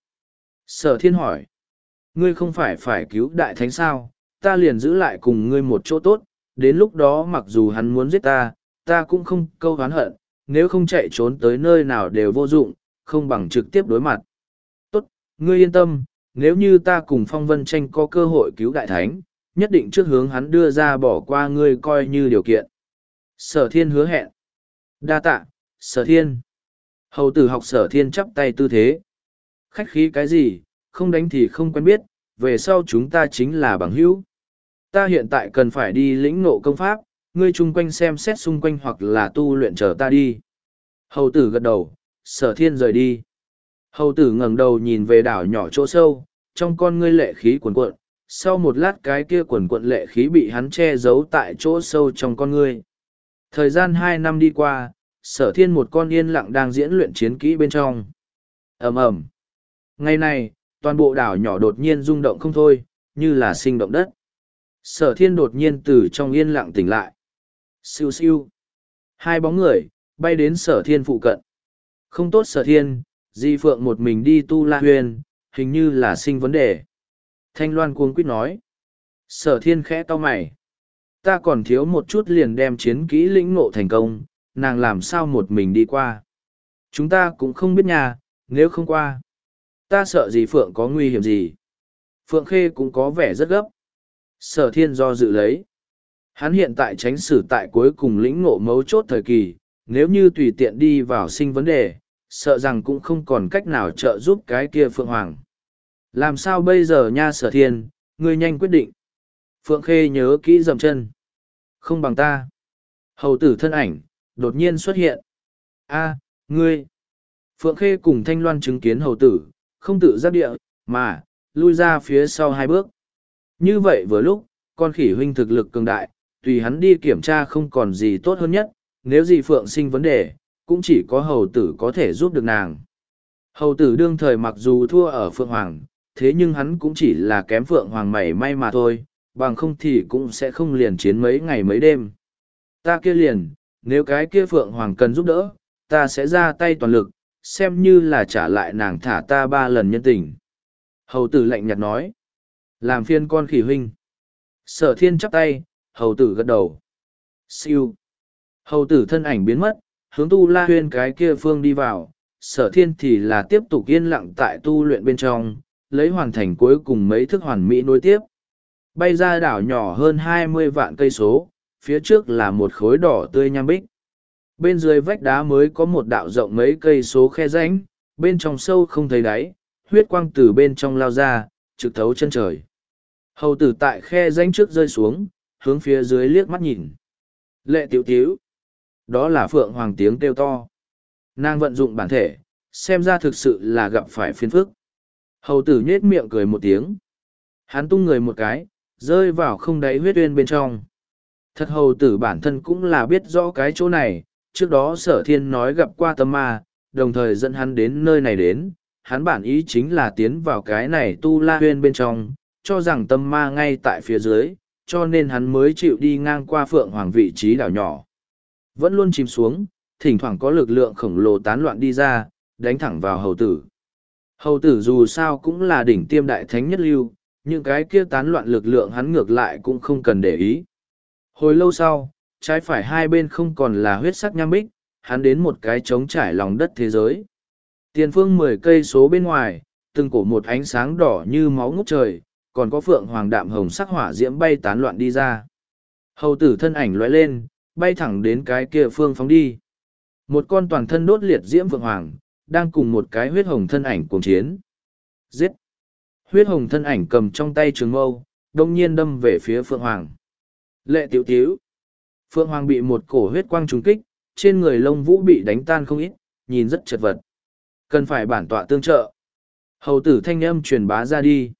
Speaker 1: Sở thiên hỏi. Ngươi không phải phải cứu đại thánh sao, ta liền giữ lại cùng ngươi một chỗ tốt, đến lúc đó mặc dù hắn muốn giết ta, ta cũng không câu oán hận, nếu không chạy trốn tới nơi nào đều vô dụng, không bằng trực tiếp đối mặt. Tốt, ngươi yên tâm, nếu như ta cùng Phong Vân Tranh có cơ hội cứu đại thánh, nhất định trước hướng hắn đưa ra bỏ qua ngươi coi như điều kiện. Sở thiên hứa hẹn. Đa tạ, sở thiên. Hầu tử học sở thiên chắp tay tư thế. Khách khí cái gì, không đánh thì không quen biết, về sau chúng ta chính là bằng hữu. Ta hiện tại cần phải đi lĩnh ngộ công pháp, ngươi chung quanh xem xét xung quanh hoặc là tu luyện chờ ta đi. Hầu tử gật đầu, sở thiên rời đi. Hầu tử ngẩng đầu nhìn về đảo nhỏ chỗ sâu, trong con ngươi lệ khí cuồn cuộn, sau một lát cái kia cuồn cuộn lệ khí bị hắn che giấu tại chỗ sâu trong con ngươi. Thời gian hai năm đi qua, sở thiên một con yên lặng đang diễn luyện chiến kỹ bên trong. Ầm ầm. Ngày này, toàn bộ đảo nhỏ đột nhiên rung động không thôi, như là sinh động đất. Sở thiên đột nhiên từ trong yên lặng tỉnh lại. Siêu siêu. Hai bóng người, bay đến sở thiên phụ cận. Không tốt sở thiên, Di Phượng một mình đi tu La Huyền, hình như là sinh vấn đề. Thanh Loan cuống quýt nói. Sở thiên khẽ cau mày. Ta còn thiếu một chút liền đem chiến kỹ lĩnh ngộ thành công, nàng làm sao một mình đi qua. Chúng ta cũng không biết nhà, nếu không qua. Ta sợ gì Phượng có nguy hiểm gì. Phượng Khê cũng có vẻ rất gấp. Sở thiên do dự lấy. Hắn hiện tại tránh xử tại cuối cùng lĩnh ngộ mấu chốt thời kỳ, nếu như tùy tiện đi vào sinh vấn đề, sợ rằng cũng không còn cách nào trợ giúp cái kia Phượng Hoàng. Làm sao bây giờ nha sở thiên, ngươi nhanh quyết định. Phượng Khê nhớ kỹ dầm chân. Không bằng ta. Hầu tử thân ảnh, đột nhiên xuất hiện. A, ngươi. Phượng Khê cùng Thanh Loan chứng kiến hầu tử, không tự giác địa, mà, lui ra phía sau hai bước. Như vậy vừa lúc, con khỉ huynh thực lực cường đại, tùy hắn đi kiểm tra không còn gì tốt hơn nhất, nếu gì Phượng sinh vấn đề, cũng chỉ có hầu tử có thể giúp được nàng. Hầu tử đương thời mặc dù thua ở Phượng Hoàng, thế nhưng hắn cũng chỉ là kém Phượng Hoàng mảy may mà thôi, bằng không thì cũng sẽ không liền chiến mấy ngày mấy đêm. Ta kia liền, nếu cái kia Phượng Hoàng cần giúp đỡ, ta sẽ ra tay toàn lực, xem như là trả lại nàng thả ta ba lần nhân tình. Hầu tử lạnh nhạt nói. Làm phiên con khỉ huynh. Sở thiên chắp tay, hầu tử gật đầu. Siêu. Hầu tử thân ảnh biến mất, hướng tu la huyên cái kia phương đi vào. Sở thiên thì là tiếp tục yên lặng tại tu luyện bên trong, lấy hoàn thành cuối cùng mấy thức hoàn mỹ nối tiếp. Bay ra đảo nhỏ hơn hai mươi vạn cây số, phía trước là một khối đỏ tươi nham bích. Bên dưới vách đá mới có một đạo rộng mấy cây số khe rãnh, bên trong sâu không thấy đáy, huyết quang từ bên trong lao ra, trực thấu chân trời. Hầu tử tại khe rãnh trước rơi xuống, hướng phía dưới liếc mắt nhìn. Lệ tiểu tiểu. Đó là Phượng Hoàng tiếng kêu to. Nàng vận dụng bản thể, xem ra thực sự là gặp phải phiền phức. Hầu tử nhết miệng cười một tiếng. Hắn tung người một cái, rơi vào không đáy huyết uyên bên trong. Thật hầu tử bản thân cũng là biết rõ cái chỗ này, trước đó sở thiên nói gặp qua tâm ma, đồng thời dẫn hắn đến nơi này đến. Hắn bản ý chính là tiến vào cái này tu la huyên bên trong, cho rằng tâm ma ngay tại phía dưới, cho nên hắn mới chịu đi ngang qua Phượng Hoàng vị trí đảo nhỏ. Vẫn luôn chìm xuống, thỉnh thoảng có lực lượng khổng lồ tán loạn đi ra, đánh thẳng vào hầu tử. Hầu tử dù sao cũng là đỉnh tiêm đại thánh nhất lưu, những cái kia tán loạn lực lượng hắn ngược lại cũng không cần để ý. Hồi lâu sau, trái phải hai bên không còn là huyết sắc nham bích, hắn đến một cái trống trải lòng đất thế giới. Tiền phương mười cây số bên ngoài, từng cổ một ánh sáng đỏ như máu ngút trời, còn có Phượng Hoàng đạm hồng sắc hỏa diễm bay tán loạn đi ra. Hầu tử thân ảnh lóe lên, bay thẳng đến cái kia phương phóng đi. Một con toàn thân đốt liệt diễm Phượng Hoàng, đang cùng một cái huyết hồng thân ảnh cuồng chiến. Giết! Huyết hồng thân ảnh cầm trong tay trường mâu, đông nhiên đâm về phía Phượng Hoàng. Lệ tiểu tiểu! Phượng Hoàng bị một cổ huyết quang trúng kích, trên người lông vũ bị đánh tan không ít, nhìn rất chật vật. Cần phải bản tọa tương trợ. Hầu tử thanh âm truyền bá ra đi.